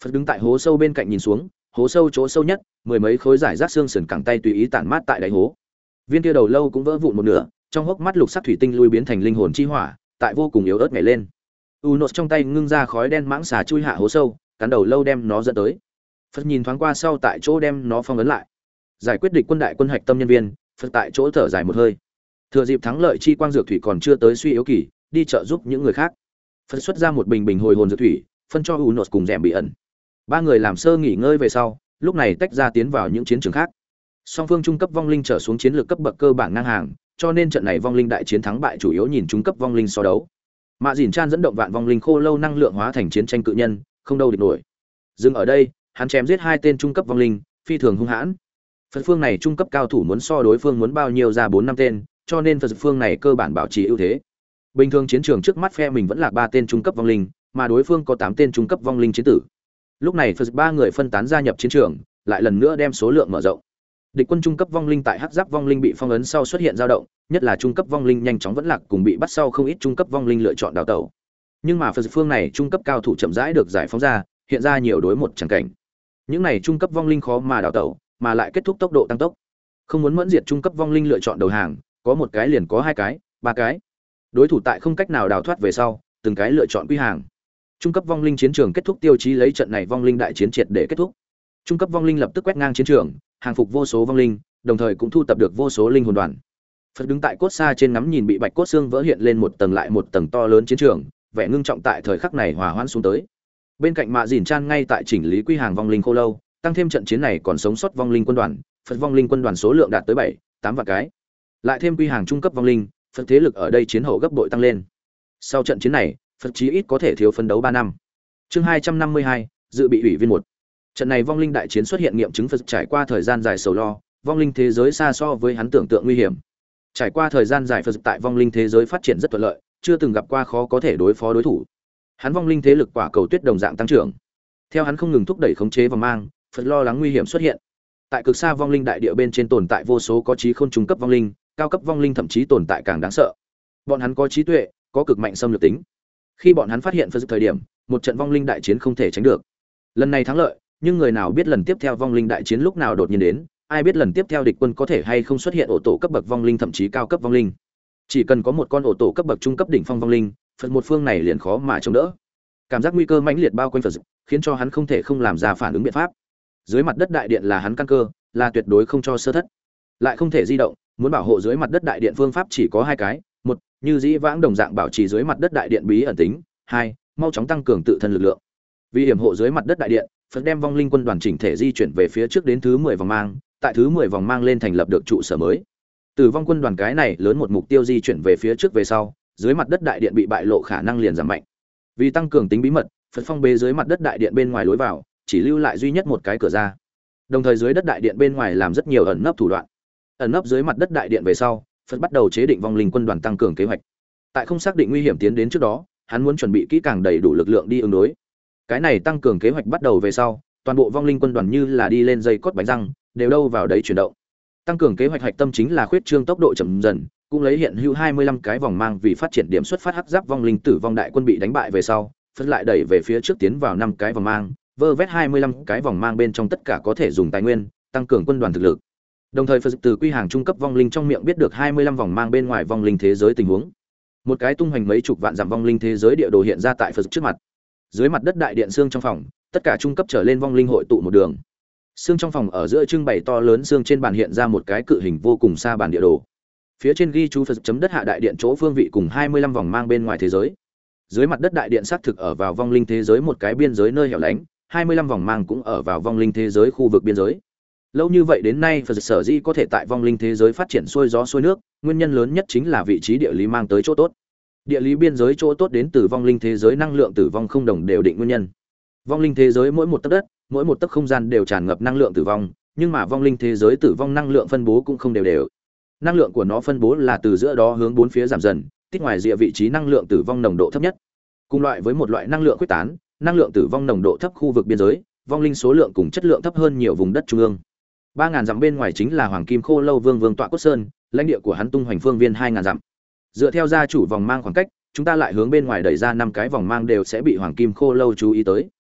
Phật đứng tại hố sâu bên cạnh nhìn xuống, hố sâu chỗ sâu nhất, mười mấy khối giải rác xương sườn cẳng tay tùy ý tản mát tại đáy hố. Viên kia đầu lâu cũng vỡ vụn một nửa, trong hốc mắt lục sắc thủy tinh lui biến thành linh hồn chi hỏa, tại vô cùng yếu ớt nhảy lên. Unos trong tay ngưng ra khói đen mãng xà chui hạ hố sâu, cắn đầu lâu đem nó dẫn tới. Phật nhìn thoáng qua sau tại chỗ đem nó phong ấn lại. Giải quyết địch quân đại quân hạch tâm nhân viên, Phật tại chỗ thở dài một hơi. Thừa dịp thắng lợi chi quang dược thủy còn chưa tới suy yếu kỳ, đi trợ giúp những người khác. Phật xuất ra một bình bình hồi hồn dược thủy, phân cho Unos cùng Dẻm bị ẩn. Ba người làm sơ nghỉ ngơi về sau, lúc này tách ra tiến vào những chiến trường khác. Song phương trung cấp vong linh trở xuống chiến lược cấp bậc cơ bản ngang hàng, cho nên trận này vong linh đại chiến thắng bại chủ yếu nhìn trung cấp vong linh so đấu. Mạ Dìn Chan dẫn động vạn vong linh khô lâu năng lượng hóa thành chiến tranh cự nhân, không đâu địch nổi. Dừng ở đây, hắn chém giết hai tên trung cấp vong linh, phi thường hung hãn. Phật phương này trung cấp cao thủ muốn so đối phương muốn bao nhiêu ra bốn năm tên, cho nên Phật phương này cơ bản bảo trì ưu thế. Bình thường chiến trường trước mắt phe mình vẫn là ba tên trung cấp vong linh, mà đối phương có tám tên trung cấp vong linh chiến tử. Lúc này Phật ba người phân tán gia nhập chiến trường, lại lần nữa đem số lượng mở rộng. Địch quân trung cấp vong linh tại hắc giáp vong linh bị phong ấn sau xuất hiện dao động, nhất là trung cấp vong linh nhanh chóng vẫn lạc cùng bị bắt sau không ít trung cấp vong linh lựa chọn đào tẩu. Nhưng mà Phật phương này trung cấp cao thủ chậm rãi được giải phóng ra, hiện ra nhiều đối một chẳng cảnh. Những này trung cấp vong linh khó mà đào tẩu, mà lại kết thúc tốc độ tăng tốc. Không muốn mẫn diệt trung cấp vong linh lựa chọn đầu hàng, có một cái liền có hai cái, ba cái. Đối thủ tại không cách nào đào thoát về sau, từng cái lựa chọn quy hàng. Trung cấp vong linh chiến trường kết thúc tiêu chí lấy trận này vong linh đại chiến triệt để kết thúc. Trung cấp vong linh lập tức quét ngang chiến trường, hàng phục vô số vong linh, đồng thời cũng thu tập được vô số linh hồn đoàn. Phật đứng tại cốt xa trên ngắm nhìn bị bạch cốt xương vỡ hiện lên một tầng lại một tầng to lớn chiến trường, vẻ ngưng trọng tại thời khắc này hòa hoãn xuống tới. Bên cạnh Mạ Dìn Chan ngay tại chỉnh lý quy hàng vong linh khô lâu, tăng thêm trận chiến này còn sống sót vong linh quân đoàn, Phật vong linh quân đoàn số lượng đạt tới bảy, tám vạn cái. Lại thêm quy hàng trung cấp vong linh, Phật thế lực ở đây chiến hậu gấp bội tăng lên. Sau trận chiến này, Phật chí ít có thể thiếu phấn đấu ba năm. Chương hai trăm năm mươi hai, dự bị ủy viên một. Trận này vong linh đại chiến xuất hiện nghiệm chứng Phật trải qua thời gian dài sầu lo, vong linh thế giới xa so với hắn tưởng tượng nguy hiểm. Trải qua thời gian dài Phật tại vong linh thế giới phát triển rất thuận lợi, chưa từng gặp qua khó có thể đối phó đối thủ. Hắn vong linh thế lực quả cầu tuyết đồng dạng tăng trưởng. Theo hắn không ngừng thúc đẩy khống chế và mang, Phật lo lắng nguy hiểm xuất hiện. Tại cực xa vong linh đại địa bên trên tồn tại vô số có trí khôn trung cấp vong linh, cao cấp vong linh thậm chí tồn tại càng đáng sợ. Bọn hắn có trí tuệ, có cực mạnh xâm lược tính. Khi bọn hắn phát hiện Phật thời điểm, một trận vong linh đại chiến không thể tránh được. Lần này thắng lợi, nhưng người nào biết lần tiếp theo vong linh đại chiến lúc nào đột nhiên đến, ai biết lần tiếp theo địch quân có thể hay không xuất hiện ổ tổ cấp bậc vong linh thậm chí cao cấp vong linh. Chỉ cần có một con ổ tổ cấp bậc trung cấp đỉnh phong vong linh, Phật một phương này liền khó mà chống đỡ. Cảm giác nguy cơ mãnh liệt bao quanh Phật, khiến cho hắn không thể không làm ra phản ứng biện pháp. Dưới mặt đất đại điện là hắn căn cơ, là tuyệt đối không cho sơ thất. Lại không thể di động, muốn bảo hộ dưới mặt đất đại điện phương pháp chỉ có hai cái, một, như dĩ vãng đồng dạng bảo trì dưới mặt đất đại điện bí ẩn tính, hai, mau chóng tăng cường tự thân lực lượng. Vì hiểm hộ dưới mặt đất đại điện, Phật đem vong linh quân đoàn chỉnh thể di chuyển về phía trước đến thứ mười vòng mang, tại thứ mười vòng mang lên thành lập được trụ sở mới. Tử vong quân đoàn cái này lớn một mục tiêu di chuyển về phía trước về sau, dưới mặt đất đại điện bị bại lộ khả năng liền giảm mạnh. Vì tăng cường tính bí mật, Phật phong bế dưới mặt đất đại điện bên ngoài lối vào, chỉ lưu lại duy nhất một cái cửa ra. Đồng thời dưới đất đại điện bên ngoài làm rất nhiều ẩn nấp thủ đoạn. Ẩn nấp dưới mặt đất đại điện về sau, Phật bắt đầu chế định vong linh quân đoàn tăng cường kế hoạch. Tại không xác định nguy hiểm tiến đến trước đó, hắn muốn chuẩn bị kỹ càng đầy đủ lực lượng đi ứng đối. Cái này tăng cường kế hoạch bắt đầu về sau, toàn bộ vong linh quân đoàn như là đi lên dây cốt bánh răng, đều đâu vào đấy chuyển động. Tăng cường kế hoạch hạch tâm chính là khuyết trương tốc độ chậm dần, cũng lấy hiện hữu hai mươi lăm cái vòng mang vì phát triển điểm xuất phát hắc giáp vong linh tử vong đại quân bị đánh bại về sau, phân lại đẩy về phía trước tiến vào năm cái vòng mang, vơ vét hai mươi lăm cái vòng mang bên trong tất cả có thể dùng tài nguyên, tăng cường quân đoàn thực lực. Đồng thời Phật từ quy hàng trung cấp vong linh trong miệng biết được hai mươi lăm vòng mang bên ngoài vong linh thế giới tình huống. Một cái tung hoành mấy chục vạn dặm vong linh thế giới địa đồ hiện ra tại Phật trước mặt. Dưới mặt đất đại điện xương trong phòng, tất cả trung cấp trở lên vong linh hội tụ một đường. Xương trong phòng ở giữa trưng bày to lớn xương trên bàn hiện ra một cái cự hình vô cùng xa bản địa đồ. Phía trên ghi chú Phật chấm đất hạ đại điện chỗ phương vị cùng hai mươi lăm vòng mang bên ngoài thế giới. Dưới mặt đất đại điện xác thực ở vào vong linh thế giới một cái biên giới nơi hẻo lánh, hai mươi lăm vòng mang cũng ở vào vong linh thế giới khu vực biên giới. Lâu như vậy đến nay Phật sở dĩ có thể tại vong linh thế giới phát triển xuôi gió xuôi nước, nguyên nhân lớn nhất chính là vị trí địa lý mang tới chỗ tốt. Địa lý biên giới chỗ tốt đến từ vong linh thế giới năng lượng tử vong không đồng đều định nguyên nhân. Vong linh thế giới mỗi một tấc đất, mỗi một tấc không gian đều tràn ngập năng lượng tử vong, nhưng mà vong linh thế giới tử vong năng lượng phân bố cũng không đều đều. Năng lượng của nó phân bố là từ giữa đó hướng bốn phía giảm dần, tích ngoài rìa vị trí năng lượng tử vong nồng độ thấp nhất. Cùng loại với một loại năng lượng quyết tán, năng lượng tử vong nồng độ thấp khu vực biên giới, vong linh số lượng cùng chất lượng thấp hơn nhiều vùng đất trung ương. ba ngàn dặm bên ngoài chính là Hoàng Kim Khô Lâu Vương Vương tọa cốt sơn, lãnh địa của hắn tung hoành phương viên hai ngàn dặm. Dựa theo gia chủ vòng mang khoảng cách, chúng ta lại hướng bên ngoài đẩy ra năm cái vòng mang đều sẽ bị Hoàng Kim Khô Lâu chú ý tới.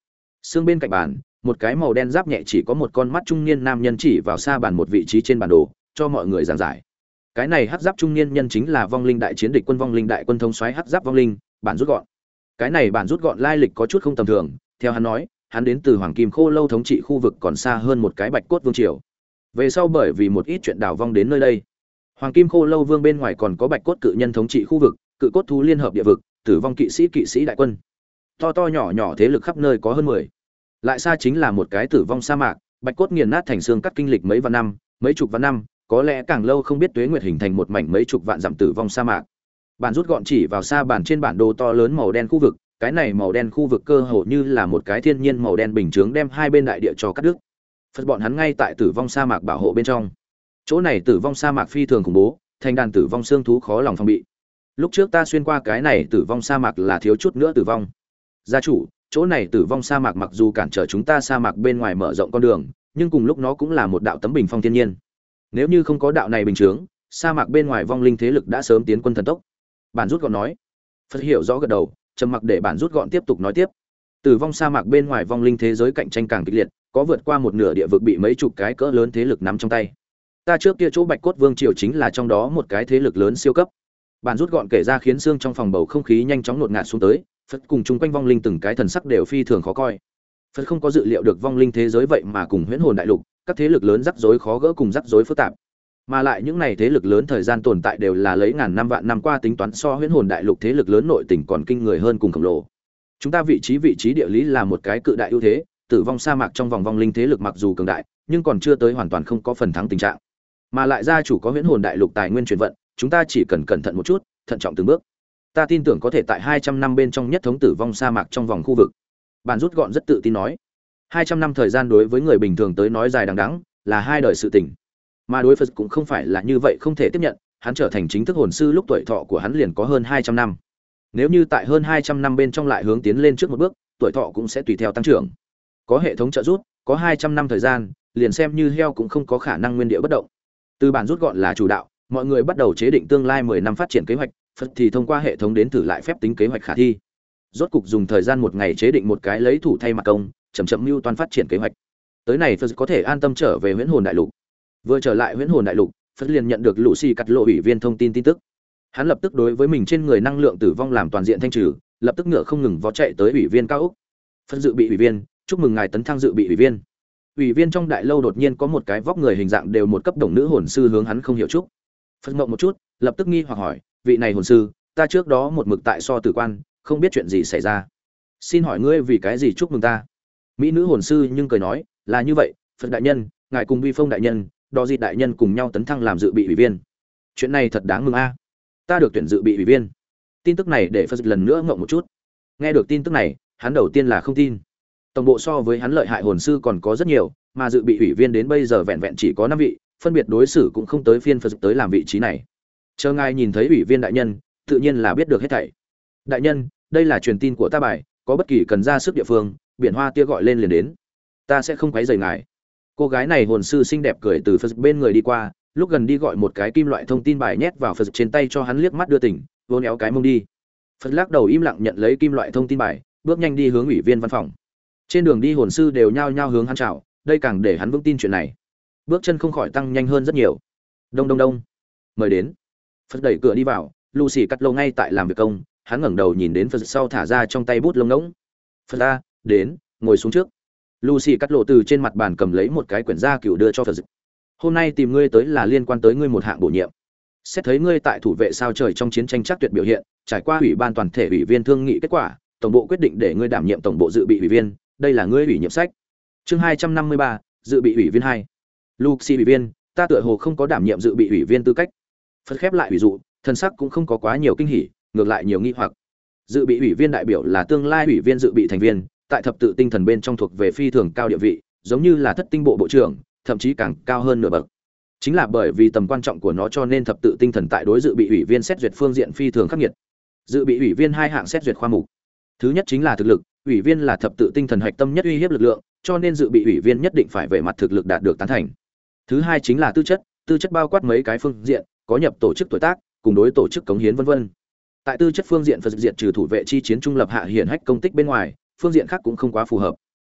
Xương bên cạnh bàn, một cái màu đen giáp nhẹ chỉ có một con mắt trung niên nam nhân chỉ vào xa bàn một vị trí trên bản đồ, cho mọi người giảng giải. Cái này hắc giáp trung niên nhân chính là vong linh đại chiến địch quân vong linh đại quân thống soái hắc giáp vong linh, bản rút gọn. Cái này bản rút gọn lai lịch có chút không tầm thường, theo hắn nói, hắn đến từ Hoàng Kim Khô lâu thống trị khu vực còn xa hơn một cái Bạch Cốt Vương triều. Về sau bởi vì một ít chuyện đào vong đến nơi đây. Hoàng Kim Khô lâu vương bên ngoài còn có Bạch Cốt cự nhân thống trị khu vực, cự cốt thú liên hợp địa vực, tử vong kỵ sĩ kỵ sĩ đại quân. To to nhỏ nhỏ thế lực khắp nơi có hơn mười. Lại xa chính là một cái tử vong sa mạc, Bạch Cốt nghiền nát thành xương cắt kinh lịch mấy vạn năm, mấy chục vạn năm, có lẽ càng lâu không biết tuế nguyệt hình thành một mảnh mấy chục vạn dặm tử vong sa mạc. Bản rút gọn chỉ vào xa bản trên bản đồ to lớn màu đen khu vực, cái này màu đen khu vực cơ hồ như là một cái thiên nhiên màu đen bình chướng đem hai bên đại địa cho cắt đứt. Phật bọn hắn ngay tại tử vong sa mạc bảo hộ bên trong. Chỗ này tử vong sa mạc phi thường khủng bố, thành đàn tử vong xương thú khó lòng phòng bị. Lúc trước ta xuyên qua cái này tử vong sa mạc là thiếu chút nữa tử vong. Gia chủ, chỗ này tử vong sa mạc mặc dù cản trở chúng ta sa mạc bên ngoài mở rộng con đường, nhưng cùng lúc nó cũng là một đạo tấm bình phong thiên nhiên. Nếu như không có đạo này bình chướng, sa mạc bên ngoài vong linh thế lực đã sớm tiến quân thần tốc. Bản rút gọn nói. Phật hiểu rõ gật đầu, trầm mặc để bản rút gọn tiếp tục nói tiếp. Tử vong sa mạc bên ngoài vong linh thế giới cạnh tranh càng kịch liệt, có vượt qua một nửa địa vực bị mấy chục cái cỡ lớn thế lực nắm trong tay. Ta trước kia chỗ Bạch Cốt Vương triều chính là trong đó một cái thế lực lớn siêu cấp. Bản rút gọn kể ra khiến xương trong phòng bầu không khí nhanh chóng ngột ngạt xuống tới, Phật cùng chung quanh vong linh từng cái thần sắc đều phi thường khó coi. Phật không có dự liệu được vong linh thế giới vậy mà cùng Huyễn Hồn đại lục, các thế lực lớn rắc rối khó gỡ cùng rắc rối phức tạp. Mà lại những này thế lực lớn thời gian tồn tại đều là lấy ngàn năm vạn năm qua tính toán, so Huyễn Hồn đại lục thế lực lớn nội tình còn kinh người hơn cùng khổng lồ. Chúng ta vị trí vị trí địa lý là một cái cự đại ưu thế, tử vong sa mạc trong vòng vong linh thế lực mặc dù cường đại, nhưng còn chưa tới hoàn toàn không có phần thắng tình trạng. Mà lại gia chủ có Huyễn Hồn đại lục tài nguyên truyền vận, chúng ta chỉ cần cẩn thận một chút, thận trọng từng bước. Ta tin tưởng có thể tại hai trăm năm bên trong nhất thống tử vong sa mạc trong vòng khu vực. Bản rút gọn rất tự tin nói. hai trăm năm thời gian đối với người bình thường tới nói dài đằng đẵng, là hai đời sự tình. Mà đối Phật cũng không phải là như vậy không thể tiếp nhận, hắn trở thành chính thức hồn sư lúc tuổi thọ của hắn liền có hơn hai trăm năm. Nếu như tại hơn hai trăm năm bên trong lại hướng tiến lên trước một bước, tuổi thọ cũng sẽ tùy theo tăng trưởng. Có hệ thống trợ giúp, có hai trăm năm thời gian, liền xem như heo cũng không có khả năng nguyên địa bất động. Từ bản rút gọn là chủ đạo, mọi người bắt đầu chế định tương lai mười năm phát triển kế hoạch, Phật thì thông qua hệ thống đến thử lại phép tính kế hoạch khả thi. Rốt cục dùng thời gian một ngày chế định một cái lấy thủ thay mặt công, chậm chậm mưu toan phát triển kế hoạch. Tới này Phật có thể an tâm trở về Huyễn Hồn đại lục. Vừa trở lại Huyễn Hồn đại lục, Phật liền nhận được Lucy cắt lộ ủy viên thông tin tin tức. Hắn lập tức đối với mình trên người năng lượng tử vong làm toàn diện thanh trừ, lập tức ngựa không ngừng vó chạy tới ủy viên cao ốc. Phật dự bị ủy viên, chúc mừng ngài tấn thăng dự bị ủy viên. Ủy viên trong đại lâu đột nhiên có một cái vóc người hình dạng đều một cấp đồng nữ hồn sư hướng hắn không hiểu chúc. Phật ngậm một chút, lập tức nghi hoặc hỏi, vị này hồn sư, ta trước đó một mực tại so tử quan, không biết chuyện gì xảy ra. Xin hỏi ngươi vì cái gì chúc mừng ta? Mỹ nữ hồn sư nhưng cười nói, là như vậy, Phật đại nhân, ngài cùng Vi Phong đại nhân, Đo Dị đại nhân cùng nhau tấn thăng làm dự bị ủy viên. Chuyện này thật đáng mừng a. Ta được tuyển dự bị ủy viên. Tin tức này để Phật lần nữa ngậm một chút. Nghe được tin tức này, hắn đầu tiên là không tin. Tổng bộ so với hắn lợi hại hồn sư còn có rất nhiều, mà dự bị ủy viên đến bây giờ vẹn vẹn chỉ có năm vị, phân biệt đối xử cũng không tới phiên Phật tới làm vị trí này. Chờ ngài nhìn thấy ủy viên đại nhân, tự nhiên là biết được hết thảy. Đại nhân, đây là truyền tin của ta bài, có bất kỳ cần ra sức địa phương, biển hoa tia gọi lên liền đến. Ta sẽ không quấy rầy ngài. Cô gái này hồn sư xinh đẹp cười từ Phật bên người đi qua, lúc gần đi gọi một cái kim loại thông tin bài nhét vào Phật trên tay cho hắn liếc mắt đưa tỉnh, vốn éo cái mông đi. Phật lắc đầu im lặng nhận lấy kim loại thông tin bài, bước nhanh đi hướng ủy viên văn phòng. Trên đường đi hồn sư đều nhao nhao hướng hắn chào, đây càng để hắn vững tin chuyện này. Bước chân không khỏi tăng nhanh hơn rất nhiều. Đông đông đông. Mời đến. Phật đẩy cửa đi vào, Lucy cắt lô ngay tại làm việc công, hắn ngẩng đầu nhìn đến Phật sau thả ra trong tay bút lông ngỗng. Phật a, đến, ngồi xuống trước. Lucy cắt lộ từ trên mặt bàn cầm lấy một cái quyển gia cửu đưa cho Phật. Hôm nay tìm ngươi tới là liên quan tới ngươi một hạng bổ nhiệm. Xét thấy ngươi tại thủ vệ sao trời trong chiến tranh chắc tuyệt biểu hiện, trải qua ủy ban toàn thể ủy viên thương nghị kết quả, tổng bộ quyết định để ngươi đảm nhiệm tổng bộ dự bị ủy viên, đây là ngươi ủy nhiệm sách. Chương hai trăm năm mươi ba, dự bị ủy viên hai. Lucy ủy viên, ta tựa hồ không có đảm nhiệm dự bị ủy viên tư cách. Phật khép lại ủy dụ, thân sắc cũng không có quá nhiều kinh hỉ, ngược lại nhiều nghi hoặc. Dự bị ủy viên đại biểu là tương lai ủy viên dự bị thành viên, tại thập tự tinh thần bên trong thuộc về phi thường cao địa vị, giống như là thất tinh bộ bộ trưởng, thậm chí càng cao hơn nửa bậc. Chính là bởi vì tầm quan trọng của nó cho nên thập tự tinh thần tại đối dự bị ủy viên xét duyệt phương diện phi thường khắc nghiệt. Dự bị ủy viên hai hạng xét duyệt khoa mục. Thứ nhất chính là thực lực, ủy viên là thập tự tinh thần hạch tâm nhất uy hiếp lực lượng, cho nên dự bị ủy viên nhất định phải về mặt thực lực đạt được tán thành. Thứ hai chính là tư chất, tư chất bao quát mấy cái phương diện, có nhập tổ chức tuổi tác, cùng đối tổ chức cống hiến vân vân. Tại tư chất phương diện Phật diện trừ thủ vệ chi chiến trung lập hạ hiển hách công tích bên ngoài, phương diện khác cũng không quá phù hợp.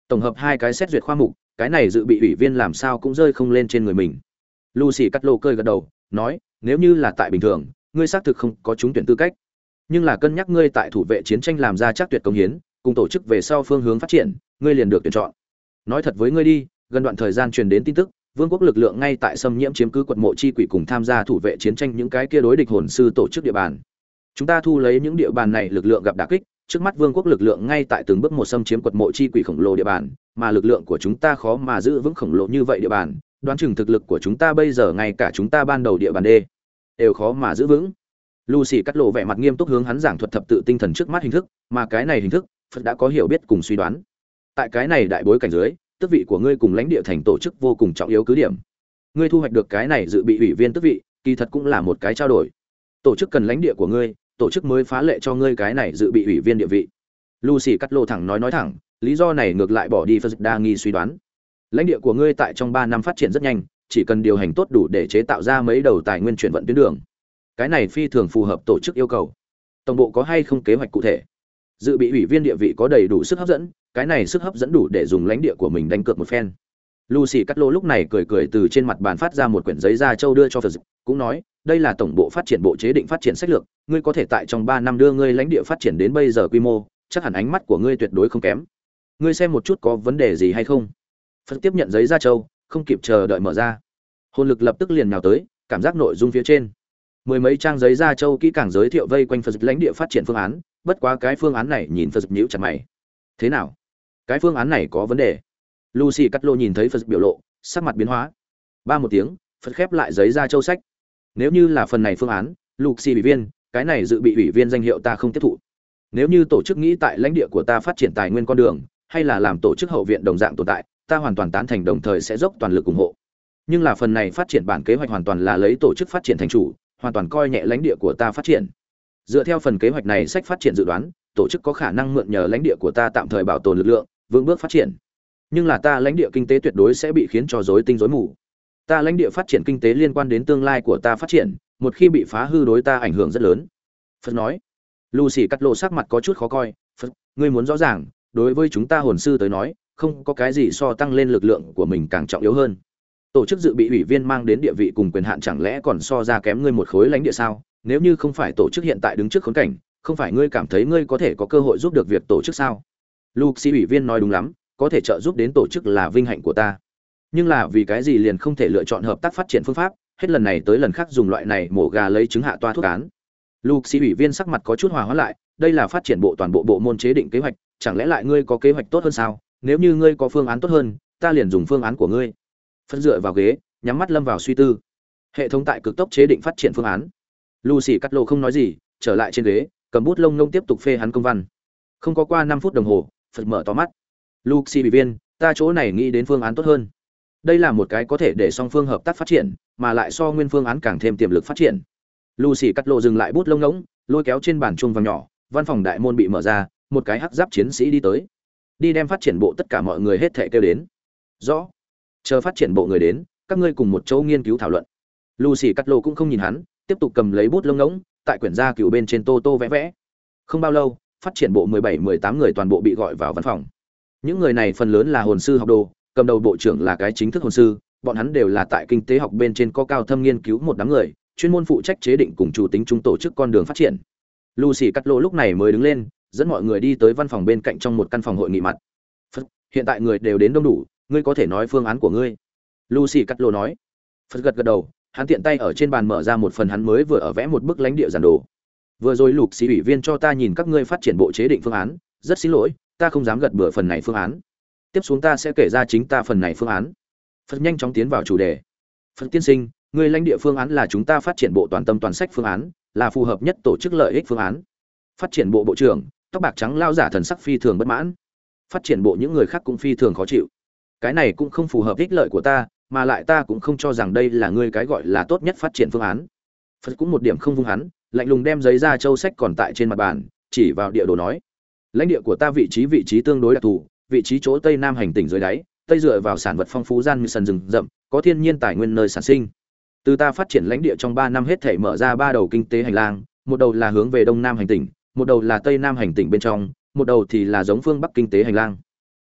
tổng hợp hai cái xét duyệt khoa mục, cái này dự bị ủy viên làm sao cũng rơi không lên trên người mình. Lucy cắt lô cười gật đầu, nói, nếu như là tại bình thường, ngươi xác thực không có trúng tuyển tư cách. Nhưng là cân nhắc ngươi tại thủ vệ chiến tranh làm ra chắc tuyệt công hiến, cùng tổ chức về sau phương hướng phát triển, ngươi liền được tuyển chọn. Nói thật với ngươi đi, gần đoạn thời gian truyền đến tin tức, vương quốc lực lượng ngay tại xâm nhiễm chiếm cứ quật mộ chi quỷ cùng tham gia thủ vệ chiến tranh những cái kia đối địch hồn sư tổ chức địa bàn. Chúng ta thu lấy những địa bàn này lực lượng gặp đả kích, trước mắt vương quốc lực lượng ngay tại từng bước một xâm chiếm quật mộ chi quỷ khổng lồ địa bàn, mà lực lượng của chúng ta khó mà giữ vững khổng lồ như vậy địa bàn, đoán chừng thực lực của chúng ta bây giờ ngay cả chúng ta ban đầu địa bàn D đều khó mà giữ vững. Lucy cắt lộ vẻ mặt nghiêm túc hướng hắn giảng thuật thập tự tinh thần trước mắt hình thức, mà cái này hình thức, Phật đã có hiểu biết cùng suy đoán. Tại cái này đại bối cảnh dưới, tước vị của ngươi cùng lãnh địa thành tổ chức vô cùng trọng yếu cứ điểm. Ngươi thu hoạch được cái này dự bị ủy viên tước vị, kỳ thật cũng là một cái trao đổi. Tổ chức cần lãnh địa của ngươi, tổ chức mới phá lệ cho ngươi cái này dự bị ủy viên địa vị. Lucy cắt lộ thẳng nói nói thẳng, lý do này ngược lại bỏ đi Phật đa nghi suy đoán. Lãnh địa của ngươi tại trong ba năm phát triển rất nhanh, chỉ cần điều hành tốt đủ để chế tạo ra mấy đầu tài nguyên chuyển vận tuyến đường. Cái này phi thường phù hợp tổ chức yêu cầu. Tổng bộ có hay không kế hoạch cụ thể? Dự bị ủy viên địa vị có đầy đủ sức hấp dẫn, cái này sức hấp dẫn đủ để dùng lãnh địa của mình đánh cược một phen. Lucy cắt lô lúc này cười cười từ trên mặt bàn phát ra một quyển giấy da châu đưa cho Phật, cũng nói, đây là tổng bộ phát triển bộ chế định phát triển sách lược, ngươi có thể tại trong ba năm đưa ngươi lãnh địa phát triển đến bây giờ quy mô, chắc hẳn ánh mắt của ngươi tuyệt đối không kém. Ngươi xem một chút có vấn đề gì hay không? Phật tiếp nhận giấy da châu, không kịp chờ đợi mở ra. Hồn lực lập tức liền nhào tới, cảm giác nội dung phía trên. Mười mấy trang giấy da châu kỹ càng giới thiệu vây quanh Phật lãnh địa phát triển phương án, bất quá cái phương án này nhìn Phật nhíu chặt mày. Thế nào? Cái phương án này có vấn đề? Lucy cắt lô nhìn thấy Phật biểu lộ, sắc mặt biến hóa. Ba một tiếng, Phật khép lại giấy da châu sách. Nếu như là phần này phương án, Lucy ủy viên, cái này dự bị ủy viên danh hiệu ta không tiếp thụ. Nếu như tổ chức nghĩ tại lãnh địa của ta phát triển tài nguyên con đường, hay là làm tổ chức hậu viện đồng dạng tồn tại, ta hoàn toàn tán thành đồng thời sẽ dốc toàn lực ủng hộ. Nhưng là phần này phát triển bản kế hoạch hoàn toàn là lấy tổ chức phát triển thành chủ, hoàn toàn coi nhẹ lãnh địa của ta phát triển. Dựa theo phần kế hoạch này sách phát triển dự đoán, tổ chức có khả năng mượn nhờ lãnh địa của ta tạm thời bảo tồn lực lượng, vững bước phát triển. Nhưng là ta lãnh địa kinh tế tuyệt đối sẽ bị khiến cho rối tinh rối mù. Ta lãnh địa phát triển kinh tế liên quan đến tương lai của ta phát triển, một khi bị phá hư đối ta ảnh hưởng rất lớn. Phật nói. Lucy cắt lộ sắc mặt có chút khó coi. Phật, ngươi muốn rõ ràng, đối với chúng ta hồn sư tới nói, không có cái gì so tăng lên lực lượng của mình càng trọng yếu hơn. Tổ chức dự bị ủy viên mang đến địa vị cùng quyền hạn chẳng lẽ còn so ra kém ngươi một khối lãnh địa sao? Nếu như không phải tổ chức hiện tại đứng trước khốn cảnh, không phải ngươi cảm thấy ngươi có thể có cơ hội giúp được việc tổ chức sao? Lucy ủy viên nói đúng lắm, có thể trợ giúp đến tổ chức là vinh hạnh của ta. Nhưng là vì cái gì liền không thể lựa chọn hợp tác phát triển phương pháp, hết lần này tới lần khác dùng loại này mổ gà lấy trứng hạ toa thuốc án. Lucy ủy viên sắc mặt có chút hòa hóa lại, đây là phát triển bộ toàn bộ bộ môn chế định kế hoạch, chẳng lẽ lại ngươi có kế hoạch tốt hơn sao? Nếu như ngươi có phương án tốt hơn, ta liền dùng phương án của ngươi. Phân dựa vào ghế, nhắm mắt lâm vào suy tư. Hệ thống tại cực tốc chế định phát triển phương án. Lucy cắt lộ không nói gì, trở lại trên ghế, cầm bút lông ngông tiếp tục phê hắn công văn. Không có qua năm phút đồng hồ, Phật mở to mắt. Lucy ủy viên, ta chỗ này nghĩ đến phương án tốt hơn. Đây là một cái có thể để song phương hợp tác phát triển, mà lại so nguyên phương án càng thêm tiềm lực phát triển. Lucy cắt lộ dừng lại bút lông ngỗng, lôi kéo trên bàn chuông vàng nhỏ, văn phòng đại môn bị mở ra, một cái hắc giáp chiến sĩ đi tới. Đi đem phát triển bộ tất cả mọi người hết thảy kêu đến. Rõ. Chờ phát triển bộ người đến, các ngươi cùng một chỗ nghiên cứu thảo luận. Lucy cắt lộ cũng không nhìn hắn, tiếp tục cầm lấy bút lông ngỗng, tại quyển gia cửu bên trên tô tô vẽ vẽ. Không bao lâu, phát triển bộ mười bảy mười tám người toàn bộ bị gọi vào văn phòng. Những người này phần lớn là hồn sư học đồ, cầm đầu bộ trưởng là cái chính thức hồn sư, bọn hắn đều là tại kinh tế học bên trên có cao thâm nghiên cứu một đám người, chuyên môn phụ trách chế định cùng chủ tính trung tổ chức con đường phát triển. Lucy cắt lộ lúc này mới đứng lên, dẫn mọi người đi tới văn phòng bên cạnh trong một căn phòng hội nghị mặt. Phật, hiện tại người đều đến đông đủ, ngươi có thể nói phương án của ngươi. Lucy cắt lộ nói. Phật gật gật đầu, hắn tiện tay ở trên bàn mở ra một phần hắn mới vừa ở vẽ một bức lãnh địa giản đồ. Vừa rồi Lục Sĩ ủy viên cho ta nhìn các ngươi phát triển bộ chế định phương án, rất xin lỗi, ta không dám gật bừa phần này phương án. Tiếp xuống ta sẽ kể ra chính ta phần này phương án. Phật nhanh chóng tiến vào chủ đề. Phật tiên sinh, ngươi lãnh địa phương án là chúng ta phát triển bộ toàn tâm toàn sách phương án, là phù hợp nhất tổ chức lợi ích phương án. Phát triển bộ bộ trưởng, tóc bạc trắng lao giả thần sắc phi thường bất mãn. Phát triển bộ những người khác cũng phi thường khó chịu. Cái này cũng không phù hợp ích lợi của ta, mà lại ta cũng không cho rằng đây là ngươi cái gọi là tốt nhất phát triển phương án. Phật cũng một điểm không vung hắn, lạnh lùng đem giấy ra châu sách còn tại trên mặt bàn, chỉ vào địa đồ nói: lãnh địa của ta vị trí vị trí tương đối đặc thù, vị trí chỗ tây nam hành tỉnh dưới đáy, tây dựa vào sản vật phong phú gian như sần rừng rậm, có thiên nhiên tài nguyên nơi sản sinh. Từ ta phát triển lãnh địa trong ba năm hết thể mở ra ba đầu kinh tế hành lang, một đầu là hướng về đông nam hành tỉnh, một đầu là tây nam hành tỉnh bên trong, một đầu thì là giống phương bắc kinh tế hành lang.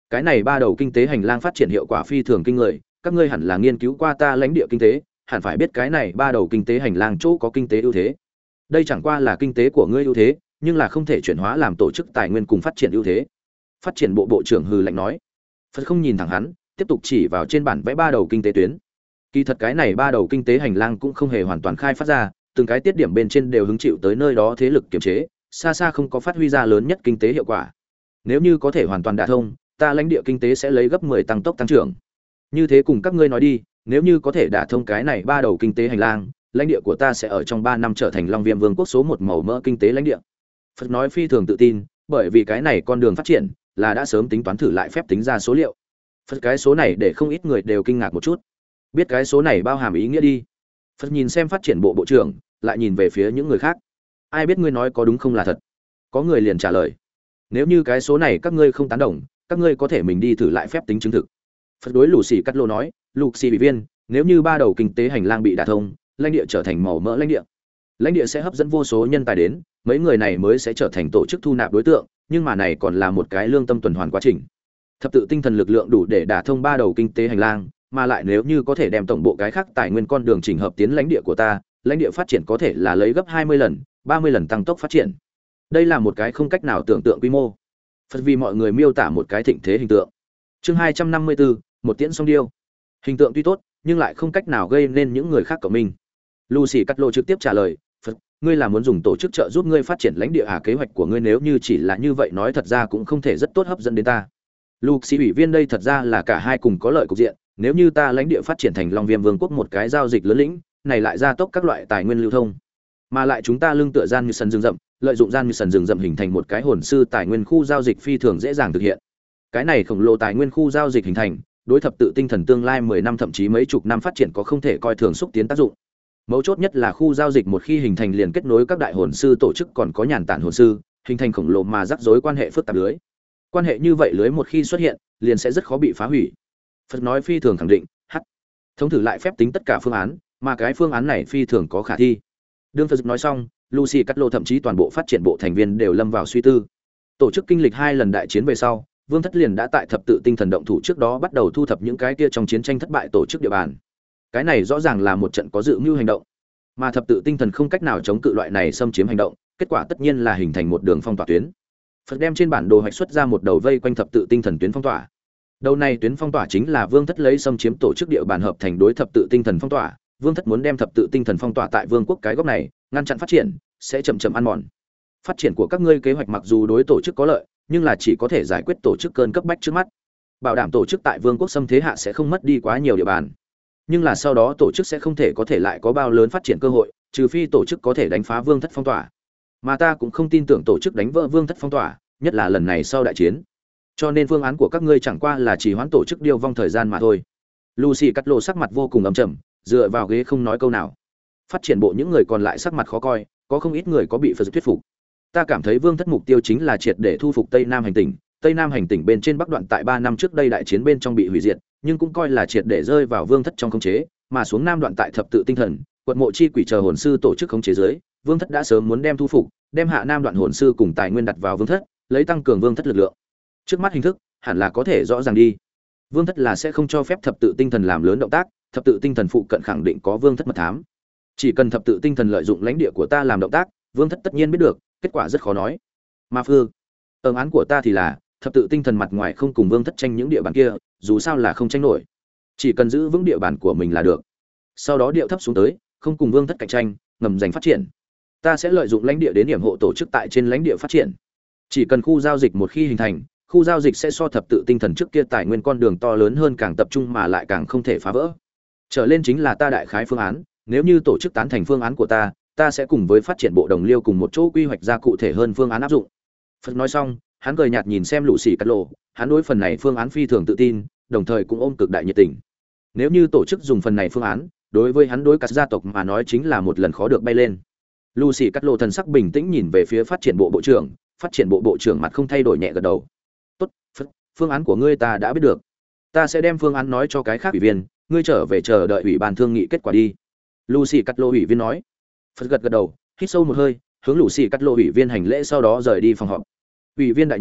Cái này ba đầu kinh tế hành lang phát triển hiệu quả phi thường kinh người, các ngươi hẳn là nghiên cứu qua ta lãnh địa kinh tế, hẳn phải biết cái này ba đầu kinh tế hành lang chỗ có kinh tế ưu thế. Đây chẳng qua là kinh tế của ngươi ưu thế, nhưng là không thể chuyển hóa làm tổ chức tài nguyên cùng phát triển ưu thế. Phát triển bộ bộ trưởng hừ lạnh nói. Phật không nhìn thẳng hắn, tiếp tục chỉ vào trên bản vẽ ba đầu kinh tế tuyến. Kỳ thật cái này ba đầu kinh tế hành lang cũng không hề hoàn toàn khai phát ra, từng cái tiết điểm bên trên đều hứng chịu tới nơi đó thế lực kiềm chế, xa xa không có phát huy ra lớn nhất kinh tế hiệu quả. Nếu như có thể hoàn toàn đả thông, ta lãnh địa kinh tế sẽ lấy gấp mười tăng tốc tăng trưởng. Như thế cùng các ngươi nói đi, nếu như có thể đả thông cái này ba đầu kinh tế hành lang, lãnh địa của ta sẽ ở trong ba năm trở thành Long Viêm Vương quốc số một màu mỡ kinh tế lãnh địa. Phật nói phi thường tự tin, bởi vì cái này con đường phát triển là đã sớm tính toán thử lại phép tính ra số liệu. Phật cái số này để không ít người đều kinh ngạc một chút. Biết cái số này bao hàm ý nghĩa đi. Phật nhìn xem phát triển bộ bộ trưởng, lại nhìn về phía những người khác. Ai biết ngươi nói có đúng không là thật? Có người liền trả lời. Nếu như cái số này các ngươi không tán đồng, các ngươi có thể mình đi thử lại phép tính chứng thực. Phật đối lù xì cắt lô nói, lục xì bị viên, nếu như ba đầu kinh tế hành lang bị đả thông, lãnh địa trở thành màu mỡ lãnh địa. Lãnh địa sẽ hấp dẫn vô số nhân tài đến, mấy người này mới sẽ trở thành tổ chức thu nạp đối tượng, nhưng mà này còn là một cái lương tâm tuần hoàn quá trình. Thập tự tinh thần lực lượng đủ để đả thông ba đầu kinh tế hành lang, mà lại nếu như có thể đem tổng bộ cái khác tài nguyên con đường chỉnh hợp tiến lãnh địa của ta, lãnh địa phát triển có thể là lấy gấp hai mươi lần, ba mươi lần tăng tốc phát triển. Đây là một cái không cách nào tưởng tượng quy mô. Phật vì mọi người miêu tả một cái thịnh thế hình tượng. Chương hai trăm năm mươi bốn, một tiễn song điêu. Hình tượng tuy tốt, nhưng lại không cách nào gây nên những người khác cộng minh. Lucy Cắt Lô trực tiếp trả lời, "Phật, ngươi là muốn dùng tổ chức trợ giúp ngươi phát triển lãnh địa à? Kế hoạch của ngươi nếu như chỉ là như vậy nói thật ra cũng không thể rất tốt hấp dẫn đến ta." Lucy ủy viên đây thật ra là cả hai cùng có lợi cục diện, nếu như ta lãnh địa phát triển thành Long Viêm Vương quốc một cái giao dịch lớn lĩnh, này lại gia tốc các loại tài nguyên lưu thông. Mà lại chúng ta lưng tựa gian như sần rừng rậm, lợi dụng gian như sần rừng rậm hình thành một cái hồn sư tài nguyên khu giao dịch phi thường dễ dàng thực hiện. Cái này khổng lồ tài nguyên khu giao dịch hình thành, đối thập tự tinh thần tương lai mười năm thậm chí mấy chục năm phát triển có không thể coi thường xúc tiến tác dụng. Mấu chốt nhất là khu giao dịch một khi hình thành liền kết nối các đại hồn sư tổ chức còn có nhàn tản hồn sư, hình thành khổng lồ mà rắc rối quan hệ phức tạp lưới. Quan hệ như vậy lưới một khi xuất hiện, liền sẽ rất khó bị phá hủy. Phật nói phi thường khẳng định, hắc. Thống thử lại phép tính tất cả phương án, mà cái phương án này phi thường có khả thi. Đương Phật nói xong, Lucy Cắt Lô thậm chí toàn bộ phát triển bộ thành viên đều lâm vào suy tư. Tổ chức kinh lịch hai lần đại chiến về sau, Vương Thất liền đã tại thập tự tinh thần động thủ trước đó bắt đầu thu thập những cái kia trong chiến tranh thất bại tổ chức địa bàn. Cái này rõ ràng là một trận có dự mưu hành động, mà thập tự tinh thần không cách nào chống cự loại này xâm chiếm hành động, kết quả tất nhiên là hình thành một đường phong tỏa tuyến. Phật đem trên bản đồ hoạch xuất ra một đầu vây quanh thập tự tinh thần tuyến phong tỏa. Đầu này tuyến phong tỏa chính là Vương Thất lấy xâm chiếm tổ chức địa bàn hợp thành đối thập tự tinh thần phong tỏa. Vương Thất muốn đem thập tự tinh thần phong tỏa tại vương quốc cái góc này, ngăn chặn phát triển, sẽ chậm chậm ăn mòn. Phát triển của các ngươi kế hoạch mặc dù đối tổ chức có lợi, nhưng là chỉ có thể giải quyết tổ chức cơn cấp bách trước mắt. Bảo đảm tổ chức tại vương quốc xâm thế hạ sẽ không mất đi quá nhiều địa bàn. Nhưng là sau đó tổ chức sẽ không thể có thể lại có bao lớn phát triển cơ hội, trừ phi tổ chức có thể đánh phá Vương Thất phong tỏa. Mà ta cũng không tin tưởng tổ chức đánh vỡ Vương Thất phong tỏa, nhất là lần này sau đại chiến. Cho nên phương án của các ngươi chẳng qua là chỉ hoãn tổ chức điêu vong thời gian mà thôi. Lucy Cắt Lô sắc mặt vô cùng ấm trầm, dựa vào ghế không nói câu nào. Phát triển bộ những người còn lại sắc mặt khó coi, có không ít người có bị Phật thuyết phục. Ta cảm thấy Vương Thất mục tiêu chính là triệt để thu phục Tây Nam hành tinh. Tây Nam hành tinh bên trên Bắc đoạn tại ba năm trước đây đại chiến bên trong bị hủy diệt, nhưng cũng coi là triệt để rơi vào Vương Thất trong khống chế, mà xuống Nam đoạn tại thập tự tinh thần, quật mộ chi quỷ chờ hồn sư tổ chức khống chế dưới, Vương Thất đã sớm muốn đem thu phục, đem hạ Nam đoạn hồn sư cùng tài nguyên đặt vào Vương Thất, lấy tăng cường Vương Thất lực lượng. Trước mắt hình thức, hẳn là có thể rõ ràng đi. Vương Thất là sẽ không cho phép thập tự tinh thần làm lớn động tác, thập tự tinh thần phụ cận khẳng định có Vương Thất mật thám. Chỉ cần thập tự tinh thần lợi dụng lãnh địa của ta làm động tác, Vương Thất tất nhiên biết được, kết quả rất khó nói. Ma Phương, ấn án của ta thì là thập tự tinh thần mặt ngoài không cùng Vương Thất tranh những địa bàn kia, dù sao là không tranh nổi. Chỉ cần giữ vững địa bàn của mình là được. Sau đó điệu thấp xuống tới, không cùng Vương Thất cạnh tranh, ngầm giành phát triển. Ta sẽ lợi dụng lãnh địa đến điểm hộ tổ chức tại trên lãnh địa phát triển. Chỉ cần khu giao dịch một khi hình thành, khu giao dịch sẽ so thập tự tinh thần trước kia tài nguyên con đường to lớn hơn, càng tập trung mà lại càng không thể phá vỡ. Trở lên chính là ta đại khái phương án, nếu như tổ chức tán thành phương án của ta, ta sẽ cùng với phát triển bộ đồng liêu cùng một chỗ quy hoạch ra cụ thể hơn phương án áp dụng. Phật nói xong, hắn cười nhạt nhìn xem Lucy Cắt Lô, hắn đối phần này phương án phi thường tự tin, đồng thời cũng ôm cực đại nhiệt tình. Nếu như tổ chức dùng phần này phương án, đối với hắn đối các gia tộc mà nói chính là một lần khó được bay lên. Lucy Cắt Lô thần sắc bình tĩnh nhìn về phía phát triển bộ bộ trưởng, phát triển bộ bộ trưởng mặt không thay đổi nhẹ gật đầu. "Tốt, Phật, phương án của ngươi ta đã biết được. Ta sẽ đem phương án nói cho cái khác ủy viên, ngươi trở về chờ đợi ủy ban thương nghị kết quả đi." Lucy Cắt Lô ủy viên nói. Phật gật gật đầu, hít sâu một hơi, hướng Lucy Cắt Lô ủy viên hành lễ sau đó rời đi phòng họp. "Ủy viên đại nhân,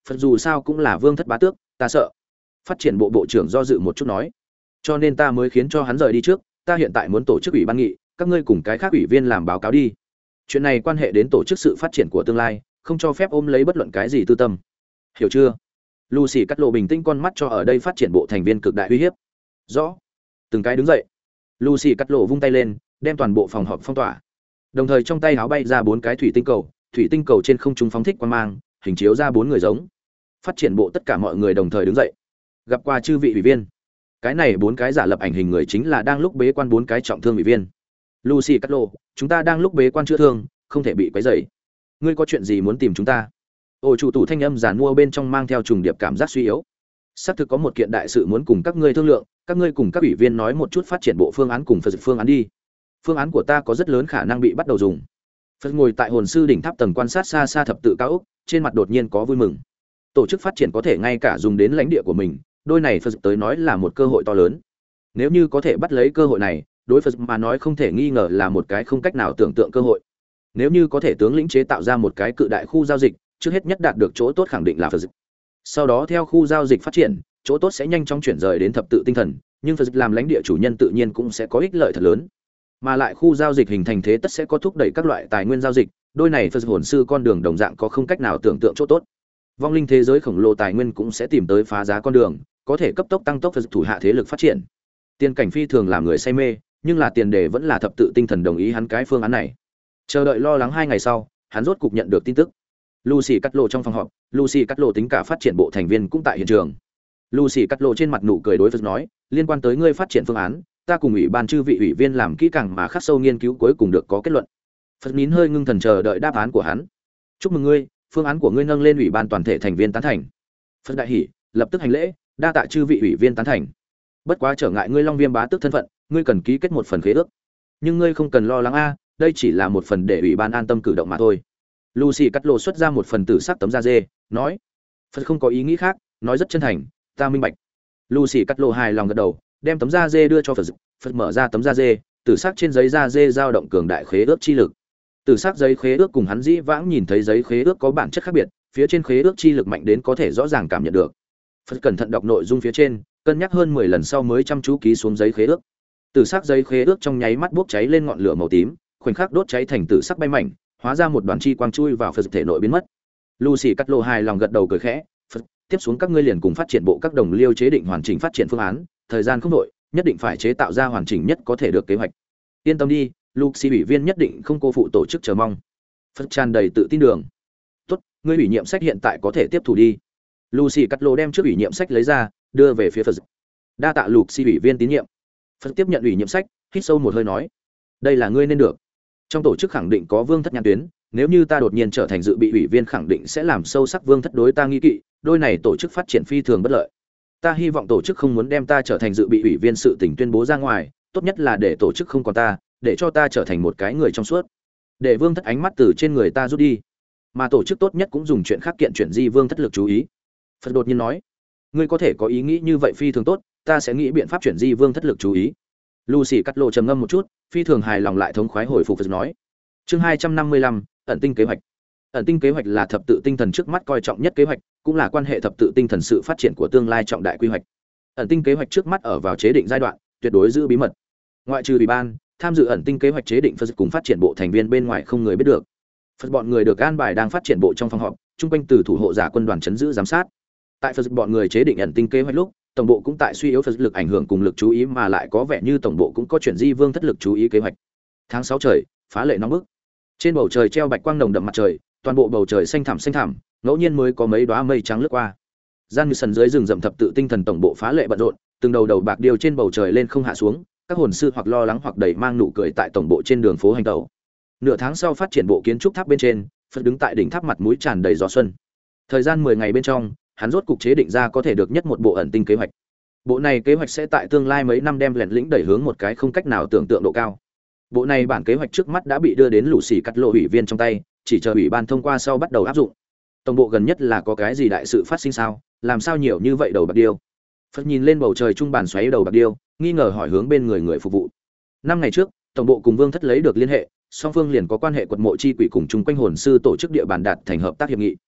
Phật dù sao cũng là vương thất bá tước, ta sợ. Phát triển bộ bộ trưởng do dự một chút nói, cho nên ta mới khiến cho hắn rời đi trước. Ta hiện tại muốn tổ chức ủy ban nghị, các ngươi cùng cái khác ủy viên làm báo cáo đi. Chuyện này quan hệ đến tổ chức sự phát triển của tương lai, không cho phép ôm lấy bất luận cái gì tư tâm. Hiểu chưa? Lucy cắt lộ bình tĩnh con mắt cho ở đây phát triển bộ thành viên cực đại uy hiếp. Rõ. Từng cái đứng dậy. Lucy cắt lộ vung tay lên, đem toàn bộ phòng họp phong tỏa. Đồng thời trong tay áo bay ra bốn cái thủy tinh cầu, thủy tinh cầu trên không trung phóng thích quang mang, hình chiếu ra bốn người giống. Phát triển bộ tất cả mọi người đồng thời đứng dậy. Gặp qua chư vị ủy viên. Cái này bốn cái giả lập ảnh hình người chính là đang lúc bế quan bốn cái trọng thương ủy viên. Lucy cắt lộ, chúng ta đang lúc bế quan chữa thương, không thể bị quấy rầy. Ngươi có chuyện gì muốn tìm chúng ta? Ổ chủ tủ thanh âm giàn mua bên trong mang theo trùng điệp cảm giác suy yếu. Xác thực có một kiện đại sự muốn cùng các ngươi thương lượng, các ngươi cùng các ủy viên nói một chút phát triển bộ phương án cùng phật phương án đi. Phương án của ta có rất lớn khả năng bị bắt đầu dùng. Phật ngồi tại hồn sư đỉnh tháp tầng quan sát xa xa thập tự cao ốc, trên mặt đột nhiên có vui mừng. Tổ chức phát triển có thể ngay cả dùng đến lãnh địa của mình, đôi này Phật tới nói là một cơ hội to lớn. Nếu như có thể bắt lấy cơ hội này, đối Phật mà nói không thể nghi ngờ là một cái không cách nào tưởng tượng cơ hội. Nếu như có thể tướng lĩnh chế tạo ra một cái cự đại khu giao dịch, trước hết nhất đạt được chỗ tốt khẳng định là Phật. Sau đó theo khu giao dịch phát triển, chỗ tốt sẽ nhanh chóng chuyển rời đến thập tự tinh thần, nhưng Phật làm lãnh địa chủ nhân tự nhiên cũng sẽ có ích lợi thật lớn. Mà lại khu giao dịch hình thành thế tất sẽ có thúc đẩy các loại tài nguyên giao dịch, đôi này Phật hồn sư con đường đồng dạng có không cách nào tưởng tượng chỗ tốt. Vong linh thế giới khổng lồ tài nguyên cũng sẽ tìm tới phá giá con đường, có thể cấp tốc tăng tốc Phật thủ hạ thế lực phát triển. Tiên cảnh phi thường làm người say mê, nhưng là tiền đề vẫn là thập tự tinh thần đồng ý hắn cái phương án này. Chờ đợi lo lắng hai ngày sau, hắn rốt cục nhận được tin tức. Lucy cắt lộ trong phòng họp, Lucy cắt lộ tính cả phát triển bộ thành viên cũng tại hiện trường. Lucy cắt lộ trên mặt nụ cười đối Phật nói, liên quan tới ngươi phát triển phương án, ta cùng ủy ban chư vị ủy viên làm kỹ càng mà khắc sâu nghiên cứu cuối cùng được có kết luận. Phật nín hơi ngưng thần chờ đợi đáp án của hắn. Chúc mừng ngươi, phương án của ngươi nâng lên ủy ban toàn thể thành viên tán thành. Phật đại hỉ, lập tức hành lễ, đa tạ chư vị ủy viên tán thành. Bất quá trở ngại ngươi Long Viêm bá tước thân phận, ngươi cần ký kết một phần khế ước. Nhưng ngươi không cần lo lắng a, đây chỉ là một phần để ủy ban an tâm cử động mà thôi. Lucy cắt lộ xuất ra một phần tử sắc tấm da dê, nói: "Phật không có ý nghĩ khác, nói rất chân thành, ta minh bạch." Lucy cắt lộ hài lòng gật đầu, đem tấm da dê đưa cho Phật. Phật mở ra tấm da dê, tử sắc trên giấy da dê dao động cường đại khế ước chi lực. Tử sắc giấy khế ước cùng hắn dĩ vãng nhìn thấy giấy khế ước có bản chất khác biệt, phía trên khế ước chi lực mạnh đến có thể rõ ràng cảm nhận được. Phật cẩn thận đọc nội dung phía trên, cân nhắc hơn mười lần sau mới chăm chú ký xuống giấy khế ước. Tử sắc giấy khế ước trong nháy mắt bốc cháy lên ngọn lửa màu tím, khoảnh khắc đốt cháy thành tử sắc bay mảnh, hóa ra một đoàn chi quang chui vào Phật thể nội biến mất. Lucy cắt lộ hài lòng gật đầu cười khẽ, Phật, tiếp xuống các ngươi liền cùng phát triển bộ các đồng liêu chế định hoàn chỉnh phát triển phương án, thời gian không đội, nhất định phải chế tạo ra hoàn chỉnh nhất có thể được kế hoạch. Yên tâm đi, Lucy ủy viên nhất định không cô phụ tổ chức chờ mong. Phật tràn đầy tự tin đường. Tốt, ngươi ủy nhiệm sách hiện tại có thể tiếp thủ đi. Lucy cắt lộ đem trước ủy nhiệm sách lấy ra, đưa về phía Phật. Đa tạ Lucy ủy viên tín nhiệm. Phật tiếp nhận ủy nhiệm sách, hít sâu một hơi nói: đây là ngươi nên được. Trong tổ chức khẳng định có vương thất nhãn tuyến, nếu như ta đột nhiên trở thành dự bị ủy viên khẳng định sẽ làm sâu sắc vương thất đối ta nghi kỵ, đôi này tổ chức phát triển phi thường bất lợi. Ta hy vọng tổ chức không muốn đem ta trở thành dự bị ủy viên sự tình tuyên bố ra ngoài, tốt nhất là để tổ chức không còn ta, để cho ta trở thành một cái người trong suốt, để vương thất ánh mắt từ trên người ta rút đi, mà tổ chức tốt nhất cũng dùng chuyện khác kiện chuyển di vương thất lực chú ý. Phật đột nhiên nói: ngươi có thể có ý nghĩ như vậy phi thường tốt, ta sẽ nghĩ biện pháp chuyển di vương thất lực chú ý. Lucy cắt lộ trầm ngâm một chút, phi thường hài lòng lại thống khoái hồi phục Phật nói: chương hai trăm năm mươi lăm, ẩn tinh kế hoạch. Ẩn tinh kế hoạch là thập tự tinh thần trước mắt coi trọng nhất kế hoạch, cũng là quan hệ thập tự tinh thần sự phát triển của tương lai trọng đại quy hoạch. Ẩn tinh kế hoạch trước mắt ở vào chế định giai đoạn, tuyệt đối giữ bí mật. Ngoại trừ ủy ban, tham dự ẩn tinh kế hoạch chế định Phật cùng phát triển bộ thành viên bên ngoài không người biết được. Phật bọn người được an bài đang phát triển bộ trong phòng họp, chung quanh từ thủ hộ giả quân đoàn chấn giữ giám sát. Tại Phật bọn người chế định ẩn tinh kế hoạch lúc, tổng bộ cũng tại suy yếu Phật lực ảnh hưởng cùng lực chú ý, mà lại có vẻ như tổng bộ cũng có chuyển di vương thất lực chú ý kế hoạch. Tháng sáu trời, phá lệ nóng bức. Trên bầu trời treo bạch quang nồng đậm mặt trời, toàn bộ bầu trời xanh thẳm xanh thẳm, ngẫu nhiên mới có mấy đóa mây trắng lướt qua. Gian như sần dưới rừng rậm thập tự tinh thần tổng bộ phá lệ bận rộn, từng đầu đầu bạc điêu trên bầu trời lên không hạ xuống, các hồn sư hoặc lo lắng hoặc đầy mang nụ cười tại tổng bộ trên đường phố hành tẩu. Nửa tháng sau phát triển bộ kiến trúc tháp bên trên, Phật đứng tại đỉnh tháp mặt mũi tràn đầy gió xuân. Thời gian mười ngày bên trong, hắn rốt cục chế định ra có thể được nhất một bộ ẩn tinh kế hoạch. Bộ này kế hoạch sẽ tại tương lai mấy năm đem lẻn lĩnh đẩy hướng một cái không cách nào tưởng tượng độ cao. Bộ này bản kế hoạch trước mắt đã bị đưa đến lũ xì cắt lộ ủy viên trong tay, chỉ chờ ủy ban thông qua sau bắt đầu áp dụng. Tổng bộ gần nhất là có cái gì đại sự phát sinh sao? Làm sao nhiều như vậy đầu bạc điêu? Phật nhìn lên bầu trời trung bàn xoáy đầu bạc điêu, nghi ngờ hỏi hướng bên người người phục vụ. Năm ngày trước, tổng bộ cùng Vương thất lấy được liên hệ, song phương liền có quan hệ quật mộ chi quỷ cùng chung quanh hồn sư tổ chức địa bàn đạt thành hợp tác hiệp nghị.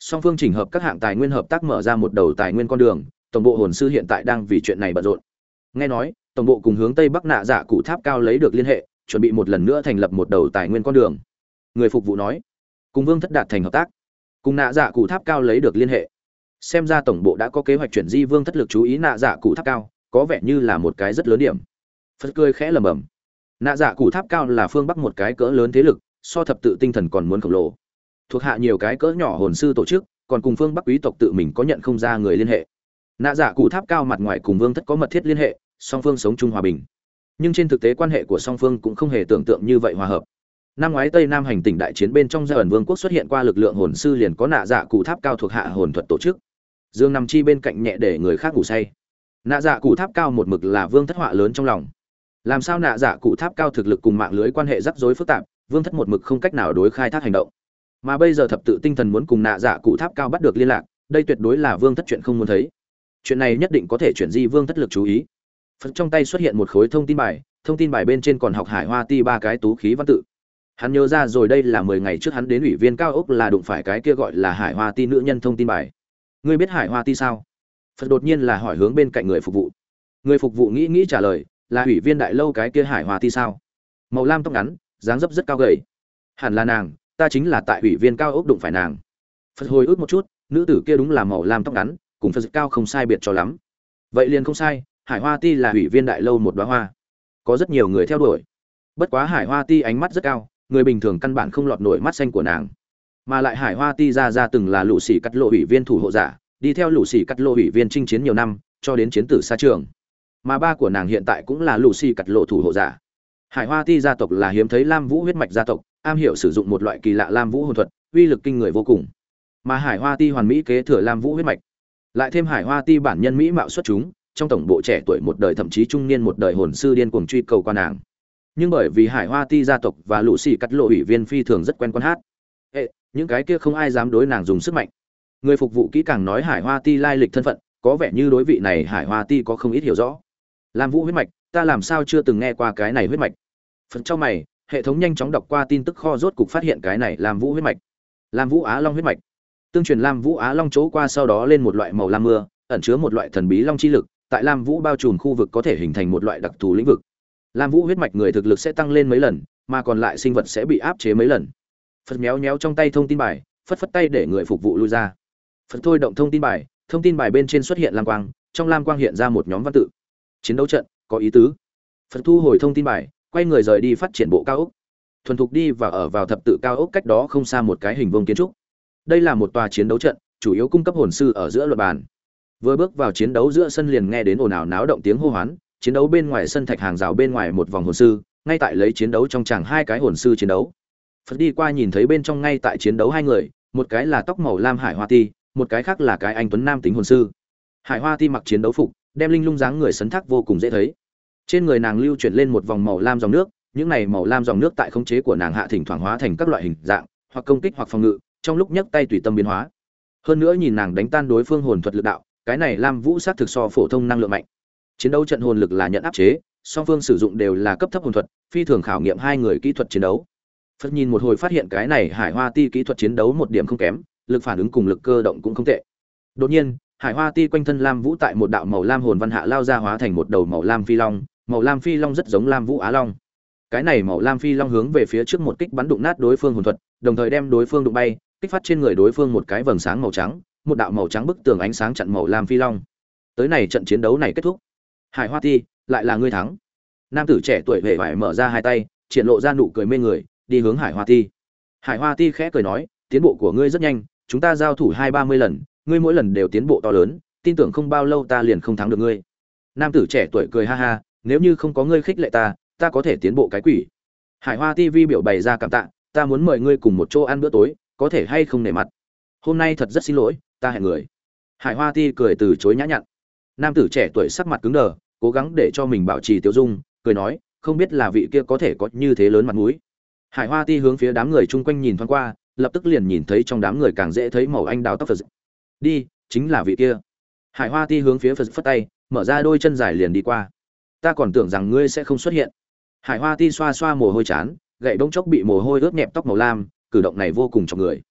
Song phương chỉnh hợp các hạng tài nguyên hợp tác mở ra một đầu tài nguyên con đường, tổng bộ hồn sư hiện tại đang vì chuyện này bận rộn. Nghe nói, tổng bộ cùng hướng Tây Bắc Nạ Dạ Cụ Tháp Cao lấy được liên hệ, chuẩn bị một lần nữa thành lập một đầu tài nguyên con đường. Người phục vụ nói, cùng Vương Thất đạt thành hợp tác, cùng Nạ Dạ Cụ Tháp Cao lấy được liên hệ. Xem ra tổng bộ đã có kế hoạch chuyển di Vương Thất lực chú ý Nạ Dạ Cụ Tháp Cao, có vẻ như là một cái rất lớn điểm. Phật cười khẽ lẩm bẩm. Nạ Dạ Cụ Tháp Cao là phương Bắc một cái cỡ lớn thế lực, so thập tự tinh thần còn muốn khổng lồ. Thuộc hạ nhiều cái cỡ nhỏ hồn sư tổ chức, còn cùng phương Bắc quý tộc tự mình có nhận không ra người liên hệ. Nạ Dạ Cụ Tháp Cao mặt ngoài cùng Vương Thất có mật thiết liên hệ, song phương sống chung hòa bình. Nhưng trên thực tế quan hệ của song phương cũng không hề tưởng tượng như vậy hòa hợp. Năm ngoái Tây Nam hành tỉnh đại chiến bên trong Gia ẩn Vương quốc xuất hiện qua lực lượng hồn sư liền có Nạ Dạ Cụ Tháp Cao thuộc hạ hồn thuật tổ chức. Dương nằm chi bên cạnh nhẹ để người khác ngủ say. Nạ Dạ Cụ Tháp Cao một mực là Vương Thất họa lớn trong lòng. Làm sao Nạ Dạ Cụ Tháp Cao thực lực cùng mạng lưới quan hệ rắc rối phức tạp, Vương Thất một mực không cách nào đối khai thác hành động. Mà bây giờ thập tự tinh thần muốn cùng Nạ Dạ Cụ Tháp Cao bắt được liên lạc, đây tuyệt đối là Vương Thất chuyện không muốn thấy. Chuyện này nhất định có thể chuyển di Vương Thất lực chú ý. Phật trong tay xuất hiện một khối thông tin bài, thông tin bài bên trên còn học Hải Hoa Ti ba cái tú khí văn tự. Hắn nhớ ra rồi, đây là mười ngày trước hắn đến ủy viên cao ốc là đụng phải cái kia gọi là Hải Hoa Ti nữ nhân thông tin bài. Ngươi biết Hải Hoa Ti sao? Phật đột nhiên là hỏi hướng bên cạnh người phục vụ. Người phục vụ nghĩ nghĩ trả lời, là ủy viên đại lâu cái kia Hải Hoa Ti sao? Màu lam tóc ngắn, dáng dấp rất cao gầy. Hẳn là nàng, ta chính là tại ủy viên cao ốc đụng phải nàng. Phật hồi ức một chút, nữ tử kia đúng là màu lam tóc ngắn, cùng Phật cao không sai biệt cho lắm. Vậy liền không sai, Hải Hoa Ti là ủy viên đại lâu một đóa hoa, có rất nhiều người theo đuổi. Bất quá Hải Hoa Ti ánh mắt rất cao, người bình thường căn bản không lọt nổi mắt xanh của nàng. Mà lại Hải Hoa Ti ra ra từng là lũ sĩ cắt lộ ủy viên thủ hộ giả, đi theo lũ sĩ cắt lộ ủy viên chinh chiến nhiều năm, cho đến chiến tử xa trường. Mà ba của nàng hiện tại cũng là lũ sĩ cắt lộ thủ hộ giả. Hải Hoa Ti gia tộc là hiếm thấy Lam Vũ huyết mạch gia tộc, am hiểu sử dụng một loại kỳ lạ Lam Vũ hồn thuật, uy lực kinh người vô cùng. Mà Hải Hoa Ti hoàn mỹ kế thừa Lam Vũ huyết mạch, lại thêm Hải Hoa Ti bản nhân mỹ mạo xuất chúng, trong tổng bộ trẻ tuổi một đời thậm chí trung niên một đời hồn sư điên cuồng truy cầu qua nàng. Nhưng bởi vì Hải Hoa Ti gia tộc và lũ sĩ cắt lộ ủy viên phi thường rất quen quan hát, Ê, những cái kia không ai dám đối nàng dùng sức mạnh. Người phục vụ kỹ càng nói Hải Hoa Ti lai lịch thân phận, có vẻ như đối vị này Hải Hoa Ti có không ít hiểu rõ. Lam Vũ huyết mạch, ta làm sao chưa từng nghe qua cái này huyết mạch? Phần trong mày, hệ thống nhanh chóng đọc qua tin tức kho, rốt cục phát hiện cái này Lam Vũ huyết mạch. Lam Vũ Á Long huyết mạch. Tương truyền Lam Vũ Á Long chỗ qua sau đó lên một loại màu lam mưa, ẩn chứa một loại thần bí long chi lực, tại Lam Vũ bao trùm khu vực có thể hình thành một loại đặc thù lĩnh vực. Lam Vũ huyết mạch người thực lực sẽ tăng lên mấy lần, mà còn lại sinh vật sẽ bị áp chế mấy lần. Phật méo méo trong tay thông tin bài, phất phất tay để người phục vụ lui ra. Phật thôi động thông tin bài, thông tin bài bên trên xuất hiện lam quang, trong lam quang hiện ra một nhóm văn tự. Chiến đấu trận, có ý tứ. Phật thu hồi thông tin bài, quay người rời đi phát triển bộ cao ốc. Thuần thục đi và ở vào thập tự cao ốc cách đó không xa một cái hình vuông kiến trúc. Đây là một tòa chiến đấu trận, chủ yếu cung cấp hồn sư ở giữa luật bàn. Vừa bước vào chiến đấu giữa sân liền nghe đến ồn ào náo động tiếng hô hoán, chiến đấu bên ngoài sân thạch hàng rào bên ngoài một vòng hồn sư, ngay tại lấy chiến đấu trong chàng hai cái hồn sư chiến đấu. Phật đi qua nhìn thấy bên trong ngay tại chiến đấu hai người, một cái là tóc màu lam Hải Hoa Ti, một cái khác là cái anh tuấn nam tính hồn sư. Hải Hoa Ti mặc chiến đấu phục, đem linh lung dáng người sấn thác vô cùng dễ thấy. Trên người nàng lưu chuyển lên một vòng màu lam dòng nước, những này màu lam dòng nước tại khống chế của nàng hạ thỉnh thoảng hóa thành các loại hình dạng, hoặc công kích hoặc phòng ngự, trong lúc nhấc tay tùy tâm biến hóa. Hơn nữa nhìn nàng đánh tan đối phương hồn thuật lực đạo, cái này Lam Vũ sát thực so phổ thông năng lượng mạnh. Chiến đấu trận hồn lực là nhận áp chế, song phương sử dụng đều là cấp thấp hồn thuật, phi thường khảo nghiệm hai người kỹ thuật chiến đấu. Phật nhìn một hồi phát hiện cái này Hải Hoa Ti kỹ thuật chiến đấu một điểm không kém, lực phản ứng cùng lực cơ động cũng không tệ. Đột nhiên, Hải Hoa Ti quanh thân Lam Vũ tại một đạo màu lam hồn văn hạ lao ra hóa thành một đầu màu lam phi long, màu lam phi long rất giống Lam Vũ Á Long. Cái này màu lam phi long hướng về phía trước một kích bắn đụng nát đối phương hồn thuật, đồng thời đem đối phương đụng bay, kích phát trên người đối phương một cái vầng sáng màu trắng, một đạo màu trắng bức tường ánh sáng chặn màu lam phi long. Tới này trận chiến đấu này kết thúc. Hải Hoa Ti, lại là ngươi thắng. Nam tử trẻ tuổi vẻ vải mở ra hai tay, triển lộ ra nụ cười mê người, đi hướng Hải Hoa Ti. Hải Hoa Ti khẽ cười nói, tiến bộ của ngươi rất nhanh, chúng ta giao thủ hai ba mươi lần, ngươi mỗi lần đều tiến bộ to lớn, tin tưởng không bao lâu ta liền không thắng được ngươi. Nam tử trẻ tuổi cười ha ha, nếu như không có ngươi khích lệ ta, ta có thể tiến bộ cái quỷ. Hải Hoa Ti vi biểu bày ra cảm tạ, ta muốn mời ngươi cùng một chỗ ăn bữa tối, có thể hay không nể mặt. Hôm nay thật rất xin lỗi, ta hẹn người. Hải Hoa Ti cười từ chối nhã nhặn. Nam tử trẻ tuổi sắc mặt cứng đờ, cố gắng để cho mình bảo trì tiêu dung, cười nói, không biết là vị kia có thể có như thế lớn mặt mũi. Hải Hoa Ti hướng phía đám người chung quanh nhìn thoáng qua, lập tức liền nhìn thấy trong đám người càng dễ thấy màu anh đào tóc Phật. Đi, chính là vị kia. Hải Hoa Ti hướng phía Phật phất tay, mở ra đôi chân dài liền đi qua. Ta còn tưởng rằng ngươi sẽ không xuất hiện. Hải Hoa Ti xoa xoa mồ hôi chán, gậy bông chốc bị mồ hôi ướt nhẹp tóc màu lam, cử động này vô cùng chọc người.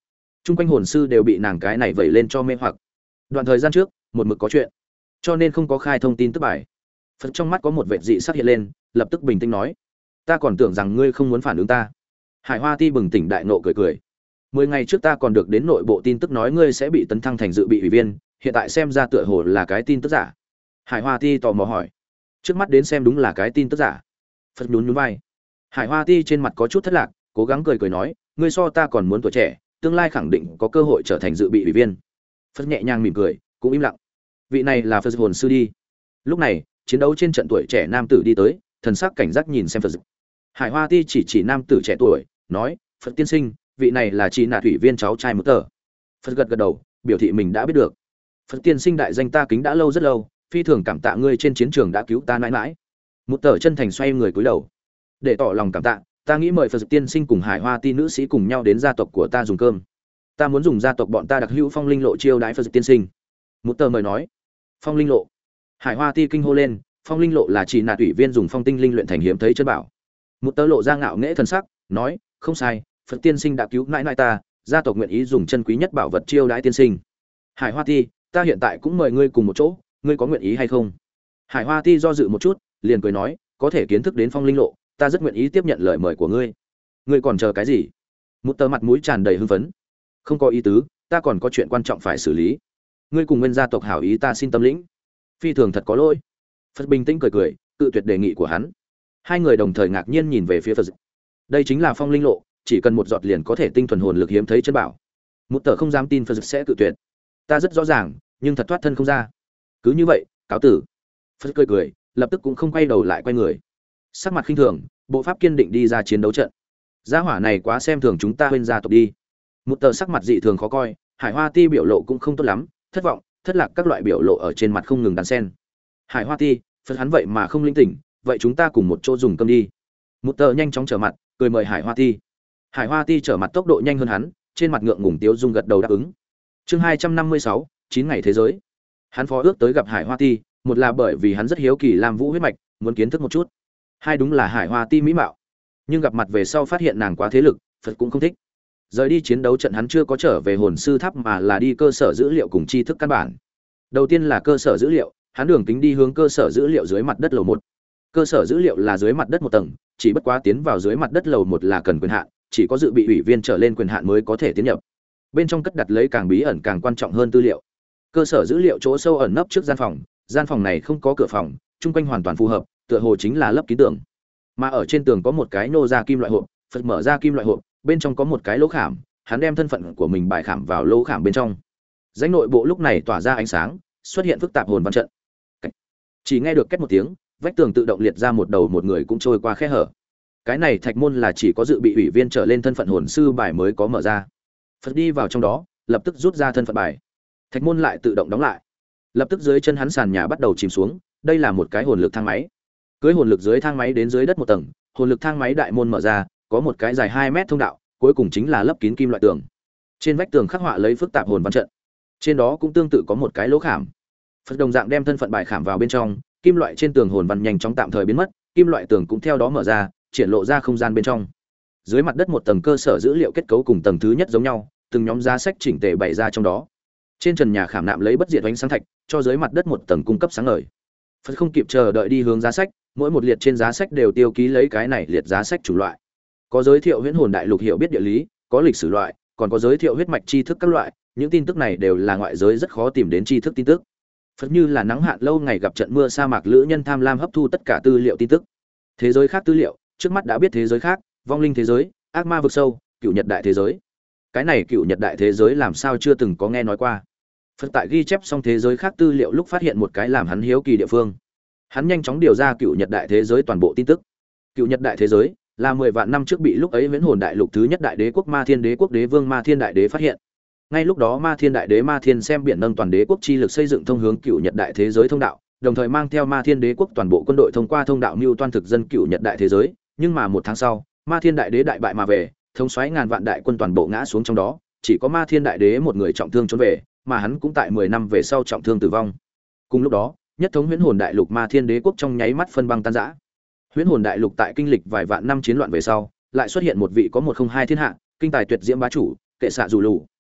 Trung quanh hồn sư đều bị nàng cái này vẩy lên cho mê hoặc. Đoạn thời gian trước, một mực có chuyện, cho nên không có khai thông tin tức bài. Phật trong mắt có một vệt dị sắc hiện lên, lập tức bình tĩnh nói: "Ta còn tưởng rằng ngươi không muốn phản ứng ta." Hải Hoa Ti bừng tỉnh đại nộ cười cười: "Mười ngày trước ta còn được đến nội bộ tin tức nói ngươi sẽ bị tấn thăng thành dự bị ủy viên, hiện tại xem ra tựa hồ là cái tin tức giả." Hải Hoa Ti tò mò hỏi: "Trước mắt đến xem đúng là cái tin tức giả." Phật nhún nhún vai. Hải Hoa Ti trên mặt có chút thất lạc, cố gắng cười cười nói: "Ngươi so ta còn muốn tuổi trẻ, tương lai khẳng định có cơ hội trở thành dự bị ủy viên." Phật nhẹ nhàng mỉm cười, cũng im lặng. Vị này là Phật hồn sư đi. Lúc này, chiến đấu trên trận tuổi trẻ nam tử đi tới, thần sắc cảnh giác nhìn xem Phật. Hải Hoa Ti chỉ chỉ nam tử trẻ tuổi, nói: "Phật tiên sinh, vị này là chị nạ thủy viên cháu trai một tờ." Phật gật gật đầu, biểu thị mình đã biết được. "Phật tiên sinh đại danh ta kính đã lâu rất lâu, phi thường cảm tạ ngươi trên chiến trường đã cứu ta mãi mãi." Một tờ chân thành xoay người cúi đầu, để tỏ lòng cảm tạ. "Ta nghĩ mời Phật tiên sinh cùng Hải Hoa Ti nữ sĩ cùng nhau đến gia tộc của ta dùng cơm. Ta muốn dùng gia tộc bọn ta đặc hữu phong linh lộ chiêu đãi Phật tiên sinh." Một tờ mời nói: "Phong linh lộ?" Hải Hoa Ti kinh hô lên. Phong linh lộ là chỉ nạt ủy viên dùng phong tinh linh luyện thành hiếm thấy chân bảo. Một tờ lộ ra ngạo nghễ thần sắc, nói: "Không sai, Phật tiên sinh đã cứu mãi mãi ta, gia tộc nguyện ý dùng chân quý nhất bảo vật chiêu đãi tiên sinh." Hải Hoa Ti, ta hiện tại cũng mời ngươi cùng một chỗ, ngươi có nguyện ý hay không? Hải Hoa Ti do dự một chút, liền cười nói: "Có thể kiến thức đến phong linh lộ, ta rất nguyện ý tiếp nhận lời mời của ngươi." "Ngươi còn chờ cái gì?" Một tờ mặt mũi tràn đầy hưng phấn. "Không có ý tứ, ta còn có chuyện quan trọng phải xử lý. Ngươi cùng nguyên gia tộc hảo ý ta xin tâm lĩnh." "Phi thường thật có lỗi." Phật bình tĩnh cười cười, cự tuyệt đề nghị của hắn. Hai người đồng thời ngạc nhiên nhìn về phía Phật. Đây chính là phong linh lộ, chỉ cần một giọt liền có thể tinh thuần hồn lực hiếm thấy chân bảo. Một tờ không dám tin Phật sẽ cự tuyệt. "Ta rất rõ ràng, nhưng thật thoát thân không ra." "Cứ như vậy, cáo tử." Phật cười cười, lập tức cũng không quay đầu lại quay người. Sắc mặt khinh thường, bộ pháp kiên định đi ra chiến đấu trận. Gia hỏa này quá xem thường chúng ta bên gia tộc đi. Một tờ sắc mặt dị thường khó coi, Hải Hoa Ti biểu lộ cũng không tốt lắm, thất vọng, thất lạc các loại biểu lộ ở trên mặt không ngừng đan xen. Hải Hoa Ti, Phật hắn vậy mà không linh tỉnh, vậy chúng ta cùng một chỗ dùng cơm đi. Một tờ nhanh chóng trở mặt, cười mời Hải Hoa Ti. Hải Hoa Ti trở mặt tốc độ nhanh hơn hắn, trên mặt ngượng ngùng tiếu dung gật đầu đáp ứng. Chương hai trăm năm mươi sáu, chín ngày thế giới. Hắn phó ước tới gặp Hải Hoa Ti, một là bởi vì hắn rất hiếu kỳ Lam Vũ huyết mạch, muốn kiến thức một chút. Hai đúng là Hải Hoa Ti mỹ mạo. Nhưng gặp mặt về sau phát hiện nàng quá thế lực, Phật cũng không thích. Rời đi chiến đấu trận hắn chưa có trở về hồn sư tháp mà là đi cơ sở dữ liệu cùng tri thức căn bản. Đầu tiên là cơ sở dữ liệu, hắn đường tính đi hướng cơ sở dữ liệu dưới mặt đất lầu một. Cơ sở dữ liệu là dưới mặt đất một tầng, chỉ bất quá tiến vào dưới mặt đất lầu một là cần quyền hạn, chỉ có dự bị ủy viên trở lên quyền hạn mới có thể tiến nhập. Bên trong cất đặt lấy càng bí ẩn càng quan trọng hơn tư liệu. Cơ sở dữ liệu chỗ sâu ẩn nấp trước gian phòng, gian phòng này không có cửa phòng, chung quanh hoàn toàn phù hợp, tựa hồ chính là lấp kín tường. Mà ở trên tường có một cái nô ra kim loại hộp, Phật mở ra kim loại hộp, bên trong có một cái lỗ khảm, hắn đem thân phận của mình bài khảm vào lỗ khảm bên trong. Danh nội bộ lúc này tỏa ra ánh sáng, xuất hiện phức tạp hồn văn trận. Chỉ nghe được két một tiếng, vách tường tự động liệt ra một đầu một người cũng trôi qua khe hở. Cái này thạch môn là chỉ có dự bị ủy viên trở lên thân phận hồn sư bài mới có mở ra. Phật đi vào trong đó, lập tức rút ra thân phận bài. Thạch môn lại tự động đóng lại. Lập tức dưới chân hắn sàn nhà bắt đầu chìm xuống, đây là một cái hồn lực thang máy. Cưới hồn lực dưới thang máy đến dưới đất một tầng, hồn lực thang máy đại môn mở ra, có một cái dài hai mét thông đạo, cuối cùng chính là lấp kín kim loại tường. Trên vách tường khắc họa lấy phức tạp hồn văn trận. Trên đó cũng tương tự có một cái lỗ khảm. Phật đồng dạng đem thân phận bài khảm vào bên trong, kim loại trên tường hồn văn nhanh chóng tạm thời biến mất, kim loại tường cũng theo đó mở ra, triển lộ ra không gian bên trong. Dưới mặt đất một tầng cơ sở dữ liệu kết cấu cùng tầng thứ nhất giống nhau, từng nhóm giá sách chỉnh tề bày ra trong đó. Trên trần nhà khảm nạm lấy bất diệt ánh sáng thạch, cho dưới mặt đất một tầng cung cấp sáng ngời. Phật không kịp chờ đợi đi hướng giá sách, mỗi một liệt trên giá sách đều tiêu ký lấy cái này liệt giá sách chủng loại. Có giới thiệu huyễn hồn đại lục hiểu biết địa lý, có lịch sử loại, còn có giới thiệu huyết mạch tri thức các loại, những tin tức này đều là ngoại giới rất khó tìm đến tri thức tin tức. Phật như là nắng hạn lâu ngày gặp trận mưa sa mạc lữ nhân tham lam hấp thu tất cả tư liệu tin tức. Thế giới khác tư liệu, trước mắt đã biết thế giới khác, vong linh thế giới, ác ma vực sâu, cựu nhật đại thế giới. Cái này cựu nhật đại thế giới làm sao chưa từng có nghe nói qua. Phật tại ghi chép xong thế giới khác tư liệu lúc phát hiện một cái làm hắn hiếu kỳ địa phương. Hắn nhanh chóng điều ra cựu nhật đại thế giới toàn bộ tin tức. Cựu nhật đại thế giới là mười vạn năm trước bị lúc ấy Viễn Hồn Đại Lục thứ nhất đại đế quốc Ma Thiên Đế quốc đế vương Ma Thiên đại đế phát hiện. Ngay lúc đó Ma Thiên đại đế Ma Thiên xem biển nâng toàn đế quốc chi lực xây dựng thông hướng cựu nhật đại thế giới thông đạo, đồng thời mang theo Ma Thiên đế quốc toàn bộ quân đội thông qua thông đạo mưu toan thực dân cựu nhật đại thế giới, nhưng mà một tháng sau, Ma Thiên đại đế đại bại mà về, thống soái ngàn vạn đại quân toàn bộ ngã xuống trong đó, chỉ có Ma Thiên đại đế một người trọng thương trốn về, mà hắn cũng tại mười năm về sau trọng thương tử vong. Cùng lúc đó, nhất thống Huyễn Hồn Đại Lục Ma Thiên đế quốc trong nháy mắt phân băng tan rã. Huyễn Hồn Đại Lục tại kinh lịch vài vạn năm chiến loạn về sau, lại xuất hiện một vị có một không hai thiên hạ, kinh tài tuyệt diễm bá chủ, Kệ Xạ Dù Lù.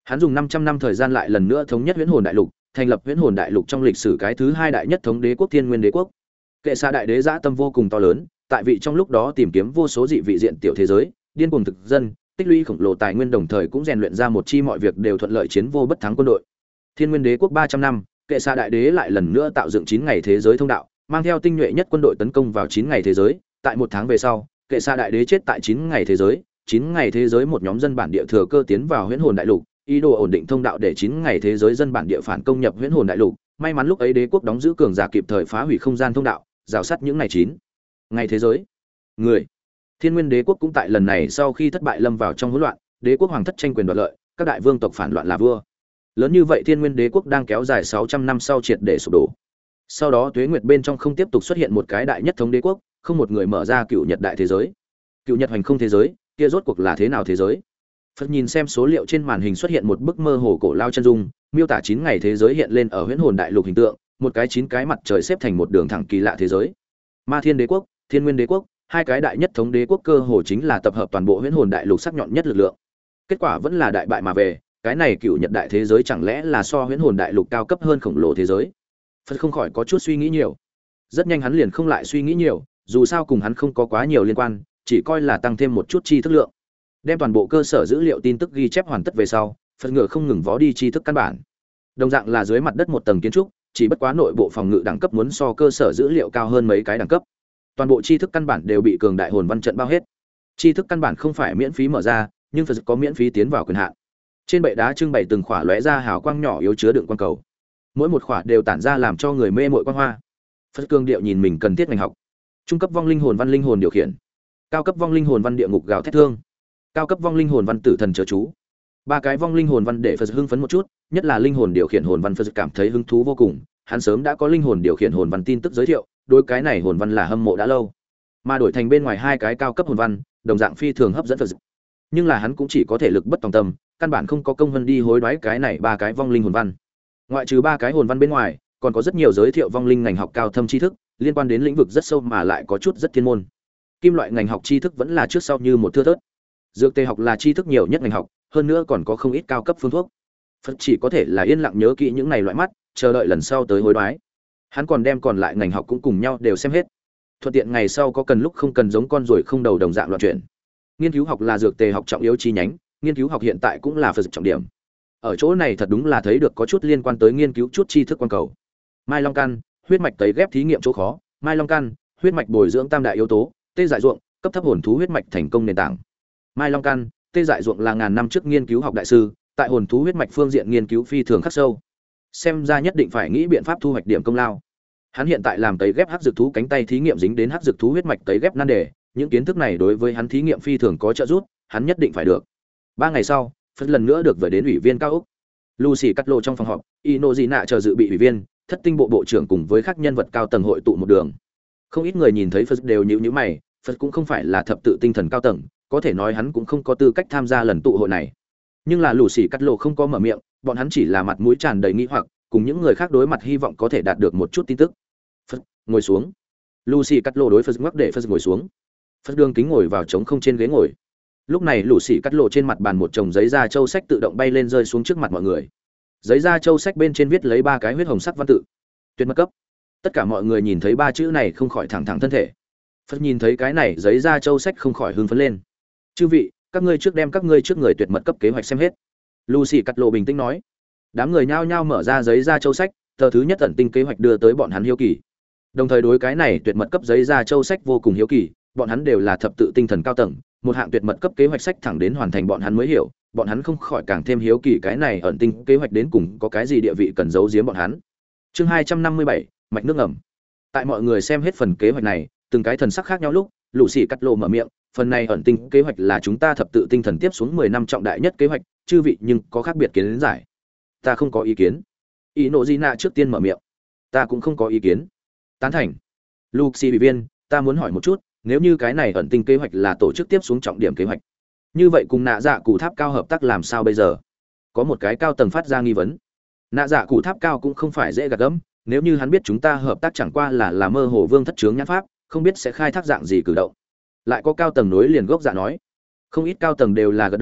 Hắn dùng 500 năm thời gian lại lần nữa thống nhất Huyễn Hồn Đại Lục, thành lập Huyễn Hồn Đại Lục trong lịch sử cái thứ hai đại nhất thống đế quốc Thiên Nguyên Đế quốc. Kệ xạ đại đế dã tâm vô cùng to lớn, tại vị trong lúc đó tìm kiếm vô số dị vị diện tiểu thế giới, điên cuồng thực dân, tích lũy khổng lồ tài nguyên, đồng thời cũng rèn luyện ra một chi mọi việc đều thuận lợi, chiến vô bất thắng quân đội. Thiên Nguyên Đế quốc ba trăm năm, Kệ xạ đại đế lại lần nữa tạo dựng chín ngày thế giới thông đạo, mang theo tinh nhuệ nhất quân đội tấn công vào chín ngày thế giới. Tại một tháng về sau, Kệ xạ đại đế chết tại chín ngày thế giới. chín ngày thế giới một nhóm dân bản địa thừa cơ tiến vào Huyễn Hồn Đại Lục, ý đồ ổn định thông đạo để chín ngày thế giới dân bản địa phản công nhập Huyễn Hồn Đại Lục. May mắn lúc ấy đế quốc đóng giữ cường giả kịp thời phá hủy không gian thông đạo, rào sát những ngày chín ngày thế giới. Người Thiên Nguyên Đế quốc cũng tại lần này sau khi thất bại lâm vào trong hỗn loạn, đế quốc hoàng thất tranh quyền đoạt lợi, các đại vương tộc phản loạn là vua. Lớn như vậy Thiên Nguyên Đế quốc đang kéo dài sáu trăm năm sau triệt để sụp đổ. Sau đó Tuế Nguyệt bên trong không tiếp tục xuất hiện một cái đại nhất thống đế quốc, không một người mở ra cựu Nhật đại thế giới. Cựu Nhật hoành không thế giới, kia rốt cuộc là thế nào thế giới? Phật nhìn xem số liệu trên màn hình xuất hiện một bức mơ hồ cổ lao chân dung, miêu tả chín ngày thế giới hiện lên ở Huyễn Hồn Đại Lục hình tượng, một cái chín cái mặt trời xếp thành một đường thẳng kỳ lạ thế giới. Ma Thiên Đế quốc, Thiên Nguyên Đế quốc, hai cái đại nhất thống đế quốc cơ hồ chính là tập hợp toàn bộ Huyễn Hồn Đại Lục sắc nhọn nhất lực lượng. Kết quả vẫn là đại bại mà về, cái này cựu Nhật đại thế giới chẳng lẽ là so Huyễn Hồn Đại Lục cao cấp hơn khổng lồ thế giới? Phật không khỏi có chút suy nghĩ nhiều. Rất nhanh hắn liền không lại suy nghĩ nhiều, dù sao cùng hắn không có quá nhiều liên quan, chỉ coi là tăng thêm một chút tri thức lượng. Đem toàn bộ cơ sở dữ liệu tin tức ghi chép hoàn tất về sau, Phật ngựa không ngừng vó đi tri thức căn bản. Đồng dạng là dưới mặt đất một tầng kiến trúc, chỉ bất quá nội bộ phòng ngự đẳng cấp muốn so cơ sở dữ liệu cao hơn mấy cái đẳng cấp. Toàn bộ tri thức căn bản đều bị cường đại hồn văn trận bao hết. Tri thức căn bản không phải miễn phí mở ra, nhưng Phật có miễn phí tiến vào quyền hạn. Trên bệ đá trưng bày từng khỏa lóe ra hào quang nhỏ yếu chứa đựng quang cầu. Mỗi một khỏa đều tản ra làm cho người mê mội quang hoa. Phật cường điệu nhìn mình cần thiết ngành học. Trung cấp vong linh hồn văn linh hồn điều khiển, cao cấp vong linh hồn văn địa ngục gào thét thương, cao cấp vong linh hồn văn tử thần chớ chú. Ba cái vong linh hồn văn để Phật hưng phấn một chút, nhất là linh hồn điều khiển hồn văn, Phật cảm thấy hứng thú vô cùng. Hắn sớm đã có linh hồn điều khiển hồn văn tin tức giới thiệu, đối cái này hồn văn là hâm mộ đã lâu. Mà đổi thành bên ngoài hai cái cao cấp hồn văn, đồng dạng phi thường hấp dẫn Phật. Nhưng là hắn cũng chỉ có thể lực bất tòng tâm, căn bản không có công văn đi hối đoái cái này ba cái vong linh hồn văn. Ngoại trừ ba cái hồn văn bên ngoài, còn có rất nhiều giới thiệu vong linh ngành học cao thâm tri thức, liên quan đến lĩnh vực rất sâu mà lại có chút rất thiên môn. Kim loại ngành học tri thức vẫn là trước sau như một thưa thớt. Dược tề học là tri thức nhiều nhất ngành học, hơn nữa còn có không ít cao cấp phương thuốc. Phật chỉ có thể là yên lặng nhớ kỹ những này loại mắt, chờ đợi lần sau tới hối đoái. Hắn còn đem còn lại ngành học cũng cùng nhau đều xem hết. Thuận tiện ngày sau có cần lúc không cần giống con ruồi không đầu đồng dạng loạn chuyển. Nghiên cứu học là dược tề học trọng yếu chi nhánh, nghiên cứu học hiện tại cũng là Phật trọng điểm. Ở chỗ này thật đúng là thấy được có chút liên quan tới nghiên cứu chút tri thức quan cầu. Mai Long căn, huyết mạch tấy ghép thí nghiệm chỗ khó, Mai Long căn, huyết mạch bồi dưỡng tam đại yếu tố, tê dại ruộng, cấp thấp hồn thú huyết mạch thành công nền tảng. Mai Long căn, tê dại ruộng là ngàn năm trước nghiên cứu học đại sư, tại hồn thú huyết mạch phương diện nghiên cứu phi thường khắc sâu. Xem ra nhất định phải nghĩ biện pháp thu hoạch điểm công lao. Hắn hiện tại làm tấy ghép hắc dược thú cánh tay thí nghiệm dính đến hắc dược thú huyết mạch tấy ghép nan đề, những kiến thức này đối với hắn thí nghiệm phi thường có trợ giúp, hắn nhất định phải được. Ba ngày sau, Phật lần nữa được về đến ủy viên cao ốc. Lucy cắt lộ trong phòng họp, Inozina chờ dự bị ủy viên, thất tinh bộ bộ trưởng cùng với các nhân vật cao tầng hội tụ một đường. Không ít người nhìn thấy Phật đều nhíu nhíu mày, Phật cũng không phải là thập tự tinh thần cao tầng, có thể nói hắn cũng không có tư cách tham gia lần tụ hội này. Nhưng là Lucy cắt lộ không có mở miệng, bọn hắn chỉ là mặt mũi tràn đầy nghi hoặc, cùng những người khác đối mặt hy vọng có thể đạt được một chút tin tức. Phật, ngồi xuống. Lucy cắt lộ đối Phật ngoắc để Phật ngồi xuống. Phật đường kính ngồi vào trống không trên ghế ngồi. Lúc này Lucy cắt lộ trên mặt bàn một chồng giấy da châu sách tự động bay lên rơi xuống trước mặt mọi người. Giấy da châu sách bên trên viết lấy ba cái huyết hồng sắc văn tự. Tuyệt mật cấp. Tất cả mọi người nhìn thấy ba chữ này không khỏi thẳng thẳng thân thể. Phật nhìn thấy cái này giấy da châu sách không khỏi hưng phấn lên. Chư vị, các ngươi trước đem các ngươi trước người tuyệt mật cấp kế hoạch xem hết. Lucy cắt lộ bình tĩnh nói. Đám người nhao nhao mở ra giấy da châu sách, tờ thứ nhất ẩn tinh kế hoạch đưa tới bọn hắn hiếu kỳ. Đồng thời đối cái này tuyệt mật cấp giấy da châu sách vô cùng hiếu kỳ, bọn hắn đều là thập tự tinh thần cao tầng, một hạng tuyệt mật cấp kế hoạch sách thẳng đến hoàn thành bọn hắn mới hiểu, bọn hắn không khỏi càng thêm hiếu kỳ cái này ẩn tinh kế hoạch đến cùng có cái gì địa vị cần giấu giếm bọn hắn. Chương hai trăm năm mươi bảy, mạch nước ngầm. Tại mọi người xem hết phần kế hoạch này, từng cái thần sắc khác nhau lúc, Lucy cắt lộ mở miệng, phần này ẩn tinh kế hoạch là chúng ta thập tự tinh thần tiếp xuống mười năm trọng đại nhất kế hoạch, chư vị nhưng có khác biệt kiến giải. Ta không có ý kiến. Inozina trước tiên mở miệng. Ta cũng không có ý kiến. Tán thành. Lucy ủy viên, ta muốn hỏi một chút, nếu như cái này ẩn tinh kế hoạch là tổ chức tiếp xuống trọng điểm kế hoạch, như vậy cùng nạ dạ cụ tháp cao hợp tác làm sao bây giờ? Có một cái cao tầng phát ra nghi vấn. Nạ dạ cụ tháp cao cũng không phải dễ gạt gẫm, nếu như hắn biết chúng ta hợp tác chẳng qua là là mơ hồ vương thất chướng nhãn pháp, không biết sẽ khai thác dạng gì cử động. Lại có cao tầng nối liền gốc dạ nói. Không ít cao tầng đều là gật đầu,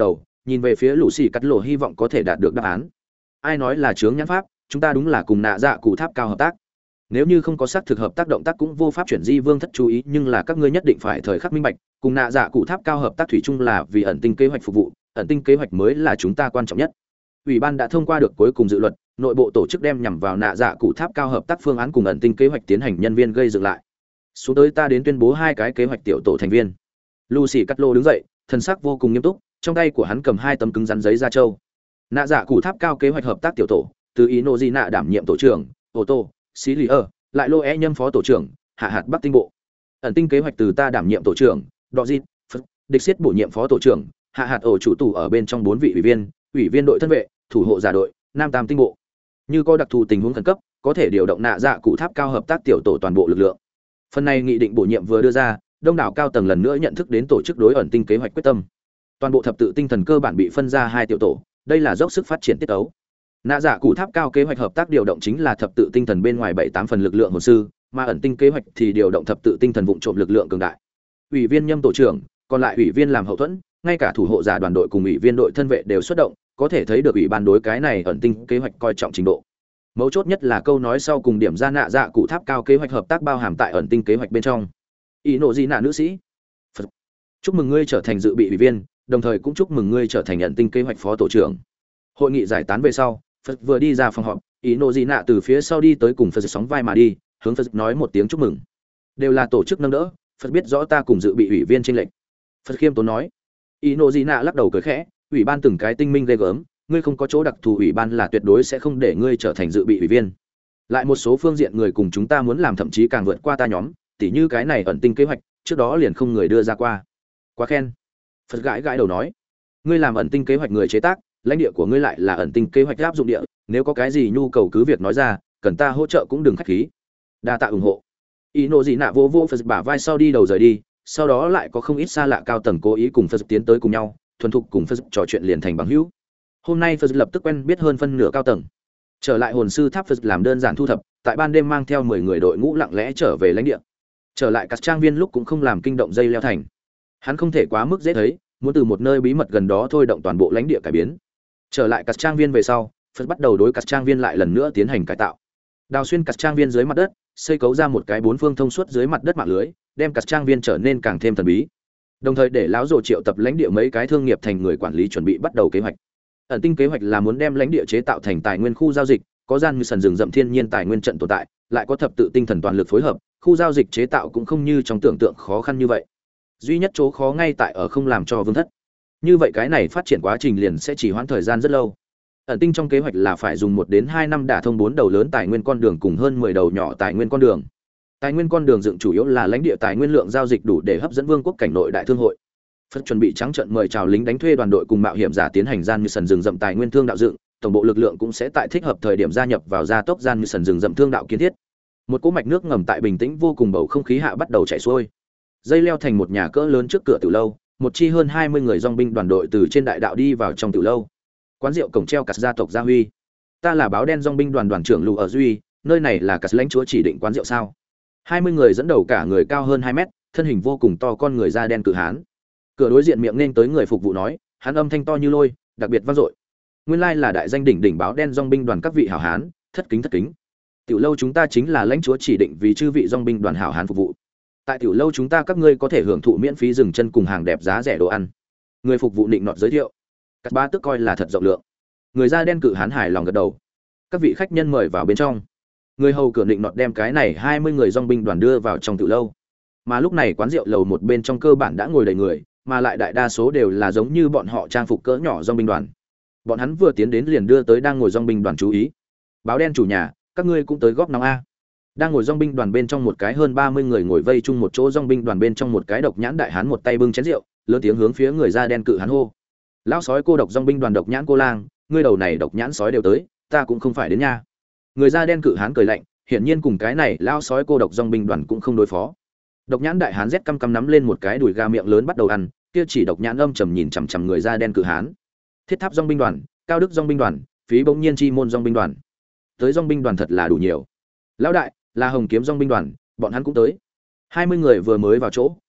nhìn về phía lũ xì cắt lộ hy vọng có thể đạt được đáp án. Ai nói là chướng nhãn pháp, chúng ta đúng là cùng nạ dạ cụ tháp cao hợp tác. Nếu như không có xác thực hợp tác động tác cũng vô pháp chuyển di vương thất chú ý, nhưng là các ngươi nhất định phải thời khắc minh bạch, cùng nạ dạ cụ tháp cao hợp tác thủy chung là vì ẩn tinh kế hoạch phục vụ, ẩn tinh kế hoạch mới là chúng ta quan trọng nhất. Ủy ban đã thông qua được cuối cùng dự luật, nội bộ tổ chức đem nhằm vào nạ dạ cụ tháp cao hợp tác phương án cùng ẩn tinh kế hoạch tiến hành nhân viên gây dựng lại. Xuống tới ta đến tuyên bố hai cái kế hoạch tiểu tổ thành viên. Lucy Cắt Lô đứng dậy, thần sắc vô cùng nghiêm túc, trong tay của hắn cầm hai tấm cứng rắn giấy da trâu. Nạ dạ cụ tháp cao kế hoạch hợp tác tiểu tổ, từ ý nô di nạ đảm nhiệm tổ trưởng, ô tô, xí lì ơ, lại lô é nhâm phó tổ trưởng, hạ hạt bắc tinh bộ. Ẩn tinh kế hoạch từ ta đảm nhiệm tổ trưởng, đọ dịt, địch siết bổ nhiệm phó tổ trưởng, hạ hạt ổ chủ tủ ở bên trong bốn vị ủy viên, ủy viên đội thân vệ, thủ hộ giả đội, nam tam tinh bộ. Như có đặc thù tình huống khẩn cấp, có thể điều động nạ dạ cụ tháp cao hợp tác tiểu tổ toàn bộ lực lượng. Phần này nghị định bổ nhiệm vừa đưa ra, đông đảo cao tầng lần nữa nhận thức đến tổ chức đối ẩn tinh kế hoạch quyết tâm. Toàn bộ thập tự tinh thần cơ bản bị phân ra hai tiểu tổ, đây là dốc sức phát triển tiết ấu. Nạ dạ cụ tháp cao kế hoạch hợp tác điều động chính là thập tự tinh thần bên ngoài bảy tám phần lực lượng hồn sư, mà ẩn tinh kế hoạch thì điều động thập tự tinh thần vụng trộm lực lượng cường đại. Ủy viên nhâm tổ trưởng, còn lại ủy viên làm hậu thuẫn, ngay cả thủ hộ giả đoàn đội cùng ủy viên đội thân vệ đều xuất động, có thể thấy được ủy ban đối cái này ẩn tinh kế hoạch coi trọng trình độ. Mấu chốt nhất là câu nói sau cùng điểm ra nạ dạ cụ tháp cao kế hoạch hợp tác bao hàm tại ẩn tinh kế hoạch bên trong. Ý nộ gì nạ nữ sĩ, Phật. Chúc mừng ngươi trở thành dự bị ủy viên, đồng thời cũng chúc mừng ngươi trở thành ẩn tinh kế hoạch phó tổ trưởng. Hội nghị giải tán về sau, Phật vừa đi ra phòng họp, ý nộ gì nạ từ phía sau đi tới cùng Phật sóng vai mà đi, hướng Phật nói một tiếng chúc mừng. Đều là tổ chức nâng đỡ, Phật biết rõ ta cùng dự bị ủy viên trên lệnh. Phật khiêm tốn nói. Ý nộ gì nạ lắc đầu cười khẽ, ủy ban từng cái tinh minh ghê gớm, ngươi không có chỗ đặc thù, ủy ban là tuyệt đối sẽ không để ngươi trở thành dự bị ủy viên. Lại một số phương diện người cùng chúng ta muốn làm thậm chí càng vượt qua ta nhóm, tỉ như cái này ẩn tinh kế hoạch, trước đó liền không người đưa ra qua. Quá khen. Phật gãi gãi đầu nói, ngươi làm ẩn tinh kế hoạch người chế tác, lãnh địa của ngươi lại là ẩn tinh kế hoạch áp dụng địa, nếu có cái gì nhu cầu cứ việc nói ra, cần ta hỗ trợ cũng đừng khách khí. Đa tạ ủng hộ. Ý nộ gì nạ vô vô Phật bả vai sau đi đầu rời đi, sau đó lại có không ít xa lạ cao tầng cố ý cùng Phật tiến tới cùng nhau, thuần thục cùng Phật trò chuyện liền thành bằng hữu. Hôm nay Phật lập tức quen biết hơn phân nửa cao tầng. Trở lại hồn sư tháp, Phật làm đơn giản thu thập, tại ban đêm mang theo mười người đội ngũ lặng lẽ trở về lãnh địa. Trở lại các trang viên lúc cũng không làm kinh động dây leo thành. Hắn không thể quá mức dễ thấy, muốn từ một nơi bí mật gần đó thôi động toàn bộ lãnh địa cải biến. Trở lại các trang viên về sau, Phật bắt đầu đối các trang viên lại lần nữa tiến hành cải tạo. Đào xuyên các trang viên dưới mặt đất, xây cấu ra một cái bốn phương thông suốt dưới mặt đất mạng lưới, đem các trang viên trở nên càng thêm thần bí. Đồng thời để lão rồ triệu tập lãnh địa mấy cái thương nghiệp thành người quản lý chuẩn bị bắt đầu kế hoạch. Ẩn tinh kế hoạch là muốn đem lãnh địa chế tạo thành tài nguyên khu giao dịch, có gian như sần rừng rậm thiên nhiên tài nguyên trận tồn tại, lại có thập tự tinh thần toàn lực phối hợp, khu giao dịch chế tạo cũng không như trong tưởng tượng khó khăn như vậy. Duy nhất chỗ khó ngay tại ở không làm cho vương thất. Như vậy cái này phát triển quá trình liền sẽ chỉ hoãn thời gian rất lâu. Ẩn tinh trong kế hoạch là phải dùng một đến hai năm đả thông bốn đầu lớn tài nguyên con đường cùng hơn mười đầu nhỏ tài nguyên con đường. Tài nguyên con đường dựng chủ yếu là lãnh địa tài nguyên lượng giao dịch đủ để hấp dẫn vương quốc cảnh nội đại thương hội. Phật chuẩn bị trắng trận mời chào lính đánh thuê đoàn đội cùng mạo hiểm giả tiến hành gian như sần rừng rậm tài nguyên thương đạo dựng, tổng bộ lực lượng cũng sẽ tại thích hợp thời điểm gia nhập vào gia tốc gian như sần rừng rậm thương đạo kiến thiết. Một cỗ mạch nước ngầm tại bình tĩnh vô cùng bầu không khí hạ bắt đầu chảy xuôi. Dây leo thành một nhà cỡ lớn trước cửa tiểu lâu, một chi hơn hai mươi người dòng binh đoàn đội từ trên đại đạo đi vào trong tiểu lâu. Quán rượu cổng treo cắt gia tộc Gia Huy. Ta là báo đen dòng binh đoàn đoàn trưởng Lù ở Duy, nơi này là cắt lãnh chúa chỉ định quán rượu sao? hai mươi người dẫn đầu cả người cao hơn hai mét, thân hình vô cùng to con người da đen cự hán. Cửa đối diện miệng nên tới người phục vụ nói, hắn âm thanh to như lôi, đặc biệt vang dội. Nguyên lai là đại danh đỉnh đỉnh báo đen dòng binh đoàn các vị hảo hán, thất kính thất kính. Tiểu lâu chúng ta chính là lãnh chúa chỉ định vì chư vị dòng binh đoàn hảo hán phục vụ. Tại tiểu lâu chúng ta các ngươi có thể hưởng thụ miễn phí dừng chân cùng hàng đẹp giá rẻ đồ ăn. Người phục vụ định nọt giới thiệu. Các ba tức coi là thật rộng lượng. Người da đen cự hán hài lòng gật đầu. Các vị khách nhân mời vào bên trong. Người hầu cửa định nọt đem cái này hai mươi người dòng binh đoàn đưa vào trong tiểu lâu. Mà lúc này quán rượu lầu một bên trong cơ bản đã ngồi đầy người, mà lại đại đa số đều là giống như bọn họ trang phục cỡ nhỏ dòng binh đoàn. Bọn hắn vừa tiến đến liền đưa tới đang ngồi dòng binh đoàn chú ý. Báo đen chủ nhà, các ngươi cũng tới góp nóng a. Đang ngồi dòng binh đoàn bên trong một cái hơn ba mươi người ngồi vây chung một chỗ, dòng binh đoàn bên trong một cái độc nhãn đại hán một tay bưng chén rượu, lớn tiếng hướng phía người da đen cự hán hô. Lão sói cô độc dòng binh đoàn độc nhãn cô lang, ngươi đầu này độc nhãn sói đều tới, ta cũng không phải đến nha. Người da đen cự hán cười lạnh, hiển nhiên cùng cái này lão sói cô độc dòng binh đoàn cũng không đối phó. Độc nhãn đại hán rét căm căm nắm lên một cái đùi gà miệng lớn bắt đầu ăn, kia chỉ độc nhãn âm trầm nhìn chằm chằm người da đen cự hán. Thiết tháp dòng binh đoàn, cao đức dòng binh đoàn, phí bỗng nhiên chi môn dòng binh đoàn. Tới dòng binh đoàn thật là đủ nhiều. Lão đại, là hồng kiếm dòng binh đoàn, bọn hắn cũng tới. hai mươi người vừa mới vào chỗ,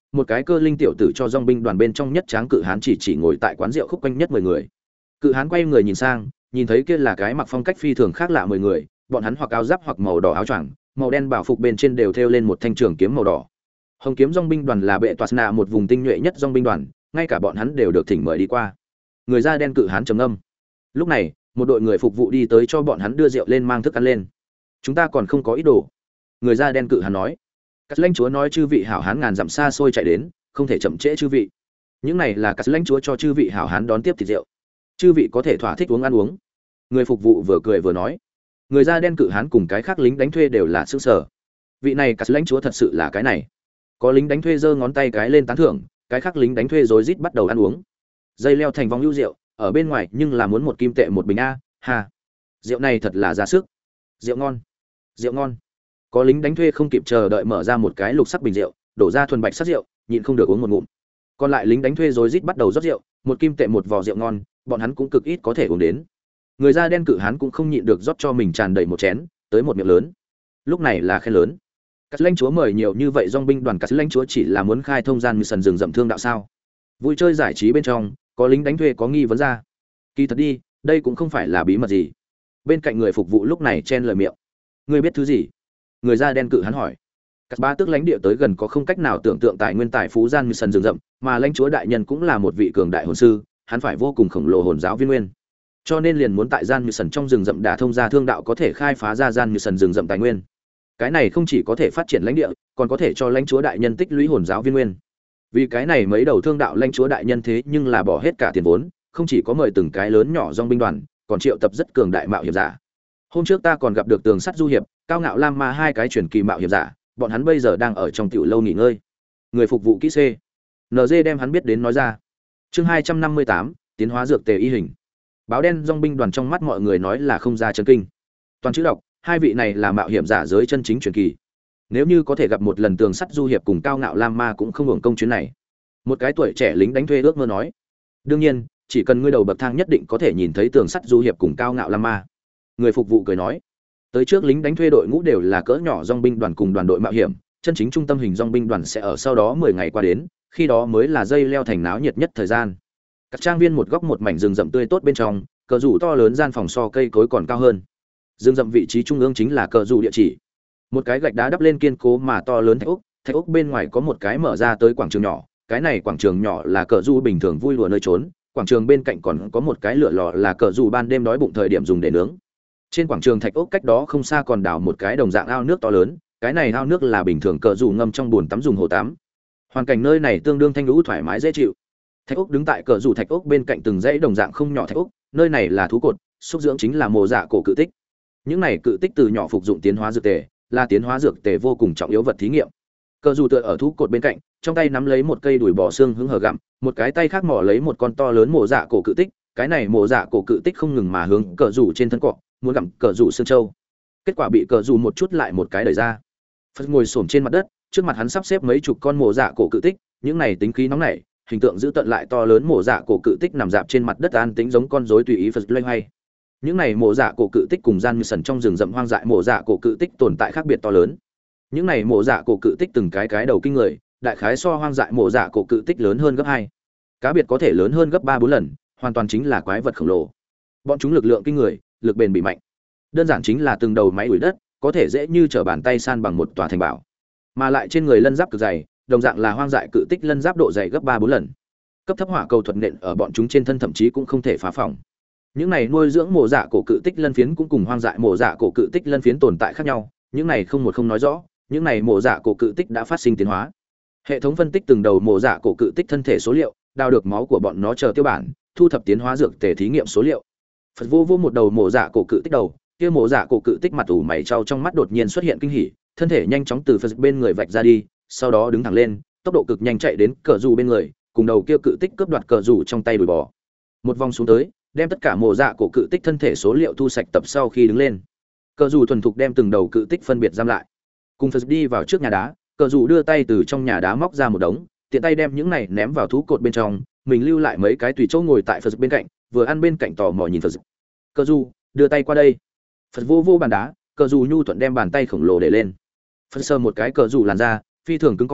một cái cơ linh tiểu tử cho dòng binh đoàn bên trong nhất tráng cự hán chỉ chỉ ngồi tại quán rượu khúc quanh nhất mười người. Cự hán quay người nhìn sang, nhìn thấy kia là cái mặc phong cách phi thường khác lạ mười người, bọn hắn hoặc áo giáp hoặc màu đỏ áo choàng, màu đen bảo phục bên trên đều thêu lên một thanh trường kiếm màu đỏ. Hồng kiếm dòng binh đoàn là bệ toạt nạ một vùng tinh nhuệ nhất dòng binh đoàn, ngay cả bọn hắn đều được thỉnh mời đi qua. Người da đen cự hán trầm ngâm. Lúc này, một đội người phục vụ đi tới cho bọn hắn đưa rượu lên mang thức ăn lên. Chúng ta còn không có ý đồ. Người da đen cự hán nói. Cát lãnh chúa nói chư vị hảo hán ngàn dặm xa xôi chạy đến, không thể chậm trễ chư vị. Những này là Cát lãnh chúa cho chư vị hảo hán đón tiếp thịt rượu. Chư vị có thể thỏa thích uống ăn uống. Người phục vụ vừa cười vừa nói. Người da đen cự hán cùng cái khác lính đánh thuê đều là sững sờ. Vị này Cát lãnh chúa thật sự là cái này. Có lính đánh thuê giơ ngón tay cái lên tán thưởng, cái khác lính đánh thuê rối rít bắt đầu ăn uống. Dây leo thành vòng lưu rượu, ở bên ngoài nhưng là muốn một kim tệ một bình a, ha. Rượu này thật là ra sức. Rượu ngon. Rượu ngon. Có lính đánh thuê không kịp chờ đợi mở ra một cái lục sắc bình rượu, đổ ra thuần bạch sắc rượu, nhịn không được uống một ngụm. Còn lại lính đánh thuê rối rít bắt đầu rót rượu, một kim tệ một vò rượu ngon, bọn hắn cũng cực ít có thể uống đến. Người da đen cự hán cũng không nhịn được rót cho mình tràn đầy một chén, tới một miệng lớn. Lúc này là khen lớn. Cát lãnh chúa mời nhiều như vậy dòng binh đoàn, Cát lãnh chúa chỉ là muốn khai thông gian như sần rừng rậm thương đạo sao? Vui chơi giải trí bên trong, có lính đánh thuê có nghi vấn ra. Kỳ thật đi, đây cũng không phải là bí mật gì. Bên cạnh người phục vụ lúc này chen lời miệng. Ngươi biết thứ gì? Người da đen cự hắn hỏi. Các ba tước lãnh địa tới gần có không cách nào tưởng tượng tài nguyên tài phú gian như sần rừng rậm, mà lãnh chúa đại nhân cũng là một vị cường đại hồn sư, hắn phải vô cùng khổng lồ hồn giáo viên nguyên. Cho nên liền muốn tại gian như sần trong rừng rậm đả thông ra thương đạo có thể khai phá ra gian như sần rừng rậm tài nguyên. Cái này không chỉ có thể phát triển lãnh địa, còn có thể cho lãnh chúa đại nhân tích lũy hồn giáo viên nguyên. Vì cái này mấy đầu thương đạo lãnh chúa đại nhân thế nhưng là bỏ hết cả tiền vốn, không chỉ có mời từng cái lớn nhỏ dòng binh đoàn, còn triệu tập rất cường đại mạo hiểm giả. Hôm trước ta còn gặp được Tường Sắt Du hiệp, Cao Ngạo Lam Ma hai cái truyền kỳ mạo hiểm giả, bọn hắn bây giờ đang ở trong tiểu lâu nghỉ ngơi. Người phục vụ kỹ C. en giê đem hắn biết đến nói ra. Chương hai trăm năm mươi tám, tiến hóa dược tề y hình. Báo đen dòng binh đoàn trong mắt mọi người nói là không ra chấn kinh. Toàn chữ đọc, hai vị này là mạo hiểm giả giới chân chính truyền kỳ. Nếu như có thể gặp một lần Tường Sắt Du hiệp cùng Cao Ngạo Lam Ma cũng không hưởng công chuyến này. Một cái tuổi trẻ lính đánh thuê ước mơ nói. Đương nhiên, chỉ cần ngươi đầu bậc thang nhất định có thể nhìn thấy Tường Sắt Du hiệp cùng Cao Ngạo Lam Ma. Người phục vụ cười nói. Tới trước lính đánh thuê đội ngũ đều là cỡ nhỏ dòng binh đoàn cùng đoàn đội mạo hiểm, chân chính trung tâm hình dòng binh đoàn sẽ ở sau đó mười ngày qua đến, khi đó mới là dây leo thành náo nhiệt nhất thời gian. Các trang viên một góc một mảnh rừng rậm tươi tốt bên trong, cờ rủ to lớn gian phòng so cây cối còn cao hơn. Rừng rậm vị trí trung ương chính là cờ rủ địa chỉ. Một cái gạch đá đắp lên kiên cố mà to lớn thạch ốc, thạch ốc bên ngoài có một cái mở ra tới quảng trường nhỏ, cái này quảng trường nhỏ là cờ rủ bình thường vui lùa nơi trốn, quảng trường bên cạnh còn có một cái lửa lò là cờ rủ ban đêm đói bụng thời điểm dùng để nướng. Trên quảng trường thạch ốc cách đó không xa còn đào một cái đồng dạng ao nước to lớn, cái này ao nước là bình thường cờ rủ ngâm trong bồn tắm dùng hồ tắm. Hoàn cảnh nơi này tương đương thanh lũ thoải mái dễ chịu. Thạch ốc đứng tại cờ rủ thạch ốc bên cạnh từng dãy đồng dạng không nhỏ thạch ốc, nơi này là thú cột, xúc dưỡng chính là mồ dạ cổ cự tích. Những này cự tích từ nhỏ phục dụng tiến hóa dược tề, là tiến hóa dược tề vô cùng trọng yếu vật thí nghiệm. Cờ rủ tựa ở thú cột bên cạnh, trong tay nắm lấy một cây đùi bò xương hứng hờ gặm, một cái tay khác mò lấy một con to lớn mồ dạ cổ cự tích, cái này mồ dạ cổ cự tích không ngừng mà hướng cờ rủ trên thân cọ, muốn gặm cờ rủ xương trâu. Kết quả bị cờ rủ một chút lại một cái đẩy ra. Phật ngồi xổm trên mặt đất, trước mặt hắn sắp xếp mấy chục con mồ dạ cổ cự tích, những này tính khí nóng nảy, hình tượng giữ tận lại to lớn mồ dạ cổ cự tích nằm dạp trên mặt đất an tĩnh giống con rối tùy ý Phật loay hoay. Những này mồ dạ cổ cự tích cùng gian như sần trong rừng rậm hoang dại mồ dạ cổ cự tích tồn tại khác biệt to lớn. Những này mồ dạ cổ cự tích từng cái cái đầu kinh người, đại khái so hoang dại mồ dạ cổ cự tích lớn hơn gấp hai. Cá biệt có thể lớn hơn gấp ba bốn lần, hoàn toàn chính là quái vật khổng lồ. Bọn chúng lực lượng kinh người, lực bền bỉ mạnh. Đơn giản chính là từng đầu máy ủi đất, có thể dễ như trở bàn tay san bằng một tòa thành bảo. Mà lại trên người lân giáp cực dày, đồng dạng là hoang dại cự tích lân giáp độ dày gấp ba bốn lần. Cấp thấp hỏa cầu thuật nện ở bọn chúng trên thân thậm chí cũng không thể phá phỏng. Những này nuôi dưỡng mồ dạ cổ cự tích lân phiến cũng cùng hoang dại mồ dạ cổ cự tích lân phiến tồn tại khác nhau, những này không một không nói rõ, những này mồ dạ cổ cự tích đã phát sinh tiến hóa. Hệ thống phân tích từng đầu mồ dạ cổ cự tích thân thể số liệu, đào được máu của bọn nó chờ tiêu bản, thu thập tiến hóa dược tề thí nghiệm số liệu. Phật vô vô một đầu mồ dạ cổ cự tích đầu, kia mồ dạ cổ cự tích mặt ủ mày trao trong mắt đột nhiên xuất hiện kinh hỉ, thân thể nhanh chóng từ Phật bên người vạch ra đi, sau đó đứng thẳng lên, tốc độ cực nhanh chạy đến cờ dù bên người, cùng đầu kia cự tích cướp đoạt cờ dù trong tay đùi bò. Một vòng xuống tới, đem tất cả mồ dạ cổ cự tích thân thể số liệu thu sạch tập sau khi đứng lên. Cờ dù thuần thục đem từng đầu cự tích phân biệt giam lại. Cùng Phật đi vào trước nhà đá, cờ dù đưa tay từ trong nhà đá móc ra một đống, tiện tay đem những này ném vào thú cột bên trong, mình lưu lại mấy cái tùy chỗ ngồi tại Phật bên cạnh, vừa ăn bên cạnh tò mò nhìn Phật. Cờ dù, đưa tay qua đây. Phật vô vô bàn đá, cờ dù nhu thuận đem bàn tay khổng lồ để lên. Phật sờ một cái cờ dù làn ra, phi thường cứng cỏi,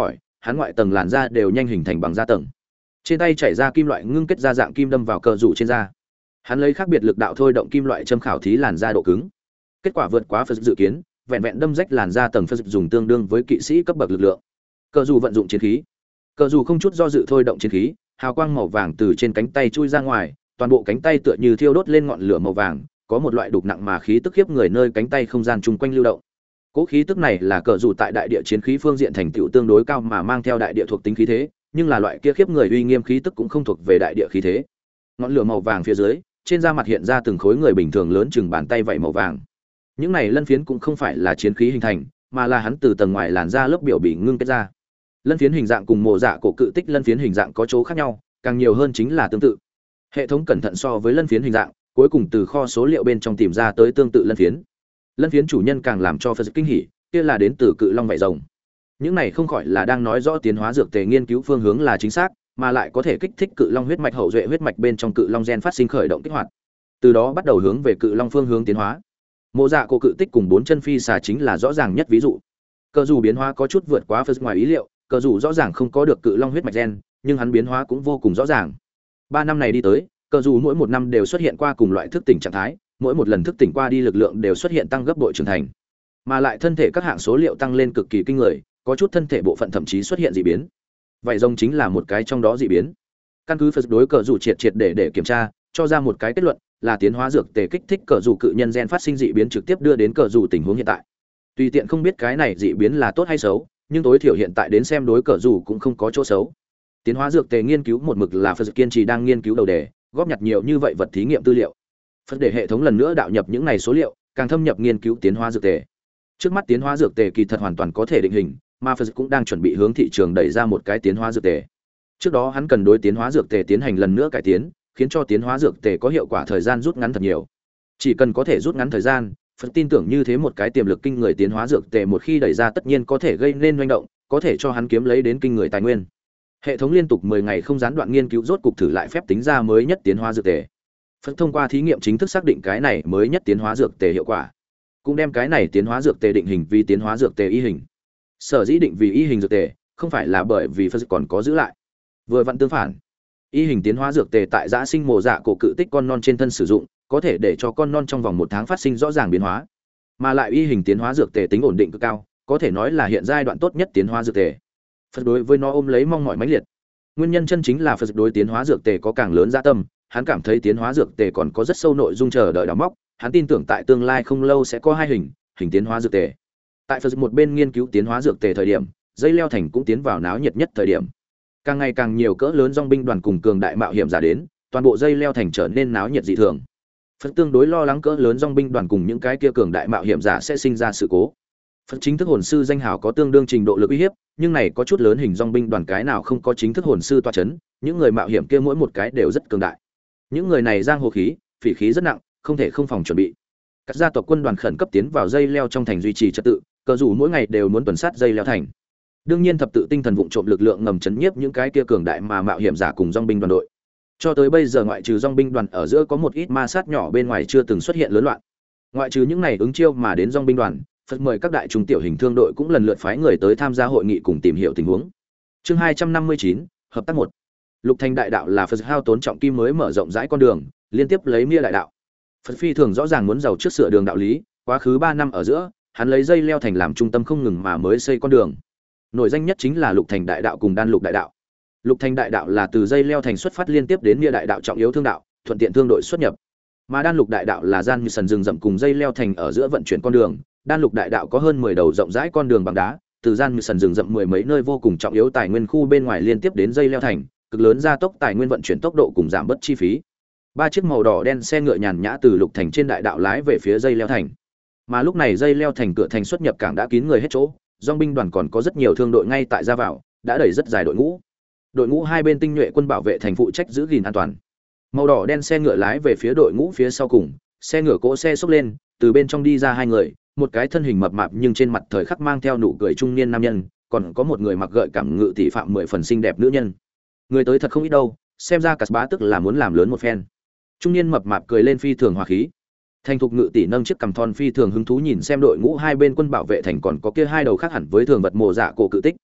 hắn ngoại tầng làn da đều nhanh hình thành bằng da tầng. Trên tay chảy ra kim loại ngưng kết ra dạng kim đâm vào cờ rủ trên da. Hắn lấy khác biệt lực đạo thôi động kim loại châm khảo thí làn da độ cứng. Kết quả vượt quá Phật dự kiến, vẹn vẹn đâm rách làn da tầng Phật dùng tương đương với kỵ sĩ cấp bậc lực lượng. Cờ rủ vận dụng chiến khí. Cờ rủ không chút do dự thôi động chiến khí, hào quang màu vàng từ trên cánh tay chui ra ngoài, toàn bộ cánh tay tựa như thiêu đốt lên ngọn lửa màu vàng, có một loại đục nặng mà khí tức khiếp người nơi cánh tay không gian chung quanh lưu động. Cố khí tức này là cờ rủ tại đại địa chiến khí phương diện thành tựu tương đối cao mà mang theo đại địa thuộc tính khí thế, nhưng là loại kia khiếp người uy nghiêm khí tức cũng không thuộc về đại địa khí thế. Ngọn lửa màu vàng phía dưới, trên da mặt hiện ra từng khối người bình thường lớn chừng bàn tay vậy màu vàng. Những này lân phiến cũng không phải là chiến khí hình thành, mà là hắn từ tầng ngoài làn da lớp biểu bị ngưng kết ra. Lân phiến hình dạng cùng mồ dạ cổ cự tích lân phiến hình dạng có chỗ khác nhau, càng nhiều hơn chính là tương tự. Hệ thống cẩn thận so với lân phiến hình dạng, cuối cùng từ kho số liệu bên trong tìm ra tới tương tự lân phiến. Lân phiến chủ nhân càng làm cho Phật kinh hỉ, kia là đến từ cự long vảy rồng. Những này không khỏi là đang nói rõ tiến hóa dược tề nghiên cứu phương hướng là chính xác, mà lại có thể kích thích cự long huyết mạch hậu duệ huyết mạch bên trong cự long gen phát sinh khởi động kích hoạt. Từ đó bắt đầu hướng về cự long phương hướng tiến hóa. Mộ dạ cổ cự tích cùng bốn chân phi xà chính là rõ ràng nhất ví dụ. Cờ dù biến hóa có chút vượt quá Phật ngoài ý liệu, cờ dù rõ ràng không có được cự long huyết mạch gen, nhưng hắn biến hóa cũng vô cùng rõ ràng. Ba năm này đi tới, cờ dù mỗi một năm đều xuất hiện qua cùng loại thức tỉnh trạng thái, mỗi một lần thức tỉnh qua đi lực lượng đều xuất hiện tăng gấp bội trưởng thành, mà lại thân thể các hạng số liệu tăng lên cực kỳ kinh người, có chút thân thể bộ phận thậm chí xuất hiện dị biến. Vậy rồng chính là một cái trong đó dị biến. Căn cứ Phật đối cờ dù triệt triệt để để kiểm tra, cho ra một cái kết luận là tiến hóa dược tề kích thích cờ dù cự nhân gen phát sinh dị biến trực tiếp đưa đến cờ dù tình huống hiện tại. Tùy tiện không biết cái này dị biến là tốt hay xấu, nhưng tối thiểu hiện tại đến xem đối cờ dù cũng không có chỗ xấu. Tiến hóa dược tề nghiên cứu một mực là Phật kiên trì đang nghiên cứu đầu đề, góp nhặt nhiều như vậy vật thí nghiệm tư liệu. Phật để hệ thống lần nữa đạo nhập những này số liệu, càng thâm nhập nghiên cứu tiến hóa dược tề. Trước mắt tiến hóa dược tề kỳ thật hoàn toàn có thể định hình, mà Phật cũng đang chuẩn bị hướng thị trường đẩy ra một cái tiến hóa dược tề. Trước đó hắn cần đối tiến hóa dược tề tiến hành lần nữa cải tiến, khiến cho tiến hóa dược tề có hiệu quả thời gian rút ngắn thật nhiều. Chỉ cần có thể rút ngắn thời gian, Phật tin tưởng như thế một cái tiềm lực kinh người tiến hóa dược tề một khi đẩy ra tất nhiên có thể gây nên hoành động, có thể cho hắn kiếm lấy đến kinh người tài nguyên. Hệ thống liên tục mười ngày không gián đoạn nghiên cứu rốt cục thử lại phép tính ra mới nhất tiến hóa dược tề. Phật thông qua thí nghiệm chính thức xác định cái này mới nhất tiến hóa dược tề hiệu quả, cũng đem cái này tiến hóa dược tề định hình vì tiến hóa dược tề y hình. Sở dĩ định vì y hình dược tề, không phải là bởi vì Phật còn có giữ lại. Vừa vặn tương phản, y hình tiến hóa dược tề tại giã sinh mồ dạ cổ cự tích con non trên thân sử dụng, có thể để cho con non trong vòng một tháng phát sinh rõ ràng biến hóa, mà lại y hình tiến hóa dược tề tính ổn định cực cao, có thể nói là hiện giai đoạn tốt nhất tiến hóa dược tề. Phật đối với nó ôm lấy mong mỏi mãnh liệt. Nguyên nhân chân chính là Phật đối tiến hóa dược tề có càng lớn dạ tâm, hắn cảm thấy tiến hóa dược tề còn có rất sâu nội dung chờ đợi đào móc, hắn tin tưởng tại tương lai không lâu sẽ có hai hình, hình tiến hóa dược tề. Tại Phật một bên nghiên cứu tiến hóa dược tề thời điểm, dây leo thành cũng tiến vào náo nhiệt nhất thời điểm. Càng ngày càng nhiều cỡ lớn dòng binh đoàn cùng cường đại mạo hiểm giả đến, toàn bộ dây leo thành trở nên náo nhiệt dị thường. Phật tương đối lo lắng cỡ lớn dòng binh đoàn cùng những cái kia cường đại mạo hiểm giả sẽ sinh ra sự cố. Phật chính thức hồn sư danh hào có tương đương trình độ lực uy hiếp, nhưng này có chút lớn hình dòng binh đoàn cái nào không có chính thức hồn sư tọa chấn, những người mạo hiểm kia mỗi một cái đều rất cường đại. Những người này giang hồ khí, phỉ khí rất nặng, không thể không phòng chuẩn bị. Các gia tộc quân đoàn khẩn cấp tiến vào dây leo trong thành duy trì trật tự, cờ dù mỗi ngày đều muốn tuần sát dây leo thành. Đương nhiên thập tự tinh thần vụng trộm lực lượng ngầm chấn nhiếp những cái kia cường đại mà mạo hiểm giả cùng dòng binh đoàn đội. Cho tới bây giờ ngoại trừ dòng binh đoàn ở giữa có một ít ma sát nhỏ bên ngoài chưa từng xuất hiện lớn loạn. Ngoại trừ những này ứng chiêu mà đến dòng binh đoàn, Phật mời các đại trung tiểu hình thương đội cũng lần lượt phái người tới tham gia hội nghị cùng tìm hiểu tình huống. Chương hai trăm năm mươi chín, hợp tác một. Lục Thành đại đạo là Phật hao tốn trọng kim mới mở rộng rãi con đường, liên tiếp lấy Mia đại đạo. Phật phi thường rõ ràng muốn giàu trước sửa đường đạo lý, quá khứ ba năm ở giữa, hắn lấy dây leo thành làm trung tâm không ngừng mà mới xây con đường. Nổi danh nhất chính là Lục Thành đại đạo cùng Đan Lục đại đạo. Lục Thành đại đạo là từ dây leo thành xuất phát liên tiếp đến Mia đại đạo trọng yếu thương đạo, thuận tiện thương đội xuất nhập. Mà Đan Lục đại đạo là gian như sần rừng rậm cùng dây leo thành ở giữa vận chuyển con đường. Đan Lục đại đạo có hơn mười đầu rộng rãi con đường bằng đá, từ gian như sần rừng rậm mười mấy nơi vô cùng trọng yếu tài nguyên khu bên ngoài liên tiếp đến dây leo thành, cực lớn gia tốc tài nguyên vận chuyển tốc độ cùng giảm bớt chi phí. Ba chiếc màu đỏ đen xe ngựa nhàn nhã từ Lục Thành trên đại đạo lái về phía dây leo thành. Mà lúc này dây leo thành cửa thành xuất nhập cảng đã kín người hết chỗ, dòng binh đoàn còn có rất nhiều thương đội ngay tại ra vào, đã đẩy rất dài đội ngũ. Đội ngũ hai bên tinh nhuệ quân bảo vệ thành phụ trách giữ gìn an toàn. Màu đỏ đen xe ngựa lái về phía đội ngũ phía sau cùng, xe ngựa cỗ xe xốc lên, từ bên trong đi ra hai người, một cái thân hình mập mạp nhưng trên mặt thời khắc mang theo nụ cười trung niên nam nhân, còn có một người mặc gợi cảm ngự tỷ phạm mười phần xinh đẹp nữ nhân. Người tới thật không ít đâu, xem ra Cát Bá tức là muốn làm lớn một phen. Trung niên mập mạp cười lên phi thường hòa khí. Thành thục ngự tỷ nâng chiếc cằm thon phi thường hứng thú nhìn xem đội ngũ hai bên quân bảo vệ thành còn có kia hai đầu khác hẳn với thường vật mồ dạ cổ cự tích.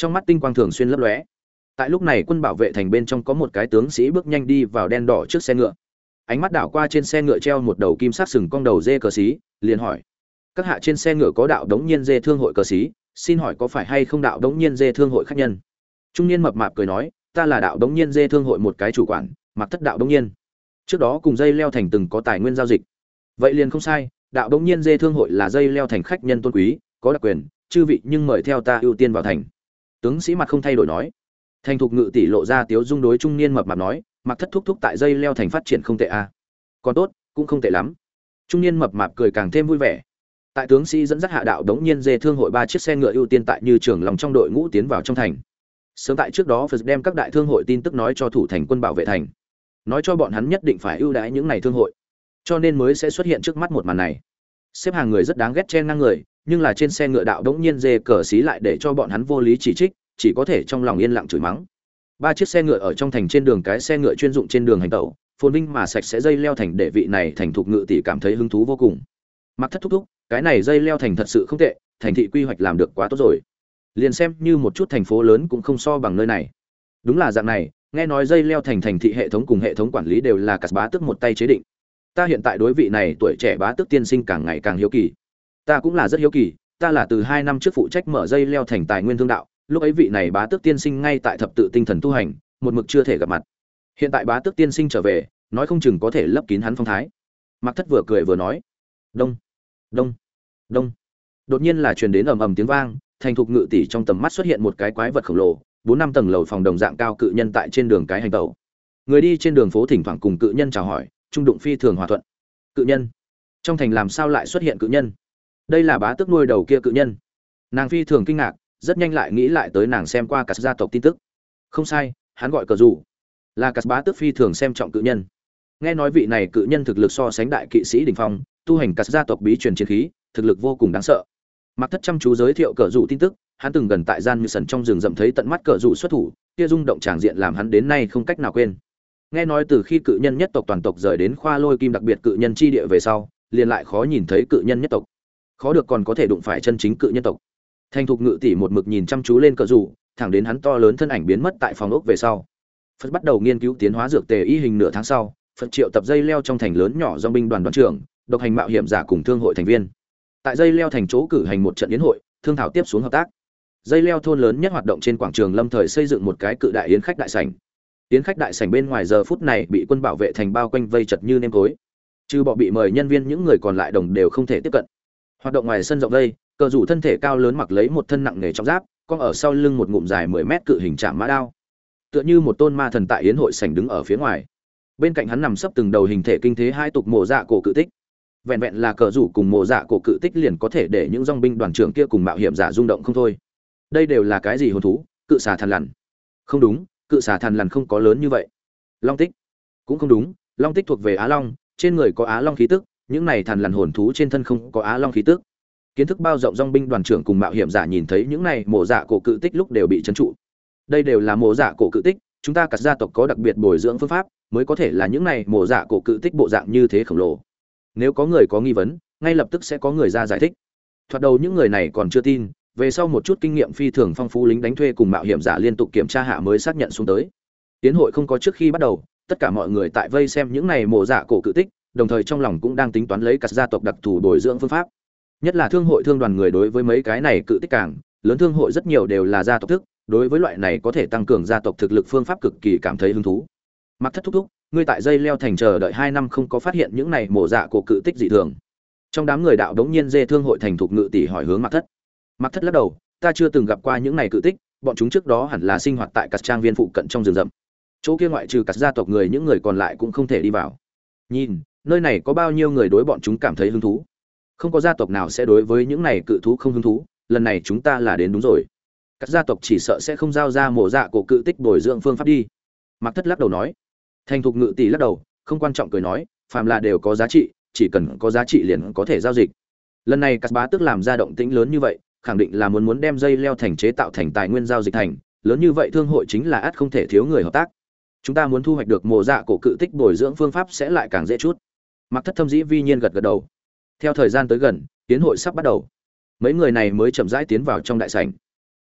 trong mắt tinh quang thường xuyên lấp lóe. Tại lúc này quân bảo vệ thành bên trong có một cái tướng sĩ bước nhanh đi vào đen đỏ trước xe ngựa, ánh mắt đảo qua trên xe ngựa treo một đầu kim sắc sừng cong đầu dê cờ xí, liền hỏi: các hạ trên xe ngựa có đạo đống nhiên dê thương hội cờ xí, xin hỏi có phải hay không đạo đống nhiên dê thương hội khách nhân? Trung niên mập mạp cười nói: ta là đạo đống nhiên dê thương hội một cái chủ quản, Mặc Thất đạo đống nhiên. Trước đó cùng dây leo thành từng có tài nguyên giao dịch. Vậy liền không sai, đạo đống nhiên dê thương hội là dây leo thành khách nhân tôn quý, có đặc quyền, chư vị nhưng mời theo ta ưu tiên vào thành. Tướng sĩ mặt không thay đổi nói. Thành thục ngự tỷ lộ ra tiếu dung đối trung niên mập mạp nói: Mặc Thất thúc thúc tại dây leo thành phát triển không tệ a. À. Còn tốt, cũng không tệ lắm. Trung niên mập mạp cười càng thêm vui vẻ. Tại tướng sĩ dẫn dắt hạ đạo đống nhiên dê thương hội ba chiếc xe ngựa ưu tiên tại như trường lòng trong đội ngũ tiến vào trong thành. Sớm tại trước đó Phật đem các đại thương hội tin tức nói cho thủ thành quân bảo vệ thành, nói cho bọn hắn nhất định phải ưu đãi những này thương hội, cho nên mới sẽ xuất hiện trước mắt một màn này. Xếp hàng người rất đáng ghét chen ngang người, nhưng là trên xe ngựa đạo đống nhiên dê cờ xí lại để cho bọn hắn vô lý chỉ trích, chỉ có thể trong lòng yên lặng chửi mắng. Ba chiếc xe ngựa ở trong thành trên đường cái xe ngựa chuyên dụng trên đường hành tẩu, phồn vinh mà sạch sẽ dây leo thành để vị này thành thục ngự tỷ cảm thấy hứng thú vô cùng. Mặc Thất thúc thúc, cái này dây leo thành thật sự không tệ, thành thị quy hoạch làm được quá tốt rồi. Liền xem như một chút thành phố lớn cũng không so bằng nơi này. Đúng là dạng này, nghe nói dây leo thành thành thị hệ thống cùng hệ thống quản lý đều là Cát Bá Tước một tay chế định. Ta hiện tại đối vị này tuổi trẻ bá tước tiên sinh càng ngày càng hiếu kỳ. Ta cũng là rất hiếu kỳ, ta là từ hai năm trước phụ trách mở dây leo thành tài nguyên thương đạo, lúc ấy vị này bá tước tiên sinh ngay tại thập tự tinh thần tu hành, một mực chưa thể gặp mặt. Hiện tại bá tước tiên sinh trở về, nói không chừng có thể lấp kín hắn phong thái. Mặc Thất vừa cười vừa nói. Đông, đông, đông. Đột nhiên là truyền đến ầm ầm tiếng vang, thành thục ngự tỷ trong tầm mắt xuất hiện một cái quái vật khổng lồ, bốn năm tầng lầu phòng đồng dạng cao cự nhân tại trên đường cái hành tẩu. Người đi trên đường phố thỉnh thoảng cùng cự nhân chào hỏi, trung đụng phi thường hòa thuận. Cự nhân? Trong thành làm sao lại xuất hiện cự nhân? Đây là bá tước nuôi đầu kia cự nhân. Nàng phi thường kinh ngạc, rất nhanh lại nghĩ lại tới nàng xem qua cả gia tộc tin tức. Không sai, hắn gọi cờ rủ, là cả bá tước phi thường xem trọng cự nhân. Nghe nói vị này cự nhân thực lực so sánh đại kỵ sĩ đỉnh phong, tu hành cả gia tộc bí truyền chiến khí, thực lực vô cùng đáng sợ. Mặc Thất chăm chú giới thiệu cờ rủ tin tức, hắn từng gần tại gian như sần trong rừng rậm thấy tận mắt cờ rủ xuất thủ, kia rung động tràng diện làm hắn đến nay không cách nào quên. Nghe nói từ khi cự nhân nhất tộc toàn tộc rời đến khoa lôi kim đặc biệt cự nhân chi địa về sau, liền lại khó nhìn thấy cự nhân nhất tộc, khó được còn có thể đụng phải chân chính cự nhân tộc. Thành thục ngự tỷ một mực nhìn chăm chú lên cờ rủ, thẳng đến hắn to lớn thân ảnh biến mất tại phòng ốc về sau. Phật bắt đầu nghiên cứu tiến hóa dược tề y hình nửa tháng sau, Phật triệu tập dây leo trong thành lớn nhỏ do binh đoàn đoàn trưởng, độc hành mạo hiểm giả cùng thương hội thành viên. Tại dây leo thành chỗ cử hành một trận yến hội, thương thảo tiếp xuống hợp tác. Dây leo thôn lớn nhất hoạt động trên quảng trường lâm thời xây dựng một cái cự đại yến khách đại sảnh. Yến khách đại sảnh bên ngoài giờ phút này bị quân bảo vệ thành bao quanh vây chật như nêm tối. Trừ bỏ bị mời nhân viên, những người còn lại đồng đều không thể tiếp cận. Hoạt động ngoài sân rộng đây, cờ rủ thân thể cao lớn mặc lấy một thân nặng nghề trong giáp, con ở sau lưng một ngụm dài mười mét cự hình trảm mã đao. Tựa như một tôn ma thần tại yến hội sảnh đứng ở phía ngoài. Bên cạnh hắn nằm sấp từng đầu hình thể kinh thế hai tục mộ dạ cổ cự tích. Vẹn vẹn là cờ rủ cùng mộ dạ cổ cự tích liền có thể để những dòng binh đoàn trưởng kia cùng mạo hiểm giả rung động không thôi. Đây đều là cái gì hồn thú? Cự xà thần lằn? Không đúng, cự xà thần lằn không có lớn như vậy. Long tích? Cũng không đúng, long tích thuộc về Á Long, trên người có Á Long khí tức, những này thần lằn hồn thú trên thân không có Á Long khí tức. Kiến thức bao rộng dòng binh đoàn trưởng cùng mạo hiểm giả nhìn thấy những này mộ dạ cổ cự tích lúc đều bị trấn trụ. Đây đều là mộ dạ cổ cự tích, chúng ta cả gia tộc có đặc biệt bồi dưỡng phương pháp, mới có thể là những này mộ dạ cổ cự tích bộ dạng như thế khổng lồ. Nếu có người có nghi vấn, ngay lập tức sẽ có người ra giải thích. Thoạt đầu những người này còn chưa tin, về sau một chút kinh nghiệm phi thường phong phú lính đánh thuê cùng mạo hiểm giả liên tục kiểm tra hạ mới xác nhận xuống tới. Tiến hội không có trước khi bắt đầu, tất cả mọi người tại vây xem những này mộ dạ cổ cự tích, đồng thời trong lòng cũng đang tính toán lấy cả gia tộc đặc thù bồi dưỡng phương pháp. Nhất là thương hội thương đoàn người đối với mấy cái này cự tích càng lớn, thương hội rất nhiều đều là gia tộc thức, đối với loại này có thể tăng cường gia tộc thực lực phương pháp cực kỳ cảm thấy hứng thú. Mặc Thất thúc thúc, ngươi tại dây leo thành chờ đợi hai năm không có phát hiện những này mộ dạ cổ cự tích dị thường? Trong đám người đạo đống nhiên dê thương hội thành thục ngự tỷ hỏi hướng Mặc Thất. Mặc Thất lắc đầu, ta chưa từng gặp qua những này cự tích, bọn chúng trước đó hẳn là sinh hoạt tại các trang viên phụ cận trong rừng rậm. Chỗ kia ngoại trừ các gia tộc người, những người còn lại cũng không thể đi vào. Nhìn, nơi này có bao nhiêu người đối bọn chúng cảm thấy hứng thú? Không có gia tộc nào sẽ đối với những này cự thú không hứng thú, lần này chúng ta là đến đúng rồi. Các gia tộc chỉ sợ sẽ không giao ra mộ dạ cổ cự tích bồi dưỡng phương pháp đi. Mặc Thất lắc đầu nói. Thành thục ngự tỷ lắc đầu, không quan trọng cười nói, phàm là đều có giá trị, chỉ cần có giá trị liền có thể giao dịch. Lần này Cát Bá Tước làm ra động tĩnh lớn như vậy, khẳng định là muốn muốn đem dây leo thành chế tạo thành tài nguyên giao dịch thành, lớn như vậy thương hội chính là ắt không thể thiếu người hợp tác. Chúng ta muốn thu hoạch được mộ dạ cổ cự tích bồi dưỡng phương pháp sẽ lại càng dễ chút. Mặc Thất thâm dĩ vi nhiên gật gật đầu. Theo thời gian tới gần, tiến hội sắp bắt đầu. Mấy người này mới chậm rãi tiến vào trong đại sảnh.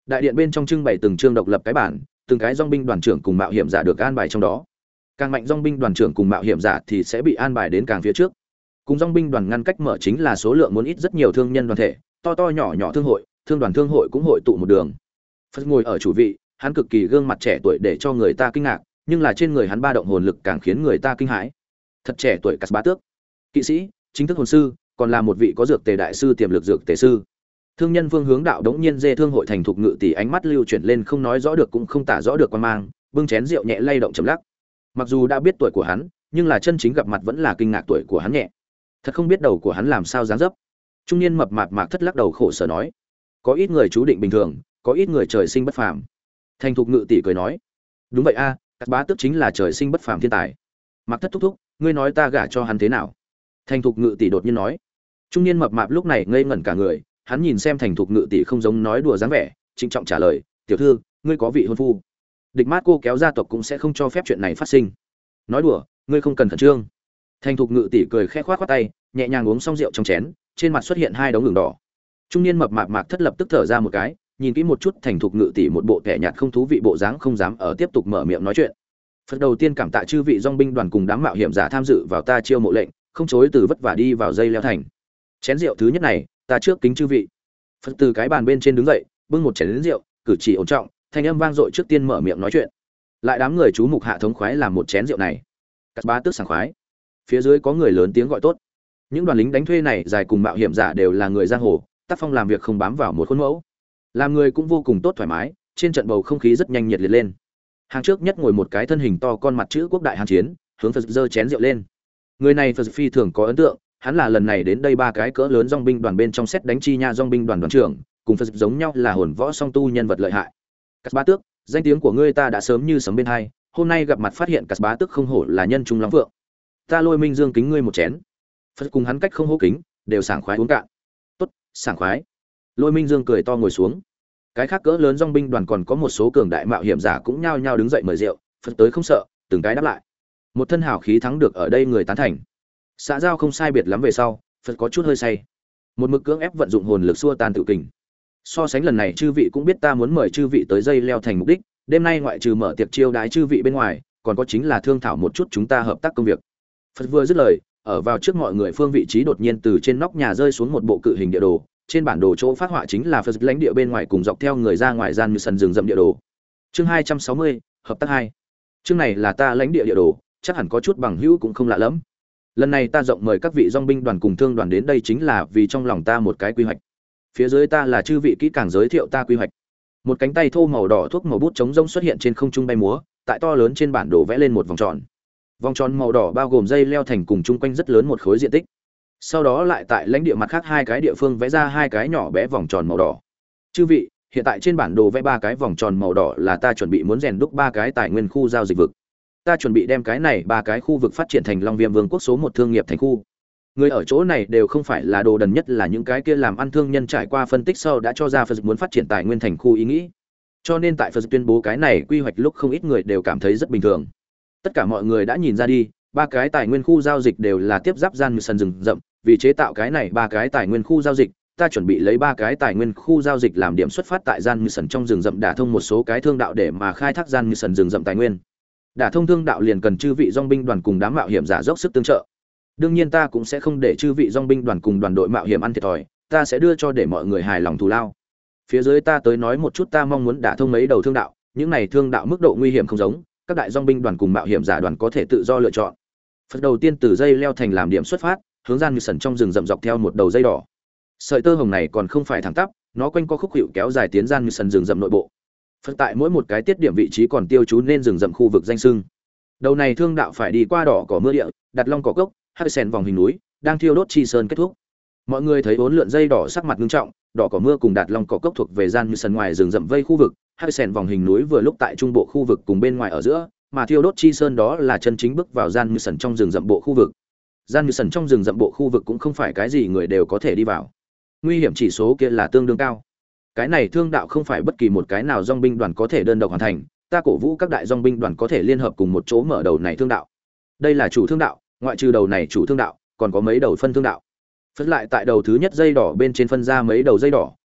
Đại điện bên trong trưng bày từng chương độc lập cái bản, từng cái dòng binh đoàn trưởng cùng mạo hiểm giả được an bài trong đó. Càng mạnh dòng binh đoàn trưởng cùng mạo hiểm giả thì sẽ bị an bài đến càng phía trước. Cùng dòng binh đoàn ngăn cách mở chính là số lượng muốn ít rất nhiều thương nhân đoàn thể, to to nhỏ nhỏ thương hội, thương đoàn thương hội cũng hội tụ một đường. Phật ngồi ở chủ vị, hắn cực kỳ gương mặt trẻ tuổi để cho người ta kinh ngạc, nhưng là trên người hắn ba động hồn lực càng khiến người ta kinh hãi. Thật trẻ tuổi Cát Bá Tước, kỵ sĩ, chính thức hồn sư, còn là một vị có dược tề đại sư tiềm lực dược tề sư. Thương nhân Vương Hướng Đạo đống nhiên dê thương hội thành thục ngự tỷ ánh mắt lưu chuyển lên không nói rõ được cũng không tả rõ được quan mang, bưng chén rượu nhẹ lay động trầm lắc. Mặc dù đã biết tuổi của hắn, nhưng là chân chính gặp mặt vẫn là kinh ngạc tuổi của hắn nhẹ. Thật không biết đầu của hắn làm sao dáng dấp. Trung niên mập mạp Mạc Thất lắc đầu khổ sở nói, có ít người chú định bình thường, có ít người trời sinh bất phàm. Thành thục ngự tỷ cười nói, đúng vậy a, à, Cát Bá Tước chính là trời sinh bất phàm thiên tài. Mạc Thất thúc thúc, ngươi nói ta gả cho hắn thế nào? Thành thục ngự tỷ đột nhiên nói. Trung niên mập mạp lúc này ngây ngẩn cả người, hắn nhìn xem thành thục ngự tỷ không giống nói đùa dáng vẻ, trịnh trọng trả lời, tiểu thư, ngươi có vị hôn phu. Địch Mát cô kéo gia tộc cũng sẽ không cho phép chuyện này phát sinh. Nói đùa, ngươi không cần khẩn trương. Thành thục ngự tỷ cười khẽ khoát khoát tay, nhẹ nhàng uống xong rượu trong chén, trên mặt xuất hiện hai đống ửng đỏ. Trung niên mập mạp Mạc Thất lập tức thở ra một cái, nhìn kỹ một chút thành thục ngự tỷ một bộ kẻ nhạt không thú vị bộ dáng không dám ở tiếp tục mở miệng nói chuyện. Phật đầu tiên cảm tạ chư vị dòng binh đoàn cùng đám mạo hiểm giả tham dự vào ta chiêu mộ lệnh, không chối từ vất vả đi vào dây leo thành. Chén rượu thứ nhất này, ta trước kính chư vị. Phật từ cái bàn bên trên đứng dậy, bưng một chén rượu, cử chỉ ổn trọng, thanh âm vang dội trước tiên mở miệng nói chuyện. Lại đám người chú mục hạ thống khoái làm một chén rượu này. Cát Bá Tước sảng khoái. Phía dưới có người lớn tiếng gọi tốt. Những đoàn lính đánh thuê này dài cùng mạo hiểm giả đều là người giang hồ, tác phong làm việc không bám vào một khuôn mẫu. Làm người cũng vô cùng tốt thoải mái, trên trận bầu không khí rất nhanh nhiệt liệt lên. Hàng trước nhất ngồi một cái thân hình to con mặt chữ quốc đại hán chiến, hướng Phật giơ chén rượu lên. Người này Phật phi thường có ấn tượng, hắn là lần này đến đây ba cái cỡ lớn dòng binh đoàn bên trong xét đánh chi nha dòng binh đoàn đoàn trưởng, cùng Phật giống nhau là hồn võ song tu nhân vật lợi hại. Cát Bá Tước, danh tiếng của ngươi ta đã sớm như sấm bên hai, hôm nay gặp mặt phát hiện Cát Bá Tước không hổ là nhân trung lắm vượng. Ta Lôi Minh Dương kính ngươi một chén. Phật cùng hắn cách không hô kính, đều sảng khoái uống cạn. Tốt, sảng khoái. Lôi Minh Dương cười to ngồi xuống. Cái khác cỡ lớn dòng binh đoàn còn có một số cường đại mạo hiểm giả cũng nhao nhao đứng dậy mời rượu, Phật tới không sợ, từng cái đáp lại. Một thân hào khí thắng được ở đây người tán thành. Xã giao không sai biệt lắm về sau, Phật có chút hơi say. Một mực cưỡng ép vận dụng hồn lực xua tan tự kình. So sánh lần này chư vị cũng biết ta muốn mời chư vị tới dây leo thành mục đích, đêm nay ngoại trừ mở tiệc chiêu đái chư vị bên ngoài, còn có chính là thương thảo một chút chúng ta hợp tác công việc. Phật vừa dứt lời, ở vào trước mọi người phương vị trí đột nhiên từ trên nóc nhà rơi xuống một bộ cự hình địa đồ, trên bản đồ chỗ phát họa chính là Phật lãnh địa bên ngoài cùng dọc theo người ra ngoài gian như sân rừng rậm địa đồ. Chương hai trăm sáu mươi, hợp tác hai. Chương này là ta lãnh địa địa đồ, chắc hẳn có chút bằng hữu cũng không lạ lắm. Lần này ta rộng mời các vị dòng binh đoàn cùng thương đoàn đến đây chính là vì trong lòng ta một cái quy hoạch. Phía dưới ta là chư vị kỹ càng giới thiệu ta quy hoạch. Một cánh tay thô màu đỏ thuốc màu bút chống rông xuất hiện trên không trung bay múa, tại to lớn trên bản đồ vẽ lên một vòng tròn. Vòng tròn màu đỏ bao gồm dây leo thành cùng chung quanh rất lớn một khối diện tích. Sau đó lại tại lãnh địa mặt khác hai cái địa phương vẽ ra hai cái nhỏ bé vòng tròn màu đỏ. Chư vị, hiện tại trên bản đồ vẽ ba cái vòng tròn màu đỏ là ta chuẩn bị muốn rèn đúc ba cái tài nguyên khu giao dịch vực. Ta chuẩn bị đem cái này ba cái khu vực phát triển thành Long Viêm Vương quốc số một thương nghiệp thành khu. Người ở chỗ này đều không phải là đồ đần, nhất là những cái kia làm ăn thương nhân trải qua phân tích sau đã cho ra Phật muốn phát triển tài nguyên thành khu ý nghĩ. Cho nên tại Phật tuyên bố cái này quy hoạch lúc không ít người đều cảm thấy rất bình thường. Tất cả mọi người đã nhìn ra đi, ba cái tài nguyên khu giao dịch đều là tiếp giáp gian như sân rừng rậm, vì chế tạo cái này ba cái tài nguyên khu giao dịch, ta chuẩn bị lấy ba cái tài nguyên khu giao dịch làm điểm xuất phát tại gian như sân trong rừng rậm đả thông một số cái thương đạo để mà khai thác gian như sân rừng rậm tài nguyên. Đả thông thương đạo liền cần chư vị dòng binh đoàn cùng đám mạo hiểm giả dốc sức tương trợ. Đương nhiên ta cũng sẽ không để chư vị dòng binh đoàn cùng đoàn đội mạo hiểm ăn thiệt thòi, ta sẽ đưa cho để mọi người hài lòng thù lao. Phía dưới ta tới nói một chút ta mong muốn đả thông mấy đầu thương đạo, những này thương đạo mức độ nguy hiểm không giống, các đại dòng binh đoàn cùng mạo hiểm giả đoàn có thể tự do lựa chọn. Phần đầu tiên từ dây leo thành làm điểm xuất phát, hướng gian như sần trong rừng rậm dọc theo một đầu dây đỏ. Sợi tơ hồng này còn không phải thẳng tắp, nó quanh co khúc hiệu kéo dài tiến gian như sần rừng rậm nội bộ. Phần tại mỗi một cái tiết điểm vị trí còn tiêu chú nên rừng rậm khu vực danh xưng. Đầu này thương đạo phải đi qua đỏ cỏ mưa địa, đặt long cỏ cốc, hai sen vòng hình núi, đang thiêu đốt chi sơn kết thúc. Mọi người thấy bốn lượn dây đỏ sắc mặt nghiêm trọng, đỏ cỏ mưa cùng đạt long cỏ cốc thuộc về gian như sần ngoài rừng rậm vây khu vực, hai sen vòng hình núi vừa lúc tại trung bộ khu vực cùng bên ngoài ở giữa, mà thiêu đốt chi sơn đó là chân chính bước vào gian như sần trong rừng rậm bộ khu vực. Gian như sần trong rừng rậm bộ khu vực cũng không phải cái gì người đều có thể đi vào. Nguy hiểm chỉ số kia là tương đương cao. Cái này thương đạo không phải bất kỳ một cái nào dòng binh đoàn có thể đơn độc hoàn thành, ta cổ vũ các đại dòng binh đoàn có thể liên hợp cùng một chỗ mở đầu này thương đạo. Đây là chủ thương đạo, ngoại trừ đầu này chủ thương đạo, còn có mấy đầu phân thương đạo. Phân lại tại đầu thứ nhất dây đỏ bên trên phân ra mấy đầu dây đỏ,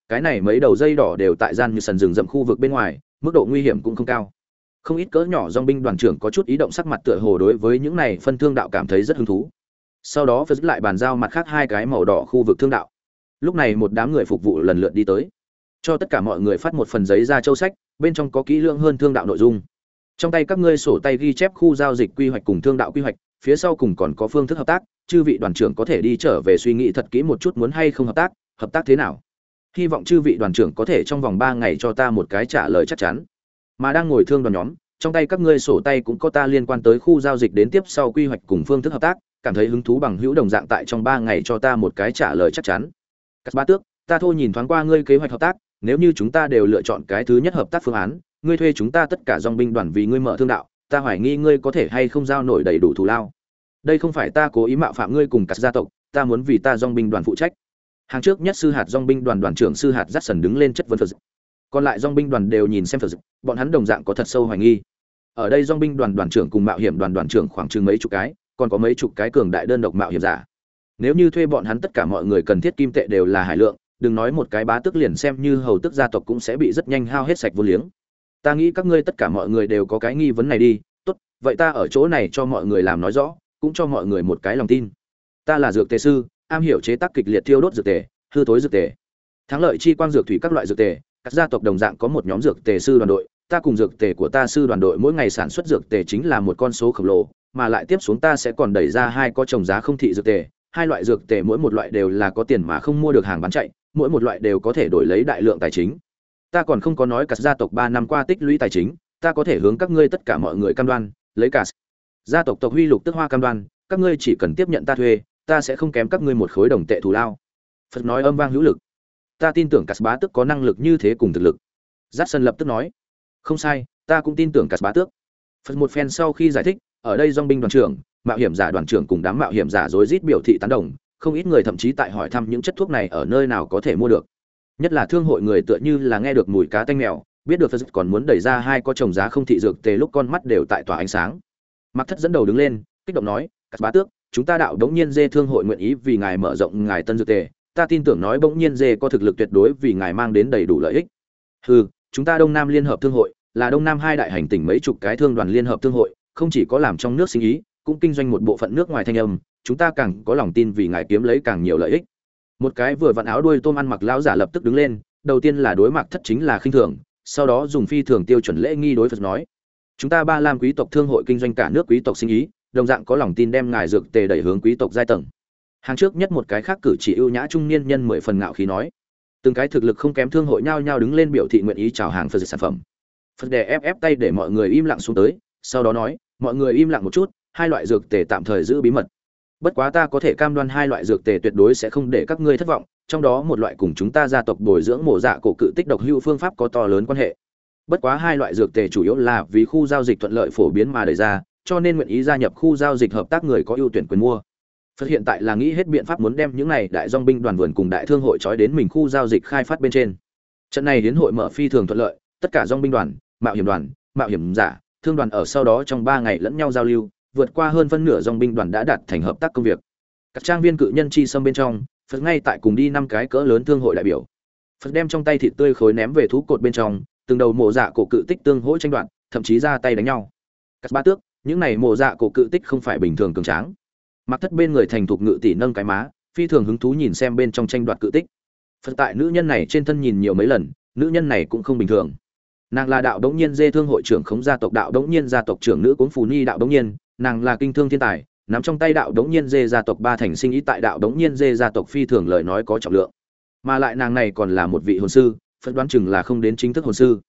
Cái này mấy đầu dây đỏ đều tại gian như sần rừng rậm khu vực bên ngoài, mức độ nguy hiểm cũng không cao. Không ít cỡ nhỏ dòng binh đoàn trưởng có chút ý động sắc mặt tựa hồ đối với những này phân thương đạo cảm thấy rất hứng thú. Sau đó Phật lại bàn giao mặt khác hai cái màu đỏ khu vực thương đạo. Lúc này một đám người phục vụ lần lượt đi tới, cho tất cả mọi người phát một phần giấy ra châu sách, bên trong có kỹ lưỡng hơn thương đạo nội dung. Trong tay các ngươi sổ tay ghi chép khu giao dịch quy hoạch cùng thương đạo quy hoạch, phía sau cùng còn có phương thức hợp tác, chư vị đoàn trưởng có thể đi trở về suy nghĩ thật kỹ một chút muốn hay không hợp tác, hợp tác thế nào. Hy vọng chư vị đoàn trưởng có thể trong vòng ba ngày cho ta một cái trả lời chắc chắn. Mà đang ngồi thương đoàn nhóm, trong tay các ngươi sổ tay cũng có ta liên quan tới khu giao dịch đến tiếp sau quy hoạch cùng phương thức hợp tác, cảm thấy hứng thú bằng hữu đồng dạng tại trong ba ngày cho ta một cái trả lời chắc chắn. Cát Bá Tước, ta thôi nhìn thoáng qua ngươi kế hoạch hợp tác, nếu như chúng ta đều lựa chọn cái thứ nhất hợp tác phương án, ngươi thuê chúng ta tất cả dòng binh đoàn vì ngươi mở thương đạo, ta hoài nghi ngươi có thể hay không giao nổi đầy đủ thù lao. Đây không phải ta cố ý mạo phạm ngươi cùng các gia tộc, ta muốn vì ta dòng binh đoàn phụ trách. Hàng trước nhất sư hạt dòng binh đoàn đoàn trưởng sư hạt dắt sần đứng lên chất vấn Phật. Còn lại dòng binh đoàn đều nhìn xem Phật, bọn hắn đồng dạng có thật sâu hoài nghi. Ở đây dòng binh đoàn đoàn trưởng cùng mạo hiểm đoàn đoàn trưởng khoảng chừng mấy chục cái, còn có mấy chục cái cường đại đơn độc mạo hiểm giả. Nếu như thuê bọn hắn tất cả mọi người cần thiết kim tệ đều là hải lượng, đừng nói một cái bá tước liền xem như hầu tước gia tộc cũng sẽ bị rất nhanh hao hết sạch vô liếng. Ta nghĩ các ngươi tất cả mọi người đều có cái nghi vấn này đi, tốt, vậy ta ở chỗ này cho mọi người làm nói rõ, cũng cho mọi người một cái lòng tin. Ta là dược tề sư, am hiểu chế tác kịch liệt thiêu đốt dược tề, hư tối dược tề, thắng lợi chi quang dược thủy các loại dược tề. Các gia tộc đồng dạng có một nhóm dược tề sư đoàn đội, ta cùng dược tề của ta sư đoàn đội mỗi ngày sản xuất dược tề chính là một con số khổng lồ, mà lại tiếp xuống ta sẽ còn đẩy ra hai có trồng giá không thị dược tề, hai loại dược tề mỗi một loại đều là có tiền mà không mua được hàng bán chạy, mỗi một loại đều có thể đổi lấy đại lượng tài chính. Ta còn không có nói cả gia tộc ba năm qua tích lũy tài chính, ta có thể hướng các ngươi tất cả mọi người cam đoan, lấy cả gia tộc tộc huy lục tức hoa cam đoan, các ngươi chỉ cần tiếp nhận ta thuê, ta sẽ không kém các ngươi một khối đồng tệ thù lao. Phật nói âm vang hữu lực. Ta tin tưởng cả bá tước có năng lực như thế cùng thực lực. Dát Sân lập tức nói, không sai, ta cũng tin tưởng cả bá tước. Phật một phen sau khi giải thích, ở đây dòng binh đoàn trưởng, mạo hiểm giả đoàn trưởng cùng đám mạo hiểm giả rối rít biểu thị tán đồng, không ít người thậm chí tại hỏi thăm những chất thuốc này ở nơi nào có thể mua được. Nhất là thương hội người tựa như là nghe được mùi cá tanh mèo, biết được Phật còn muốn đẩy ra hai có trồng giá không thị dược tề lúc con mắt đều tại tỏa ánh sáng. Mặc Thất dẫn đầu đứng lên, kích động nói, "Cát Bá Tước, chúng ta đạo đống nhiên dê thương hội nguyện ý vì ngài mở rộng ngài tân dược tề, ta tin tưởng nói bỗng nhiên dê có thực lực tuyệt đối vì ngài mang đến đầy đủ lợi ích." Hừ, chúng ta Đông Nam Liên hợp thương hội, là Đông Nam hai đại hành tỉnh mấy chục cái thương đoàn liên hợp thương hội, không chỉ có làm trong nước sinh ý, cũng kinh doanh một bộ phận nước ngoài thanh âm, chúng ta càng có lòng tin vì ngài kiếm lấy càng nhiều lợi ích. Một cái vừa vặn áo đuôi tôm ăn mặc lão giả lập tức đứng lên, đầu tiên là đối Mạc Thất chính là khinh thường, sau đó dùng phi thường tiêu chuẩn lễ nghi đối Phật nói: "Chúng ta Ba Lam quý tộc thương hội kinh doanh cả nước quý tộc sinh ý, đồng dạng có lòng tin đem ngài dược tề đẩy hướng quý tộc giai tầng." Hàng trước nhất một cái khác cử chỉ ưu nhã trung niên nhân mười phần ngạo khí nói. Từng cái thực lực không kém thương hội nhao nhao đứng lên biểu thị nguyện ý chào hàng Phật sản phẩm. Phật đè ép ép tay để mọi người im lặng xuống tới, sau đó nói: "Mọi người im lặng một chút, hai loại dược tề tạm thời giữ bí mật. Bất quá ta có thể cam đoan hai loại dược tề tuyệt đối sẽ không để các ngươi thất vọng, trong đó một loại cùng chúng ta gia tộc bồi dưỡng mổ dạ cổ cự tích độc hữu phương pháp có to lớn quan hệ. Bất quá hai loại dược tề chủ yếu là vì khu giao dịch thuận lợi phổ biến mà đẩy ra, cho nên nguyện ý gia nhập khu giao dịch hợp tác người có ưu tuyển quyền mua." Phật hiện tại là nghĩ hết biện pháp muốn đem những này đại dòng binh đoàn vườn cùng đại thương hội trói đến mình khu giao dịch khai phát bên trên. Trận này hiến hội mở phi thường thuận lợi, tất cả dòng binh đoàn, mạo hiểm đoàn, mạo hiểm giả, thương đoàn ở sau đó trong ba ngày lẫn nhau giao lưu, vượt qua hơn phân nửa dòng binh đoàn đã đạt thành hợp tác công việc. Các trang viên cự nhân chi xâm bên trong, Phật ngay tại cùng đi năm cái cỡ lớn thương hội đại biểu. Phật đem trong tay thịt tươi khối ném về thú cột bên trong, từng đầu mộ dạ cổ cự tích tương hỗ tranh đoạt, thậm chí ra tay đánh nhau. Các bá tước, những này mộ dạ cổ cự tích không phải bình thường cường tráng. Mặc Thất bên người thành thục ngự tỷ nâng cái má, phi thường hứng thú nhìn xem bên trong tranh đoạt cự tích. Phật tại nữ nhân này trên thân nhìn nhiều mấy lần, nữ nhân này cũng không bình thường. Nàng là đạo đống nhiên dê thương hội trưởng khống gia tộc đạo đống nhiên gia tộc trưởng nữ cuốn phù ni đạo đống nhiên, nàng là kinh thương thiên tài, nắm trong tay đạo đống nhiên dê gia tộc ba thành sinh ý tại đạo đống nhiên dê gia tộc phi thường lời nói có trọng lượng. Mà lại nàng này còn là một vị hồn sư, Phật đoán chừng là không đến chính thức hồn sư.